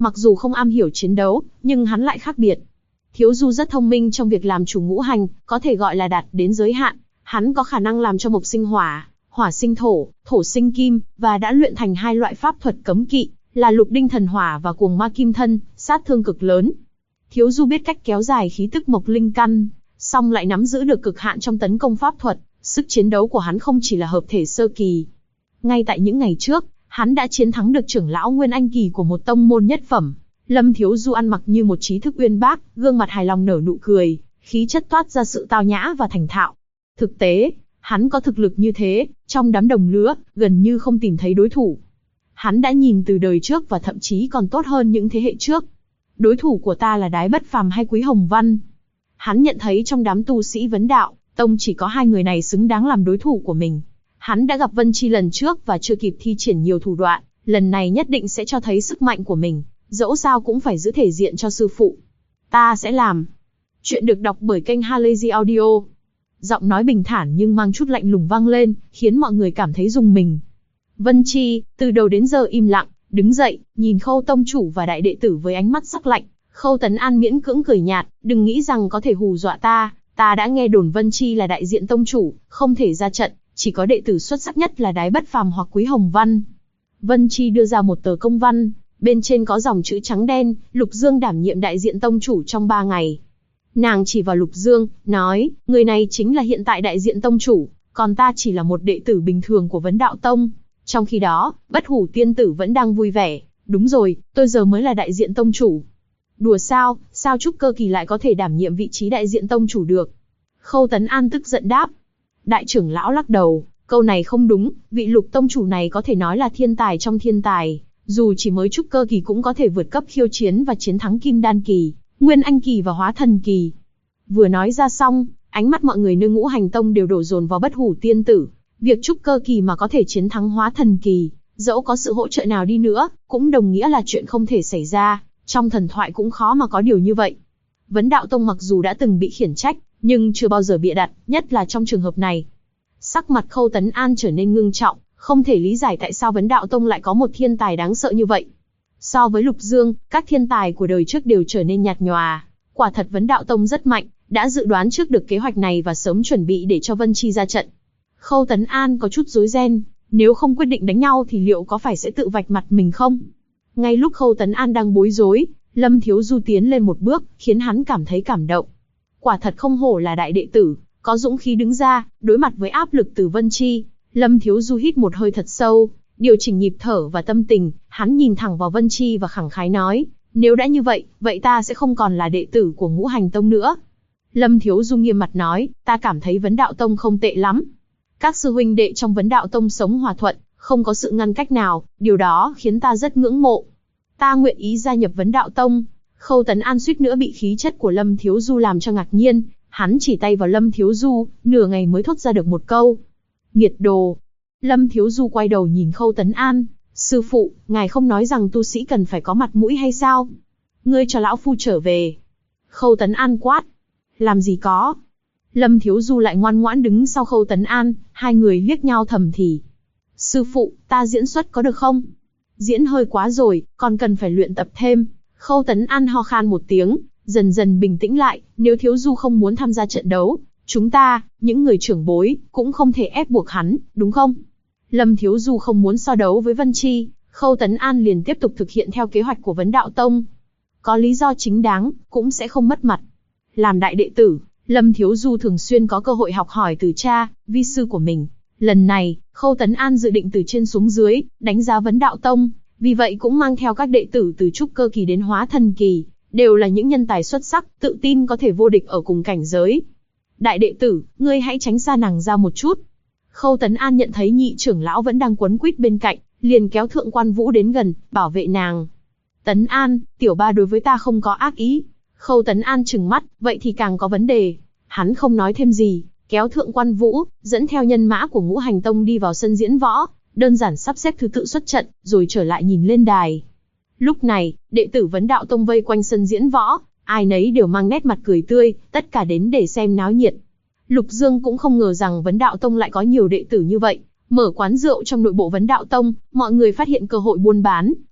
Mặc dù không am hiểu chiến đấu, nhưng hắn lại khác biệt. Thiếu Du rất thông minh trong việc làm chủ ngũ hành, có thể gọi là đạt đến giới hạn. Hắn có khả năng làm cho mộc sinh hỏa, hỏa sinh thổ, thổ sinh kim, và đã luyện thành 2 loại pháp thuật cấm kỵ, là lục đinh thần hỏa và cuồng ma kim thân, sát thương cực lớn. Thiếu Du biết cách kéo dài khí tức mộc linh căn, song lại nắm giữ được cực hạn trong tấn công pháp thuật, sức chiến đấu của hắn không chỉ là hợp thể sơ kỳ. Ngay tại những ngày trước, hắn đã chiến thắng được trưởng lão Nguyên Anh kỳ của một tông môn nhất phẩm. Lâm Thiếu Du ăn mặc như một trí thức uyên bác, gương mặt hài lòng nở nụ cười, khí chất toát ra sự tao nhã và thành thạo. Thực tế, hắn có thực lực như thế, trong đám đồng lứa, gần như không tìm thấy đối thủ. Hắn đã nhìn từ đời trước và thậm chí còn tốt hơn những thế hệ trước. Đối thủ của ta là Đái Bất Phàm hay Quý Hồng Văn. Hắn nhận thấy trong đám tu sĩ vấn đạo tông chỉ có 2 người này xứng đáng làm đối thủ của mình. Hắn đã gặp Vân Chi lần trước và chưa kịp thi triển nhiều thủ đoạn, lần này nhất định sẽ cho thấy sức mạnh của mình, dẫu sao cũng phải giữ thể diện cho sư phụ. Ta sẽ làm. Chuyện được đọc bởi kênh Halazy Audio. Giọng nói bình thản nhưng mang chút lạnh lùng vang lên, khiến mọi người cảm thấy rùng mình. Vân Chi, từ đầu đến giờ im lặng, đứng dậy, nhìn Khâu tông chủ và đại đệ tử với ánh mắt sắc lạnh. Khâu Tấn An miễn cưỡng cười nhạt, đừng nghĩ rằng có thể hù dọa ta, ta đã nghe đồn Vân Chi là đại diện tông chủ, không thể ra trận, chỉ có đệ tử xuất sắc nhất là Đái Bất Phàm hoặc Quý Hồng Văn. Vân Chi đưa ra một tờ công văn, bên trên có dòng chữ trắng đen, Lục Dương đảm nhiệm đại diện tông chủ trong 3 ngày. Nàng chỉ vào Lục Dương, nói, người này chính là hiện tại đại diện tông chủ, còn ta chỉ là một đệ tử bình thường của Vấn Đạo Tông. Trong khi đó, Bất Hủ tiên tử vẫn đang vui vẻ, đúng rồi, tôi giờ mới là đại diện tông chủ. Đùa sao, sao trúc cơ kỳ lại có thể đảm nhiệm vị trí đại diện tông chủ được? Khâu Tấn An tức giận đáp. Đại trưởng lão lắc đầu, câu này không đúng, vị Lục tông chủ này có thể nói là thiên tài trong thiên tài, dù chỉ mới trúc cơ kỳ cũng có thể vượt cấp khiêu chiến và chiến thắng Kim Đan kỳ, Nguyên Anh kỳ và Hóa Thần kỳ. Vừa nói ra xong, ánh mắt mọi người nơi Ngũ Hành Tông đều đổ dồn vào Bất Hủ tiên tử. Việc trúc cơ kỳ mà có thể chiến thắng Hóa Thần kỳ, dẫu có sự hỗ trợ nào đi nữa, cũng đồng nghĩa là chuyện không thể xảy ra. Trong thần thoại cũng khó mà có điều như vậy. Vấn Đạo Tông mặc dù đã từng bị khiển trách, nhưng chưa bao giờ bịa đặt, nhất là trong trường hợp này. Sắc mặt Khâu Tấn An trở nên ngưng trọng, không thể lý giải tại sao Vấn Đạo Tông lại có một thiên tài đáng sợ như vậy. So với Lục Dương, các thiên tài của đời trước đều trở nên nhạt nhòa. Quả thật Vấn Đạo Tông rất mạnh, đã dự đoán trước được kế hoạch này và sớm chuẩn bị để cho Vân Chi ra trận. Khâu Tấn An có chút rối ren, nếu không quyết định đánh nhau thì liệu có phải sẽ tự vạch mặt mình không? Ngay lúc Khâu Tấn An đang bối rối, Lâm Thiếu Du tiến lên một bước, khiến hắn cảm thấy cảm động. Quả thật không hổ là đại đệ tử, có dũng khí đứng ra, đối mặt với áp lực từ Vân Chi. Lâm Thiếu Du hít một hơi thật sâu, điều chỉnh nhịp thở và tâm tình, hắn nhìn thẳng vào Vân Chi và khẳng khái nói, nếu đã như vậy, vậy ta sẽ không còn là đệ tử của Ngũ Hành Tông nữa. Lâm Thiếu Du nghiêm mặt nói, ta cảm thấy Vấn Đạo Tông không tệ lắm. Các sư huynh đệ trong Vấn Đạo Tông sống hòa thuận, không có sự ngăn cách nào, điều đó khiến ta rất ngưỡng mộ. Ta nguyện ý gia nhập Vấn Đạo Tông. Khâu Tấn An suýt nữa bị khí chất của Lâm Thiếu Du làm cho ngạc nhiên, hắn chỉ tay vào Lâm Thiếu Du, nửa ngày mới thốt ra được một câu. Nghiệt đồ. Lâm Thiếu Du quay đầu nhìn Khâu Tấn An, sư phụ, ngài không nói rằng tu sĩ cần phải có mặt mũi hay sao? Ngươi cho lão phu trở về. Khâu Tấn An quát. Làm gì có. Lâm Thiếu Du lại ngoan ngoãn đứng sau Khâu Tấn An, hai người liếc nhau thầm thì. Sư phụ, ta diễn xuất có được không? Diễn hơi quá rồi, còn cần phải luyện tập thêm. Khâu Tấn An ho khan một tiếng, dần dần bình tĩnh lại, nếu Thiếu Du không muốn tham gia trận đấu, chúng ta, những người trưởng bối, cũng không thể ép buộc hắn, đúng không? Lâm Thiếu Du không muốn so đấu với Vân Chi, Khâu Tấn An liền tiếp tục thực hiện theo kế hoạch của Vấn Đạo Tông. Có lý do chính đáng, cũng sẽ không mất mặt. Làm đại đệ tử, Lâm Thiếu Du thường xuyên có cơ hội học hỏi từ cha, vi sư của mình. Lần này, Khâu Tấn An dự định từ trên xuống dưới, đánh giá Vấn Đạo Tông, vì vậy cũng mang theo các đệ tử từ trúc cơ kỳ đến Hóa Thần kỳ, đều là những nhân tài xuất sắc, tự tin có thể vô địch ở cùng cảnh giới. Đại đệ tử, ngươi hãy tránh xa nàng ra một chút. Khâu Tấn An nhận thấy nhị trưởng lão vẫn đang quấn quýt bên cạnh, liền kéo Thượng Quan Vũ đến gần, bảo vệ nàng. Tấn An, tiểu ba đối với ta không có ác ý. Khâu Tấn An trừng mắt, vậy thì càng có vấn đề. Hắn không nói thêm gì, kéo Thượng Quan Vũ, dẫn theo nhân mã của Ngũ Hành Tông đi vào sân diễn võ, đơn giản sắp xếp thứ tự xuất trận, rồi trở lại nhìn lên đài. Lúc này, đệ tử Vấn Đạo Tông vây quanh sân diễn võ, ai nấy đều mang nét mặt cười tươi, tất cả đến để xem náo nhiệt. Lục Dương cũng không ngờ rằng Vấn Đạo Tông lại có nhiều đệ tử như vậy. Mở quán rượu trong nội bộ Vấn Đạo Tông, mọi người phát hiện cơ hội buôn bán,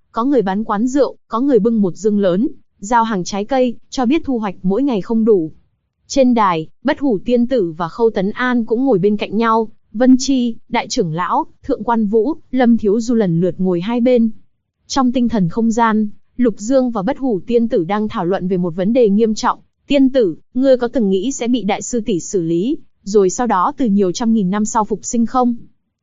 Có người bán quán rượu, có người bưng một dương lớn, giao hàng trái cây, cho biết thu hoạch mỗi ngày không đủ. Trên đài, Bất Hủ Tiên Tử và Khâu Tấn An cũng ngồi bên cạnh nhau, Vân Chi, Đại trưởng lão, Thượng Quan Vũ, Lâm Thiếu Du lần lượt ngồi hai bên. Trong tinh thần không gian, Lục Dương và Bất Hủ Tiên Tử đang thảo luận về một vấn đề nghiêm trọng. Tiên tử, ngươi có từng nghĩ sẽ bị đại sư tỷ xử lý, rồi sau đó từ nhiều trăm nghìn năm sau phục sinh không?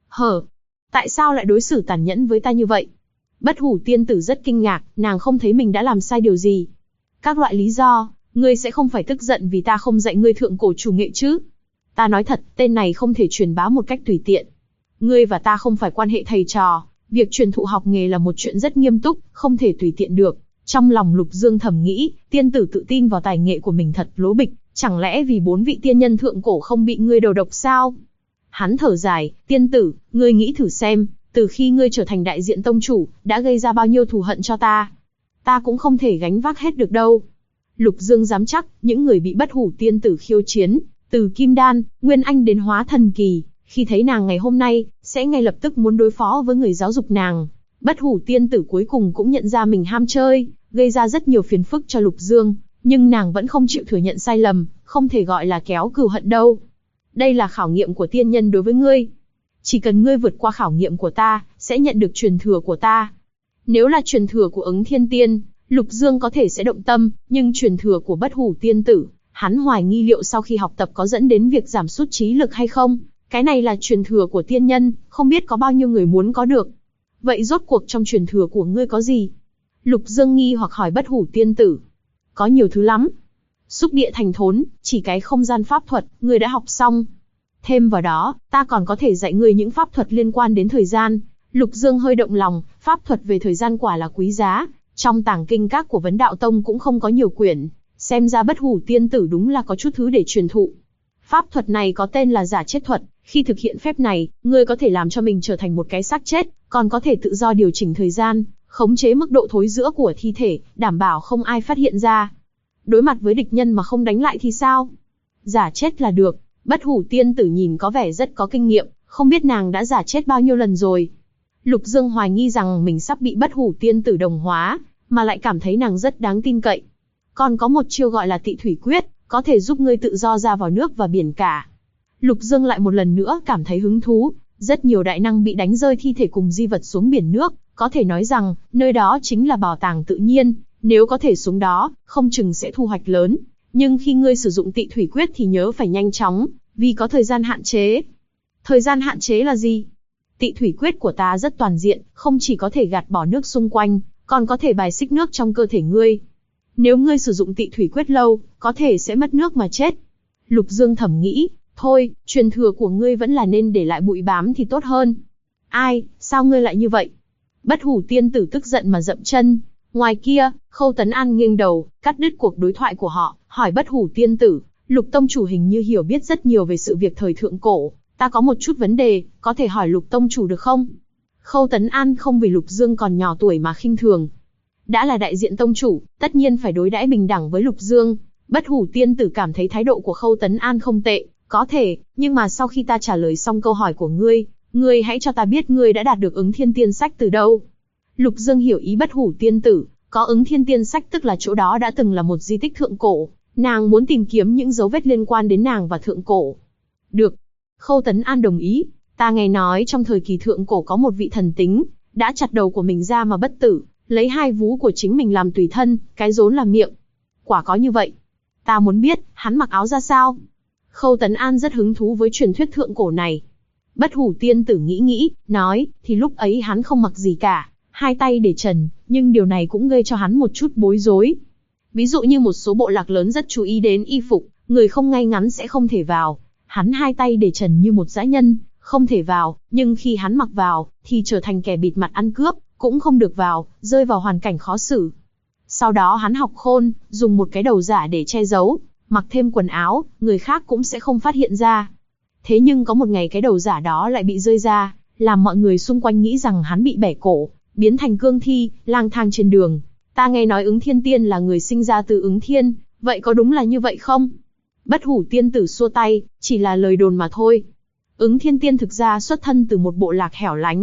Tại sao lại đối xử tàn nhẫn với ta như vậy? Bất Hủ Tiên Tử rất kinh ngạc, nàng không thấy mình đã làm sai điều gì. Các loại lý do, ngươi sẽ không phải tức giận vì ta không dạy ngươi thượng cổ chủ nghệ chứ? Ta nói thật, tên này không thể truyền bá một cách tùy tiện. Ngươi và ta không phải quan hệ thầy trò, việc truyền thụ học nghề là một chuyện rất nghiêm túc, không thể tùy tiện được. Trong lòng Lục Dương thầm nghĩ, tiên tử tự tin vào tài nghệ của mình thật lố bịch, chẳng lẽ vì 4 vị tiên nhân thượng cổ không bị ngươi đầu độc sao? Hắn thở dài, tiên tử, ngươi nghĩ thử xem, từ khi ngươi trở thành đại diện tông chủ, đã gây ra bao nhiêu thù hận cho ta. Ta cũng không thể gánh vác hết được đâu. Lục Dương dám chắc, những người bị Bất Hủ Tiên Tử khiêu chiến, từ Kim Đan, Nguyên Anh đến Hóa Thần Kỳ, khi thấy nàng ngày hôm nay, sẽ ngay lập tức muốn đối phó với người giáo dục nàng. Bất Hủ Tiên Tử cuối cùng cũng nhận ra mình ham chơi, gây ra rất nhiều phiền phức cho Lục Dương, nhưng nàng vẫn không chịu thừa nhận sai lầm, không thể gọi là kéo cừu hận đâu. Đây là khảo nghiệm của tiên nhân đối với ngươi. Chỉ cần ngươi vượt qua khảo nghiệm của ta, sẽ nhận được truyền thừa của ta. Nếu là truyền thừa của Ứng Thiên Tiên, Lục Dương có thể sẽ động tâm, nhưng truyền thừa của Bất Hủ Tiên Tử, hắn hoài nghi liệu sau khi học tập có dẫn đến việc giảm sút trí lực hay không. Cái này là truyền thừa của tiên nhân, không biết có bao nhiêu người muốn có được. Vậy rốt cuộc trong truyền thừa của ngươi có gì? Lục Dương nghi hoặc hỏi Bất Hủ Tiên Tử. Có nhiều thứ lắm. Xúc địa thành thốn, chỉ cái không gian pháp thuật, ngươi đã học xong. Thêm vào đó, ta còn có thể dạy ngươi những pháp thuật liên quan đến thời gian. Lục Dương hơi động lòng, pháp thuật về thời gian quả là quý giá. Trong tàng kinh các của Vấn Đạo Tông cũng không có nhiều quyển. Xem ra Bất Hủ Tiên Tử đúng là có chút thứ để truyền thụ. Pháp thuật này có tên là giả chết thuật. Khi thực hiện phép này, ngươi có thể làm cho mình trở thành một cái xác chết, còn có thể tự do điều chỉnh thời gian, khống chế mức độ thối rữa của thi thể, đảm bảo không ai phát hiện ra. Đối mặt với địch nhân mà không đánh lại thì sao? Giả chết là được. Bất Hủ Tiên Tử nhìn có vẻ rất có kinh nghiệm, không biết nàng đã giả chết bao nhiêu lần rồi. Lục Dương hoài nghi rằng mình sắp bị Bất Hủ Tiên Tử đồng hóa, mà lại cảm thấy nàng rất đáng tin cậy. Còn có một chiêu gọi là Tị Thủy Quyết, có thể giúp ngươi tự do ra vào nước và biển cả. Lục Dương lại một lần nữa cảm thấy hứng thú, rất nhiều đại năng bị đánh rơi thi thể cùng di vật xuống biển nước, có thể nói rằng, nơi đó chính là bảo tàng tự nhiên, nếu có thể xuống đó, không chừng sẽ thu hoạch lớn. Nhưng khi ngươi sử dụng Tị Thủy Quyết thì nhớ phải nhanh chóng, vì có thời gian hạn chế. Thời gian hạn chế là gì? Tị Thủy Quyết của ta rất toàn diện, không chỉ có thể gạt bỏ nước xung quanh, còn có thể bài xích nước trong cơ thể ngươi. Nếu ngươi sử dụng Tị Thủy Quyết lâu, có thể sẽ mất nước mà chết. Lục Dương thầm nghĩ, thôi, truyền thừa của ngươi vẫn là nên để lại bụi bám thì tốt hơn. Ai, sao ngươi lại như vậy? Bất Hủ Tiên Tử tức giận mà dậm chân. Ngoài kia, Khâu Tấn An nghiêng đầu, cắt đứt cuộc đối thoại của họ, hỏi Bất Hủ Tiên Tử, Lục Tông Chủ hình như hiểu biết rất nhiều về sự việc thời thượng cổ, ta có một chút vấn đề, có thể hỏi Lục Tông Chủ được không? Khâu Tấn An không vì Lục Dương còn nhỏ tuổi mà khinh thường. Đã là đại diện Tông Chủ, tất nhiên phải đối đãi bình đẳng với Lục Dương. Bất Hủ Tiên Tử cảm thấy thái độ của Khâu Tấn An không tệ, có thể, nhưng mà sau khi ta trả lời xong câu hỏi của ngươi hãy cho ta biết ngươi đã đạt được Ứng Thiên Tiên sách từ đâu. Lục Dương hiểu ý Bất Hủ Tiên Tử, có Ứng Thiên Tiên sách tức là chỗ đó đã từng là một di tích thượng cổ, nàng muốn tìm kiếm những dấu vết liên quan đến nàng và thượng cổ. Được. Khâu Tấn An đồng ý, ta nghe nói trong thời kỳ thượng cổ có một vị thần tính, đã chặt đầu của mình ra mà bất tử, lấy 2 vú của chính mình làm tùy thân, cái rốn làm miệng. Quả có như vậy. Ta muốn biết, hắn mặc áo ra sao? Khâu Tấn An rất hứng thú với truyền thuyết thượng cổ này. Bất Hủ Tiên Tử nghĩ, nói, thì lúc ấy hắn không mặc gì cả, 2 tay để trần, nhưng điều này cũng gây cho hắn một chút bối rối. Ví dụ như một số bộ lạc lớn rất chú ý đến y phục, người không ngay ngắn sẽ không thể vào. Hắn 2 tay để trần như một dã nhân, không thể vào, nhưng khi hắn mặc vào, thì trở thành kẻ bịt mặt ăn cướp, cũng không được vào, rơi vào hoàn cảnh khó xử. Sau đó hắn học khôn, dùng một cái đầu giả để che giấu, mặc thêm quần áo, người khác cũng sẽ không phát hiện ra. Thế nhưng có một ngày cái đầu giả đó lại bị rơi ra, làm mọi người xung quanh nghĩ rằng hắn bị bẻ cổ, biến thành cương thi, lang thang trên đường. Ta nghe nói Ứng Thiên Tiên là người sinh ra từ Ứng Thiên, vậy có đúng là như vậy không? Bất Hủ Tiên Tử xua tay, chỉ là lời đồn mà thôi. Ứng Thiên Tiên thực ra xuất thân từ một bộ lạc hẻo lánh.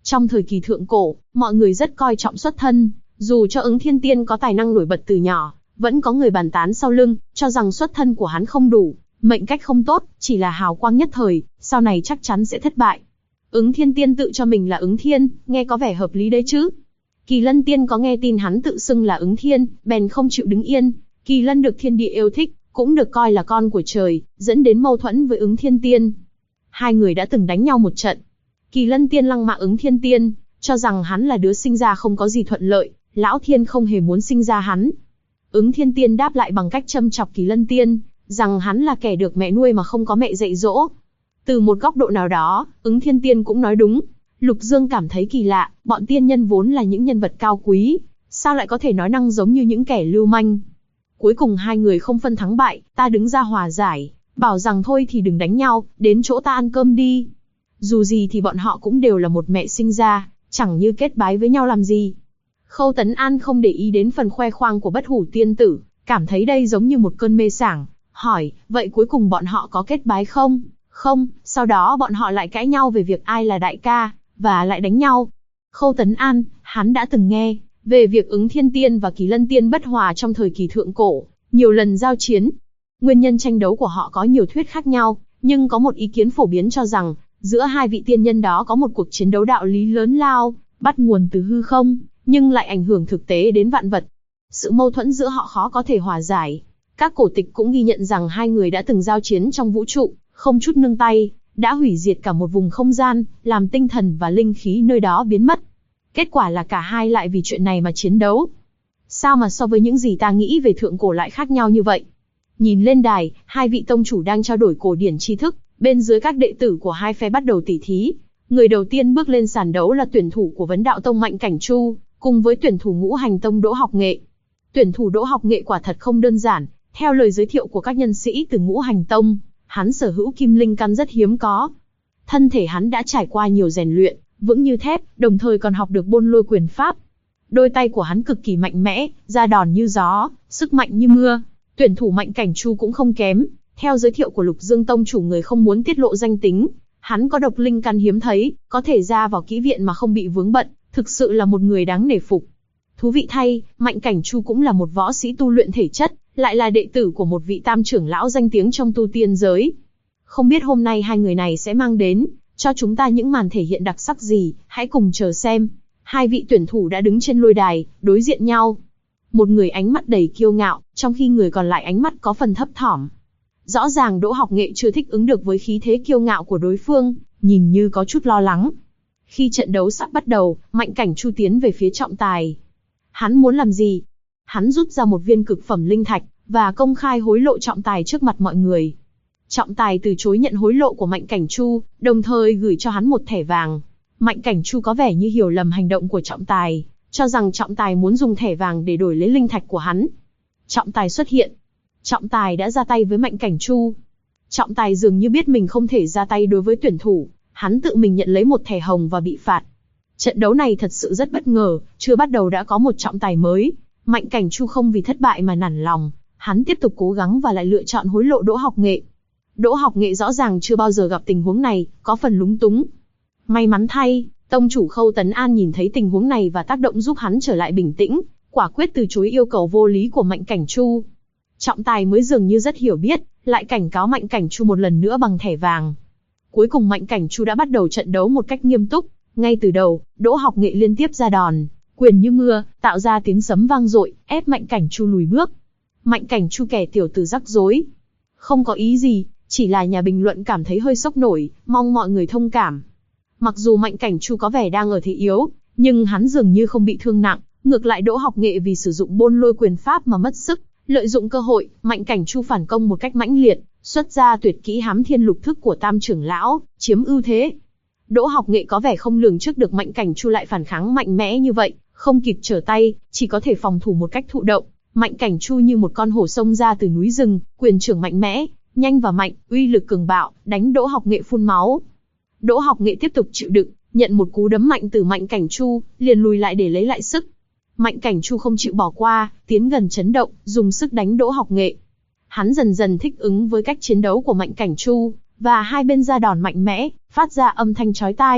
Trong thời kỳ thượng cổ, mọi người rất coi trọng xuất thân, dù cho Ứng Thiên Tiên có tài năng nổi bật từ nhỏ, vẫn có người bàn tán sau lưng, cho rằng xuất thân của hắn không đủ, mệnh cách không tốt, chỉ là hào quang nhất thời, sau này chắc chắn sẽ thất bại. Ứng Thiên Tiên tự cho mình là Ứng Thiên, nghe có vẻ hợp lý đấy chứ. Kỳ Lân Tiên có nghe tin hắn tự xưng là Ứng Thiên, bèn không chịu đứng yên. Kỳ Lân được thiên địa yêu thích, cũng được coi là con của trời, dẫn đến mâu thuẫn với Ứng Thiên Tiên. Hai người đã từng đánh nhau một trận. Kỳ Lân Tiên lăng mạ Ứng Thiên Tiên, cho rằng hắn là đứa sinh ra không có gì thuận lợi, Lão Thiên không hề muốn sinh ra hắn. Ứng Thiên Tiên đáp lại bằng cách châm chọc Kỳ Lân Tiên, rằng hắn là kẻ được mẹ nuôi mà không có mẹ dạy dỗ. Từ một góc độ nào đó, Ứng Thiên Tiên cũng nói đúng. Lục Dương cảm thấy kỳ lạ, bọn tiên nhân vốn là những nhân vật cao quý, sao lại có thể nói năng giống như những kẻ lưu manh. Cuối cùng hai người không phân thắng bại, ta đứng ra hòa giải, bảo rằng thôi thì đừng đánh nhau, đến chỗ ta ăn cơm đi. Dù gì thì bọn họ cũng đều là một mẹ sinh ra, chẳng như kết bái với nhau làm gì. Khâu Tấn An không để ý đến phần khoe khoang của Bất Hủ Tiên Tử, cảm thấy đây giống như một cơn mê sảng, hỏi, vậy cuối cùng bọn họ có kết bái không? Không, sau đó bọn họ lại cãi nhau về việc ai là đại ca, và lại đánh nhau. Khâu Tấn An, hắn đã từng nghe về việc Ứng Thiên Tiên và Kỳ Lân Tiên bất hòa trong thời kỳ thượng cổ, nhiều lần giao chiến. Nguyên nhân tranh đấu của họ có nhiều thuyết khác nhau, nhưng có một ý kiến phổ biến cho rằng, giữa hai vị tiên nhân đó có một cuộc chiến đấu đạo lý lớn lao, bắt nguồn từ hư không, nhưng lại ảnh hưởng thực tế đến vạn vật. Sự mâu thuẫn giữa họ khó có thể hòa giải. Các cổ tịch cũng ghi nhận rằng hai người đã từng giao chiến trong vũ trụ, không chút nương tay, đã hủy diệt cả một vùng không gian, làm tinh thần và linh khí nơi đó biến mất. Kết quả là cả hai lại vì chuyện này mà chiến đấu. Sao mà so với những gì ta nghĩ về thượng cổ lại khác nhau như vậy? Nhìn lên đài, hai vị tông chủ đang trao đổi cổ điển tri thức, bên dưới các đệ tử của hai phe bắt đầu tỉ thí. Người đầu tiên bước lên sàn đấu là tuyển thủ của Vấn Đạo Tông Mạnh Cảnh Chu, cùng với tuyển thủ Ngũ Hành Tông Đỗ Học Nghệ. Tuyển thủ Đỗ Học Nghệ quả thật không đơn giản, theo lời giới thiệu của các nhân sĩ từ Ngũ Hành Tông, hắn sở hữu kim linh căn rất hiếm có. Thân thể hắn đã trải qua nhiều rèn luyện, vững như thép, đồng thời còn học được Bôn Lôi quyền pháp. Đôi tay của hắn cực kỳ mạnh mẽ, da đòn như gió, sức mạnh như mưa. Tuyển thủ Mạnh Cảnh Chu cũng không kém, theo giới thiệu của Lục Dương Tông chủ người không muốn tiết lộ danh tính, hắn có độc linh căn hiếm thấy, có thể ra vào kỹ viện mà không bị vướng bận, thực sự là một người đáng nể phục. Thú vị thay, Mạnh Cảnh Chu cũng là một võ sĩ tu luyện thể chất, lại là đệ tử của một vị tam trưởng lão danh tiếng trong tu tiên giới. Không biết hôm nay hai người này sẽ mang đến cho chúng ta những màn thể hiện đặc sắc gì, hãy cùng chờ xem. Hai vị tuyển thủ đã đứng trên lôi đài, đối diện nhau. Một người ánh mắt đầy kiêu ngạo, trong khi người còn lại ánh mắt có phần thấp thỏm. Rõ ràng Đỗ Học Nghệ chưa thích ứng được với khí thế kiêu ngạo của đối phương, nhìn như có chút lo lắng. Khi trận đấu sắp bắt đầu, Mạnh Cảnh Chu tiến về phía trọng tài. Hắn muốn làm gì? Hắn rút ra một viên cực phẩm linh thạch, và công khai hối lộ trọng tài trước mặt mọi người. Trọng tài từ chối nhận hối lộ của Mạnh Cảnh Chu, đồng thời gửi cho hắn một thẻ vàng. Mạnh Cảnh Chu có vẻ như hiểu lầm hành động của trọng tài, cho rằng trọng tài muốn dùng thẻ vàng để đổi lấy linh thạch của hắn. Trọng tài xuất hiện. Trọng tài đã ra tay với Mạnh Cảnh Chu. Trọng tài dường như biết mình không thể ra tay đối với tuyển thủ, hắn tự mình nhận lấy một thẻ hồng và bị phạt. Trận đấu này thật sự rất bất ngờ, chưa bắt đầu đã có một trọng tài mới. Mạnh Cảnh Chu không vì thất bại mà nản lòng, hắn tiếp tục cố gắng và lại lựa chọn hối lộ Đỗ Học Nghệ. Đỗ Học Nghệ rõ ràng chưa bao giờ gặp tình huống này, có phần lúng túng. May mắn thay, tông chủ Khâu Tấn An nhìn thấy tình huống này và tác động giúp hắn trở lại bình tĩnh, quả quyết từ chối yêu cầu vô lý của Mạnh Cảnh Chu. Trọng tài mới dường như rất hiểu biết, lại cảnh cáo Mạnh Cảnh Chu một lần nữa bằng thẻ vàng. Cuối cùng Mạnh Cảnh Chu đã bắt đầu trận đấu một cách nghiêm túc. Ngay từ đầu, Đỗ Học Nghệ liên tiếp ra đòn, quyền như mưa, tạo ra tiếng sấm vang dội, ép Mạnh Cảnh Chu lùi bước. Mạnh Cảnh Chu kẻ tiểu tử rắc rối. Không có ý gì, chỉ là nhà bình luận cảm thấy hơi sốc nổi, mong mọi người thông cảm. Mặc dù Mạnh Cảnh Chu có vẻ đang ở thế yếu, nhưng hắn dường như không bị thương nặng, ngược lại Đỗ Học Nghệ vì sử dụng Bôn Lôi quyền pháp mà mất sức, lợi dụng cơ hội, Mạnh Cảnh Chu phản công một cách mãnh liệt, xuất ra tuyệt kỹ Hám Thiên Lục Thức của Tam trưởng lão, chiếm ưu thế. Đỗ Học Nghệ có vẻ không lường trước được Mạnh Cảnh Chu lại phản kháng mạnh mẽ như vậy, không kịp trở tay, chỉ có thể phòng thủ một cách thụ động. Mạnh Cảnh Chu như một con hổ xông ra từ núi rừng, quyền trưởng mạnh mẽ, nhanh và mạnh, uy lực cường bạo, đánh Đỗ Học Nghệ phun máu. Đỗ Học Nghệ tiếp tục chịu đựng, nhận một cú đấm mạnh từ Mạnh Cảnh Chu, liền lùi lại để lấy lại sức. Mạnh Cảnh Chu không chịu bỏ qua, tiến gần chấn động, dùng sức đánh Đỗ Học Nghệ. Hắn dần dần thích ứng với cách chiến đấu của Mạnh Cảnh Chu, và hai bên ra đòn mạnh mẽ, phát ra âm thanh chói tai.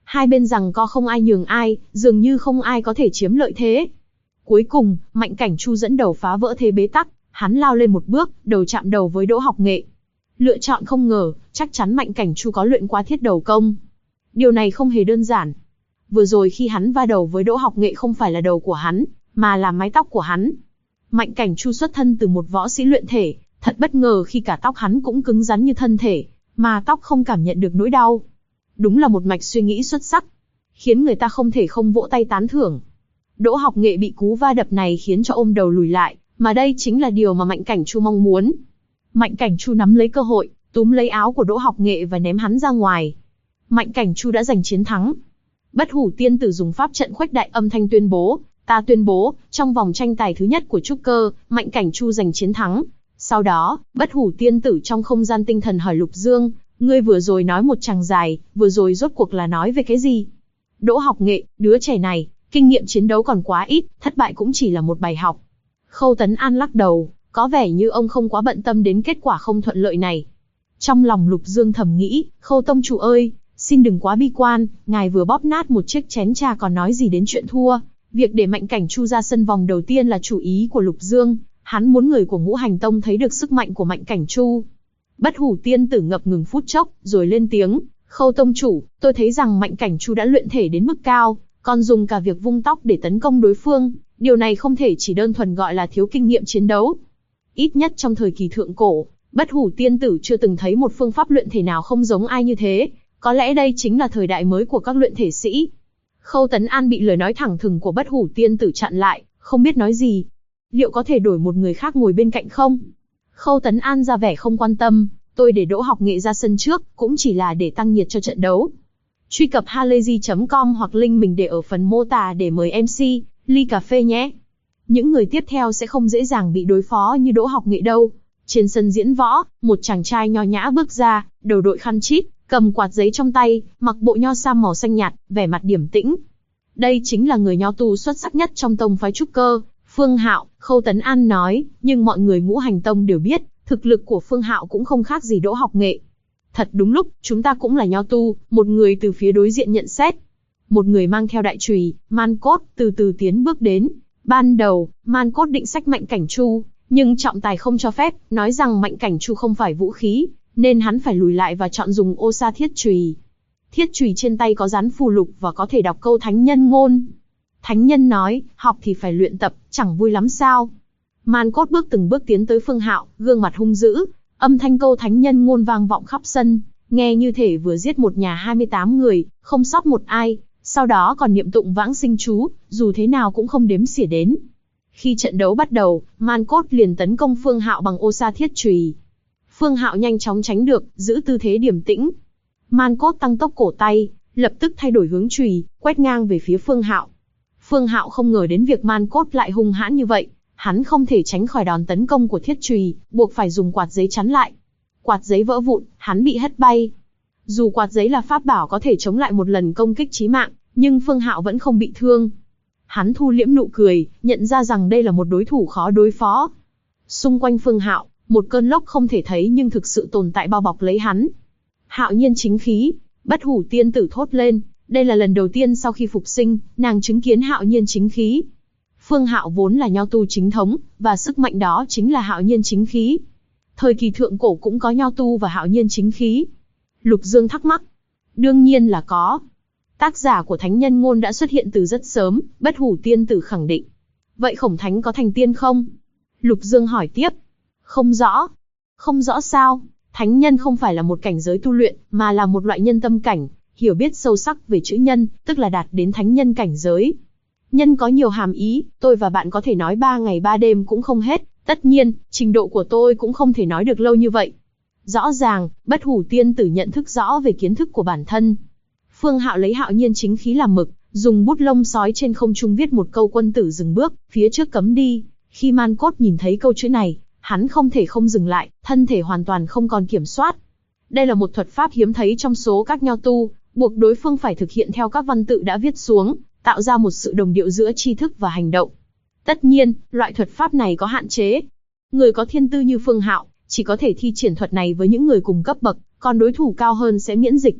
Hai bên giằng co không ai nhường ai, dường như không ai có thể chiếm lợi thế. Cuối cùng, Mạnh Cảnh Chu dẫn đầu phá vỡ thế bế tắc, hắn lao lên một bước, đầu chạm đầu với Đỗ Học Nghệ. Lựa chọn không ngờ, chắc chắn Mạnh Cảnh Chu có luyện qua thiết đầu công. Điều này không hề đơn giản. Vừa rồi khi hắn va đầu với Đỗ Học Nghệ không phải là đầu của hắn, mà là mái tóc của hắn. Mạnh Cảnh Chu xuất thân từ một võ sĩ luyện thể, thật bất ngờ khi cả tóc hắn cũng cứng rắn như thân thể, mà tóc không cảm nhận được nỗi đau. Đúng là một mạch suy nghĩ xuất sắc, khiến người ta không thể không vỗ tay tán thưởng. Đỗ Học Nghệ bị cú va đập này khiến cho ôm đầu lùi lại, mà đây chính là điều mà Mạnh Cảnh Chu mong muốn. Mạnh Cảnh Chu nắm lấy cơ hội, túm lấy áo của Đỗ Học Nghệ và ném hắn ra ngoài. Mạnh Cảnh Chu đã giành chiến thắng. Bất Hủ Tiên Tử dùng pháp trận khuếch đại âm thanh tuyên bố, ta tuyên bố, trong vòng tranh tài thứ nhất của trúc cơ, Mạnh Cảnh Chu giành chiến thắng. Sau đó, Bất Hủ Tiên Tử trong không gian tinh thần hỏi Lục Dương, ngươi vừa rồi nói một tràng dài, vừa rồi rốt cuộc là nói về cái gì? Đỗ Học Nghệ, đứa trẻ này, kinh nghiệm chiến đấu còn quá ít, thất bại cũng chỉ là một bài học. Khâu Tấn An lắc đầu, có vẻ như ông không quá bận tâm đến kết quả không thuận lợi này. Trong lòng Lục Dương thầm nghĩ, Khâu tông chủ ơi, xin đừng quá bi quan, ngài vừa bóp nát một chiếc chén trà còn nói gì đến chuyện thua. Việc để Mạnh Cảnh Chu ra sân vòng đầu tiên là chủ ý của Lục Dương, hắn muốn người của Ngũ Hành Tông thấy được sức mạnh của Mạnh Cảnh Chu. Bất Hủ Tiên Tử ngập ngừng phút chốc, rồi lên tiếng, Khâu tông chủ, tôi thấy rằng Mạnh Cảnh Chu đã luyện thể đến mức cao, còn dùng cả việc vung tóc để tấn công đối phương, điều này không thể chỉ đơn thuần gọi là thiếu kinh nghiệm chiến đấu. Ít nhất trong thời kỳ thượng cổ, Bất Hủ Tiên Tử chưa từng thấy một phương pháp luyện thể nào không giống ai như thế, có lẽ đây chính là thời đại mới của các luyện thể sĩ. Khâu Tấn An bị lời nói thẳng thừng của Bất Hủ Tiên Tử chặn lại, không biết nói gì. Liệu có thể đổi một người khác ngồi bên cạnh không? Khâu Tấn An ra vẻ không quan tâm, tôi để Đỗ Học Nghệ ra sân trước, cũng chỉ là để tăng nhiệt cho trận đấu. Truy cập halayzi.com hoặc link mình để ở phần mô tả để mời MC, ly cà phê nhé. Những người tiếp theo sẽ không dễ dàng bị đối phó như Đỗ Học Nghệ đâu. Trên sân diễn võ, một chàng trai nho nhã bước ra, đầu đội khăn chít, cầm quạt giấy trong tay, mặc bộ nho sam màu xanh nhạt, vẻ mặt điềm tĩnh. Đây chính là người nho tu xuất sắc nhất trong tông phái trúc cơ, Phương Hạo. Khâu Tấn An nói, nhưng mọi người Ngũ Hành Tông đều biết, thực lực của Phương Hạo cũng không khác gì Đỗ Học Nghệ. Thật đúng lúc, chúng ta cũng là nho tu, một người từ phía đối diện nhận xét. Một người mang theo đại chùy, Man Cốt, từ từ tiến bước đến. Ban đầu, Man Cốt định xách Mạnh Cảnh Chu, nhưng trọng tài không cho phép, nói rằng Mạnh Cảnh Chu không phải vũ khí, nên hắn phải lùi lại và chọn dùng ô sa thiết chùy. Thiết chùy trên tay có dán phù lục và có thể đọc câu thánh nhân ngôn. Thánh nhân nói, học thì phải luyện tập, chẳng vui lắm sao? Man Cốt bước từng bước tiến tới Phương Hạo, gương mặt hung dữ, âm thanh câu thánh nhân ngôn vang vọng khắp sân, nghe như thể vừa giết một nhà 28 người, không sót một ai, sau đó còn niệm tụng vãng sinh chú, dù thế nào cũng không đếm xỉa đến. Khi trận đấu bắt đầu, Man Cốt liền tấn công Phương Hạo bằng ô sa thiết chùy. Phương Hạo nhanh chóng tránh được, giữ tư thế điềm tĩnh. Man Cốt tăng tốc cổ tay, lập tức thay đổi hướng chùy, quét ngang về phía Phương Hạo. Phương Hạo không ngờ đến việc Man Cốt lại hung hãn như vậy, hắn không thể tránh khỏi đòn tấn công của thiết chùy, buộc phải dùng quạt giấy chắn lại. Quạt giấy vỡ vụn, hắn bị hất bay. Dù quạt giấy là pháp bảo có thể chống lại một lần công kích chí mạng, nhưng Phương Hạo vẫn không bị thương. Hắn thu liễm nụ cười, nhận ra rằng đây là một đối thủ khó đối phó. Xung quanh Phương Hạo, một cơn lốc không thể thấy nhưng thực sự tồn tại bao bọc lấy hắn. Hạo nhiên chính khí, Bất Hủ Tiên Tử thốt lên, đây là lần đầu tiên sau khi phục sinh, nàng chứng kiến hạo nhiên chính khí. Phương Hạo vốn là nho tu chính thống, và sức mạnh đó chính là hạo nhiên chính khí. Thời kỳ thượng cổ cũng có nho tu và hạo nhiên chính khí. Lục Dương thắc mắc. Đương nhiên là có. Tác giả của Thánh Nhân Ngôn đã xuất hiện từ rất sớm, Bất Hủ Tiên Tử khẳng định. Vậy Khổng Thánh có thành tiên không? Lục Dương hỏi tiếp. Không rõ. Không rõ sao? Thánh nhân không phải là một cảnh giới tu luyện, mà là một loại nhân tâm cảnh, hiểu biết sâu sắc về chữ nhân, tức là đạt đến thánh nhân cảnh giới. Nhân có nhiều hàm ý, tôi và bạn có thể nói 3 ngày 3 đêm cũng không hết, tất nhiên, trình độ của tôi cũng không thể nói được lâu như vậy. Rõ ràng, Bất Hủ Tiên Tử nhận thức rõ về kiến thức của bản thân. Phương Hạo lấy hạo nhiên chính khí làm mực, dùng bút lông sói trên không trung viết một câu quân tử dừng bước, phía trước cấm đi. Khi Man Cốt nhìn thấy câu chữ này, hắn không thể không dừng lại, thân thể hoàn toàn không còn kiểm soát. Đây là một thuật pháp hiếm thấy trong số các nho tu, buộc đối phương phải thực hiện theo các văn tự đã viết xuống, tạo ra một sự đồng điệu giữa tri thức và hành động. Tất nhiên, loại thuật pháp này có hạn chế. Người có thiên tư như Phương Hạo, chỉ có thể thi triển thuật này với những người cùng cấp bậc, còn đối thủ cao hơn sẽ miễn dịch.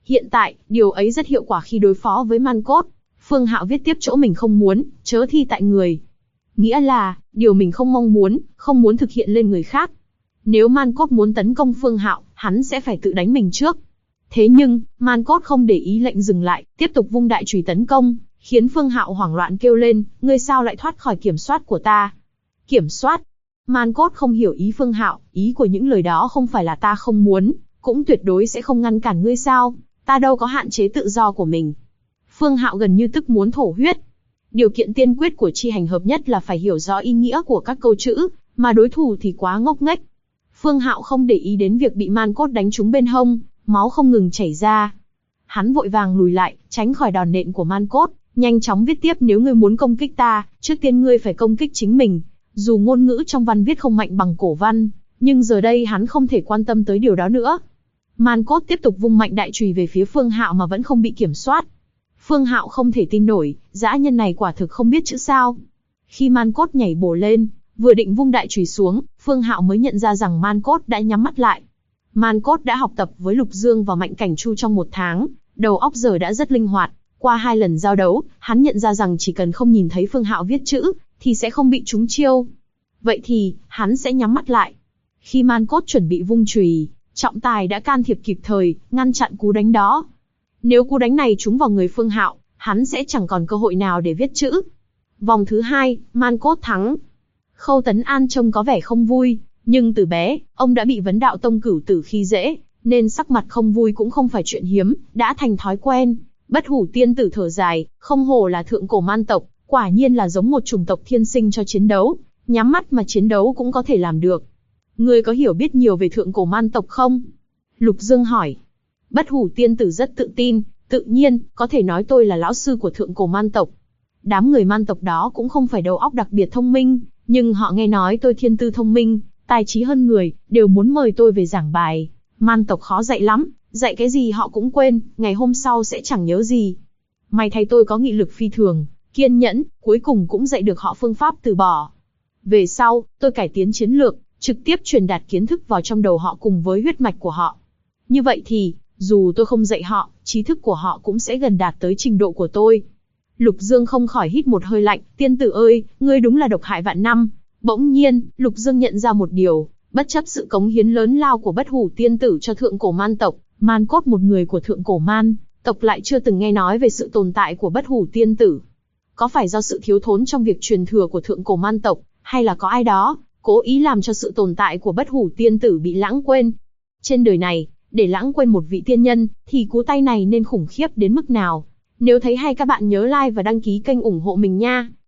Hiện tại, điều ấy rất hiệu quả khi đối phó với Man Cốt. Phương Hạo viết tiếp chỗ mình không muốn, chớ thi tại người. Nghĩa là, điều mình không mong muốn, không muốn thực hiện lên người khác. Nếu Man Cốt muốn tấn công Phương Hạo, hắn sẽ phải tự đánh mình trước. Thế nhưng, Man Cốt không để ý lệnh dừng lại, tiếp tục vung đại chùy tấn công, khiến Phương Hạo hoảng loạn kêu lên, ngươi sao lại thoát khỏi kiểm soát của ta? Kiểm soát? Man Cốt không hiểu ý Phương Hạo, ý của những lời đó không phải là ta không muốn, cũng tuyệt đối sẽ không ngăn cản ngươi sao? Ta đâu có hạn chế tự do của mình. Phương Hạo gần như tức muốn thổ huyết. Điều kiện tiên quyết của chi hành hợp nhất là phải hiểu rõ ý nghĩa của các câu chữ, mà đối thủ thì quá ngốc nghếch. Phương Hạo không để ý đến việc bị Man Cốt đánh trúng bên hông, máu không ngừng chảy ra. Hắn vội vàng lùi lại, tránh khỏi đòn nện của Man Cốt, nhanh chóng viết tiếp, nếu ngươi muốn công kích ta, trước tiên ngươi phải công kích chính mình. Dù ngôn ngữ trong văn viết không mạnh bằng cổ văn, nhưng giờ đây hắn không thể quan tâm tới điều đó nữa. Man Cốt tiếp tục vung mạnh đại chùy về phía Phương Hạo mà vẫn không bị kiểm soát. Phương Hạo không thể tin nổi, dã nhân này quả thực không biết chữ sao. Khi Man Cốt nhảy bổ lên, vừa định vung đại chùy xuống, Phương Hạo mới nhận ra rằng Man Cốt đã nhắm mắt lại. Man Cốt đã học tập với Lục Dương và Mạnh Cảnh Chu trong 1 tháng, đầu óc giờ đã rất linh hoạt. Qua 2 lần giao đấu, hắn nhận ra rằng chỉ cần không nhìn thấy Phương Hạo viết chữ, thì sẽ không bị trúng chiêu. Vậy thì, hắn sẽ nhắm mắt lại. Khi Man Cốt chuẩn bị vung chùy, trọng tài đã can thiệp kịp thời, ngăn chặn cú đánh đó. Nếu cú đánh này trúng vào người Phương Hạo, hắn sẽ chẳng còn cơ hội nào để viết chữ. Vòng thứ 2, Man Cốt thắng. Khâu Tấn An trông có vẻ không vui, nhưng từ bé, ông đã bị Vấn Đạo Tông Cửu Tử khi dễ, nên sắc mặt không vui cũng không phải chuyện hiếm, đã thành thói quen. Bất Hủ Tiên Tử thở dài, không hổ là thượng cổ man tộc, quả nhiên là giống một chủng tộc thiên sinh cho chiến đấu, nhắm mắt mà chiến đấu cũng có thể làm được. Ngươi có hiểu biết nhiều về thượng cổ man tộc không? Lục Dương hỏi. Bất Hủ Tiên Tử rất tự tin, tự nhiên, có thể nói tôi là lão sư của thượng cổ man tộc. Đám người man tộc đó cũng không phải đầu óc đặc biệt thông minh, nhưng họ nghe nói tôi thiên tư thông minh, tài trí hơn người, đều muốn mời tôi về giảng bài. Man tộc khó dạy lắm, dạy cái gì họ cũng quên, ngày hôm sau sẽ chẳng nhớ gì. May thay tôi có nghị lực phi thường, kiên nhẫn, cuối cùng cũng dạy được họ phương pháp từ bỏ. Về sau, tôi cải tiến chiến lược, trực tiếp truyền đạt kiến thức vào trong đầu họ cùng với huyết mạch của họ. Như vậy thì, dù tôi không dạy họ, trí thức của họ cũng sẽ gần đạt tới trình độ của tôi. Lục Dương không khỏi hít một hơi lạnh, tiên tử ơi, ngươi đúng là độc hại vạn năm. Bỗng nhiên, Lục Dương nhận ra một điều, bất chấp sự cống hiến lớn lao của Bất Hủ Tiên Tử cho thượng cổ man tộc, Man Cốt một người của thượng cổ man tộc lại chưa từng nghe nói về sự tồn tại của Bất Hủ Tiên Tử. Có phải do sự thiếu thốn trong việc truyền thừa của thượng cổ man tộc, hay là có ai đó cố ý làm cho sự tồn tại của Bất Hủ Tiên Tử bị lãng quên? Trên đời này, để lãng quên một vị tiên nhân, thì cú tay này nên khủng khiếp đến mức nào? Nếu thấy hay các bạn nhớ like và đăng ký kênh ủng hộ mình nha.